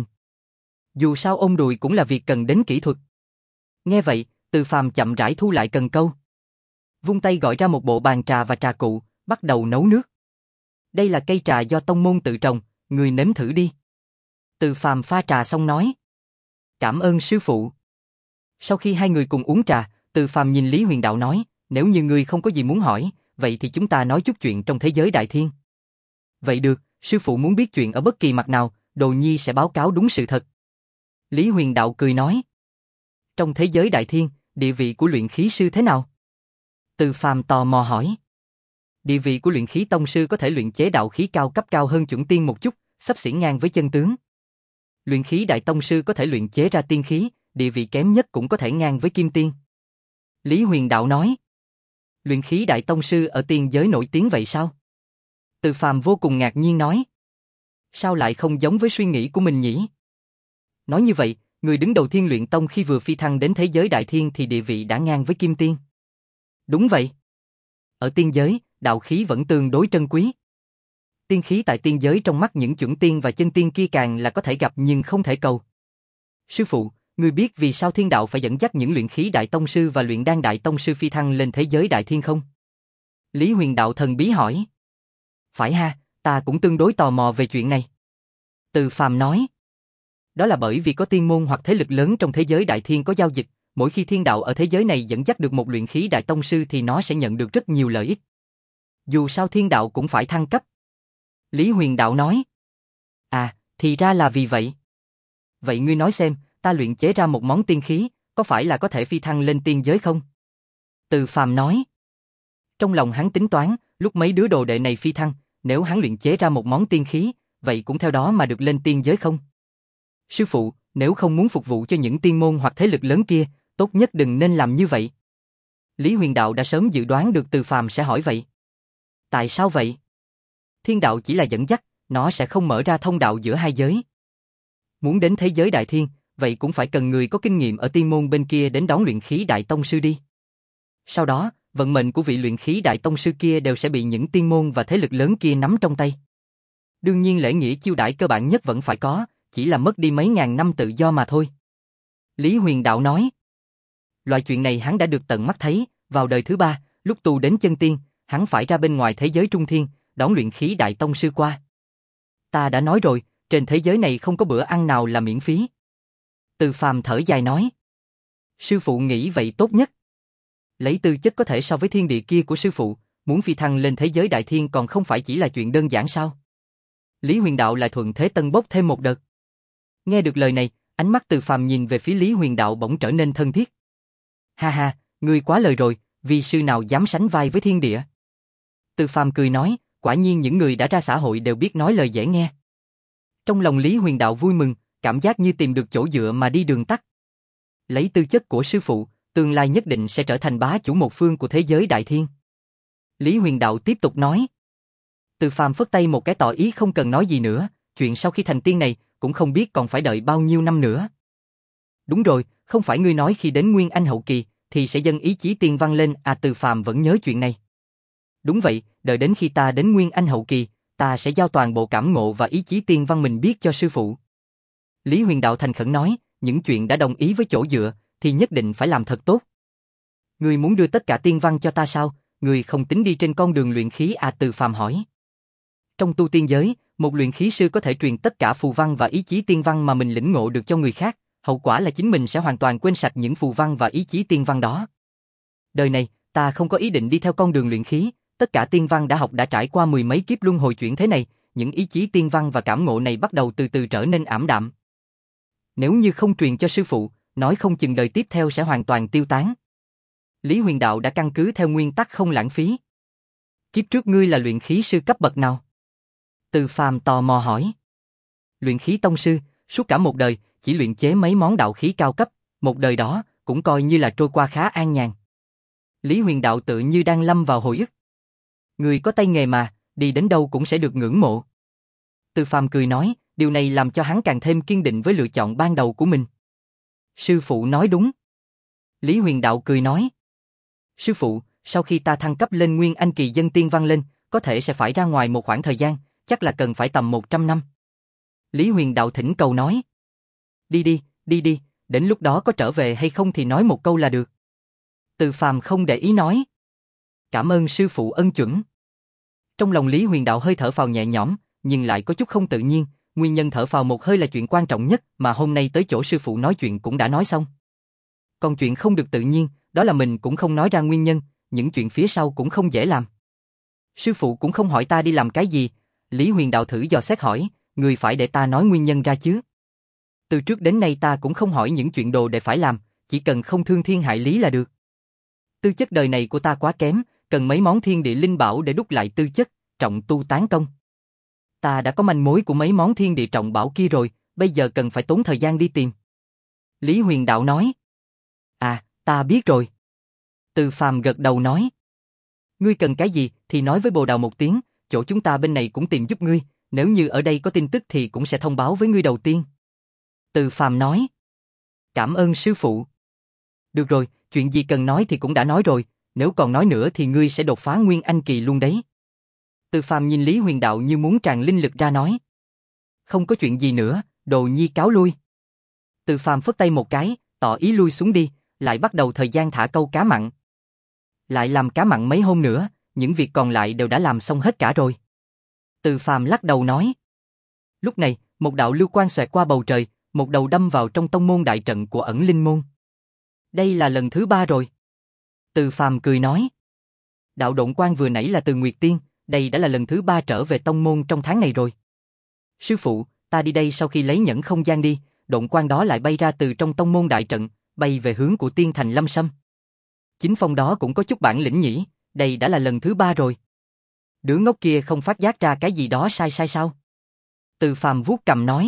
Dù sao ôm đùi cũng là việc cần đến kỹ thuật. Nghe vậy, Từ Phàm chậm rãi thu lại cần câu. Vung tay gọi ra một bộ bàn trà và trà cụ, bắt đầu nấu nước. Đây là cây trà do tông môn tự trồng, người nếm thử đi. Từ Phàm pha trà xong nói. Cảm ơn sư phụ. Sau khi hai người cùng uống trà, Từ Phàm nhìn Lý Huyền Đạo nói, nếu như ngươi không có gì muốn hỏi, vậy thì chúng ta nói chút chuyện trong thế giới đại thiên. Vậy được, sư phụ muốn biết chuyện ở bất kỳ mặt nào, Đồ Nhi sẽ báo cáo đúng sự thật. Lý Huyền Đạo cười nói. Trong thế giới đại thiên, địa vị của luyện khí sư thế nào? Từ Phàm tò mò hỏi. Địa vị của luyện khí tông sư có thể luyện chế đạo khí cao cấp cao hơn chuẩn tiên một chút, xấp xỉ ngang với chân tướng. Luyện khí đại tông sư có thể luyện chế ra tiên khí, địa vị kém nhất cũng có thể ngang với kim tiên. Lý Huyền Đạo nói. Luyện khí đại tông sư ở tiên giới nổi tiếng vậy sao? Từ Phàm vô cùng ngạc nhiên nói. Sao lại không giống với suy nghĩ của mình nhỉ? Nói như vậy, người đứng đầu Thiên Luyện Tông khi vừa phi thăng đến thế giới đại thiên thì địa vị đã ngang với kim tiên. Đúng vậy. Ở tiên giới, đạo khí vẫn tương đối trân quý. Tiên khí tại tiên giới trong mắt những chuẩn tiên và chân tiên kia càng là có thể gặp nhưng không thể cầu. Sư phụ, ngươi biết vì sao thiên đạo phải dẫn dắt những luyện khí đại tông sư và luyện đan đại tông sư phi thăng lên thế giới đại thiên không? Lý Huyền Đạo thần bí hỏi. Phải ha, ta cũng tương đối tò mò về chuyện này. Từ Phàm nói. Đó là bởi vì có tiên môn hoặc thế lực lớn trong thế giới đại thiên có giao dịch, mỗi khi thiên đạo ở thế giới này dẫn dắt được một luyện khí đại tông sư thì nó sẽ nhận được rất nhiều lợi ích. Dù sao thiên đạo cũng phải thăng cấp. Lý Huyền Đạo nói. À, thì ra là vì vậy. Vậy ngươi nói xem, ta luyện chế ra một món tiên khí, có phải là có thể phi thăng lên tiên giới không? Từ Phàm nói. Trong lòng hắn tính toán, lúc mấy đứa đồ đệ này phi thăng, nếu hắn luyện chế ra một món tiên khí, vậy cũng theo đó mà được lên tiên giới không? Sư phụ, nếu không muốn phục vụ cho những tiên môn hoặc thế lực lớn kia, tốt nhất đừng nên làm như vậy. Lý Huyền Đạo đã sớm dự đoán được Từ Phàm sẽ hỏi vậy. Tại sao vậy? Thiên đạo chỉ là dẫn dắt, nó sẽ không mở ra thông đạo giữa hai giới. Muốn đến thế giới đại thiên, vậy cũng phải cần người có kinh nghiệm ở tiên môn bên kia đến đón luyện khí đại tông sư đi. Sau đó, vận mệnh của vị luyện khí đại tông sư kia đều sẽ bị những tiên môn và thế lực lớn kia nắm trong tay. Đương nhiên lễ nghĩa chiêu đãi cơ bản nhất vẫn phải có, chỉ là mất đi mấy ngàn năm tự do mà thôi. Lý Huyền Đạo nói. Loại chuyện này hắn đã được tận mắt thấy, vào đời thứ ba, lúc tu đến chân tiên, hắn phải ra bên ngoài thế giới trung thiên, đón luyện khí đại tông sư qua. Ta đã nói rồi, trên thế giới này không có bữa ăn nào là miễn phí. Từ Phàm thở dài nói. Sư phụ nghĩ vậy tốt nhất. Lấy tư chất có thể so với thiên địa kia của sư phụ, muốn phi thăng lên thế giới đại thiên còn không phải chỉ là chuyện đơn giản sao? Lý Huyền Đạo lại thuận thế tân bốc thêm một đợt. Nghe được lời này, ánh mắt Từ Phàm nhìn về phía Lý Huyền Đạo bỗng trở nên thân thiết. Ha ha, ngươi quá lời rồi, vì sư nào dám sánh vai với thiên địa? Từ Phàm cười nói, quả nhiên những người đã ra xã hội đều biết nói lời dễ nghe. Trong lòng Lý Huyền Đạo vui mừng, cảm giác như tìm được chỗ dựa mà đi đường tắt. Lấy tư chất của sư phụ, tương lai nhất định sẽ trở thành bá chủ một phương của thế giới đại thiên. Lý Huyền Đạo tiếp tục nói. Từ Phàm phất tay một cái tỏ ý không cần nói gì nữa, chuyện sau khi thành tiên này, cũng không biết còn phải đợi bao nhiêu năm nữa. Đúng rồi, không phải ngươi nói khi đến Nguyên Anh hậu kỳ, thì sẽ dâng ý chí tiên văn lên à? Từ Phàm vẫn nhớ chuyện này. Đúng vậy, đợi đến khi ta đến Nguyên Anh hậu kỳ, ta sẽ giao toàn bộ cảm ngộ và ý chí tiên văn mình biết cho sư phụ. Lý Huyền Đạo thành khẩn nói, những chuyện đã đồng ý với chỗ dựa, thì nhất định phải làm thật tốt. Ngươi muốn đưa tất cả tiên văn cho ta sao? Ngươi không tính đi trên con đường luyện khí à? Từ Phàm hỏi. Trong tu tiên giới, một luyện khí sư có thể truyền tất cả phù văn và ý chí tiên văn mà mình lĩnh ngộ được cho người khác, hậu quả là chính mình sẽ hoàn toàn quên sạch những phù văn và ý chí tiên văn đó. Đời này, ta không có ý định đi theo con đường luyện khí, tất cả tiên văn đã học đã trải qua mười mấy kiếp luân hồi chuyển thế này, những ý chí tiên văn và cảm ngộ này bắt đầu từ từ trở nên ảm đạm. Nếu như không truyền cho sư phụ, nói không chừng đời tiếp theo sẽ hoàn toàn tiêu tán. Lý Huyền Đạo đã căn cứ theo nguyên tắc không lãng phí. Kiếp trước ngươi là luyện khí sư cấp bậc nào? Từ Phàm tò mò hỏi. Luyện khí tông sư, suốt cả một đời, chỉ luyện chế mấy món đạo khí cao cấp, một đời đó, cũng coi như là trôi qua khá an nhàn. Lý Huyền Đạo tự như đang lâm vào hồi ức. Người có tay nghề mà, đi đến đâu cũng sẽ được ngưỡng mộ. Từ Phàm cười nói, điều này làm cho hắn càng thêm kiên định với lựa chọn ban đầu của mình. Sư phụ nói đúng. Lý Huyền Đạo cười nói. Sư phụ, sau khi ta thăng cấp lên Nguyên Anh kỳ dân tiên văn lên, có thể sẽ phải ra ngoài một khoảng thời gian, chắc là cần phải tầm một trăm năm. Lý Huyền Đạo thỉnh cầu nói. Đi đi, đi đi, đến lúc đó có trở về hay không thì nói một câu là được. Từ Phàm không để ý nói. Cảm ơn sư phụ ân chuẩn. Trong lòng Lý Huyền Đạo hơi thở phào nhẹ nhõm, nhưng lại có chút không tự nhiên, nguyên nhân thở phào một hơi là chuyện quan trọng nhất mà hôm nay tới chỗ sư phụ nói chuyện cũng đã nói xong. Còn chuyện không được tự nhiên, đó là mình cũng không nói ra nguyên nhân, những chuyện phía sau cũng không dễ làm. Sư phụ cũng không hỏi ta đi làm cái gì, Lý Huyền Đạo thử dò xét hỏi, người phải để ta nói nguyên nhân ra chứ. Từ trước đến nay ta cũng không hỏi những chuyện đồ để phải làm, chỉ cần không thương thiên hại lý là được. Tư chất đời này của ta quá kém, cần mấy món thiên địa linh bảo để đúc lại tư chất, trọng tu tán công. Ta đã có manh mối của mấy món thiên địa trọng bảo kia rồi, bây giờ cần phải tốn thời gian đi tìm. Lý Huyền Đạo nói. À, ta biết rồi. Từ Phàm gật đầu nói. Ngươi cần cái gì thì nói với Bồ Đào một tiếng, chỗ chúng ta bên này cũng tìm giúp ngươi, nếu như ở đây có tin tức thì cũng sẽ thông báo với ngươi đầu tiên. Từ Phàm nói. Cảm ơn sư phụ. Được rồi, chuyện gì cần nói thì cũng đã nói rồi, nếu còn nói nữa thì ngươi sẽ đột phá Nguyên Anh kỳ luôn đấy. Từ Phàm nhìn Lý Huyền Đạo như muốn tràn linh lực ra nói. Không có chuyện gì nữa, đồ nhi cáo lui. Từ Phàm phất tay một cái, tỏ ý lui xuống đi, lại bắt đầu thời gian thả câu cá mặn. Lại làm cá mặn mấy hôm nữa, những việc còn lại đều đã làm xong hết cả rồi. Từ Phàm lắc đầu nói. Lúc này, một đạo lưu quang xoẹt qua bầu trời, một đầu đâm vào trong tông môn đại trận của ẩn linh môn. Đây là lần thứ ba rồi. Từ Phàm cười nói. Đạo độn quang vừa nãy là từ Nguyệt Tiên, đây đã là lần thứ ba trở về tông môn trong tháng này rồi. Sư phụ, ta đi đây sau khi lấy nhẫn không gian đi, độn quang đó lại bay ra từ trong tông môn đại trận, bay về hướng của Tiên Thành Lâm Sâm. Chính Phong đó cũng có chút bản lĩnh nhỉ, đây đã là lần thứ ba rồi. Đứa ngốc kia không phát giác ra cái gì đó sai sai sao? Từ Phàm vuốt cầm nói.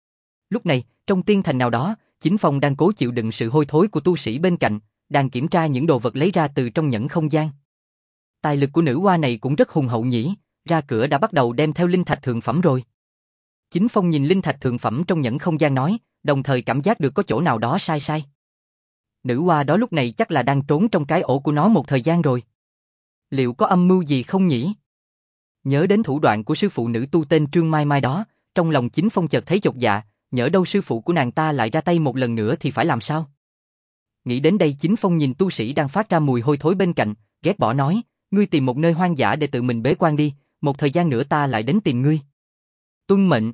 Lúc này, trong tiên thành nào đó, Chính Phong đang cố chịu đựng sự hôi thối của tu sĩ bên cạnh, đang kiểm tra những đồ vật lấy ra từ trong nhẫn không gian. Tài lực của nữ hoa này cũng rất hùng hậu nhỉ, ra cửa đã bắt đầu đem theo linh thạch thượng phẩm rồi. Chính Phong nhìn linh thạch thượng phẩm trong nhẫn không gian nói, đồng thời cảm giác được có chỗ nào đó sai sai. Nữ hoa đó lúc này chắc là đang trốn trong cái ổ của nó một thời gian rồi. Liệu có âm mưu gì không nhỉ? Nhớ đến thủ đoạn của sư phụ nữ tu tên Trương Mai Mai đó, trong lòng Chính Phong chợt thấy chột dạ, nhỡ đâu sư phụ của nàng ta lại ra tay một lần nữa thì phải làm sao? Nghĩ đến đây Chính Phong nhìn tu sĩ đang phát ra mùi hôi thối bên cạnh, ghét bỏ nói, ngươi tìm một nơi hoang dã để tự mình bế quan đi, một thời gian nữa ta lại đến tìm ngươi. Tuân mệnh.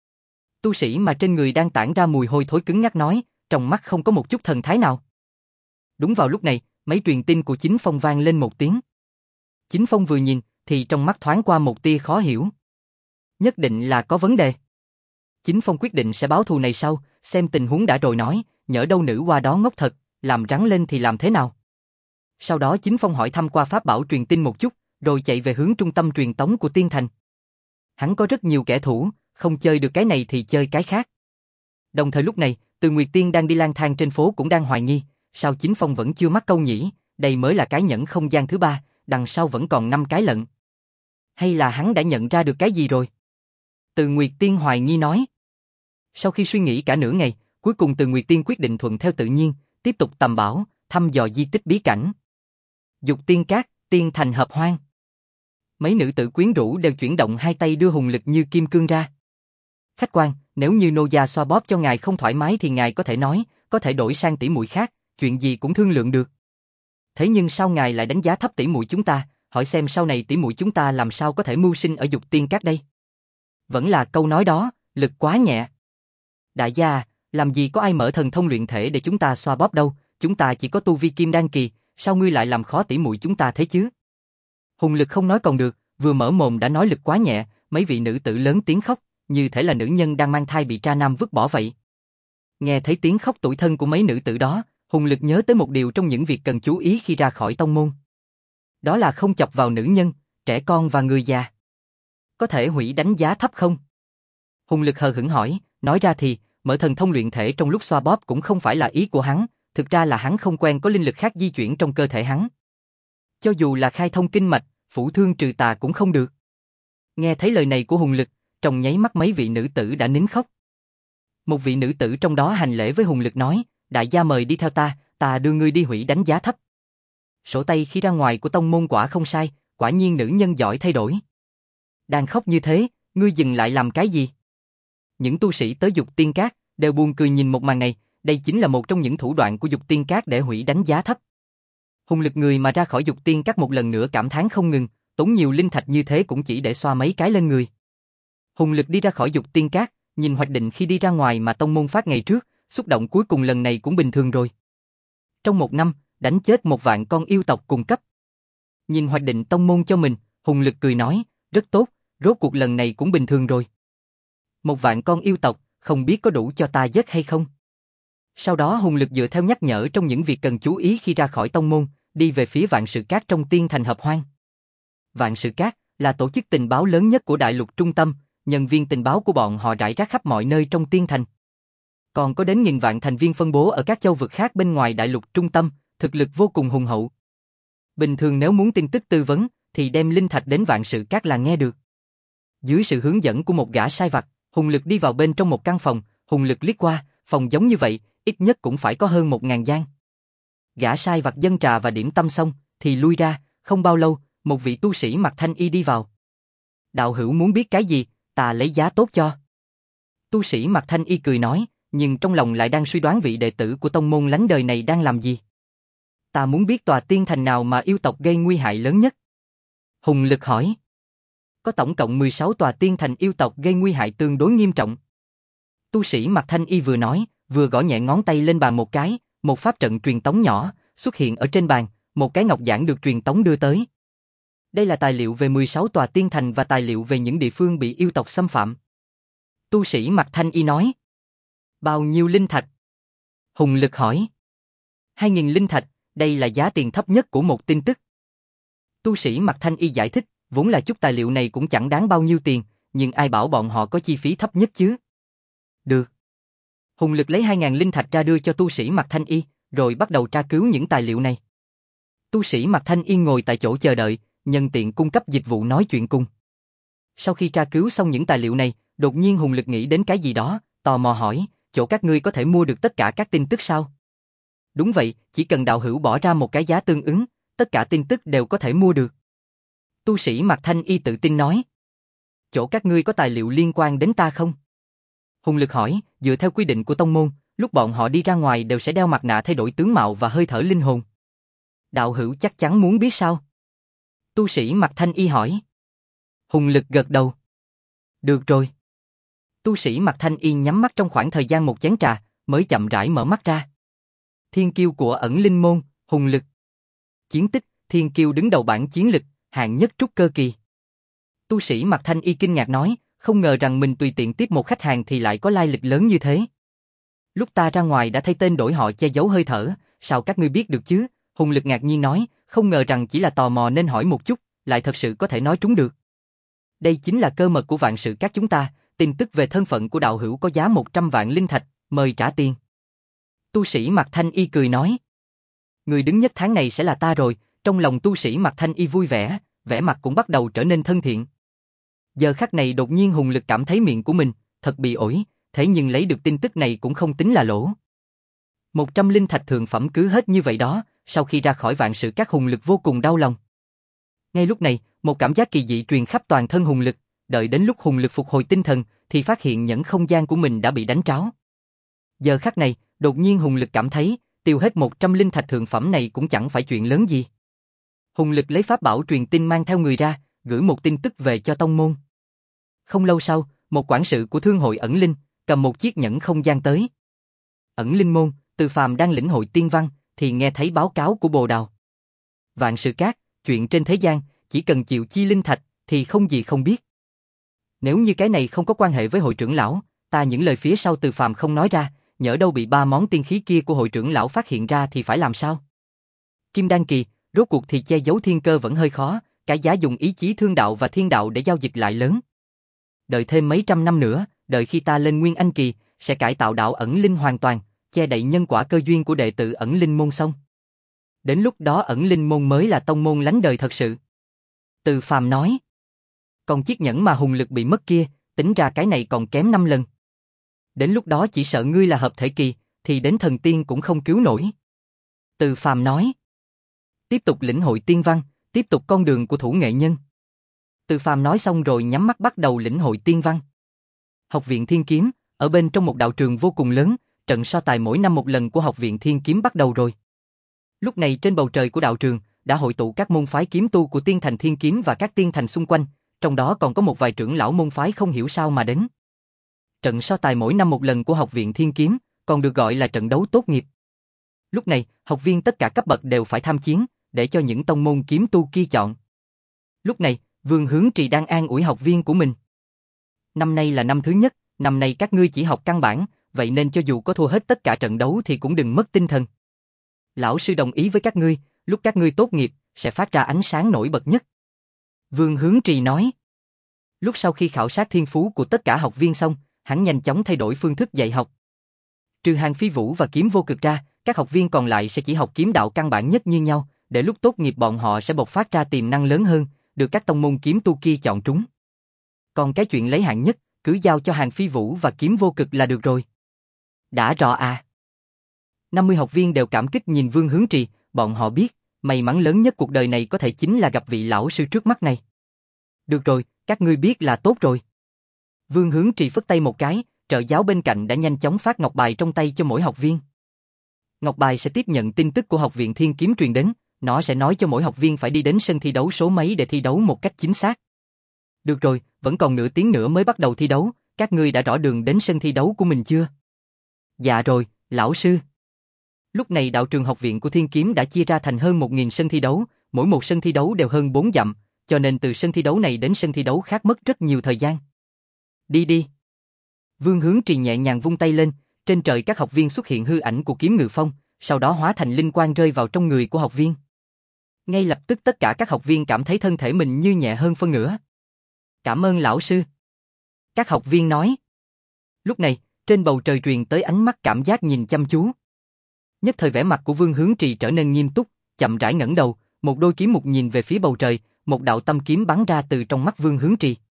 Tu sĩ mà trên người đang tản ra mùi hôi thối cứng ngắc nói, trong mắt không có một chút thần thái nào. Đúng vào lúc này, máy truyền tin của Chính Phong vang lên một tiếng. Chính Phong vừa nhìn, thì trong mắt thoáng qua một tia khó hiểu. Nhất định là có vấn đề. Chính Phong quyết định sẽ báo thù này sau, xem tình huống đã rồi nói, nhỡ đâu nữ hoa đó ngốc thật, làm rắn lên thì làm thế nào. Sau đó Chính Phong hỏi thăm qua pháp bảo truyền tin một chút, rồi chạy về hướng trung tâm truyền tống của Tiên Thành. Hắn có rất nhiều kẻ thủ, không chơi được cái này thì chơi cái khác. Đồng thời lúc này, Từ Nguyệt Tiên đang đi lang thang trên phố cũng đang hoài nghi, sao Chính Phong vẫn chưa mắc câu nhỉ, đây mới là cái nhẫn không gian thứ ba, đằng sau vẫn còn năm cái lận. Hay là hắn đã nhận ra được cái gì rồi? Từ Nguyệt Tiên hoài nghi nói. Sau khi suy nghĩ cả nửa ngày, cuối cùng Từ Nguyệt Tiên quyết định thuận theo tự nhiên, tiếp tục tầm bảo, thăm dò di tích bí cảnh. Dục Tiên Cát, Tiên Thành hợp hoang. Mấy nữ tử quyến rũ đều chuyển động hai tay đưa hùng lực như kim cương ra. Khách quan, nếu như nô gia xoa bóp cho ngài không thoải mái thì ngài có thể nói, có thể đổi sang tỷ muội khác, chuyện gì cũng thương lượng được. Thế nhưng sao ngài lại đánh giá thấp tỷ muội chúng ta, hỏi xem sau này tỷ muội chúng ta làm sao có thể mưu sinh ở Dục Tiên Cát đây? Vẫn là câu nói đó, lực quá nhẹ. Đại gia, làm gì có ai mở thần thông luyện thể để chúng ta xoa bóp đâu, chúng ta chỉ có tu vi kim đan kỳ, sao ngươi lại làm khó tỷ muội chúng ta thế chứ? Hùng lực không nói còn được, vừa mở mồm đã nói lực quá nhẹ, mấy vị nữ tử lớn tiếng khóc, như thể là nữ nhân đang mang thai bị tra nam vứt bỏ vậy. Nghe thấy tiếng khóc tủi thân của mấy nữ tử đó, Hùng lực nhớ tới một điều trong những việc cần chú ý khi ra khỏi tông môn. Đó là không chọc vào nữ nhân, trẻ con và người già. Có thể hủy đánh giá thấp không? Hùng lực hờ hững hỏi, nói ra thì, mở thần thông luyện thể trong lúc xoa bóp cũng không phải là ý của hắn, thực ra là hắn không quen có linh lực khác di chuyển trong cơ thể hắn. Cho dù là khai thông kinh mạch, phủ thương trừ tà cũng không được. Nghe thấy lời này của Hùng Lực, trong nháy mắt mấy vị nữ tử đã nín khóc. Một vị nữ tử trong đó hành lễ với Hùng Lực nói, đại gia mời đi theo ta, ta đưa ngươi đi hủy đánh giá thấp. Sổ tay khi ra ngoài của tông môn quả không sai, quả nhiên nữ nhân giỏi thay đổi. Đang khóc như thế, ngươi dừng lại làm cái gì? Những tu sĩ tới Dục Tiên Các đều buồn cười nhìn một màn này, đây chính là một trong những thủ đoạn của Dục Tiên Các để hủy đánh giá thấp. Hùng Lực người mà ra khỏi Dục Tiên Các một lần nữa cảm thán không ngừng, tốn nhiều linh thạch như thế cũng chỉ để xoa mấy cái lên người. Hùng Lực đi ra khỏi Dục Tiên Các, nhìn Hoạch Định khi đi ra ngoài mà tông môn phát ngày trước, xúc động cuối cùng lần này cũng bình thường rồi. Trong một năm, đánh chết một vạn con yêu tộc cùng cấp. Nhìn Hoạch Định tông môn cho mình, Hùng Lực cười nói, rất tốt, rốt cuộc lần này cũng bình thường rồi. Một vạn con yêu tộc, không biết có đủ cho ta giết hay không? Sau đó Hùng Lực dựa theo nhắc nhở trong những việc cần chú ý khi ra khỏi tông môn, đi về phía Vạn Sự Các trong Tiên Thành Hợp Hoang. Vạn Sự Các là tổ chức tình báo lớn nhất của đại lục trung tâm, nhân viên tình báo của bọn họ rải rác khắp mọi nơi trong Tiên Thành. Còn có đến nghìn vạn thành viên phân bố ở các châu vực khác bên ngoài đại lục trung tâm, thực lực vô cùng hùng hậu. Bình thường nếu muốn tin tức tư vấn, thì đem linh thạch đến Vạn Sự Các là nghe được. Dưới sự hướng dẫn của một gã sai vặt, Hùng Lực đi vào bên trong một căn phòng, Hùng Lực liếc qua, phòng giống như vậy, ít nhất cũng phải có hơn một ngàn gian. Gã sai vặt dâng trà và điểm tâm xong, thì lui ra, không bao lâu, một vị tu sĩ mặc thanh y đi vào. Đạo hữu muốn biết cái gì, ta lấy giá tốt cho. Tu sĩ mặc thanh y cười nói, nhưng trong lòng lại đang suy đoán vị đệ tử của tông môn lánh đời này đang làm gì. Ta muốn biết tòa tiên thành nào mà yêu tộc gây nguy hại lớn nhất. Hùng Lực hỏi. Có tổng cộng mười sáu tòa tiên thành yêu tộc gây nguy hại tương đối nghiêm trọng. Tu sĩ mặc thanh y vừa nói, vừa gõ nhẹ ngón tay lên bàn một cái, một pháp trận truyền tống nhỏ xuất hiện ở trên bàn, một cái ngọc giản được truyền tống đưa tới. Đây là tài liệu về mười sáu tòa tiên thành và tài liệu về những địa phương bị yêu tộc xâm phạm. Tu sĩ mặc thanh y nói. Bao nhiêu linh thạch? Hùng Lực hỏi. Hai nghìn linh thạch, đây là giá tiền thấp nhất của một tin tức. Tu sĩ mặc thanh y giải thích, vốn là chút tài liệu này cũng chẳng đáng bao nhiêu tiền, nhưng ai bảo bọn họ có chi phí thấp nhất chứ? Được. Hùng Lực lấy hai nghìn linh thạch ra đưa cho tu sĩ mặc thanh y, rồi bắt đầu tra cứu những tài liệu này. Tu sĩ mặc thanh y ngồi tại chỗ chờ đợi, nhân tiện cung cấp dịch vụ nói chuyện cùng. Sau khi tra cứu xong những tài liệu này, đột nhiên Hùng Lực nghĩ đến cái gì đó, tò mò hỏi, chỗ các ngươi có thể mua được tất cả các tin tức sao? Đúng vậy, chỉ cần đạo hữu bỏ ra một cái giá tương ứng, tất cả tin tức đều có thể mua được. Tu sĩ mặc thanh y tự tin nói. Chỗ các ngươi có tài liệu liên quan đến ta không? Hùng Lực hỏi, dựa theo quy định của tông môn, lúc bọn họ đi ra ngoài đều sẽ đeo mặt nạ thay đổi tướng mạo và hơi thở linh hồn. Đạo hữu chắc chắn muốn biết sao? Tu sĩ mặc thanh y hỏi. Hùng Lực gật đầu. Được rồi. Tu sĩ mặc thanh y nhắm mắt trong khoảng thời gian một chén trà, mới chậm rãi mở mắt ra. Thiên kiêu của ẩn linh môn, Hùng Lực. Chiến tích, thiên kiêu đứng đầu bảng chiến lực, hạng nhất trúc cơ kỳ. Tu sĩ mặc thanh y kinh ngạc nói, không ngờ rằng mình tùy tiện tiếp một khách hàng thì lại có lai lịch lớn như thế. Lúc ta ra ngoài đã thay tên đổi họ che giấu hơi thở, sao các ngươi biết được chứ? Hùng Lực ngạc nhiên nói, không ngờ rằng chỉ là tò mò nên hỏi một chút, lại thật sự có thể nói trúng được. Đây chính là cơ mật của Vạn Sự Các chúng ta, tin tức về thân phận của đạo hữu có giá một trăm vạn linh thạch, mời trả tiền. Tu sĩ mặc thanh y cười nói. Người đứng nhất tháng này sẽ là ta rồi, trong lòng tu sĩ mặc thanh y vui vẻ, vẻ mặt cũng bắt đầu trở nên thân thiện. Giờ khắc này đột nhiên Hùng Lực cảm thấy miệng của mình thật bị ổi, thế nhưng lấy được tin tức này cũng không tính là lỗ. Một trăm linh thạch thượng phẩm cứ hết như vậy đó, sau khi ra khỏi Vạn Sự Các Hùng Lực vô cùng đau lòng. Ngay lúc này, một cảm giác kỳ dị truyền khắp toàn thân Hùng Lực, đợi đến lúc Hùng Lực phục hồi tinh thần, thì phát hiện nhẫn không gian của mình đã bị đánh tráo. Giờ khắc này, đột nhiên Hùng Lực cảm thấy, tiêu hết một trăm linh thạch thượng phẩm này cũng chẳng phải chuyện lớn gì. Hùng Lực lấy pháp bảo truyền tin mang theo người ra, gửi một tin tức về cho tông môn. Không lâu sau, một quản sự của thương hội ẩn linh, cầm một chiếc nhẫn không gian tới. Ẩn linh môn, Từ Phàm đang lĩnh hội tiên văn, thì nghe thấy báo cáo của Bồ Đào. Vạn Sự Các, chuyện trên thế gian, chỉ cần chịu chi linh thạch, thì không gì không biết. Nếu như cái này không có quan hệ với hội trưởng lão, ta những lời phía sau Từ Phàm không nói ra, nhỡ đâu bị ba món tiên khí kia của hội trưởng lão phát hiện ra thì phải làm sao? Kim đan kỳ, rốt cuộc thì che giấu thiên cơ vẫn hơi khó, cái giá dùng ý chí thương đạo và thiên đạo để giao dịch lại lớn. Đợi thêm mấy trăm năm nữa, đợi khi ta lên Nguyên Anh kỳ, sẽ cải tạo đạo ẩn linh hoàn toàn, che đậy nhân quả cơ duyên của đệ tử ẩn linh môn xong. Đến lúc đó ẩn linh môn mới là tông môn lánh đời thật sự. Từ Phàm nói. Còn chiếc nhẫn mà hùng lực bị mất kia, tính ra cái này còn kém năm lần. Đến lúc đó chỉ sợ ngươi là hợp thể kỳ, thì đến thần tiên cũng không cứu nổi. Từ Phàm nói. Tiếp tục lĩnh hội tiên văn, tiếp tục con đường của thủ nghệ nhân. Từ Phàm nói xong rồi nhắm mắt bắt đầu lĩnh hội tiên văn. Học viện Thiên Kiếm, ở bên trong một đạo trường vô cùng lớn, trận so tài mỗi năm một lần của Học viện Thiên Kiếm bắt đầu rồi. Lúc này trên bầu trời của đạo trường, đã hội tụ các môn phái kiếm tu của tiên thành Thiên Kiếm và các tiên thành xung quanh, trong đó còn có một vài trưởng lão môn phái không hiểu sao mà đến. Trận so tài mỗi năm một lần của Học viện Thiên Kiếm, còn được gọi là trận đấu tốt nghiệp. Lúc này, học viên tất cả cấp bậc đều phải tham chiến, để cho những tông môn kiếm tu kia chọn. Lúc này, Vương Hướng Trì đang an ủi học viên của mình. Năm nay là năm thứ nhất, năm nay các ngươi chỉ học căn bản, vậy nên cho dù có thua hết tất cả trận đấu thì cũng đừng mất tinh thần. Lão sư đồng ý với các ngươi, lúc các ngươi tốt nghiệp, sẽ phát ra ánh sáng nổi bật nhất. Vương Hướng Trì nói. Lúc sau khi khảo sát thiên phú của tất cả học viên xong, hắn nhanh chóng thay đổi phương thức dạy học. Trừ Hàn Phi Vũ và Kiếm Vô Cực ra, các học viên còn lại sẽ chỉ học kiếm đạo căn bản nhất như nhau, để lúc tốt nghiệp bọn họ sẽ bộc phát ra tiềm năng lớn hơn, được các tông môn kiếm tu kia chọn trúng. Còn cái chuyện lấy hạng nhất, cứ giao cho Hàn Phi Vũ và Kiếm Vô Cực là được rồi. Đã rõ à. năm mươi học viên đều cảm kích nhìn Vương Hướng Trì, bọn họ biết, may mắn lớn nhất cuộc đời này có thể chính là gặp vị lão sư trước mắt này. Được rồi, các ngươi biết là tốt rồi. Vương Hướng Trì phất tay một cái, trợ giáo bên cạnh đã nhanh chóng phát ngọc bài trong tay cho mỗi học viên. Ngọc bài sẽ tiếp nhận tin tức của Học viện Thiên Kiếm truyền đến, nó sẽ nói cho mỗi học viên phải đi đến sân thi đấu số mấy để thi đấu một cách chính xác. Được rồi, vẫn còn nửa tiếng nữa mới bắt đầu thi đấu, các ngươi đã rõ đường đến sân thi đấu của mình chưa? Dạ rồi, lão sư. Lúc này đạo trường học viện của Thiên Kiếm đã chia ra thành hơn một nghìn sân thi đấu, mỗi một sân thi đấu đều hơn bốn dặm, cho nên từ sân thi đấu này đến sân thi đấu khác mất rất nhiều thời gian. Đi đi. Vương Hướng Trì nhẹ nhàng vung tay lên, trên trời các học viên xuất hiện hư ảnh của Kiếm Ngự Phong, sau đó hóa thành linh quang rơi vào trong người của học viên. Ngay lập tức tất cả các học viên cảm thấy thân thể mình như nhẹ hơn phân nửa. Cảm ơn lão sư. Các học viên nói. Lúc này, trên bầu trời truyền tới ánh mắt cảm giác nhìn chăm chú. Nhất thời vẻ mặt của Vương Hướng Trì trở nên nghiêm túc, chậm rãi ngẩng đầu, một đôi kiếm mục nhìn về phía bầu trời, một đạo tâm kiếm bắn ra từ trong mắt Vương Hướng Trì.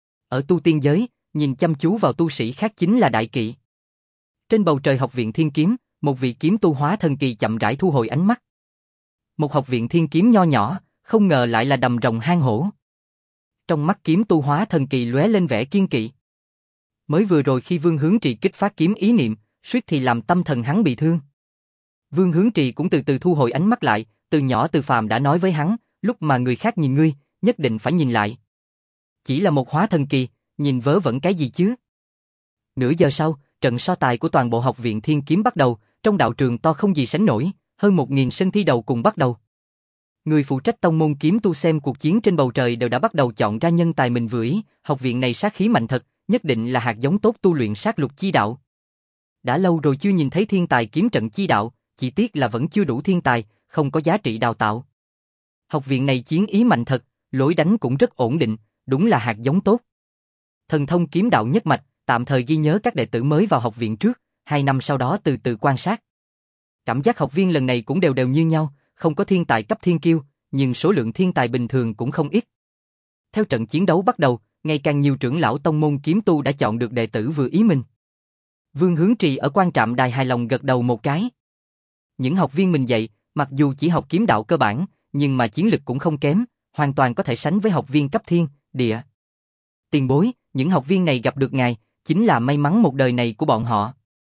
Ở tu tiên giới, nhìn chăm chú vào tu sĩ khác chính là đại kỵ. Trên bầu trời Học viện Thiên Kiếm, một vị kiếm tu hóa thần kỳ chậm rãi thu hồi ánh mắt. Một học viện thiên kiếm nho nhỏ, không ngờ lại là đầm rồng hang hổ. Trong mắt kiếm tu hóa thần kỳ lóe lên vẻ kiên kỵ. Mới vừa rồi khi Vương Hướng Trì kích phát kiếm ý niệm, suýt thì làm tâm thần hắn bị thương. Vương Hướng Trì cũng từ từ thu hồi ánh mắt lại, từ nhỏ Từ Phàm đã nói với hắn, lúc mà người khác nhìn ngươi, nhất định phải nhìn lại. Chỉ là một hóa thần kỳ, nhìn vớ vẩn cái gì chứ? Nửa giờ sau, trận so tài của toàn bộ Học viện Thiên Kiếm bắt đầu, trong đạo trường to không gì sánh nổi, hơn một nghìn sân thi đầu cùng bắt đầu. Người phụ trách tông môn kiếm tu xem cuộc chiến trên bầu trời đều đã bắt đầu chọn ra nhân tài mình vừa ý, học viện này sát khí mạnh thật, nhất định là hạt giống tốt tu luyện sát lục chi đạo. Đã lâu rồi chưa nhìn thấy thiên tài kiếm trận chi đạo, chỉ tiếc là vẫn chưa đủ thiên tài, không có giá trị đào tạo. Học viện này chiến ý mạnh thật, lối đánh cũng rất ổn định, đúng là hạt giống tốt. Thần thông kiếm đạo nhất mạch, tạm thời ghi nhớ các đệ tử mới vào học viện trước, hai năm sau đó từ từ quan sát. Cảm giác học viên lần này cũng đều đều như nhau, không có thiên tài cấp thiên kiêu, nhưng số lượng thiên tài bình thường cũng không ít. Theo trận chiến đấu bắt đầu, ngày càng nhiều trưởng lão tông môn kiếm tu đã chọn được đệ tử vừa ý mình. Vương Hướng Trì ở quan trạm đài hài lòng gật đầu một cái. Những học viên mình dạy, mặc dù chỉ học kiếm đạo cơ bản, nhưng mà chiến lực cũng không kém, hoàn toàn có thể sánh với học viên cấp thiên, địa. Tiền bối, những học viên này gặp được ngài, chính là may mắn một đời này của bọn họ.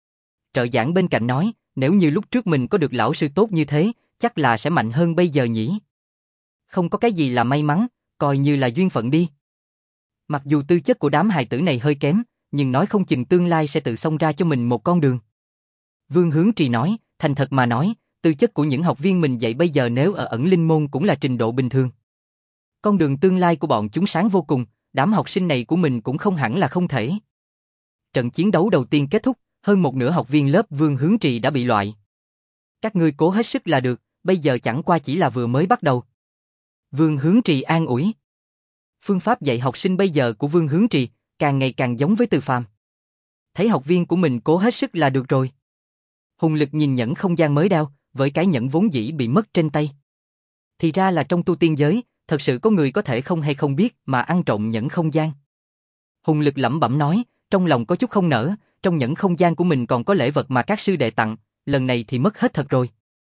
Trợ giảng bên cạnh nói, nếu như lúc trước mình có được lão sư tốt như thế, chắc là sẽ mạnh hơn bây giờ nhỉ. Không có cái gì là may mắn, coi như là duyên phận đi. Mặc dù tư chất của đám hài tử này hơi kém, nhưng nói không chừng tương lai sẽ tự xông ra cho mình một con đường. Vương Hướng Trì nói, thành thật mà nói, tư chất của những học viên mình dạy bây giờ nếu ở ẩn linh môn cũng là trình độ bình thường. Con đường tương lai của bọn chúng sáng vô cùng, đám học sinh này của mình cũng không hẳn là không thể. Trận chiến đấu đầu tiên kết thúc, hơn một nửa học viên lớp Vương Hướng Trì đã bị loại. Các ngươi cố hết sức là được, bây giờ chẳng qua chỉ là vừa mới bắt đầu. Vương Hướng Trì an ủi. Phương pháp dạy học sinh bây giờ của Vương Hướng Trì càng ngày càng giống với Từ Phàm. Thấy học viên của mình cố hết sức là được rồi. Hùng Lực nhìn nhẫn không gian mới đao, với cái nhẫn vốn dĩ bị mất trên tay. Thì ra là trong tu tiên giới, thật sự có người có thể không hay không biết mà ăn trộm nhẫn không gian. Hùng Lực lẩm bẩm nói, trong lòng có chút không nỡ, trong nhẫn không gian của mình còn có lễ vật mà các sư đệ tặng, lần này thì mất hết thật rồi.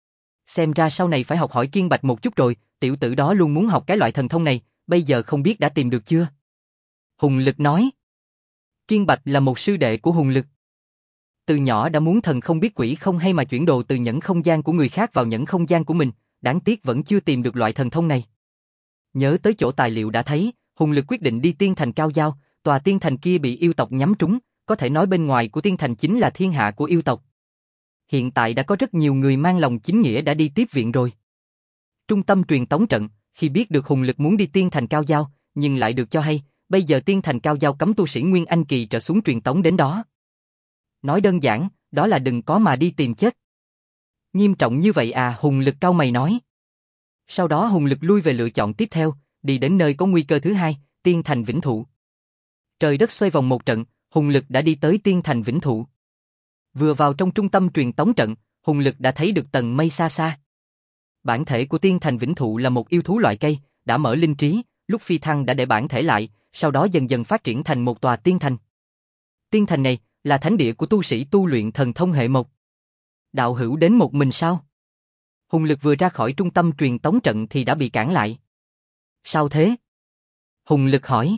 Xem ra sau này phải học hỏi Kiên Bạch một chút rồi, tiểu tử đó luôn muốn học cái loại thần thông này, bây giờ không biết đã tìm được chưa? Hùng Lực nói. Kiên Bạch là một sư đệ của Hùng Lực. Từ nhỏ đã muốn thần không biết quỷ không hay mà chuyển đồ từ nhẫn không gian của người khác vào nhẫn không gian của mình, đáng tiếc vẫn chưa tìm được loại thần thông này. Nhớ tới chỗ tài liệu đã thấy, Hùng Lực quyết định đi Tiên Thành Cao Giao, tòa tiên thành kia bị yêu tộc nhắm trúng, có thể nói bên ngoài của tiên thành chính là thiên hạ của yêu tộc. Hiện tại đã có rất nhiều người mang lòng chính nghĩa đã đi tiếp viện rồi. Trung tâm truyền tống trận, khi biết được Hùng Lực muốn đi Tiên Thành Cao Giao, nhưng lại được cho hay, bây giờ Tiên Thành Cao Giao cấm tu sĩ Nguyên Anh Kỳ trở xuống truyền tống đến đó. Nói đơn giản, đó là đừng có mà đi tìm chết. Nghiêm trọng như vậy à? Hùng Lực cau mày nói. Sau đó Hùng Lực lui về lựa chọn tiếp theo, đi đến nơi có nguy cơ thứ hai, Tiên Thành Vĩnh Thụ. Trời đất xoay vòng một trận, Hùng Lực đã đi tới Tiên Thành Vĩnh Thụ. Vừa vào trong trung tâm truyền tống trận, Hùng Lực đã thấy được tầng mây xa xa. Bản thể của Tiên Thành Vĩnh Thụ là một yêu thú loại cây, đã mở linh trí, lúc phi thăng đã để bản thể lại, sau đó dần dần phát triển thành một tòa tiên thành. Tiên thành này là thánh địa của tu sĩ tu luyện thần thông hệ mộc. Đạo hữu đến một mình sao? Hùng Lực vừa ra khỏi trung tâm truyền tống trận thì đã bị cản lại. Sao thế? Hùng Lực hỏi.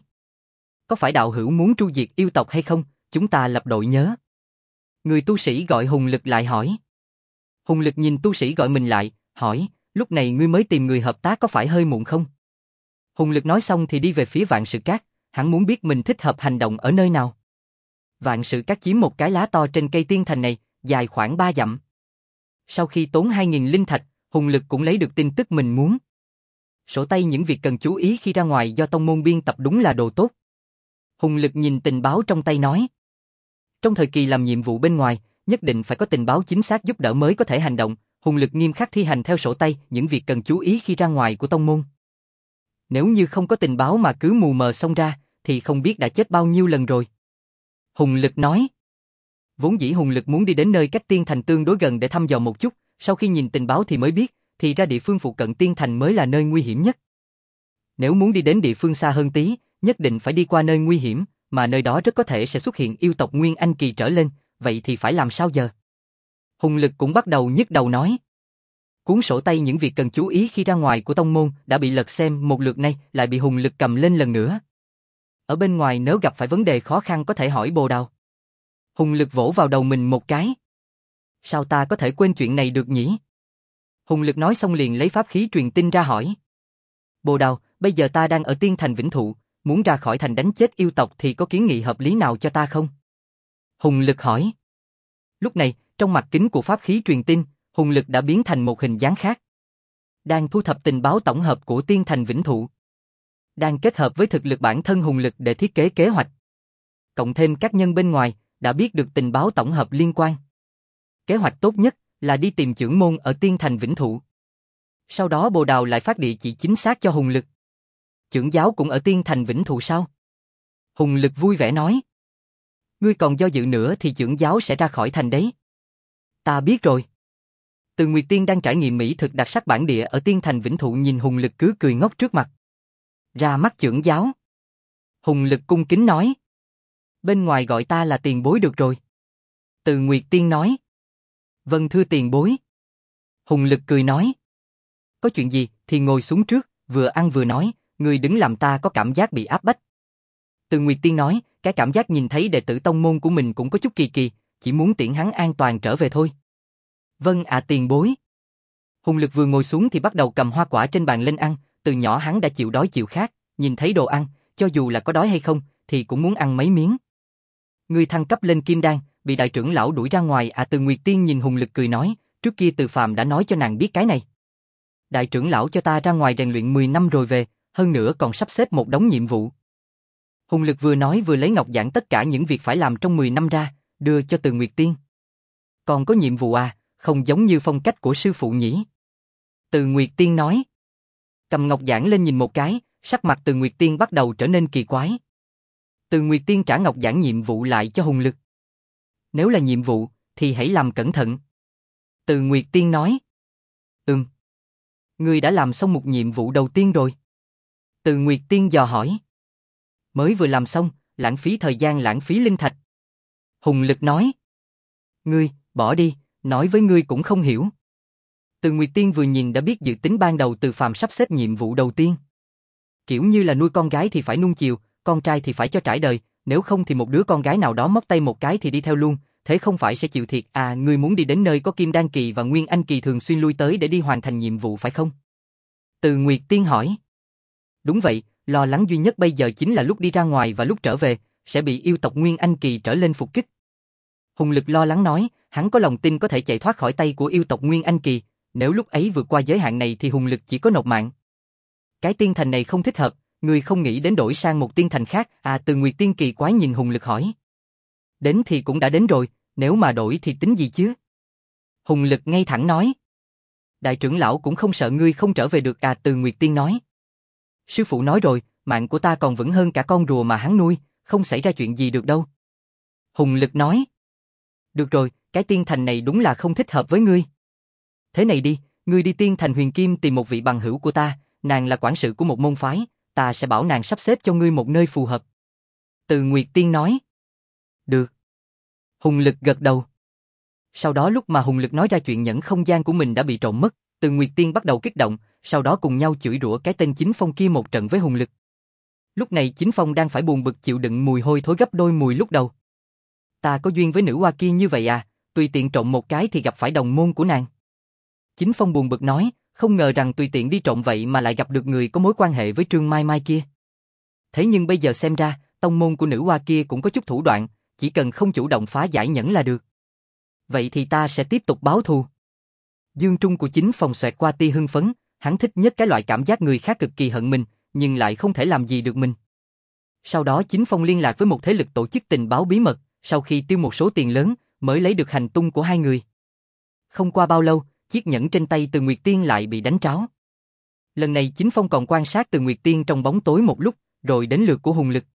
Có phải đạo hữu muốn tru diệt yêu tộc hay không? Chúng ta lập đội nhớ. Người tu sĩ gọi Hùng Lực lại hỏi. Hùng Lực nhìn tu sĩ gọi mình lại, hỏi, lúc này ngươi mới tìm người hợp tác có phải hơi muộn không? Hùng Lực nói xong thì đi về phía Vạn Sự Cát, hắn muốn biết mình thích hợp hành động ở nơi nào. Vạn Sự Cát chiếm một cái lá to trên cây tiên thành này, dài khoảng ba dặm. Sau khi tốn hai nghìn linh thạch, Hùng Lực cũng lấy được tin tức mình muốn. Sổ tay những việc cần chú ý khi ra ngoài do tông môn biên tập đúng là đồ tốt. Hùng Lực nhìn tình báo trong tay nói. Trong thời kỳ làm nhiệm vụ bên ngoài, nhất định phải có tình báo chính xác giúp đỡ mới có thể hành động. Hùng Lực nghiêm khắc thi hành theo sổ tay những việc cần chú ý khi ra ngoài của tông môn. Nếu như không có tình báo mà cứ mù mờ xông ra, thì không biết đã chết bao nhiêu lần rồi. Hùng Lực nói. Vốn dĩ Hùng Lực muốn đi đến nơi cách tiên thành tương đối gần để thăm dò một chút, sau khi nhìn tình báo thì mới biết, thì ra địa phương phụ cận tiên thành mới là nơi nguy hiểm nhất. Nếu muốn đi đến địa phương xa hơn tí, nhất định phải đi qua nơi nguy hiểm, mà nơi đó rất có thể sẽ xuất hiện yêu tộc Nguyên Anh Kỳ trở lên, vậy thì phải làm sao giờ? Hùng Lực cũng bắt đầu nhức đầu nói. Cuốn sổ tay những việc cần chú ý khi ra ngoài của tông môn đã bị lật xem một lượt nay lại bị Hùng Lực cầm lên lần nữa. Ở bên ngoài nếu gặp phải vấn đề khó khăn có thể hỏi Bồ Đào. Hùng Lực vỗ vào đầu mình một cái. Sao ta có thể quên chuyện này được nhỉ? Hùng Lực nói xong liền lấy pháp khí truyền tin ra hỏi. Bồ Đào, bây giờ ta đang ở Tiên Thành Vĩnh Thụ, muốn ra khỏi thành đánh chết yêu tộc thì có kiến nghị hợp lý nào cho ta không? Hùng Lực hỏi. Lúc này, trong mặt kính của pháp khí truyền tin, Hùng Lực đã biến thành một hình dáng khác. Đang thu thập tình báo tổng hợp của Tiên Thành Vĩnh Thụ. Đang kết hợp với thực lực bản thân Hùng Lực để thiết kế kế hoạch. Cộng thêm các nhân bên ngoài, đã biết được tình báo tổng hợp liên quan. Kế hoạch tốt nhất là đi tìm chưởng môn ở Tiên Thành Vĩnh Thụ. Sau đó Bồ Đào lại phát địa chỉ chính xác cho Hùng Lực. Chưởng giáo cũng ở Tiên Thành Vĩnh Thụ sao? Hùng Lực vui vẻ nói. Ngươi còn do dự nữa thì chưởng giáo sẽ ra khỏi thành đấy. Ta biết rồi. Từ Nguyệt Tiên đang trải nghiệm mỹ thực đặc sắc bản địa ở Tiên Thành Vĩnh Thụ nhìn Hùng Lực cứ cười ngốc trước mặt. Ra mắt chưởng giáo. Hùng Lực cung kính nói. Bên ngoài gọi ta là tiền bối được rồi. Từ Nguyệt Tiên nói. Vâng thưa tiền bối. Hùng Lực cười nói. Có chuyện gì thì ngồi xuống trước, vừa ăn vừa nói, người đứng làm ta có cảm giác bị áp bách. Từ Nguyệt Tiên nói, cái cảm giác nhìn thấy đệ tử tông môn của mình cũng có chút kỳ kỳ, chỉ muốn tiễn hắn an toàn trở về thôi. Vâng ạ tiền bối. Hùng Lực vừa ngồi xuống thì bắt đầu cầm hoa quả trên bàn lên ăn, từ nhỏ hắn đã chịu đói chịu khát, nhìn thấy đồ ăn, cho dù là có đói hay không, thì cũng muốn ăn mấy miếng. Người thăng cấp lên kim đan, bị đại trưởng lão đuổi ra ngoài à? Từ Nguyệt Tiên nhìn Hùng Lực cười nói, trước kia Từ Phàm đã nói cho nàng biết cái này. Đại trưởng lão cho ta ra ngoài rèn luyện mười năm rồi về, hơn nữa còn sắp xếp một đống nhiệm vụ. Hùng Lực vừa nói vừa lấy ngọc giảng tất cả những việc phải làm trong mười năm ra, đưa cho Từ Nguyệt Tiên. Còn có nhiệm vụ à, không giống như phong cách của sư phụ nhỉ? Từ Nguyệt Tiên nói. Cầm ngọc giảng lên nhìn một cái, sắc mặt Từ Nguyệt Tiên bắt đầu trở nên kỳ quái. Từ Nguyệt Tiên trả ngọc giảng nhiệm vụ lại cho Hùng Lực. Nếu là nhiệm vụ, thì hãy làm cẩn thận. Từ Nguyệt Tiên nói. Ừm. Ngươi đã làm xong một nhiệm vụ đầu tiên rồi. Từ Nguyệt Tiên dò hỏi. Mới vừa làm xong, lãng phí thời gian lãng phí linh thạch. Hùng Lực nói. Ngươi, bỏ đi, nói với ngươi cũng không hiểu. Từ Nguyệt Tiên vừa nhìn đã biết dự tính ban đầu Từ Phàm sắp xếp nhiệm vụ đầu tiên. Kiểu như là nuôi con gái thì phải nuông chiều, con trai thì phải cho trải đời, nếu không thì một đứa con gái nào đó móc tay một cái thì đi theo luôn, thế không phải sẽ chịu thiệt à? Ngươi muốn đi đến nơi có Kim Đan kỳ và Nguyên Anh kỳ thường xuyên lui tới để đi hoàn thành nhiệm vụ phải không? Từ Nguyệt Tiên hỏi. Đúng vậy, lo lắng duy nhất bây giờ chính là lúc đi ra ngoài và lúc trở về, sẽ bị yêu tộc Nguyên Anh kỳ trở lên phục kích. Hùng Lực lo lắng nói, hắn có lòng tin có thể chạy thoát khỏi tay của yêu tộc Nguyên Anh kỳ, nếu lúc ấy vượt qua giới hạn này thì Hùng Lực chỉ có nộp mạng. Cái tiên thành này không thích hợp, người không nghĩ đến đổi sang một tiên thành khác à? Từ Nguyệt Tiên kỳ quái nhìn Hùng Lực hỏi. Đến thì cũng đã đến rồi, nếu mà đổi thì tính gì chứ? Hùng Lực ngay thẳng nói. Đại trưởng lão cũng không sợ ngươi không trở về được à? Từ Nguyệt Tiên nói. Sư phụ nói rồi, mạng của ta còn vững hơn cả con rùa mà hắn nuôi, không xảy ra chuyện gì được đâu. Hùng Lực nói. Được rồi, cái tiên thành này đúng là không thích hợp với ngươi. Thế này đi, ngươi đi tiên thành Huyền Kim tìm một vị bằng hữu của ta, nàng là quản sự của một môn phái, ta sẽ bảo nàng sắp xếp cho ngươi một nơi phù hợp. Từ Nguyệt Tiên nói. Được. Hùng Lực gật đầu. Sau đó lúc mà Hùng Lực nói ra chuyện nhẫn không gian của mình đã bị trộm mất, Từ Nguyệt Tiên bắt đầu kích động, sau đó cùng nhau chửi rủa cái tên Chính Phong kia một trận với Hùng Lực. Lúc này Chính Phong đang phải buồn bực chịu đựng mùi hôi thối gấp đôi mùi lúc đầu. Ta có duyên với nữ hoa kia như vậy à, tùy tiện trộm một cái thì gặp phải đồng môn của nàng. Chính Phong buồn bực nói, không ngờ rằng tùy tiện đi trộm vậy mà lại gặp được người có mối quan hệ với Trương Mai Mai kia. Thế nhưng bây giờ xem ra, tông môn của nữ hoa kia cũng có chút thủ đoạn, chỉ cần không chủ động phá giải nhẫn là được. Vậy thì ta sẽ tiếp tục báo thù. Dương Trung của Chính Phong xoẹt qua tia hưng phấn, hắn thích nhất cái loại cảm giác người khác cực kỳ hận mình, nhưng lại không thể làm gì được mình. Sau đó Chính Phong liên lạc với một thế lực tổ chức tình báo bí mật, sau khi tiêu một số tiền lớn, mới lấy được hành tung của hai người. Không qua bao lâu, chiếc nhẫn trên tay Từ Nguyệt Tiên lại bị đánh tráo. Lần này Chính Phong còn quan sát Từ Nguyệt Tiên trong bóng tối một lúc, rồi đến lượt của Hùng Lực.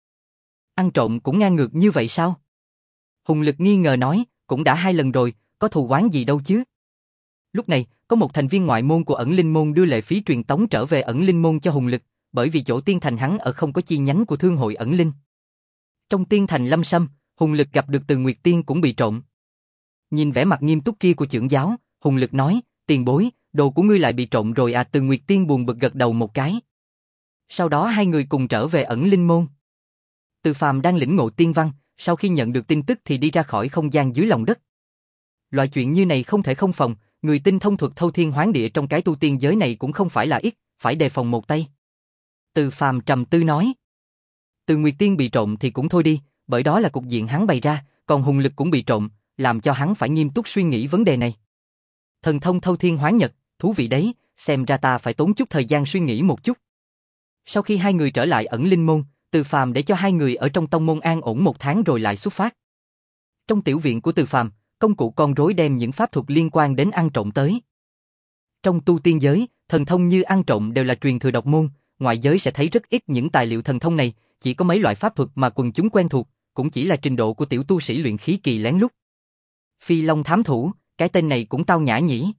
Ăn trộm cũng ngang ngược như vậy sao? Hùng Lực nghi ngờ nói, cũng đã hai lần rồi, có thù oán gì đâu chứ. Lúc này, có một thành viên ngoại môn của Ẩn Linh môn đưa lệ phí truyền tống trở về Ẩn Linh môn cho Hùng Lực, bởi vì chỗ tiên thành hắn ở không có chi nhánh của thương hội Ẩn Linh. Trong tiên thành Lâm Sâm, Hùng Lực gặp được Từ Nguyệt Tiên cũng bị trộm. Nhìn vẻ mặt nghiêm túc kia của trưởng giáo, Hùng Lực nói, tiền bối, đồ của ngươi lại bị trộm rồi à? Từ Nguyệt Tiên buồn bực gật đầu một cái. Sau đó hai người cùng trở về Ẩn Linh môn. Từ Phàm đang lĩnh ngộ tiên văn, sau khi nhận được tin tức thì đi ra khỏi không gian dưới lòng đất. Loại chuyện như này không thể không phòng, người tinh thông thuật thâu thiên hoán địa trong cái tu tiên giới này cũng không phải là ít, phải đề phòng một tay. Từ Phàm trầm tư nói. Từ Nguyệt Tiên bị trộm thì cũng thôi đi, bởi đó là cục diện hắn bày ra, còn Hùng Lực cũng bị trộm, làm cho hắn phải nghiêm túc suy nghĩ vấn đề này. Thần thông thâu thiên hoán nhật, thú vị đấy, xem ra ta phải tốn chút thời gian suy nghĩ một chút. Sau khi hai người trở lại Ẩn Linh môn, Từ Phàm để cho hai người ở trong tông môn an ổn một tháng rồi lại xuất phát. Trong tiểu viện của Từ Phàm, công cụ con rối đem những pháp thuật liên quan đến ăn trộm tới. Trong tu tiên giới, thần thông như ăn trộm đều là truyền thừa độc môn, ngoại giới sẽ thấy rất ít những tài liệu thần thông này, chỉ có mấy loại pháp thuật mà quần chúng quen thuộc, cũng chỉ là trình độ của tiểu tu sĩ luyện khí kỳ lén lút. Phi Long thám thủ, cái tên này cũng tao nhã nhỉ.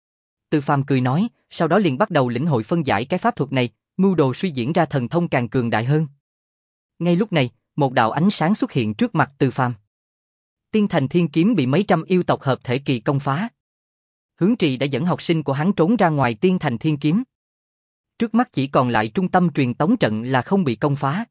Từ Phàm cười nói, sau đó liền bắt đầu lĩnh hội phân giải cái pháp thuật này, mưu đồ suy diễn ra thần thông càng cường đại hơn. Ngay lúc này, một đạo ánh sáng xuất hiện trước mặt Từ Phàm. Tiên thành Thiên Kiếm bị mấy trăm yêu tộc hợp thể kỳ công phá. Hướng Trì đã dẫn học sinh của hắn trốn ra ngoài Tiên thành Thiên Kiếm. Trước mắt chỉ còn lại trung tâm truyền tống trận là không bị công phá.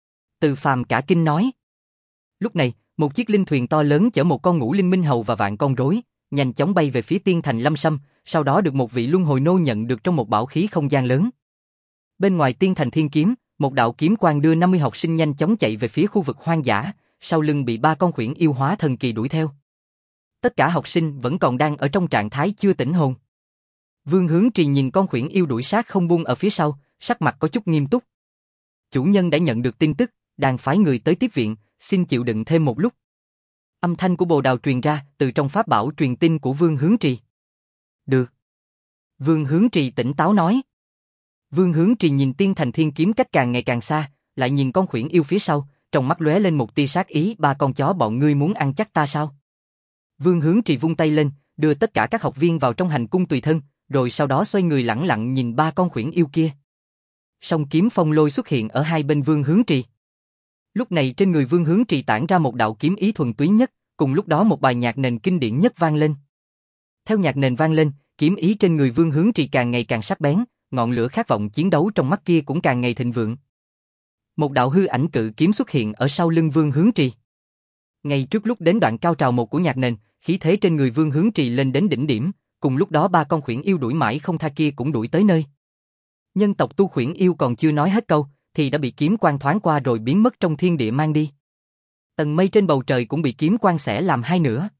Từ Phàm cả kinh nói. Lúc này, một chiếc linh thuyền to lớn chở một con ngũ linh minh hầu và vạn con rối, nhanh chóng bay về phía tiên thành Lâm Sâm, sau đó được một vị luân hồi nô nhận được trong một bảo khí không gian lớn. Bên ngoài tiên thành Thiên Kiếm, một đạo kiếm quang đưa năm mươi học sinh nhanh chóng chạy về phía khu vực hoang dã, sau lưng bị ba con khuyển yêu hóa thần kỳ đuổi theo. Tất cả học sinh vẫn còn đang ở trong trạng thái chưa tỉnh hồn. Vương Hướng Trì nhìn con khuyển yêu đuổi sát không buông ở phía sau, sắc mặt có chút nghiêm túc. Chủ nhân đã nhận được tin tức, đang phái người tới tiếp viện, xin chịu đựng thêm một lúc. Âm thanh của Bồ Đào truyền ra từ trong pháp bảo truyền tin của Vương Hướng Trì. Được. Vương Hướng Trì tỉnh táo nói. Vương Hướng Trì nhìn tiên thành Thiên Kiếm cách càng ngày càng xa, lại nhìn con khuyển yêu phía sau, trong mắt lóe lên một tia sát ý, ba con chó bọn ngươi muốn ăn chắc ta sao? Vương Hướng Trì vung tay lên, đưa tất cả các học viên vào trong hành cung tùy thân, rồi sau đó xoay người lẳng lặng nhìn ba con khuyển yêu kia. Song kiếm phong lôi xuất hiện ở hai bên Vương Hướng Trì. Lúc này trên người Vương Hướng Trì tản ra một đạo kiếm ý thuần túy nhất, cùng lúc đó một bài nhạc nền kinh điển nhất vang lên. Theo nhạc nền vang lên, kiếm ý trên người Vương Hướng Trì càng ngày càng sắc bén, ngọn lửa khát vọng chiến đấu trong mắt kia cũng càng ngày thịnh vượng. Một đạo hư ảnh cự kiếm xuất hiện ở sau lưng Vương Hướng Trì. Ngay trước lúc đến đoạn cao trào một của nhạc nền, khí thế trên người Vương Hướng Trì lên đến đỉnh điểm, cùng lúc đó ba con khuyển yêu đuổi mãi không tha kia cũng đuổi tới nơi. Nhân tộc tu khuyển yêu còn chưa nói hết câu, thì đã bị kiếm quang thoáng qua rồi biến mất trong thiên địa mang đi. Tầng mây trên bầu trời cũng bị kiếm quang xẻ làm hai nửa.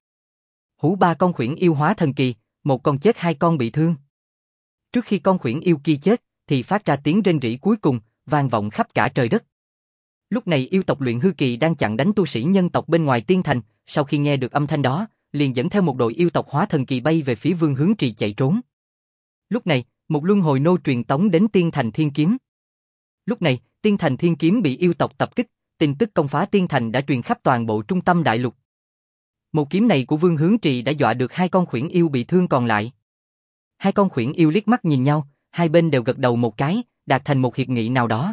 Hú ba con khuyển yêu hóa thần kỳ, một con chết hai con bị thương. Trước khi con khuyển yêu kia chết, thì phát ra tiếng rên rỉ cuối cùng, vang vọng khắp cả trời đất. Lúc này yêu tộc luyện hư kỳ đang chặn đánh tu sĩ nhân tộc bên ngoài tiên thành, sau khi nghe được âm thanh đó, liền dẫn theo một đội yêu tộc hóa thần kỳ bay về phía Vương Hướng Trì chạy trốn. Lúc này, một luân hồi nô truyền tống đến tiên thành Thiên Kiếm. Lúc này, tiên thành Thiên Kiếm bị yêu tộc tập kích, tin tức công phá tiên thành đã truyền khắp toàn bộ trung tâm đại lục. Một kiếm này của Vương Hướng Trì đã dọa được hai con khuyển yêu bị thương còn lại. Hai con khuyển yêu liếc mắt nhìn nhau, hai bên đều gật đầu một cái, đạt thành một hiệp nghị nào đó.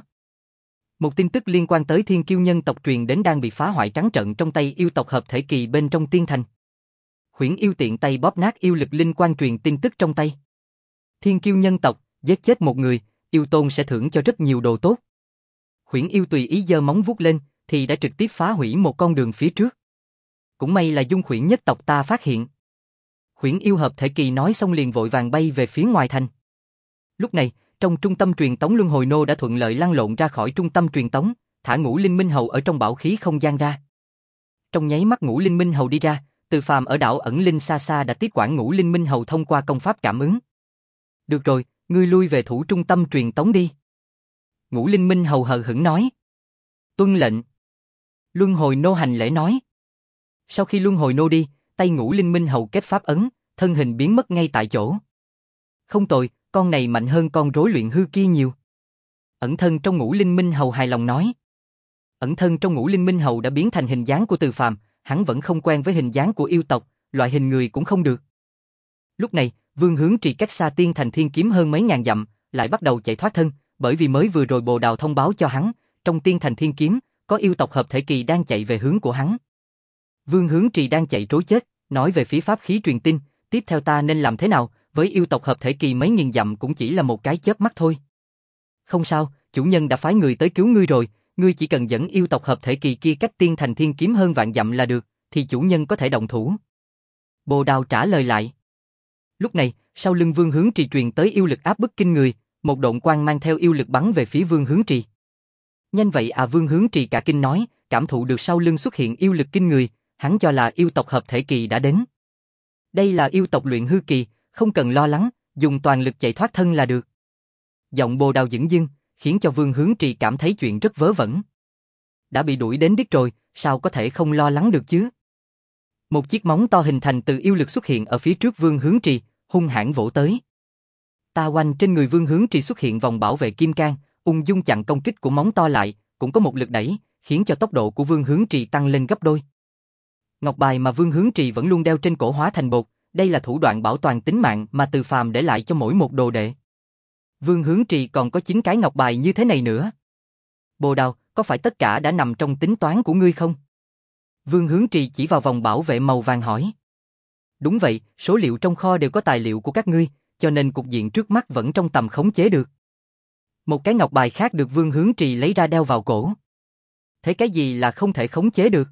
Một tin tức liên quan tới thiên kiêu nhân tộc truyền đến đang bị phá hoại trắng trợn trong tay yêu tộc hợp thể kỳ bên trong tiên thành. Khuyển yêu tiện tay bóp nát yêu lực linh quan truyền tin tức trong tay. Thiên kiêu nhân tộc, giết chết một người, yêu tôn sẽ thưởng cho rất nhiều đồ tốt. Khuyển yêu tùy ý giơ móng vuốt lên, thì đã trực tiếp phá hủy một con đường phía trước. Cũng may là dung khuyển nhất tộc ta phát hiện. Khuyển yêu hợp thể kỳ nói xong liền vội vàng bay về phía ngoài thành. Lúc này, trong trung tâm truyền tống luân hồi nô đã thuận lợi lăn lộn ra khỏi trung tâm truyền tống, thả Ngũ Linh Minh Hầu ở trong bảo khí không gian ra. Trong nháy mắt Ngũ Linh Minh Hầu đi ra, Từ Phàm ở đảo ẩn linh xa xa đã tiếp quản Ngũ Linh Minh Hầu thông qua công pháp cảm ứng. Được rồi, ngươi lui về thủ trung tâm truyền tống đi. Ngũ Linh Minh Hầu hờ hững nói. Tuân lệnh. Luân hồi nô hành lễ nói. Sau khi luân hồi nô đi, tay Ngũ Linh Minh Hầu kết pháp ấn, thân hình biến mất ngay tại chỗ. Không tồi, con này mạnh hơn con rối luyện hư kia nhiều. Ẩn thân trong Ngũ Linh Minh Hầu hài lòng nói. Ẩn thân trong Ngũ Linh Minh Hầu đã biến thành hình dáng của Từ Phàm, hắn vẫn không quen với hình dáng của yêu tộc, loại hình người cũng không được. Lúc này, Vương Hướng Trì cách xa tiên thành Thiên Kiếm hơn mấy ngàn dặm, lại bắt đầu chạy thoát thân, bởi vì mới vừa rồi Bồ Đào thông báo cho hắn, trong tiên thành Thiên Kiếm, có yêu tộc hợp thể kỳ đang chạy về hướng của hắn. Vương Hướng Trì đang chạy trối chết, nói về phía pháp khí truyền tin, tiếp theo ta nên làm thế nào, với yêu tộc hợp thể kỳ mấy nghìn dặm cũng chỉ là một cái chớp mắt thôi. Không sao, chủ nhân đã phái người tới cứu ngươi rồi, ngươi chỉ cần dẫn yêu tộc hợp thể kỳ kia cách tiên thành Thiên Kiếm hơn vạn dặm là được, thì chủ nhân có thể động thủ. Bồ Đào trả lời lại. Lúc này, sau lưng Vương Hướng Trì truyền tới yêu lực áp bức kinh người, một độn quang mang theo yêu lực bắn về phía Vương Hướng Trì. Nhanh vậy à, Vương Hướng Trì cả kinh nói, cảm thụ được sau lưng xuất hiện yêu lực kinh người, hắn cho là yêu tộc hợp thể kỳ đã đến. Đây là yêu tộc luyện hư kỳ, không cần lo lắng, dùng toàn lực chạy thoát thân là được. Giọng Bồ Đào dửng dưng, khiến cho Vương Hướng Trì cảm thấy chuyện rất vớ vẩn. Đã bị đuổi đến đích rồi, sao có thể không lo lắng được chứ? Một chiếc móng to hình thành từ yêu lực xuất hiện ở phía trước Vương Hướng Trì, hung hãn vỗ tới. Ta oanh trên người Vương Hướng Trì xuất hiện vòng bảo vệ kim cang, ung dung chặn công kích của móng to lại, cũng có một lực đẩy, khiến cho tốc độ của Vương Hướng Trì tăng lên gấp đôi. Ngọc bài mà Vương Hướng Trì vẫn luôn đeo trên cổ hóa thành bột, đây là thủ đoạn bảo toàn tính mạng mà Từ Phàm để lại cho mỗi một đồ đệ. Vương Hướng Trì còn có chín cái ngọc bài như thế này nữa. Bồ Đào, có phải tất cả đã nằm trong tính toán của ngươi không? Vương Hướng Trì chỉ vào vòng bảo vệ màu vàng hỏi. Đúng vậy, số liệu trong kho đều có tài liệu của các ngươi, cho nên cục diện trước mắt vẫn trong tầm khống chế được. Một cái ngọc bài khác được Vương Hướng Trì lấy ra đeo vào cổ. Thế cái gì là không thể khống chế được?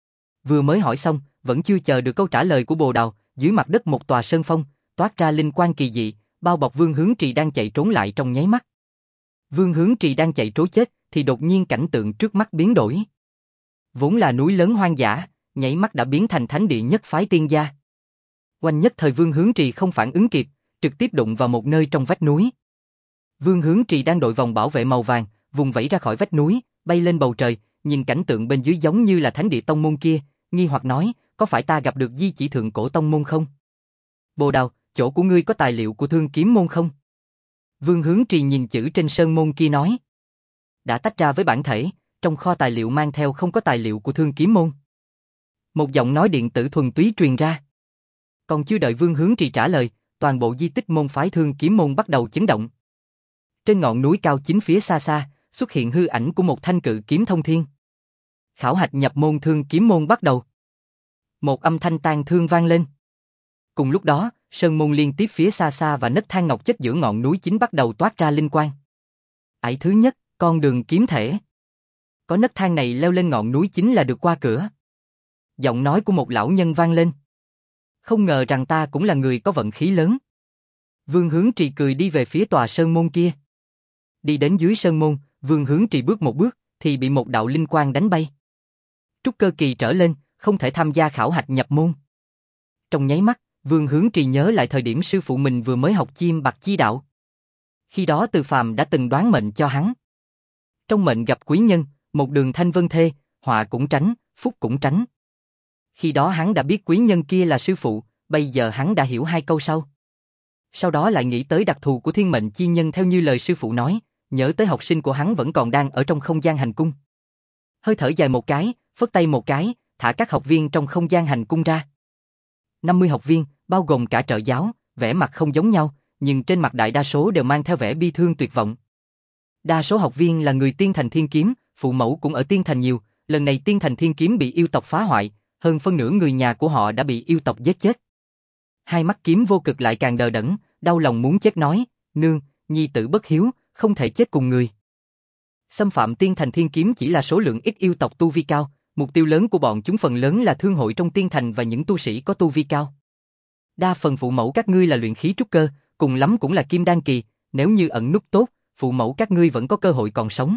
Vừa mới hỏi xong, vẫn chưa chờ được câu trả lời của Bồ Đào, dưới mặt đất một tòa sơn phong, toát ra linh quang kỳ dị, bao bọc Vương Hướng Trì đang chạy trốn lại trong nháy mắt. Vương Hướng Trì đang chạy trối chết, thì đột nhiên cảnh tượng trước mắt biến đổi. Vốn là núi lớn hoang dã, nhảy mắt đã biến thành thánh địa nhất phái tiên gia. Quanh nhất thời Vương Hướng Trì không phản ứng kịp, trực tiếp đụng vào một nơi trong vách núi. Vương Hướng Trì đang đội vòng bảo vệ màu vàng, vùng vẫy ra khỏi vách núi, bay lên bầu trời, nhìn cảnh tượng bên dưới giống như là thánh địa tông môn kia, nghi hoặc nói, có phải ta gặp được di chỉ thượng cổ tông môn không? Bồ Đào, chỗ của ngươi có tài liệu của Thương Kiếm môn không? Vương Hướng Trì nhìn chữ trên sơn môn kia nói. Đã tách ra với bản thể, trong kho tài liệu mang theo không có tài liệu của Thương Kiếm môn. Một giọng nói điện tử thuần túy truyền ra. Còn chưa đợi Vương Hướng Trì trả lời, toàn bộ di tích môn phái Thương Kiếm môn bắt đầu chấn động. Trên ngọn núi cao chính phía xa xa, xuất hiện hư ảnh của một thanh cự kiếm thông thiên. Khảo hạch nhập môn thương kiếm môn bắt đầu. Một âm thanh tang thương vang lên. Cùng lúc đó, sơn môn liên tiếp phía xa xa và nấc thang ngọc chất giữa ngọn núi chính bắt đầu toát ra linh quang. Ải thứ nhất, con đường kiếm thể. Có nấc thang này leo lên ngọn núi chính là được qua cửa. Giọng nói của một lão nhân vang lên. Không ngờ rằng ta cũng là người có vận khí lớn. Vương Hướng Trì cười đi về phía tòa sơn môn kia. Đi đến dưới sơn môn, Vương Hướng Trì bước một bước, thì bị một đạo linh quang đánh bay. Trúc cơ kỳ trở lên, không thể tham gia khảo hạch nhập môn. Trong nháy mắt, Vương Hướng Trì nhớ lại thời điểm sư phụ mình vừa mới học chim bạc chi đạo. Khi đó Từ Phàm đã từng đoán mệnh cho hắn. Trong mệnh gặp quý nhân, một đường thanh vân thê, họa cũng tránh, phúc cũng tránh. Khi đó hắn đã biết quý nhân kia là sư phụ, bây giờ hắn đã hiểu hai câu sau. Sau đó lại nghĩ tới đặc thù của thiên mệnh chi nhân theo như lời sư phụ nói, nhớ tới học sinh của hắn vẫn còn đang ở trong không gian hành cung. Hơi thở dài một cái, phất tay một cái, thả các học viên trong không gian hành cung ra. năm mươi học viên, bao gồm cả trợ giáo, vẻ mặt không giống nhau, nhưng trên mặt đại đa số đều mang theo vẻ bi thương tuyệt vọng. Đa số học viên là người Tiên Thành Thiên Kiếm, phụ mẫu cũng ở Tiên Thành nhiều, lần này Tiên Thành Thiên Kiếm bị yêu tộc phá hoại, hơn phân nửa người nhà của họ đã bị yêu tộc giết chết. Hai mắt Kiếm Vô Cực lại càng đờ đẫn, đau lòng muốn chết nói, nương, nhi tử bất hiếu, không thể chết cùng người. Xâm phạm Tiên Thành Thiên Kiếm chỉ là số lượng ít yêu tộc tu vi cao, mục tiêu lớn của bọn chúng phần lớn là thương hội trong Tiên Thành và những tu sĩ có tu vi cao. Đa phần phụ mẫu các ngươi là luyện khí trúc cơ, cùng lắm cũng là kim đan kỳ, nếu như ẩn núp tốt, phụ mẫu các ngươi vẫn có cơ hội còn sống.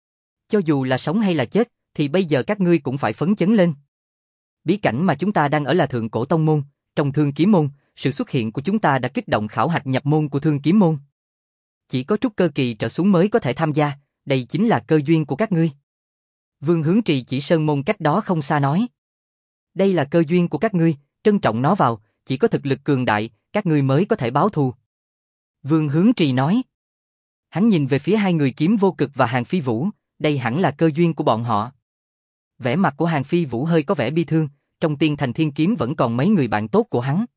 Cho dù là sống hay là chết, thì bây giờ các ngươi cũng phải phấn chấn lên. Bí cảnh mà chúng ta đang ở là Thượng Cổ Tông Môn, trong Thương Kiếm Môn, sự xuất hiện của chúng ta đã kích động khảo hạch nhập môn của Thương Kiếm Môn. Chỉ có trúc cơ kỳ trở xuống mới có thể tham gia, đây chính là cơ duyên của các ngươi. Vương Hướng Trì chỉ sơn môn cách đó không xa nói. Đây là cơ duyên của các ngươi, trân trọng nó vào, chỉ có thực lực cường đại, các ngươi mới có thể báo thù. Vương Hướng Trì nói. Hắn nhìn về phía hai người Kiếm Vô Cực và Hàn Phi Vũ, đây hẳn là cơ duyên của bọn họ. Vẻ mặt của Hàn Phi Vũ hơi có vẻ bi thương, trong Tiên Thành Thiên Kiếm vẫn còn mấy người bạn tốt của hắn.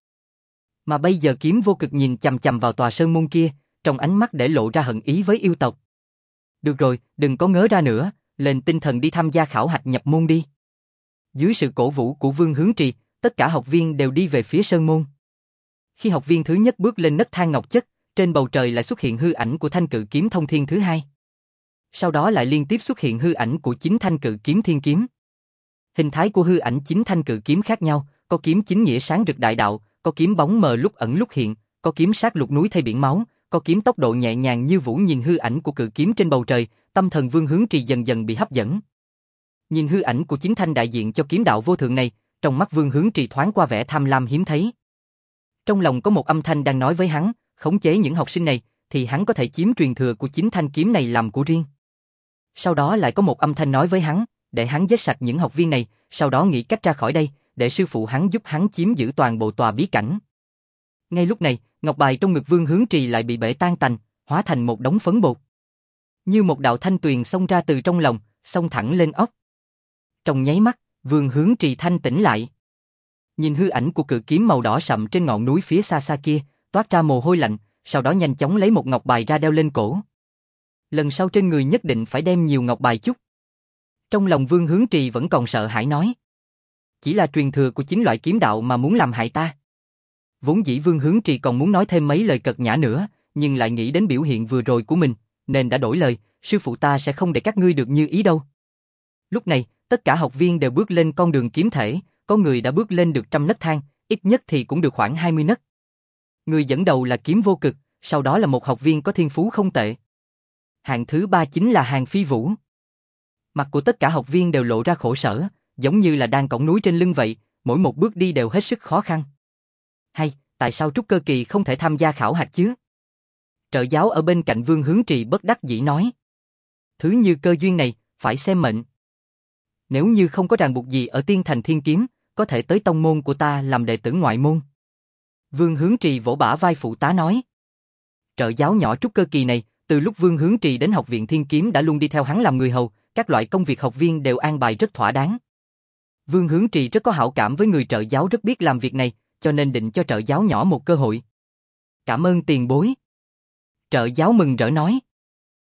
Mà bây giờ Kiếm Vô Cực nhìn chằm chằm vào tòa sơn môn kia, trong ánh mắt để lộ ra hận ý với yêu tộc. Được rồi, đừng có ngớ ra nữa, lên tinh thần đi tham gia khảo hạch nhập môn đi. Dưới sự cổ vũ của Vương Hướng Trì, tất cả học viên đều đi về phía sơn môn. Khi học viên thứ nhất bước lên nấc thang ngọc chất, trên bầu trời lại xuất hiện hư ảnh của thanh cự kiếm thông thiên thứ hai. Sau đó lại liên tiếp xuất hiện hư ảnh của chính thanh cự kiếm thiên kiếm. Hình thái của hư ảnh chính thanh cự kiếm khác nhau, có kiếm chính nghĩa sáng rực đại đạo, có kiếm bóng mờ lúc ẩn lúc hiện, có kiếm sát lục núi thay biển máu, có kiếm tốc độ nhẹ nhàng như vũ. Nhìn hư ảnh của cự kiếm trên bầu trời, tâm thần Vương Hướng Trì dần dần bị hấp dẫn. Nhìn hư ảnh của chính thanh đại diện cho kiếm đạo vô thượng này, trong mắt Vương Hướng Trì thoáng qua vẻ tham lam hiếm thấy. Trong lòng có một âm thanh đang nói với hắn, khống chế những học sinh này, thì hắn có thể chiếm truyền thừa của chính thanh kiếm này làm của riêng. Sau đó lại có một âm thanh nói với hắn, để hắn giết sạch những học viên này, sau đó nghĩ cách ra khỏi đây, để sư phụ hắn giúp hắn chiếm giữ toàn bộ tòa bí cảnh. Ngay lúc này, ngọc bài trong ngực Vương Hướng Trì lại bị bể tan tành, hóa thành một đống phấn bột. Như một đạo thanh tuyền xông ra từ trong lòng, xông thẳng lên óc. Trong nháy mắt, Vương Hướng Trì thanh tỉnh lại. Nhìn hư ảnh của cự kiếm màu đỏ sậm trên ngọn núi phía xa xa kia, toát ra mồ hôi lạnh, sau đó nhanh chóng lấy một ngọc bài ra đeo lên cổ. Lần sau trên người nhất định phải đem nhiều ngọc bài chút. Trong lòng Vương Hướng Trì vẫn còn sợ hãi nói. Chỉ là truyền thừa của chính loại kiếm đạo mà muốn làm hại ta. Vốn dĩ Vương Hướng Trì còn muốn nói thêm mấy lời cợt nhã nữa, nhưng lại nghĩ đến biểu hiện vừa rồi của mình, nên đã đổi lời, sư phụ ta sẽ không để các ngươi được như ý đâu. Lúc này, tất cả học viên đều bước lên con đường kiếm thể, có người đã bước lên được trăm nấc thang, ít nhất thì cũng được khoảng hai mươi nấc. Người dẫn đầu là Kiếm Vô Cực, sau đó là một học viên có thiên phú không tệ. Hạng thứ ba chính là Hàn Phi Vũ. Mặt của tất cả học viên đều lộ ra khổ sở, giống như là đang cõng núi trên lưng vậy, mỗi một bước đi đều hết sức khó khăn. Hay, tại sao trúc cơ kỳ không thể tham gia khảo hạch chứ? Trợ giáo ở bên cạnh Vương Hướng Trì bất đắc dĩ nói. Thứ như cơ duyên này, phải xem mệnh. Nếu như không có ràng buộc gì ở Tiên Thành Thiên Kiếm, có thể tới tông môn của ta làm đệ tử ngoại môn. Vương Hướng Trì vỗ bả vai phụ tá nói. Trợ giáo nhỏ trúc cơ kỳ này, từ lúc Vương Hướng Trì đến học viện Thiên Kiếm đã luôn đi theo hắn làm người hầu, các loại công việc học viên đều an bài rất thỏa đáng. Vương Hướng Trì rất có hảo cảm với người trợ giáo rất biết làm việc này, cho nên định cho trợ giáo nhỏ một cơ hội. Cảm ơn tiền bối. Trợ giáo mừng rỡ nói.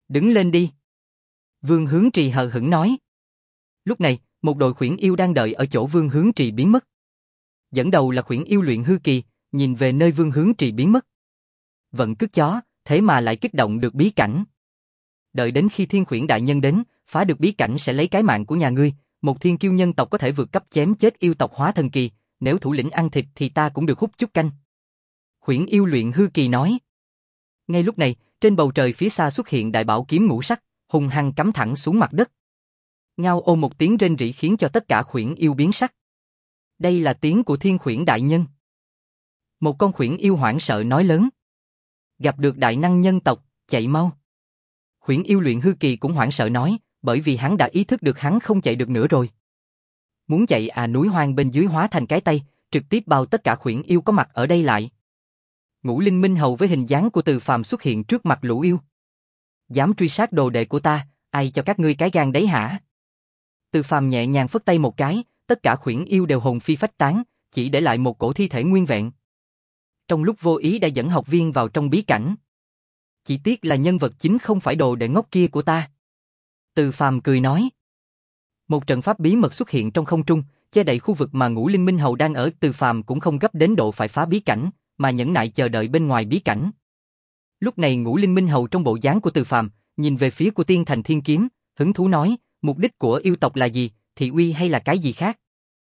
Đứng lên đi. Vương Hướng Trì hờ hững nói. Lúc này, một đội khuyển yêu đang đợi ở chỗ Vương Hướng Trì biến mất. Dẫn đầu là khuyển yêu luyện hư kỳ, nhìn về nơi Vương Hướng Trì biến mất. Vận cứt chó, thế mà lại kích động được bí cảnh. Đợi đến khi thiên khuyển đại nhân đến, phá được bí cảnh sẽ lấy cái mạng của nhà ngươi, một thiên kiêu nhân tộc có thể vượt cấp chém chết yêu tộc hóa thần kỳ, nếu thủ lĩnh ăn thịt thì ta cũng được hút chút canh. Khuyển yêu luyện hư kỳ nói. Ngay lúc này, trên bầu trời phía xa xuất hiện đại bảo kiếm ngũ sắc, hung hăng cắm thẳng xuống mặt đất. Ngao ôm một tiếng rên rỉ khiến cho tất cả khuyển yêu biến sắc. Đây là tiếng của thiên khuyển đại nhân. Một con khuyển yêu hoảng sợ nói lớn. Gặp được đại năng nhân tộc, chạy mau. Khuyển yêu luyện hư kỳ cũng hoảng sợ nói, bởi vì hắn đã ý thức được hắn không chạy được nữa rồi. Muốn chạy à, núi hoang bên dưới hóa thành cái tay, trực tiếp bao tất cả khuyển yêu có mặt ở đây lại. Ngũ Linh Minh Hầu với hình dáng của Từ Phàm xuất hiện trước mặt lũ yêu. Dám truy sát đồ đệ của ta, ai cho các ngươi cái gan đấy hả? Từ Phàm nhẹ nhàng phất tay một cái, tất cả khuyển yêu đều hồn phi phách tán, chỉ để lại một cổ thi thể nguyên vẹn. Trong lúc vô ý đã dẫn học viên vào trong bí cảnh. Chỉ tiếc là nhân vật chính không phải đồ đệ ngốc kia của ta. Từ Phàm cười nói. Một trận pháp bí mật xuất hiện trong không trung, che đậy khu vực mà Ngũ Linh Minh Hầu đang ở. Từ Phàm cũng không gấp đến độ phải phá bí cảnh, mà nhẫn nại chờ đợi bên ngoài bí cảnh. Lúc này Ngũ Linh Minh Hầu trong bộ dáng của Từ Phàm, nhìn về phía của Tiên Thành Thiên Kiếm, hứng thú nói, mục đích của yêu tộc là gì, thị uy hay là cái gì khác?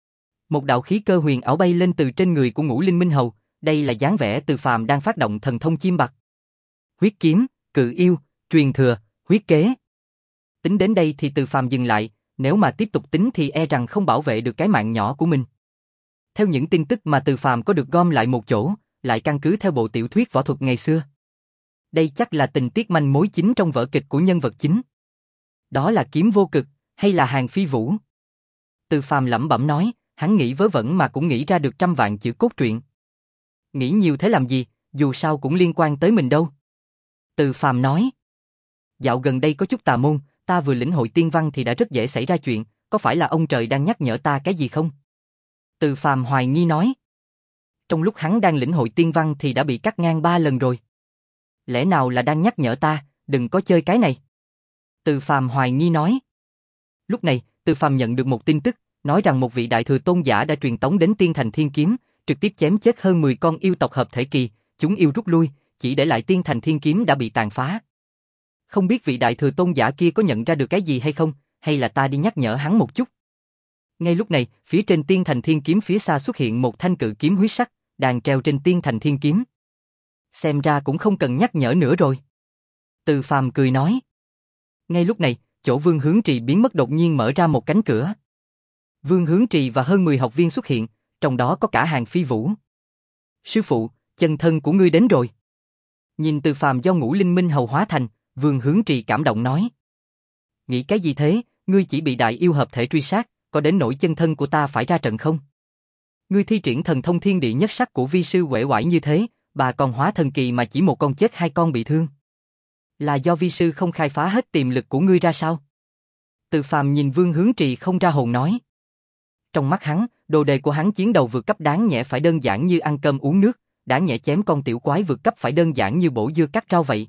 Một đạo khí cơ huyền ảo bay lên từ trên người của Ngũ Linh Minh Hầu, đây là dáng vẻ Từ Phàm đang phát động thần thông chim bạc. Huyết kiếm, cự yêu, truyền thừa, huyết kế. Tính đến đây thì Từ Phàm dừng lại, nếu mà tiếp tục tính thì e rằng không bảo vệ được cái mạng nhỏ của mình. Theo những tin tức mà Từ Phàm có được gom lại một chỗ, lại căn cứ theo bộ tiểu thuyết võ thuật ngày xưa. Đây chắc là tình tiết manh mối chính trong vở kịch của nhân vật chính. Đó là kiếm vô cực, hay là hàng phi vũ? Từ Phàm lẩm bẩm nói, hắn nghĩ vớ vẩn mà cũng nghĩ ra được trăm vạn chữ cốt truyện. Nghĩ nhiều thế làm gì, dù sao cũng liên quan tới mình đâu. Từ Phàm nói, dạo gần đây có chút tà môn, ta vừa lĩnh hội tiên văn thì đã rất dễ xảy ra chuyện, có phải là ông trời đang nhắc nhở ta cái gì không? Từ Phàm hoài nghi nói. Trong lúc hắn đang lĩnh hội tiên văn thì đã bị cắt ngang ba lần rồi. Lẽ nào là đang nhắc nhở ta, đừng có chơi cái này? Từ Phàm hoài nghi nói. Lúc này, Từ Phàm nhận được một tin tức, nói rằng một vị đại thừa tôn giả đã truyền tống đến Tiên Thành Thiên Kiếm, trực tiếp chém chết hơn mười con yêu tộc hợp thể kỳ, chúng yêu rút lui, chỉ để lại Tiên Thành Thiên Kiếm đã bị tàn phá. Không biết vị đại thừa tôn giả kia có nhận ra được cái gì hay không, hay là ta đi nhắc nhở hắn một chút. Ngay lúc này, phía trên Tiên Thành Thiên Kiếm phía xa xuất hiện một thanh cự kiếm huyết sắc, đang treo trên Tiên Thành Thiên Kiếm. Xem ra cũng không cần nhắc nhở nữa rồi. Từ Phàm cười nói. Ngay lúc này, chỗ Vương Hướng Trì biến mất đột nhiên mở ra một cánh cửa. Vương Hướng Trì và hơn mười học viên xuất hiện, trong đó có cả Hàng Phi Vũ. Sư phụ, chân thân của ngươi đến rồi. Nhìn Từ Phàm do Ngũ Linh Minh Hầu hóa thành, Vương Hướng Trì cảm động nói. Nghĩ cái gì thế, ngươi chỉ bị đại yêu hợp thể truy sát, có đến nỗi chân thân của ta phải ra trận không? Ngươi thi triển thần thông thiên địa nhất sắc của vi sư uể oải như thế, bà còn hóa thần kỳ mà chỉ một con chết hai con bị thương. Là do vi sư không khai phá hết tiềm lực của ngươi ra sao? Từ Phàm nhìn Vương Hướng Trì không ra hồn nói. Trong mắt hắn, đồ đề của hắn chiến đầu vượt cấp đáng nhẽ phải đơn giản như ăn cơm uống nước, đáng nhẽ chém con tiểu quái vượt cấp phải đơn giản như bổ dưa cắt rau vậy.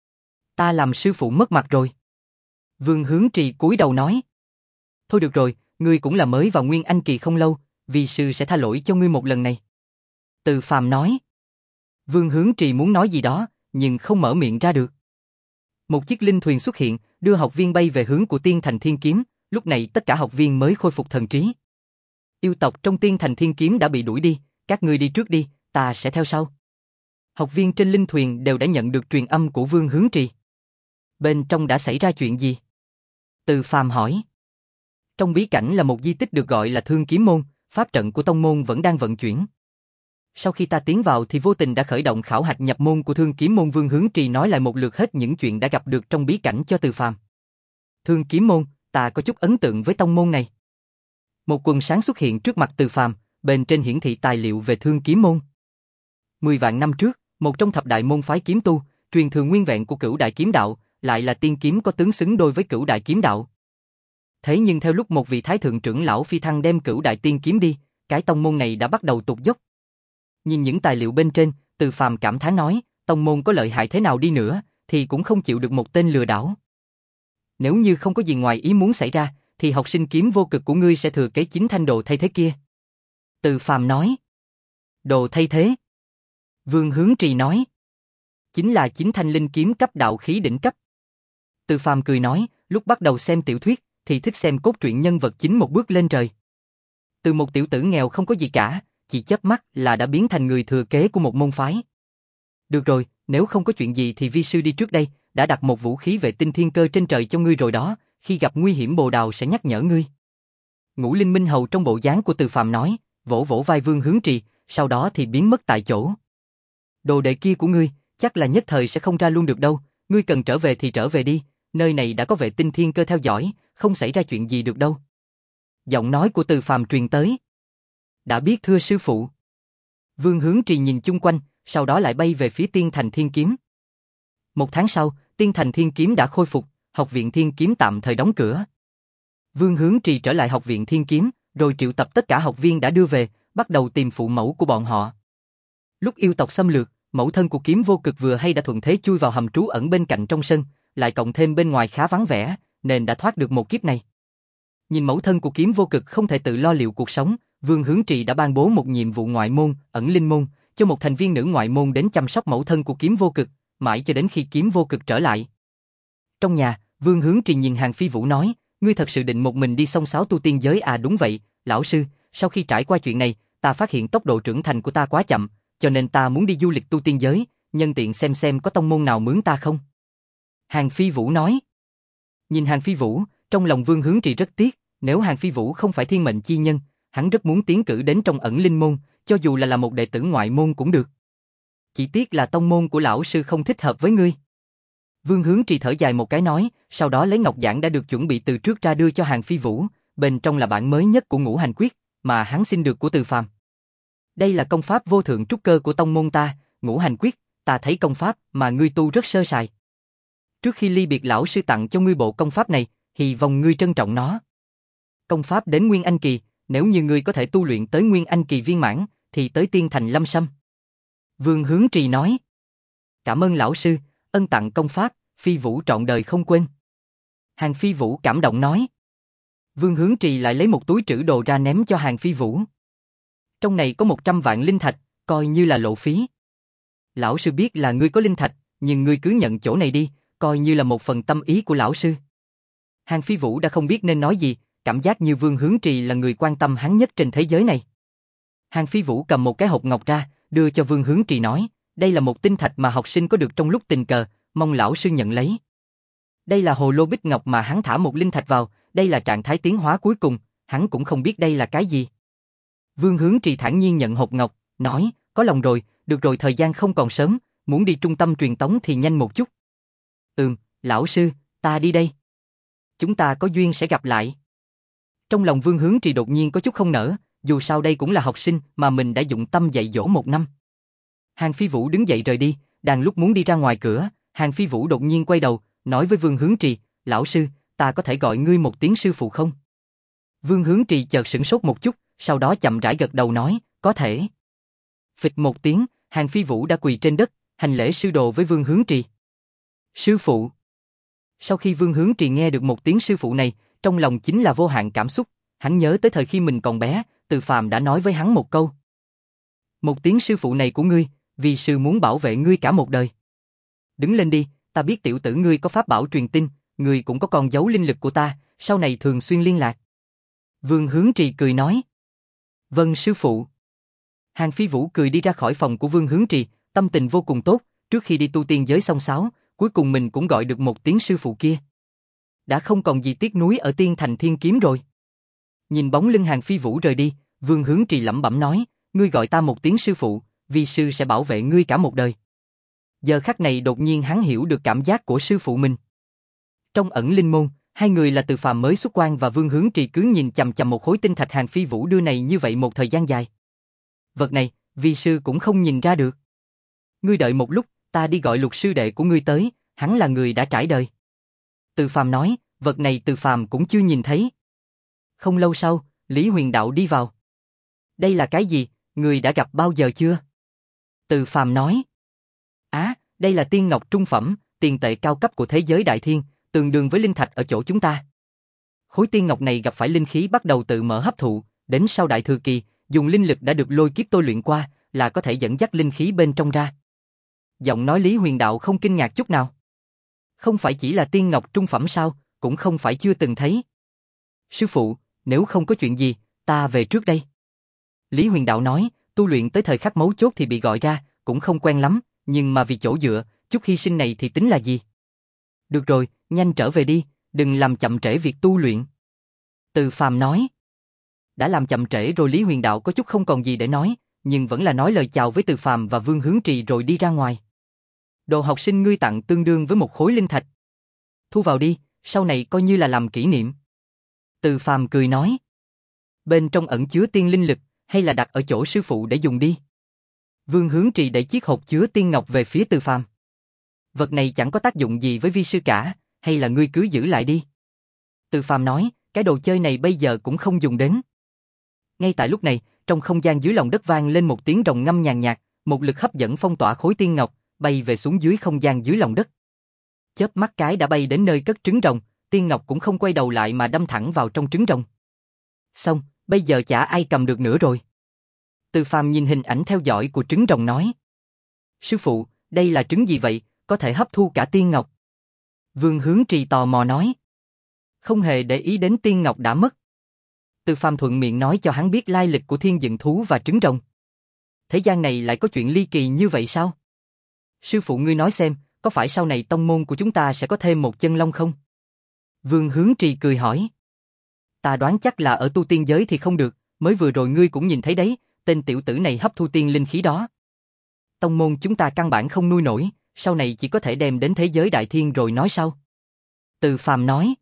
Ta làm sư phụ mất mặt rồi. Vương Hướng Trì cúi đầu nói. Thôi được rồi, ngươi cũng là mới vào Nguyên Anh kỳ không lâu, vi sư sẽ tha lỗi cho ngươi một lần này. Từ Phàm nói. Vương Hướng Trì muốn nói gì đó, nhưng không mở miệng ra được. Một chiếc linh thuyền xuất hiện, đưa học viên bay về hướng của Tiên Thành Thiên Kiếm, lúc này tất cả học viên mới khôi phục thần trí. Yêu tộc trong Tiên Thành Thiên Kiếm đã bị đuổi đi, các ngươi đi trước đi, ta sẽ theo sau. Học viên trên linh thuyền đều đã nhận được truyền âm của Vương Hướng Trì. Bên trong đã xảy ra chuyện gì? Từ Phàm hỏi. Trong bí cảnh là một di tích được gọi là Thương Kiếm Môn, pháp trận của tông môn vẫn đang vận chuyển. Sau khi ta tiến vào thì vô tình đã khởi động khảo hạch nhập môn của Thương Kiếm Môn. Vương Hướng Trì nói lại một lượt hết những chuyện đã gặp được trong bí cảnh cho Từ Phàm. Thương Kiếm Môn, ta có chút ấn tượng với tông môn này. Một quần sáng xuất hiện trước mặt Từ Phàm, bên trên hiển thị tài liệu về Thương Kiếm Môn. Mười vạn năm trước, một trong thập đại môn phái kiếm tu, truyền thừa nguyên vẹn của Cửu Đại Kiếm Đạo, lại là tiên kiếm có tướng xứng đôi với Cửu Đại Kiếm Đạo. Thế nhưng theo lúc một vị thái thượng trưởng lão phi thăng đem Cửu Đại Tiên Kiếm đi, cái tông môn này đã bắt đầu tụt dốc. Nhìn những tài liệu bên trên, Từ Phàm cảm thán nói, tông môn có lợi hại thế nào đi nữa, thì cũng không chịu được một tên lừa đảo. nếu như không có gì ngoài ý muốn xảy ra, thì học sinh kiếm vô cực của ngươi sẽ thừa kế chính thanh đồ thay thế kia. Từ Phàm nói. Đồ thay thế? Vương Hướng Trì nói. Chính là chính thanh linh kiếm cấp đạo khí đỉnh cấp. Từ Phàm cười nói, lúc bắt đầu xem tiểu thuyết, thì thích xem cốt truyện nhân vật chính một bước lên trời. Từ một tiểu tử nghèo không có gì cả, chỉ chớp mắt là đã biến thành người thừa kế của một môn phái. Được rồi, nếu không có chuyện gì thì vi sư đi trước đây, đã đặt một vũ khí vệ tinh thiên cơ trên trời cho ngươi rồi đó, khi gặp nguy hiểm Bồ Đào sẽ nhắc nhở ngươi. Ngũ Linh Minh Hầu trong bộ dáng của Từ Phàm nói, vỗ vỗ vai Vương Hướng Trì, sau đó thì biến mất tại chỗ. Đồ đệ kia của ngươi, chắc là nhất thời sẽ không ra luôn được đâu, ngươi cần trở về thì trở về đi, nơi này đã có vệ tinh thiên cơ theo dõi, không xảy ra chuyện gì được đâu. Giọng nói của Từ Phàm truyền tới. Đã biết thưa sư phụ. Vương Hướng Trì nhìn chung quanh, sau đó lại bay về phía Tiên Thành Thiên Kiếm. Một tháng sau, Tiên Thành Thiên Kiếm đã khôi phục, học viện Thiên Kiếm tạm thời đóng cửa. Vương Hướng Trì trở lại học viện Thiên Kiếm, rồi triệu tập tất cả học viên đã đưa về, bắt đầu tìm phụ mẫu của bọn họ. Lúc yêu tộc xâm lược, mẫu thân của Kiếm Vô Cực vừa hay đã thuận thế chui vào hầm trú ẩn bên cạnh trong sân, lại cộng thêm bên ngoài khá vắng vẻ, nên đã thoát được một kiếp này. Nhìn mẫu thân của Kiếm Vô Cực không thể tự lo liệu cuộc sống, Vương Hướng Trì đã ban bố một nhiệm vụ ngoại môn, ẩn linh môn, cho một thành viên nữ ngoại môn đến chăm sóc mẫu thân của Kiếm Vô Cực, mãi cho đến khi Kiếm Vô Cực trở lại. Trong nhà, Vương Hướng Trì nhìn Hàng Phi Vũ nói, ngươi thật sự định một mình đi xông xáo tu tiên giới à? Đúng vậy, lão sư, sau khi trải qua chuyện này, ta phát hiện tốc độ trưởng thành của ta quá chậm, cho nên ta muốn đi du lịch tu tiên giới, nhân tiện xem xem có tông môn nào mướn ta không. Hàng Phi Vũ nói. Nhìn Hàng Phi Vũ, trong lòng Vương Hướng Trì rất tiếc, nếu Hàng Phi Vũ không phải thiên mệnh chi nhân, hắn rất muốn tiến cử đến trong ẩn linh môn, cho dù là là một đệ tử ngoại môn cũng được. Chỉ tiếc là tông môn của lão sư không thích hợp với ngươi. Vương Hướng Trì thở dài một cái nói, sau đó lấy ngọc giản đã được chuẩn bị từ trước ra đưa cho Hàng Phi Vũ, bên trong là bản mới nhất của Ngũ Hành Quyết, mà hắn xin được của Từ Phàm. Đây là công pháp vô thượng trúc cơ của tông môn ta, Ngũ Hành Quyết, ta thấy công pháp mà ngươi tu rất sơ sài. Trước khi ly biệt lão sư tặng cho ngươi bộ công pháp này, hy vọng ngươi trân trọng nó. Công pháp đến Nguyên Anh Kỳ, nếu như ngươi có thể tu luyện tới Nguyên Anh Kỳ viên mãn, thì tới Tiên Thành Lâm Sâm. Vương Hướng Trì nói. Cảm ơn lão sư, ân tặng công pháp, Phi Vũ trọn đời không quên. Hàng Phi Vũ cảm động nói. Vương Hướng Trì lại lấy một túi trữ đồ ra ném cho Hàng Phi Vũ. Trong này có một trăm vạn linh thạch, coi như là lộ phí. Lão sư biết là ngươi có linh thạch, nhưng ngươi cứ nhận chỗ này đi, coi như là một phần tâm ý của lão sư. Hàng Phi Vũ đã không biết nên nói gì, cảm giác như Vương Hướng Trì là người quan tâm hắn nhất trên thế giới này. Hàng Phi Vũ cầm một cái hộp ngọc ra, đưa cho Vương Hướng Trì nói, đây là một tinh thạch mà học sinh có được trong lúc tình cờ, mong lão sư nhận lấy. Đây là hồ lô bích ngọc mà hắn thả một linh thạch vào, đây là trạng thái tiến hóa cuối cùng, hắn cũng không biết đây là cái gì. Vương Hướng Trì thản nhiên nhận hộp ngọc, nói, có lòng rồi, được rồi, thời gian không còn sớm, muốn đi trung tâm truyền tống thì nhanh một chút. Ừm, lão sư, ta đi đây. Chúng ta có duyên sẽ gặp lại. Trong lòng Vương Hướng Trì đột nhiên có chút không nỡ, dù sao đây cũng là học sinh mà mình đã dụng tâm dạy dỗ một năm. Hàng Phi Vũ đứng dậy rời đi, đang lúc muốn đi ra ngoài cửa, Hàng Phi Vũ đột nhiên quay đầu, nói với Vương Hướng Trì, lão sư, ta có thể gọi ngươi một tiếng sư phụ không? Vương Hướng Trì chợt sửng sốt một chút, sau đó chậm rãi gật đầu nói, có thể. Phịch một tiếng, Hàng Phi Vũ đã quỳ trên đất, hành lễ sư đồ với Vương Hướng Trì. Sư phụ. Sau khi Vương Hướng Trì nghe được một tiếng sư phụ này, trong lòng chính là vô hạn cảm xúc, hắn nhớ tới thời khi mình còn bé, Từ Phàm đã nói với hắn một câu. Một tiếng sư phụ này của ngươi, vì sư muốn bảo vệ ngươi cả một đời. Đứng lên đi, ta biết tiểu tử ngươi có pháp bảo truyền tin, ngươi cũng có con dấu linh lực của ta, sau này thường xuyên liên lạc. Vương Hướng Trì cười nói. Vâng sư phụ. Hàng Phi Vũ cười đi ra khỏi phòng của Vương Hướng Trì, tâm tình vô cùng tốt, trước khi đi tu tiên giới xông xáo, cuối cùng mình cũng gọi được một tiếng sư phụ kia. Đã không còn gì tiếc nuối ở Tiên Thành Thiên Kiếm rồi. Nhìn bóng lưng Hàng Phi Vũ rời đi, Vương Hướng Trì lẩm bẩm nói, ngươi gọi ta một tiếng sư phụ, vì sư sẽ bảo vệ ngươi cả một đời. Giờ khắc này đột nhiên hắn hiểu được cảm giác của sư phụ mình. Trong ẩn linh môn, hai người là Từ Phàm mới xuất quan và Vương Hướng Trì cứ nhìn chằm chằm một khối tinh thạch Hàng Phi Vũ đưa này như vậy một thời gian dài. Vật này, vi sư cũng không nhìn ra được. Ngươi đợi một lúc, ta đi gọi Lục sư đệ của ngươi tới, hắn là người đã trải đời. Từ Phàm nói, vật này Từ Phàm cũng chưa nhìn thấy. Không lâu sau, Lý Huyền Đạo đi vào. Đây là cái gì, người đã gặp bao giờ chưa? Từ Phàm nói. Á, à, đây là tiên ngọc trung phẩm, tiền tệ cao cấp của thế giới đại thiên, tương đương với linh thạch ở chỗ chúng ta. Khối tiên ngọc này gặp phải linh khí bắt đầu tự mở hấp thụ, đến sau đại thừa kỳ, dùng linh lực đã được lôi kiếp tôi luyện qua, là có thể dẫn dắt linh khí bên trong ra. Giọng nói Lý Huyền Đạo không kinh ngạc chút nào. Không phải chỉ là tiên ngọc trung phẩm sao, cũng không phải chưa từng thấy. Sư phụ, nếu không có chuyện gì, ta về trước đây. Lý Huyền Đạo nói, tu luyện tới thời khắc mấu chốt thì bị gọi ra, cũng không quen lắm, nhưng mà vì chỗ dựa, chút hy sinh này thì tính là gì? Được rồi, nhanh trở về đi, đừng làm chậm trễ việc tu luyện. Từ Phàm nói. Đã làm chậm trễ rồi. Lý Huyền Đạo có chút không còn gì để nói, nhưng vẫn là nói lời chào với Từ Phàm và Vương Hướng Trì rồi đi ra ngoài. Đồ học sinh ngươi tặng tương đương với một khối linh thạch. Thu vào đi, sau này coi như là làm kỷ niệm. Từ Phàm cười nói. Bên trong ẩn chứa tiên linh lực, hay là đặt ở chỗ sư phụ để dùng đi. Vương Hướng Trì đẩy chiếc hộp chứa tiên ngọc về phía Từ Phàm. Vật này chẳng có tác dụng gì với vi sư cả, hay là ngươi cứ giữ lại đi. Từ Phàm nói, cái đồ chơi này bây giờ cũng không dùng đến. Ngay tại lúc này, trong không gian dưới lòng đất vang lên một tiếng rồng ngâm nhàn nhạt, một lực hấp dẫn phong tỏa khối tiên ngọc, bay về xuống dưới không gian dưới lòng đất. Chớp mắt cái đã bay đến nơi cất trứng rồng, tiên ngọc cũng không quay đầu lại mà đâm thẳng vào trong trứng rồng. Xong, bây giờ chả ai cầm được nữa rồi. Từ Phàm nhìn hình ảnh theo dõi của trứng rồng nói. Sư phụ, đây là trứng gì vậy, có thể hấp thu cả tiên ngọc? Vương Hướng Trì tò mò nói. Không hề để ý đến tiên ngọc đã mất. Từ Phàm thuận miệng nói cho hắn biết lai lịch của thiên dựng thú và trứng rồng. Thế gian này lại có chuyện ly kỳ như vậy sao? Sư phụ ngươi nói xem, có phải sau này tông môn của chúng ta sẽ có thêm một chân long không? Vương Hướng Trì cười hỏi. Ta đoán chắc là ở tu tiên giới thì không được, mới vừa rồi ngươi cũng nhìn thấy đấy, tên tiểu tử này hấp thu tiên linh khí đó. Tông môn chúng ta căn bản không nuôi nổi, sau này chỉ có thể đem đến thế giới đại thiên rồi nói sau. Từ Phàm nói.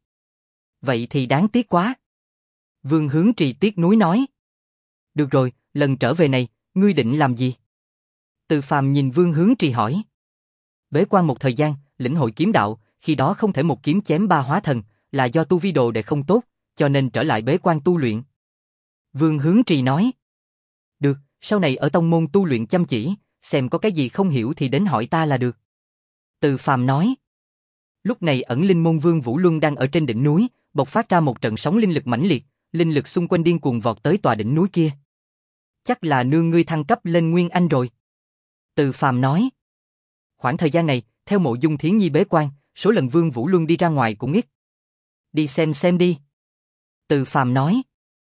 Vậy thì đáng tiếc quá. Vương Hướng Trì tiếc nuối nói. Được rồi, lần trở về này, ngươi định làm gì? Từ Phàm nhìn Vương Hướng Trì hỏi. Bế quan một thời gian, lĩnh hội kiếm đạo, khi đó không thể một kiếm chém ba hóa thần, là do tu vi đồ đệ không tốt, cho nên trở lại bế quan tu luyện. Vương Hướng Trì nói. Được, sau này ở tông môn tu luyện chăm chỉ, xem có cái gì không hiểu thì đến hỏi ta là được. Từ Phàm nói. Lúc này ẩn linh môn Vương Vũ Luân đang ở trên đỉnh núi, bộc phát ra một trận sóng linh lực mãnh liệt, linh lực xung quanh điên cuồng vọt tới tòa đỉnh núi kia. Chắc là nương ngươi thăng cấp lên Nguyên Anh rồi. Từ Phàm nói. Khoảng thời gian này, theo Mộ Dung Thiến Nhi bế quan, số lần Vương Vũ Luân đi ra ngoài cũng ít. Đi xem xem đi. Từ Phàm nói.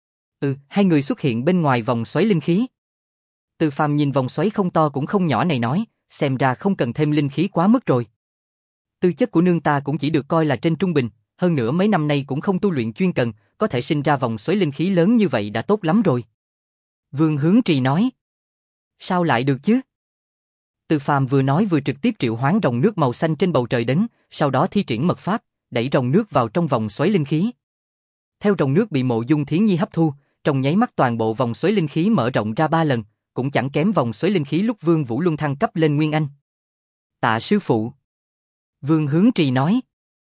Ừ, hai người xuất hiện bên ngoài vòng xoáy linh khí. Từ Phàm nhìn vòng xoáy không to cũng không nhỏ này nói, xem ra không cần thêm linh khí quá mức rồi. Tư chất của nương ta cũng chỉ được coi là trên trung bình, hơn nữa mấy năm nay cũng không tu luyện chuyên cần, có thể sinh ra vòng xoáy linh khí lớn như vậy đã tốt lắm rồi. Vương Hướng Trì nói. Sao lại được chứ? Từ Phàm vừa nói vừa trực tiếp triệu hoán rồng nước màu xanh trên bầu trời đến, sau đó thi triển mật pháp, đẩy rồng nước vào trong vòng xoáy linh khí. Theo rồng nước bị Mộ Dung Thiến Nhi hấp thu, trong nháy mắt toàn bộ vòng xoáy linh khí mở rộng ra ba lần, cũng chẳng kém vòng xoáy linh khí lúc Vương Vũ Luân thăng cấp lên Nguyên Anh. Tạ sư phụ. Vương Hướng Trì nói.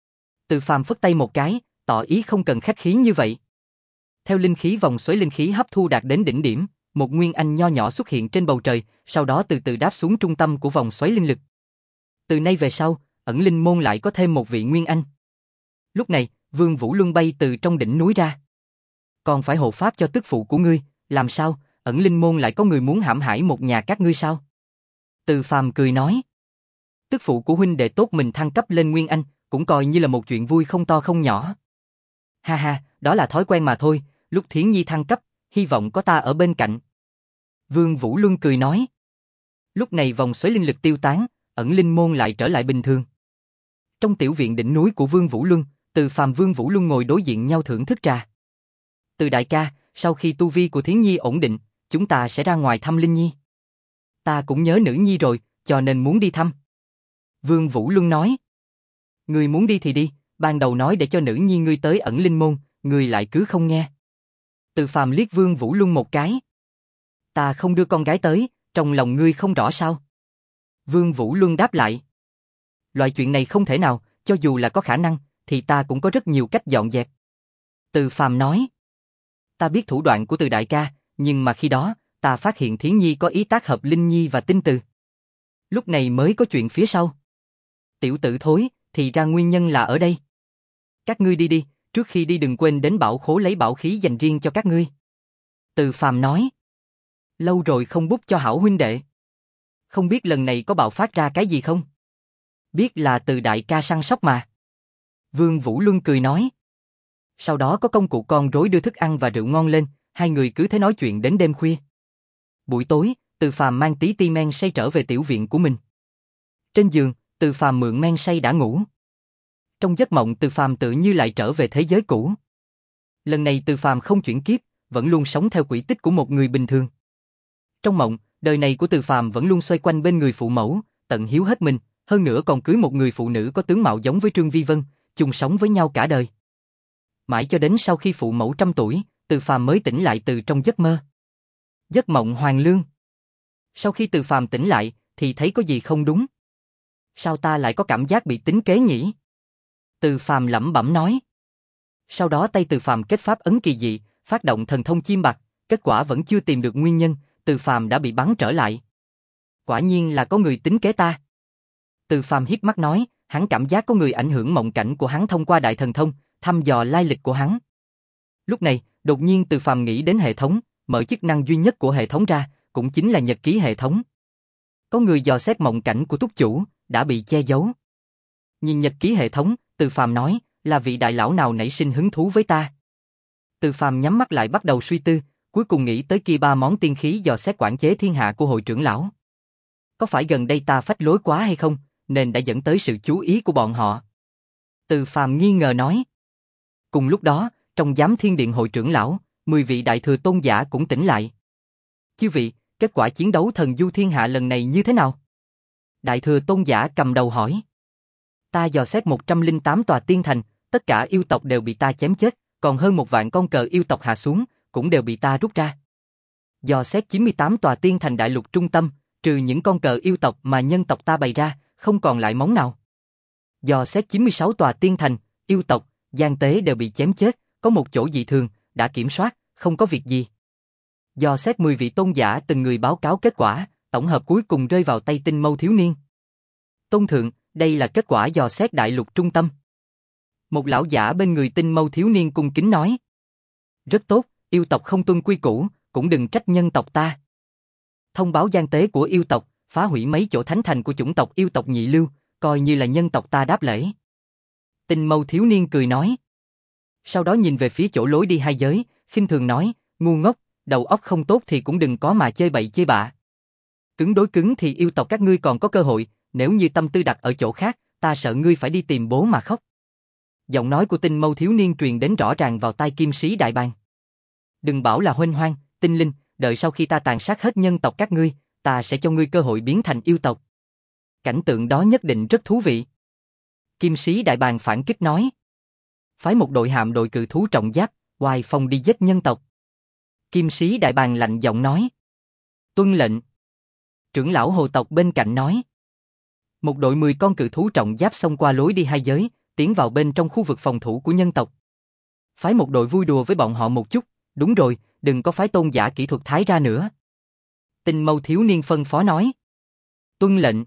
Từ Phàm phất tay một cái, tỏ ý không cần khách khí như vậy. Theo linh khí vòng xoáy linh khí hấp thu đạt đến đỉnh điểm, một Nguyên Anh nho nhỏ xuất hiện trên bầu trời, sau đó từ từ đáp xuống trung tâm của vòng xoáy linh lực. Từ nay về sau, ẩn linh môn lại có thêm một vị Nguyên Anh. Lúc này, Vương Vũ Luân bay từ trong đỉnh núi ra. Còn phải hộ pháp cho tức phụ của ngươi, làm sao, ẩn linh môn lại có người muốn hãm hại một nhà các ngươi sao? Từ Phàm cười nói. Tức phụ của huynh đệ tốt mình thăng cấp lên Nguyên Anh, cũng coi như là một chuyện vui không to không nhỏ. Ha ha, đó là thói quen mà thôi, lúc Thiến Nhi thăng cấp, hy vọng có ta ở bên cạnh. Vương Vũ Luân cười nói. Lúc này vòng xoáy linh lực tiêu tán, ẩn linh môn lại trở lại bình thường. Trong tiểu viện đỉnh núi của Vương Vũ Luân, Từ Phàm Vương Vũ Luân ngồi đối diện nhau thưởng thức trà. Từ đại ca, sau khi tu vi của Thiến Nhi ổn định, chúng ta sẽ ra ngoài thăm Linh Nhi. Ta cũng nhớ nữ nhi rồi, cho nên muốn đi thăm. Vương Vũ Luân nói. Ngươi muốn đi thì đi, ban đầu nói để cho nữ nhi ngươi tới ẩn linh môn, ngươi lại cứ không nghe. Từ Phàm liếc Vương Vũ Luân một cái. Ta không đưa con gái tới, trong lòng ngươi không rõ sao? Vương Vũ Luân đáp lại. Loại chuyện này không thể nào, cho dù là có khả năng, thì ta cũng có rất nhiều cách dọn dẹp. Từ Phàm nói. Ta biết thủ đoạn của Từ đại ca, nhưng mà khi đó, ta phát hiện Thiến Nhi có ý tác hợp Linh Nhi và Tinh Từ. Lúc này mới có chuyện phía sau. Tiểu tử thối, thì ra nguyên nhân là ở đây. Các ngươi đi đi, trước khi đi đừng quên đến bảo khố lấy bảo khí dành riêng cho các ngươi. Từ Phàm nói. Lâu rồi không bút cho hảo huynh đệ. Không biết lần này có bạo phát ra cái gì không? Biết là từ đại ca săn sóc mà. Vương Vũ Luân cười nói. Sau đó có công cụ con rối đưa thức ăn và rượu ngon lên, hai người cứ thế nói chuyện đến đêm khuya. Buổi tối, Từ Phàm mang tí ti men say trở về tiểu viện của mình. Trên giường, Từ Phàm mượn men say đã ngủ. Trong giấc mộng Từ Phàm tự như lại trở về thế giới cũ. Lần này Từ Phàm không chuyển kiếp, vẫn luôn sống theo quỹ tích của một người bình thường. Trong mộng, đời này của Từ Phàm vẫn luôn xoay quanh bên người phụ mẫu, tận hiếu hết mình, hơn nữa còn cưới một người phụ nữ có tướng mạo giống với Trương Vi Vân, chung sống với nhau cả đời. Mãi cho đến sau khi phụ mẫu trăm tuổi, Từ Phàm mới tỉnh lại từ trong giấc mơ. Giấc mộng hoàn lương. Sau khi Từ Phàm tỉnh lại, thì thấy có gì không đúng. Sao ta lại có cảm giác bị tính kế nhỉ? Từ Phàm lẩm bẩm nói. Sau đó tay Từ Phàm kết pháp ấn kỳ dị, phát động thần thông chim bạc, kết quả vẫn chưa tìm được nguyên nhân, Từ Phàm đã bị bắn trở lại. Quả nhiên là có người tính kế ta. Từ Phàm híp mắt nói, hắn cảm giác có người ảnh hưởng mộng cảnh của hắn thông qua đại thần thông, thăm dò lai lịch của hắn. Lúc này, đột nhiên Từ Phàm nghĩ đến hệ thống, mở chức năng duy nhất của hệ thống ra, cũng chính là nhật ký hệ thống. Có người dò xét mộng cảnh của túc chủ, đã bị che giấu. Nhìn nhật ký hệ thống, Từ Phàm nói, là vị đại lão nào nảy sinh hứng thú với ta. Từ Phàm nhắm mắt lại bắt đầu suy tư, cuối cùng nghĩ tới kia ba món tiên khí dò xét quản chế thiên hạ của hội trưởng lão. Có phải gần đây ta phách lối quá hay không, nên đã dẫn tới sự chú ý của bọn họ? Từ Phàm nghi ngờ nói. Cùng lúc đó, trong giám thiên điện hội trưởng lão, mười vị đại thừa tôn giả cũng tỉnh lại. Chư vị, kết quả chiến đấu thần du thiên hạ lần này như thế nào? Đại thừa tôn giả cầm đầu hỏi. Ta dò xét một trăm lẻ tám tòa tiên thành, tất cả yêu tộc đều bị ta chém chết, còn hơn một vạn con cờ yêu tộc hạ xuống, cũng đều bị ta rút ra. Dò xét chín mươi tám tòa tiên thành đại lục trung tâm, trừ những con cờ yêu tộc mà nhân tộc ta bày ra, không còn lại móng nào. Dò xét chín mươi sáu tòa tiên thành, yêu tộc, gian tế đều bị chém chết, có một chỗ dị thường, đã kiểm soát, không có việc gì. Dò xét mười vị tôn giả từng người báo cáo kết quả, tổng hợp cuối cùng rơi vào tay Tinh Mâu thiếu niên. Tôn thượng, đây là kết quả dò xét đại lục trung tâm. Một lão giả bên người Tinh Mâu thiếu niên cung kính nói. Rất tốt, yêu tộc không tuân quy củ, cũng đừng trách nhân tộc ta. Thông báo gian tế của yêu tộc, phá hủy mấy chỗ thánh thành của chủng tộc yêu tộc nhị lưu, coi như là nhân tộc ta đáp lễ. Tinh Mâu thiếu niên cười nói. Sau đó nhìn về phía chỗ lối đi hai giới, khinh thường nói, ngu ngốc, đầu óc không tốt thì cũng đừng có mà chơi bậy chơi bạ. Cứng đối cứng thì yêu tộc các ngươi còn có cơ hội, nếu như tâm tư đặt ở chỗ khác, ta sợ ngươi phải đi tìm bố mà khóc. Giọng nói của Tinh Mâu thiếu niên truyền đến rõ ràng vào tai Kim Sĩ Đại Bàng. Đừng bảo là huênh hoang, tinh linh, đợi sau khi ta tàn sát hết nhân tộc các ngươi, ta sẽ cho ngươi cơ hội biến thành yêu tộc. Cảnh tượng đó nhất định rất thú vị. Kim Sĩ Đại Bàng phản kích nói. Phái một đội hạm đội cự thú trọng giáp, oai phong đi giết nhân tộc. Kim Sĩ Đại Bàng lạnh giọng nói. Tuân lệnh. Trưởng lão hồ tộc bên cạnh nói. Một đội mười con cự thú trọng giáp xông qua lối đi hai giới, tiến vào bên trong khu vực phòng thủ của nhân tộc. Phái một đội vui đùa với bọn họ một chút, đúng rồi, đừng có phái tôn giả kỹ thuật thái ra nữa. Tinh Mâu thiếu niên phân phó nói. Tuân lệnh.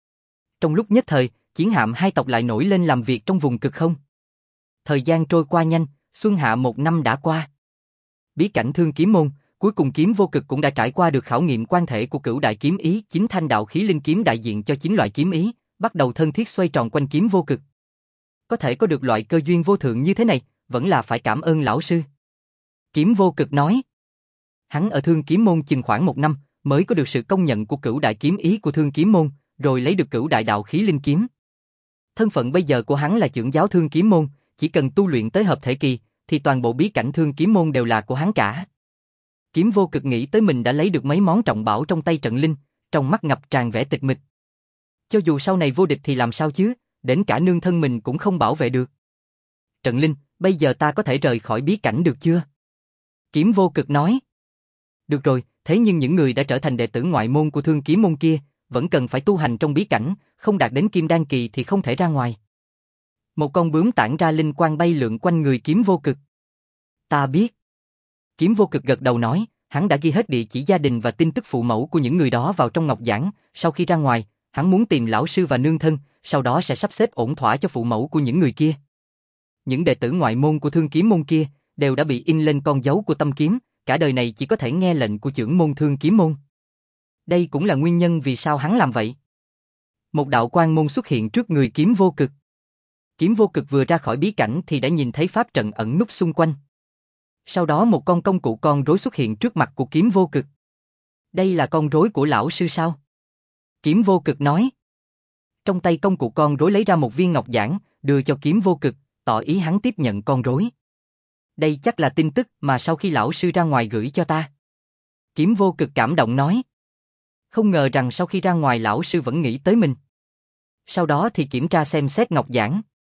Trong lúc nhất thời, chiến hạm hai tộc lại nổi lên làm việc trong vùng cực không. Thời gian trôi qua nhanh, xuân hạ một năm đã qua. Bí cảnh Thương Kiếm Môn, cuối cùng Kiếm Vô Cực cũng đã trải qua được khảo nghiệm quan thể của cửu đại kiếm ý, chính thanh đạo khí linh kiếm đại diện cho chín loại kiếm ý, bắt đầu thân thiết xoay tròn quanh Kiếm Vô Cực. Có thể có được loại cơ duyên vô thượng như thế này, vẫn là phải cảm ơn lão sư. Kiếm Vô Cực nói. Hắn ở Thương Kiếm Môn chừng khoảng một năm, mới có được sự công nhận của cửu đại kiếm ý của Thương Kiếm Môn, rồi lấy được cửu đại đạo khí linh kiếm. Thân phận bây giờ của hắn là trưởng giáo Thương Kiếm Môn, chỉ cần tu luyện tới hợp thể kỳ, thì toàn bộ bí cảnh Thương Kiếm Môn đều là của hắn cả. Kiếm Vô Cực nghĩ tới mình đã lấy được mấy món trọng bảo trong tay Trận Linh, trong mắt ngập tràn vẻ tịch mịch. Cho dù sau này vô địch thì làm sao chứ, đến cả nương thân mình cũng không bảo vệ được. Trận Linh, bây giờ ta có thể rời khỏi bí cảnh được chưa? Kiếm Vô Cực nói. Được rồi, thế nhưng những người đã trở thành đệ tử ngoại môn của Thương Kiếm Môn kia, vẫn cần phải tu hành trong bí cảnh, không đạt đến Kim Đan kỳ thì không thể ra ngoài. Một con bướm tản ra linh quang bay lượn quanh người Kiếm Vô Cực. Ta biết. Kiếm Vô Cực gật đầu nói, hắn đã ghi hết địa chỉ gia đình và tin tức phụ mẫu của những người đó vào trong ngọc giản, sau khi ra ngoài, hắn muốn tìm lão sư và nương thân, sau đó sẽ sắp xếp ổn thỏa cho phụ mẫu của những người kia. Những đệ tử ngoại môn của Thương Kiếm môn kia đều đã bị in lên con dấu của tâm kiếm, cả đời này chỉ có thể nghe lệnh của trưởng môn Thương Kiếm môn. Đây cũng là nguyên nhân vì sao hắn làm vậy. Một đạo quang môn xuất hiện trước người Kiếm Vô Cực. Kiếm Vô Cực vừa ra khỏi bí cảnh thì đã nhìn thấy pháp trận ẩn núp xung quanh. Sau đó một con công cụ con rối xuất hiện trước mặt của Kiếm Vô Cực. Đây là con rối của lão sư sao? Kiếm Vô Cực nói. Trong tay công cụ con rối lấy ra một viên ngọc giản, đưa cho Kiếm Vô Cực, tỏ ý hắn tiếp nhận con rối. Đây chắc là tin tức mà sau khi lão sư ra ngoài gửi cho ta. Kiếm Vô Cực cảm động nói. Không ngờ rằng sau khi ra ngoài lão sư vẫn nghĩ tới mình. Sau đó thì kiểm tra xem xét ngọc giản.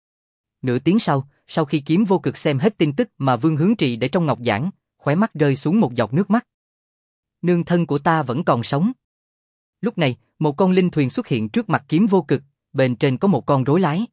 Nửa tiếng sau, sau khi Kiếm Vô Cực xem hết tin tức mà Vương Hướng Trì để trong ngọc giản, khóe mắt rơi xuống một giọt nước mắt. Nương thân của ta vẫn còn sống. Lúc này, một con linh thuyền xuất hiện trước mặt Kiếm Vô Cực, bên trên có một con rối lái.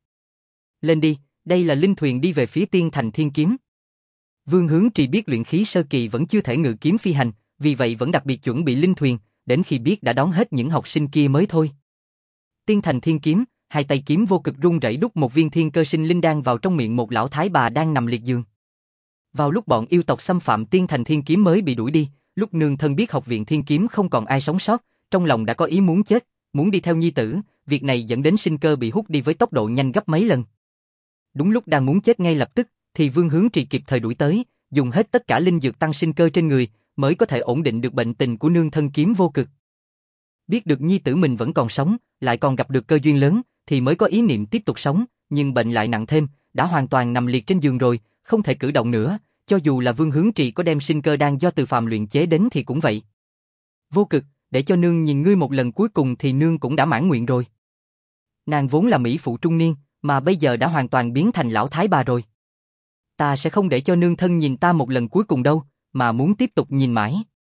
Lên đi, đây là linh thuyền đi về phía Tiên Thành Thiên Kiếm. Vương Hướng Trì biết luyện khí sơ kỳ vẫn chưa thể ngự kiếm phi hành, vì vậy vẫn đặc biệt chuẩn bị linh thuyền, đến khi biết đã đón hết những học sinh kia mới thôi. Tiên Thành Thiên Kiếm, hai tay Kiếm Vô Cực run rẩy đút một viên thiên cơ sinh linh đan vào trong miệng một lão thái bà đang nằm liệt giường. Vào lúc bọn yêu tộc xâm phạm Tiên Thành Thiên Kiếm mới bị đuổi đi, lúc nương thân biết học viện Thiên Kiếm không còn ai sống sót, trong lòng đã có ý muốn chết, muốn đi theo nhi tử, việc này dẫn đến sinh cơ bị hút đi với tốc độ nhanh gấp mấy lần. Đúng lúc đang muốn chết ngay lập tức, thì Vương Hướng Trì kịp thời đuổi tới, dùng hết tất cả linh dược tăng sinh cơ trên người, mới có thể ổn định được bệnh tình của nương thân Kiếm Vô Cực. Biết được nhi tử mình vẫn còn sống, lại còn gặp được cơ duyên lớn, thì mới có ý niệm tiếp tục sống, nhưng bệnh lại nặng thêm, đã hoàn toàn nằm liệt trên giường rồi, không thể cử động nữa, cho dù là Vương Hướng Trì có đem sinh cơ đan do Từ Phàm luyện chế đến thì cũng vậy. Vô Cực, để cho nương nhìn ngươi một lần cuối cùng thì nương cũng đã mãn nguyện rồi. Nàng vốn là mỹ phụ trung niên, mà bây giờ đã hoàn toàn biến thành lão thái bà rồi. Ta sẽ không để cho nương thân nhìn ta một lần cuối cùng đâu, mà muốn tiếp tục nhìn mãi.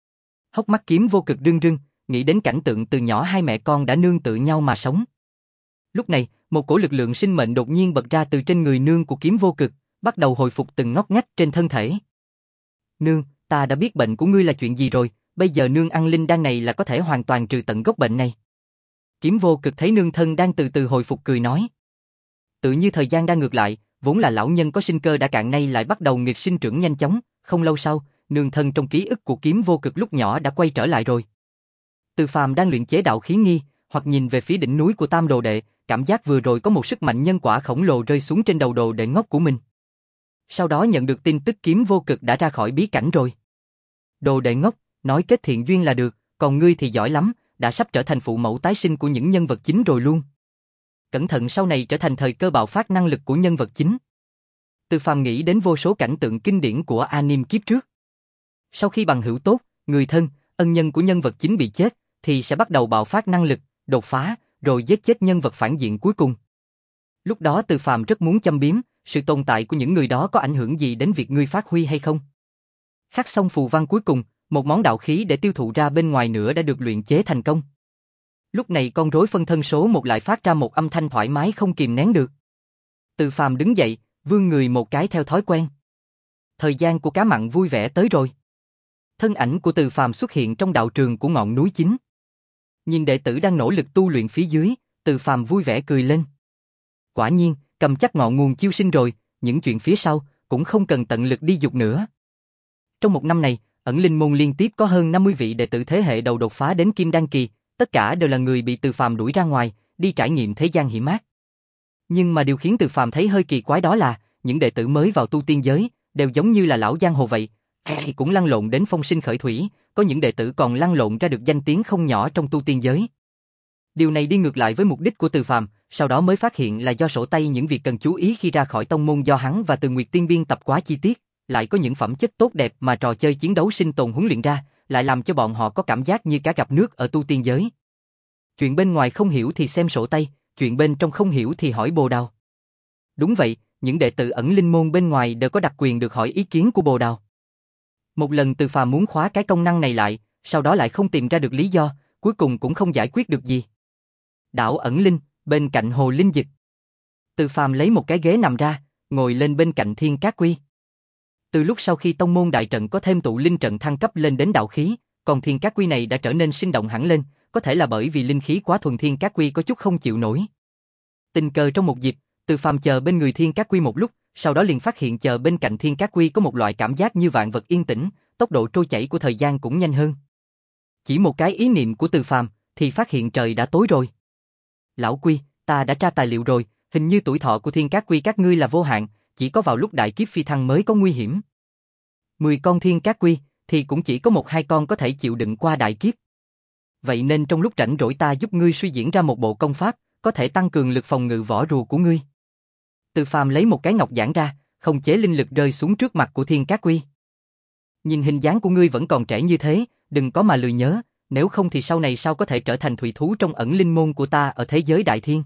Hốc mắt Kiếm Vô Cực rưng rưng, nghĩ đến cảnh tượng từ nhỏ hai mẹ con đã nương tựa nhau mà sống. Lúc này, một cổ lực lượng sinh mệnh đột nhiên bật ra từ trên người nương của Kiếm Vô Cực, bắt đầu hồi phục từng ngóc ngách trên thân thể. Nương, ta đã biết bệnh của ngươi là chuyện gì rồi, bây giờ nương ăn linh đan này là có thể hoàn toàn trừ tận gốc bệnh này. Kiếm Vô Cực thấy nương thân đang từ từ hồi phục cười nói. Tự như thời gian đang ngược lại, vốn là lão nhân có sinh cơ đã cạn nay lại bắt đầu nghịch sinh trưởng nhanh chóng, không lâu sau, nương thân trong ký ức của Kiếm Vô Cực lúc nhỏ đã quay trở lại rồi. Từ Phàm đang luyện chế đạo khí nghi, hoặc nhìn về phía đỉnh núi của Tam Đồ Đệ, cảm giác vừa rồi có một sức mạnh nhân quả khổng lồ rơi xuống trên đầu đồ đệ ngốc của mình. Sau đó nhận được tin tức Kiếm Vô Cực đã ra khỏi bí cảnh rồi. Đồ đệ ngốc, nói kết thiện duyên là được, còn ngươi thì giỏi lắm, đã sắp trở thành phụ mẫu tái sinh của những nhân vật chính rồi luôn. Cẩn thận sau này trở thành thời cơ bạo phát năng lực của nhân vật chính. Từ Phàm nghĩ đến vô số cảnh tượng kinh điển của anime kiếp trước. Sau khi bằng hữu tốt, người thân, ân nhân của nhân vật chính bị chết, thì sẽ bắt đầu bạo phát năng lực, đột phá, rồi giết chết nhân vật phản diện cuối cùng. Lúc đó Từ Phàm rất muốn châm biếm, sự tồn tại của những người đó có ảnh hưởng gì đến việc ngươi phát huy hay không. Khắc xong phù văn cuối cùng, một món đạo khí để tiêu thụ ra bên ngoài nữa đã được luyện chế thành công. Lúc này con rối phân thân số một lại phát ra một âm thanh thoải mái không kìm nén được. Từ Phàm đứng dậy, vươn người một cái theo thói quen. Thời gian của cá mặn vui vẻ tới rồi. Thân ảnh của Từ Phàm xuất hiện trong đạo trường của ngọn núi chính. Nhìn đệ tử đang nỗ lực tu luyện phía dưới, Từ Phàm vui vẻ cười lên. Quả nhiên, cầm chắc ngọn nguồn chiêu sinh rồi, những chuyện phía sau cũng không cần tận lực đi dục nữa. Trong một năm này, ẩn linh môn liên tiếp có hơn năm mươi vị đệ tử thế hệ đầu đột phá đến Kim Đan kỳ, tất cả đều là người bị Từ Phàm đuổi ra ngoài, đi trải nghiệm thế gian hiểm ác. Nhưng mà điều khiến Từ Phàm thấy hơi kỳ quái đó là, những đệ tử mới vào tu tiên giới, đều giống như là lão giang hồ vậy, ai cũng lăn lộn đến phong sinh khởi thủy, có những đệ tử còn lăn lộn ra được danh tiếng không nhỏ trong tu tiên giới. Điều này đi ngược lại với mục đích của Từ Phàm, sau đó mới phát hiện là do sổ tay những việc cần chú ý khi ra khỏi tông môn do hắn và Từ Nguyệt Tiên biên tập quá chi tiết, lại có những phẩm chất tốt đẹp mà trò chơi chiến đấu sinh tồn huấn luyện ra, lại làm cho bọn họ có cảm giác như cá gặp nước ở tu tiên giới. Chuyện bên ngoài không hiểu thì xem sổ tay, chuyện bên trong không hiểu thì hỏi Bồ Đào. Đúng vậy, những đệ tử ẩn linh môn bên ngoài đều có đặc quyền được hỏi ý kiến của Bồ Đào. Một lần Từ Phàm muốn khóa cái công năng này lại, sau đó lại không tìm ra được lý do, cuối cùng cũng không giải quyết được gì. Đảo ẩn linh, bên cạnh hồ linh dịch. Từ Phàm lấy một cái ghế nằm ra, ngồi lên bên cạnh Thiên Cát Quy. Từ lúc sau khi tông môn đại trận có thêm tụ linh trận thăng cấp lên đến đạo khí, còn Thiên Cát Quy này đã trở nên sinh động hẳn lên, có thể là bởi vì linh khí quá thuần Thiên Cát Quy có chút không chịu nổi. Tình cờ trong một dịp, Từ Phàm chờ bên người Thiên Cát Quy một lúc, sau đó liền phát hiện chờ bên cạnh Thiên Cát Quy có một loại cảm giác như vạn vật yên tĩnh, tốc độ trôi chảy của thời gian cũng nhanh hơn. Chỉ một cái ý niệm của Từ Phàm thì phát hiện trời đã tối rồi. Lão Quy, ta đã tra tài liệu rồi, hình như tuổi thọ của Thiên Cát Quy các ngươi là vô hạn, chỉ có vào lúc đại kiếp phi thăng mới có nguy hiểm. Mười con Thiên Cát Quy thì cũng chỉ có một hai con có thể chịu đựng qua đại kiếp. Vậy nên trong lúc rảnh rỗi ta giúp ngươi suy diễn ra một bộ công pháp, có thể tăng cường lực phòng ngự vỏ rùa của ngươi. Từ Phàm lấy một cái ngọc giản ra, không chế linh lực rơi xuống trước mặt của Thiên Cát Quy. Nhìn hình dáng của ngươi vẫn còn trẻ như thế, đừng có mà lười nhớ, nếu không thì sau này sao có thể trở thành thủy thú trong ẩn linh môn của ta ở thế giới đại thiên.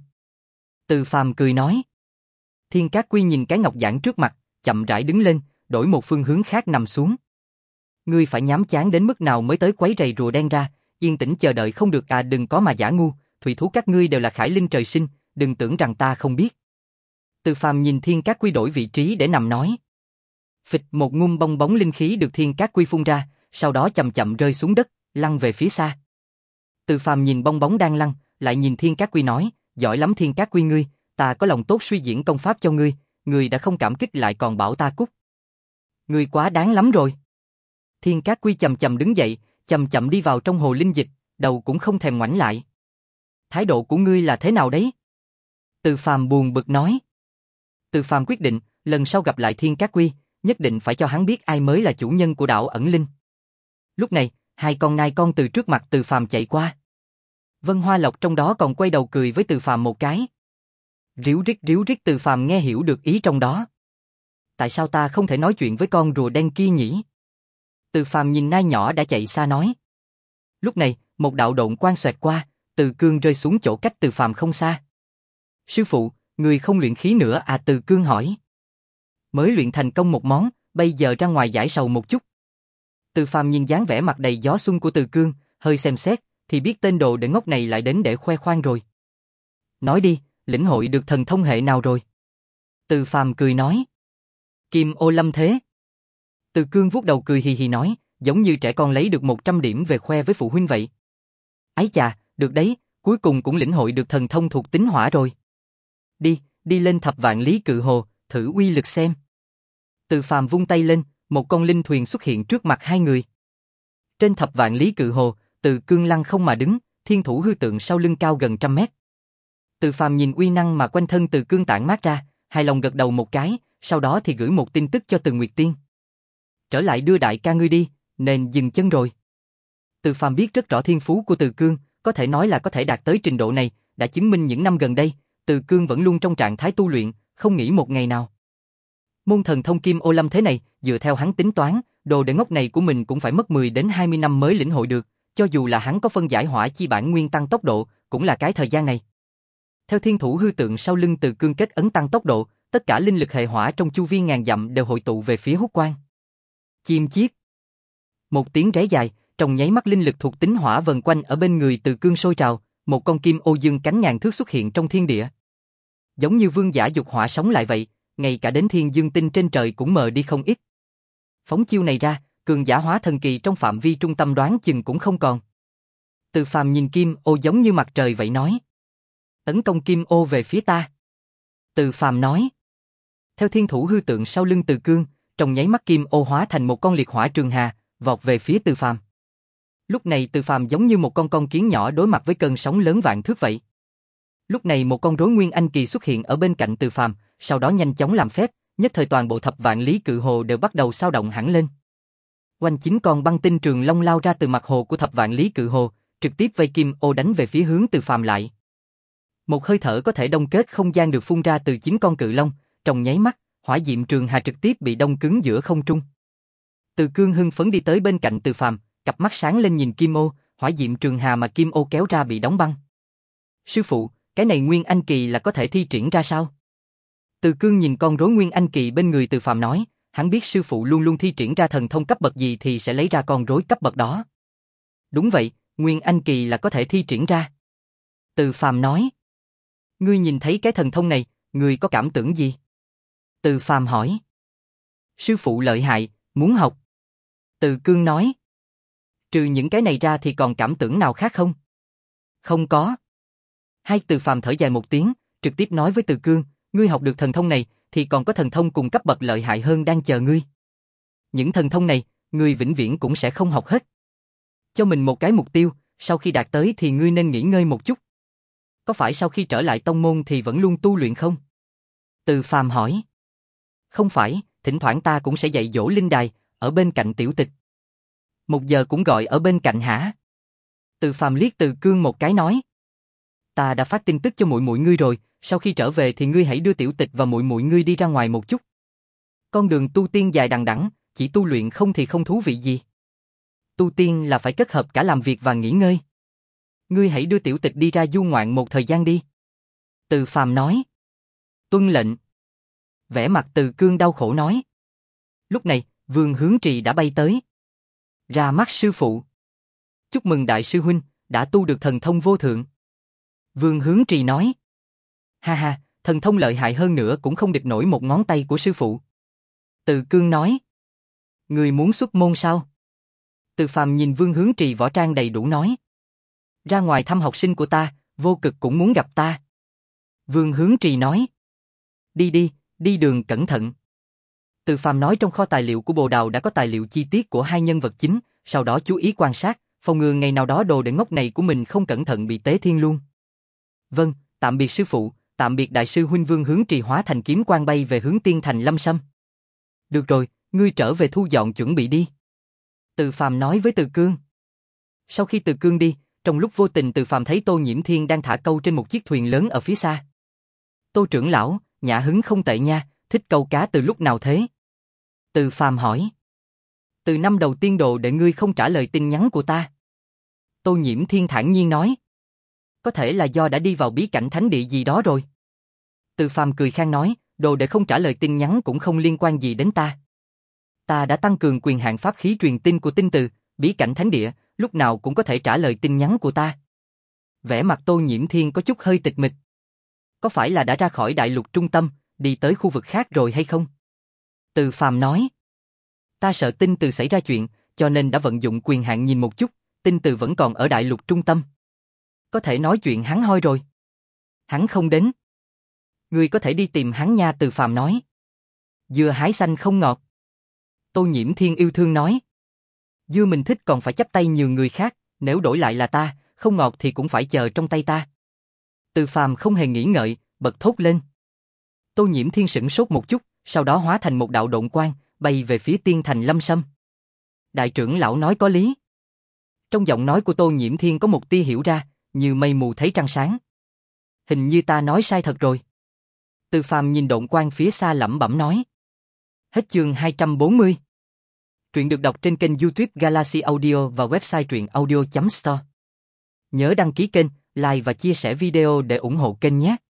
Từ Phàm cười nói. Thiên Cát Quy nhìn cái ngọc giản trước mặt, chậm rãi đứng lên, đổi một phương hướng khác nằm xuống. Ngươi phải nhám chán đến mức nào mới tới quấy rầy rùa đen ra, yên tĩnh chờ đợi không được à, đừng có mà giả ngu, thủy thú các ngươi đều là khải linh trời sinh, đừng tưởng rằng ta không biết. Từ Phàm nhìn Thiên Cát Quy đổi vị trí để nằm nói. Phịch, một ngụm bong bóng linh khí được Thiên Cát Quy phun ra, sau đó chậm chậm rơi xuống đất, lăn về phía xa. Từ Phàm nhìn bong bóng đang lăn, lại nhìn Thiên Cát Quy nói, giỏi lắm Thiên Cát Quy ngươi, ta có lòng tốt suy diễn công pháp cho ngươi, ngươi đã không cảm kích lại còn bảo ta cút. Ngươi quá đáng lắm rồi. Thiên Cát Quy chậm chậm đứng dậy, chậm chậm đi vào trong hồ linh dịch, đầu cũng không thèm ngoảnh lại. Thái độ của ngươi là thế nào đấy? Từ Phàm buồn bực nói. Từ Phàm quyết định, lần sau gặp lại Thiên Cát Quy, nhất định phải cho hắn biết ai mới là chủ nhân của đảo ẩn linh. Lúc này, hai con nai con từ trước mặt Từ Phàm chạy qua. Vân Hoa Lộc trong đó còn quay đầu cười với Từ Phàm một cái. Ríu rít ríu rít Từ Phàm nghe hiểu được ý trong đó. Tại sao ta không thể nói chuyện với con rùa đen kia nhỉ? Từ Phàm nhìn nai nhỏ đã chạy xa nói. Lúc này, một đạo độn quang xoẹt qua, Từ Cương rơi xuống chỗ cách Từ Phàm không xa. Sư phụ, người không luyện khí nữa à? Từ Cương hỏi. Mới luyện thành công một món, bây giờ ra ngoài giải sầu một chút. Từ Phàm nhìn dáng vẻ mặt đầy gió xuân của Từ Cương, hơi xem xét, thì biết tên đồ đệ ngốc này lại đến để khoe khoang rồi. Nói đi, lĩnh hội được thần thông hệ nào rồi? Từ Phàm cười nói. Kim ô lâm thế. Từ Cương vuốt đầu cười hì hì nói, giống như trẻ con lấy được một trăm điểm về khoe với phụ huynh vậy. Ái chà, được đấy, cuối cùng cũng lĩnh hội được thần thông thuộc tính hỏa rồi. Đi, đi lên thập vạn lý cự hồ, thử uy lực xem. Từ Phàm vung tay lên, một con linh thuyền xuất hiện trước mặt hai người. Trên thập vạn lý cự hồ, Từ Cương lăng không mà đứng, thiên thủ hư tượng sau lưng cao gần trăm mét. Từ Phàm nhìn uy năng mà quanh thân Từ Cương tản mát ra, hài lòng gật đầu một cái, sau đó thì gửi một tin tức cho Từ Nguyệt Tiên. Trở lại đưa đại ca ngươi đi, nên dừng chân rồi. Từ Phàm biết rất rõ thiên phú của Từ Cương, có thể nói là có thể đạt tới trình độ này, đã chứng minh những năm gần đây, Từ Cương vẫn luôn trong trạng thái tu luyện, không nghỉ một ngày nào. Môn thần thông Kim ô lâm thế này, dựa theo hắn tính toán, đồ đệ ngốc này của mình cũng phải mất mười đến hai mươi năm mới lĩnh hội được, cho dù là hắn có phân giải hỏa chi bản nguyên tăng tốc độ, cũng là cái thời gian này. Theo thiên thủ hư tượng sau lưng Từ Cương kết ấn tăng tốc độ, tất cả linh lực hệ hỏa trong chu vi ngàn dặm đều hội tụ về phía hút quang. Chim chiếp. Một tiếng ré dài, trong nháy mắt linh lực thuộc tính hỏa vần quanh ở bên người Từ Cương sôi trào, một con kim ô dương cánh ngàn thước xuất hiện trong thiên địa. Giống như vương giả dục hỏa sống lại vậy, ngay cả đến thiên dương tinh trên trời cũng mờ đi không ít. Phóng chiêu này ra, cường giả hóa thần kỳ trong phạm vi trung tâm đoán chừng cũng không còn. Từ Phàm nhìn kim ô giống như mặt trời vậy nói. Tấn công kim ô về phía ta. Từ Phàm nói. Theo thiên thủ hư tượng sau lưng Từ Cương, trong nháy mắt kim ô hóa thành một con liệt hỏa trường hà, vọt về phía Từ Phàm. Lúc này Từ Phàm giống như một con con kiến nhỏ đối mặt với cơn sóng lớn vạn thước vậy. Lúc này một con rối nguyên anh kỳ xuất hiện ở bên cạnh Từ Phàm, sau đó nhanh chóng làm phép, nhất thời toàn bộ thập vạn lý cự hồ đều bắt đầu xao động hẳn lên. Quanh chín con băng tinh trường long lao ra từ mặt hồ của thập vạn lý cự hồ, trực tiếp vây kim ô đánh về phía hướng Từ Phàm lại. Một hơi thở có thể đông kết không gian được phun ra từ chín con cự long, trong nháy mắt, hỏa diệm trường hà trực tiếp bị đông cứng giữa không trung. Từ Cương hưng phấn đi tới bên cạnh Từ Phàm, cặp mắt sáng lên nhìn kim ô, hỏa diệm trường hà mà kim ô kéo ra bị đóng băng. Sư phụ, cái này nguyên anh kỳ là có thể thi triển ra sao? Từ Cương nhìn con rối nguyên anh kỳ bên người Từ Phàm nói, hắn biết sư phụ luôn luôn thi triển ra thần thông cấp bậc gì thì sẽ lấy ra con rối cấp bậc đó. Đúng vậy, nguyên anh kỳ là có thể thi triển ra. Từ Phàm nói. Ngươi nhìn thấy cái thần thông này, ngươi có cảm tưởng gì? Từ Phàm hỏi. Sư phụ lợi hại, muốn học. Từ Cương nói. Trừ những cái này ra thì còn cảm tưởng nào khác không? Không có. Hai Từ Phàm thở dài một tiếng, trực tiếp nói với Từ Cương, ngươi học được thần thông này thì còn có thần thông cùng cấp bậc lợi hại hơn đang chờ ngươi. Những thần thông này, ngươi vĩnh viễn cũng sẽ không học hết. Cho mình một cái mục tiêu, sau khi đạt tới thì ngươi nên nghỉ ngơi một chút. Có phải sau khi trở lại tông môn thì vẫn luôn tu luyện không? Từ Phàm hỏi. Không phải, thỉnh thoảng ta cũng sẽ dạy dỗ linh đài, ở bên cạnh tiểu tịch. Một giờ cũng gọi ở bên cạnh hả? Từ Phàm liếc Từ Cương một cái nói. Ta đã phát tin tức cho muội muội ngươi rồi, sau khi trở về thì ngươi hãy đưa tiểu tịch và muội muội ngươi đi ra ngoài một chút. Con đường tu tiên dài đằng đẵng, chỉ tu luyện không thì không thú vị gì. Tu tiên là phải kết hợp cả làm việc và nghỉ ngơi. Ngươi hãy đưa tiểu tịch đi ra du ngoạn một thời gian đi. Từ Phàm nói. Tuân lệnh. Vẻ mặt Từ Cương đau khổ nói. Lúc này, Vương Hướng Trì đã bay tới. Ra mắt sư phụ. Chúc mừng đại sư huynh, đã tu được thần thông vô thượng. Vương Hướng Trì nói. Ha ha, thần thông lợi hại hơn nữa cũng không địch nổi một ngón tay của sư phụ. Từ Cương nói. Người muốn xuất môn sao? Từ Phàm nhìn Vương Hướng Trì võ trang đầy đủ nói. Ra ngoài thăm học sinh của ta, Vô Cực cũng muốn gặp ta. Vương Hướng Trì nói. Đi đi, đi đường cẩn thận. Từ Phàm nói trong kho tài liệu của Bồ Đào đã có tài liệu chi tiết của hai nhân vật chính, sau đó chú ý quan sát, phòng ngừa ngày nào đó đồ đệ ngốc này của mình không cẩn thận bị tế thiên luôn. Vâng, tạm biệt sư phụ, tạm biệt đại sư huynh. Vương Hướng Trì hóa thành kiếm quang bay về hướng Tiên Thành Lâm Sâm. Được rồi, ngươi trở về thu dọn chuẩn bị đi. Từ Phàm nói với Từ Cương. Sau khi Từ Cương đi, trong lúc vô tình Từ Phàm thấy Tô Nhiễm Thiên đang thả câu trên một chiếc thuyền lớn ở phía xa. Tô trưởng lão, nhã hứng không tệ nha, thích câu cá từ lúc nào thế? Từ Phàm hỏi. Từ năm đầu tiên đồ để ngươi không trả lời tin nhắn của ta. Tô Nhiễm Thiên thản nhiên nói. Có thể là do đã đi vào bí cảnh thánh địa gì đó rồi. Từ Phàm cười khan nói, đồ để không trả lời tin nhắn cũng không liên quan gì đến ta. Ta đã tăng cường quyền hạn pháp khí truyền tin của tinh từ, bí cảnh thánh địa, lúc nào cũng có thể trả lời tin nhắn của ta. Vẻ mặt Tô Nhiễm Thiên có chút hơi tịch mịch. Có phải là đã ra khỏi đại lục trung tâm, đi tới khu vực khác rồi hay không? Từ Phàm nói. Ta sợ tinh từ xảy ra chuyện, cho nên đã vận dụng quyền hạn nhìn một chút, tinh từ vẫn còn ở đại lục trung tâm. Có thể nói chuyện hắn hoi rồi. Hắn không đến. Ngươi có thể đi tìm hắn nha. Từ Phàm nói. Dưa hái xanh không ngọt. Tô Nhiễm Thiên yêu thương nói. Dưa mình thích còn phải chắp tay nhường người khác, nếu đổi lại là ta, không ngọt thì cũng phải chờ trong tay ta. Từ Phàm không hề nghĩ ngợi, bật thốt lên. Tô Nhiễm Thiên sững sốt một chút, sau đó hóa thành một đạo độn quang, bay về phía Tiên Thành Lâm Sâm. Đại trưởng lão nói có lý. Trong giọng nói của Tô Nhiễm Thiên có một tia hiểu ra, như mây mù thấy trăng sáng. Hình như ta nói sai thật rồi. Từ Phàm nhìn độn quang phía xa lẩm bẩm nói. Hết chương hai trăm bốn mươi. Truyện được đọc trên kênh YouTube Galaxy Audio và website truyện audio chấm store. Nhớ đăng ký kênh, like và chia sẻ video để ủng hộ kênh nhé.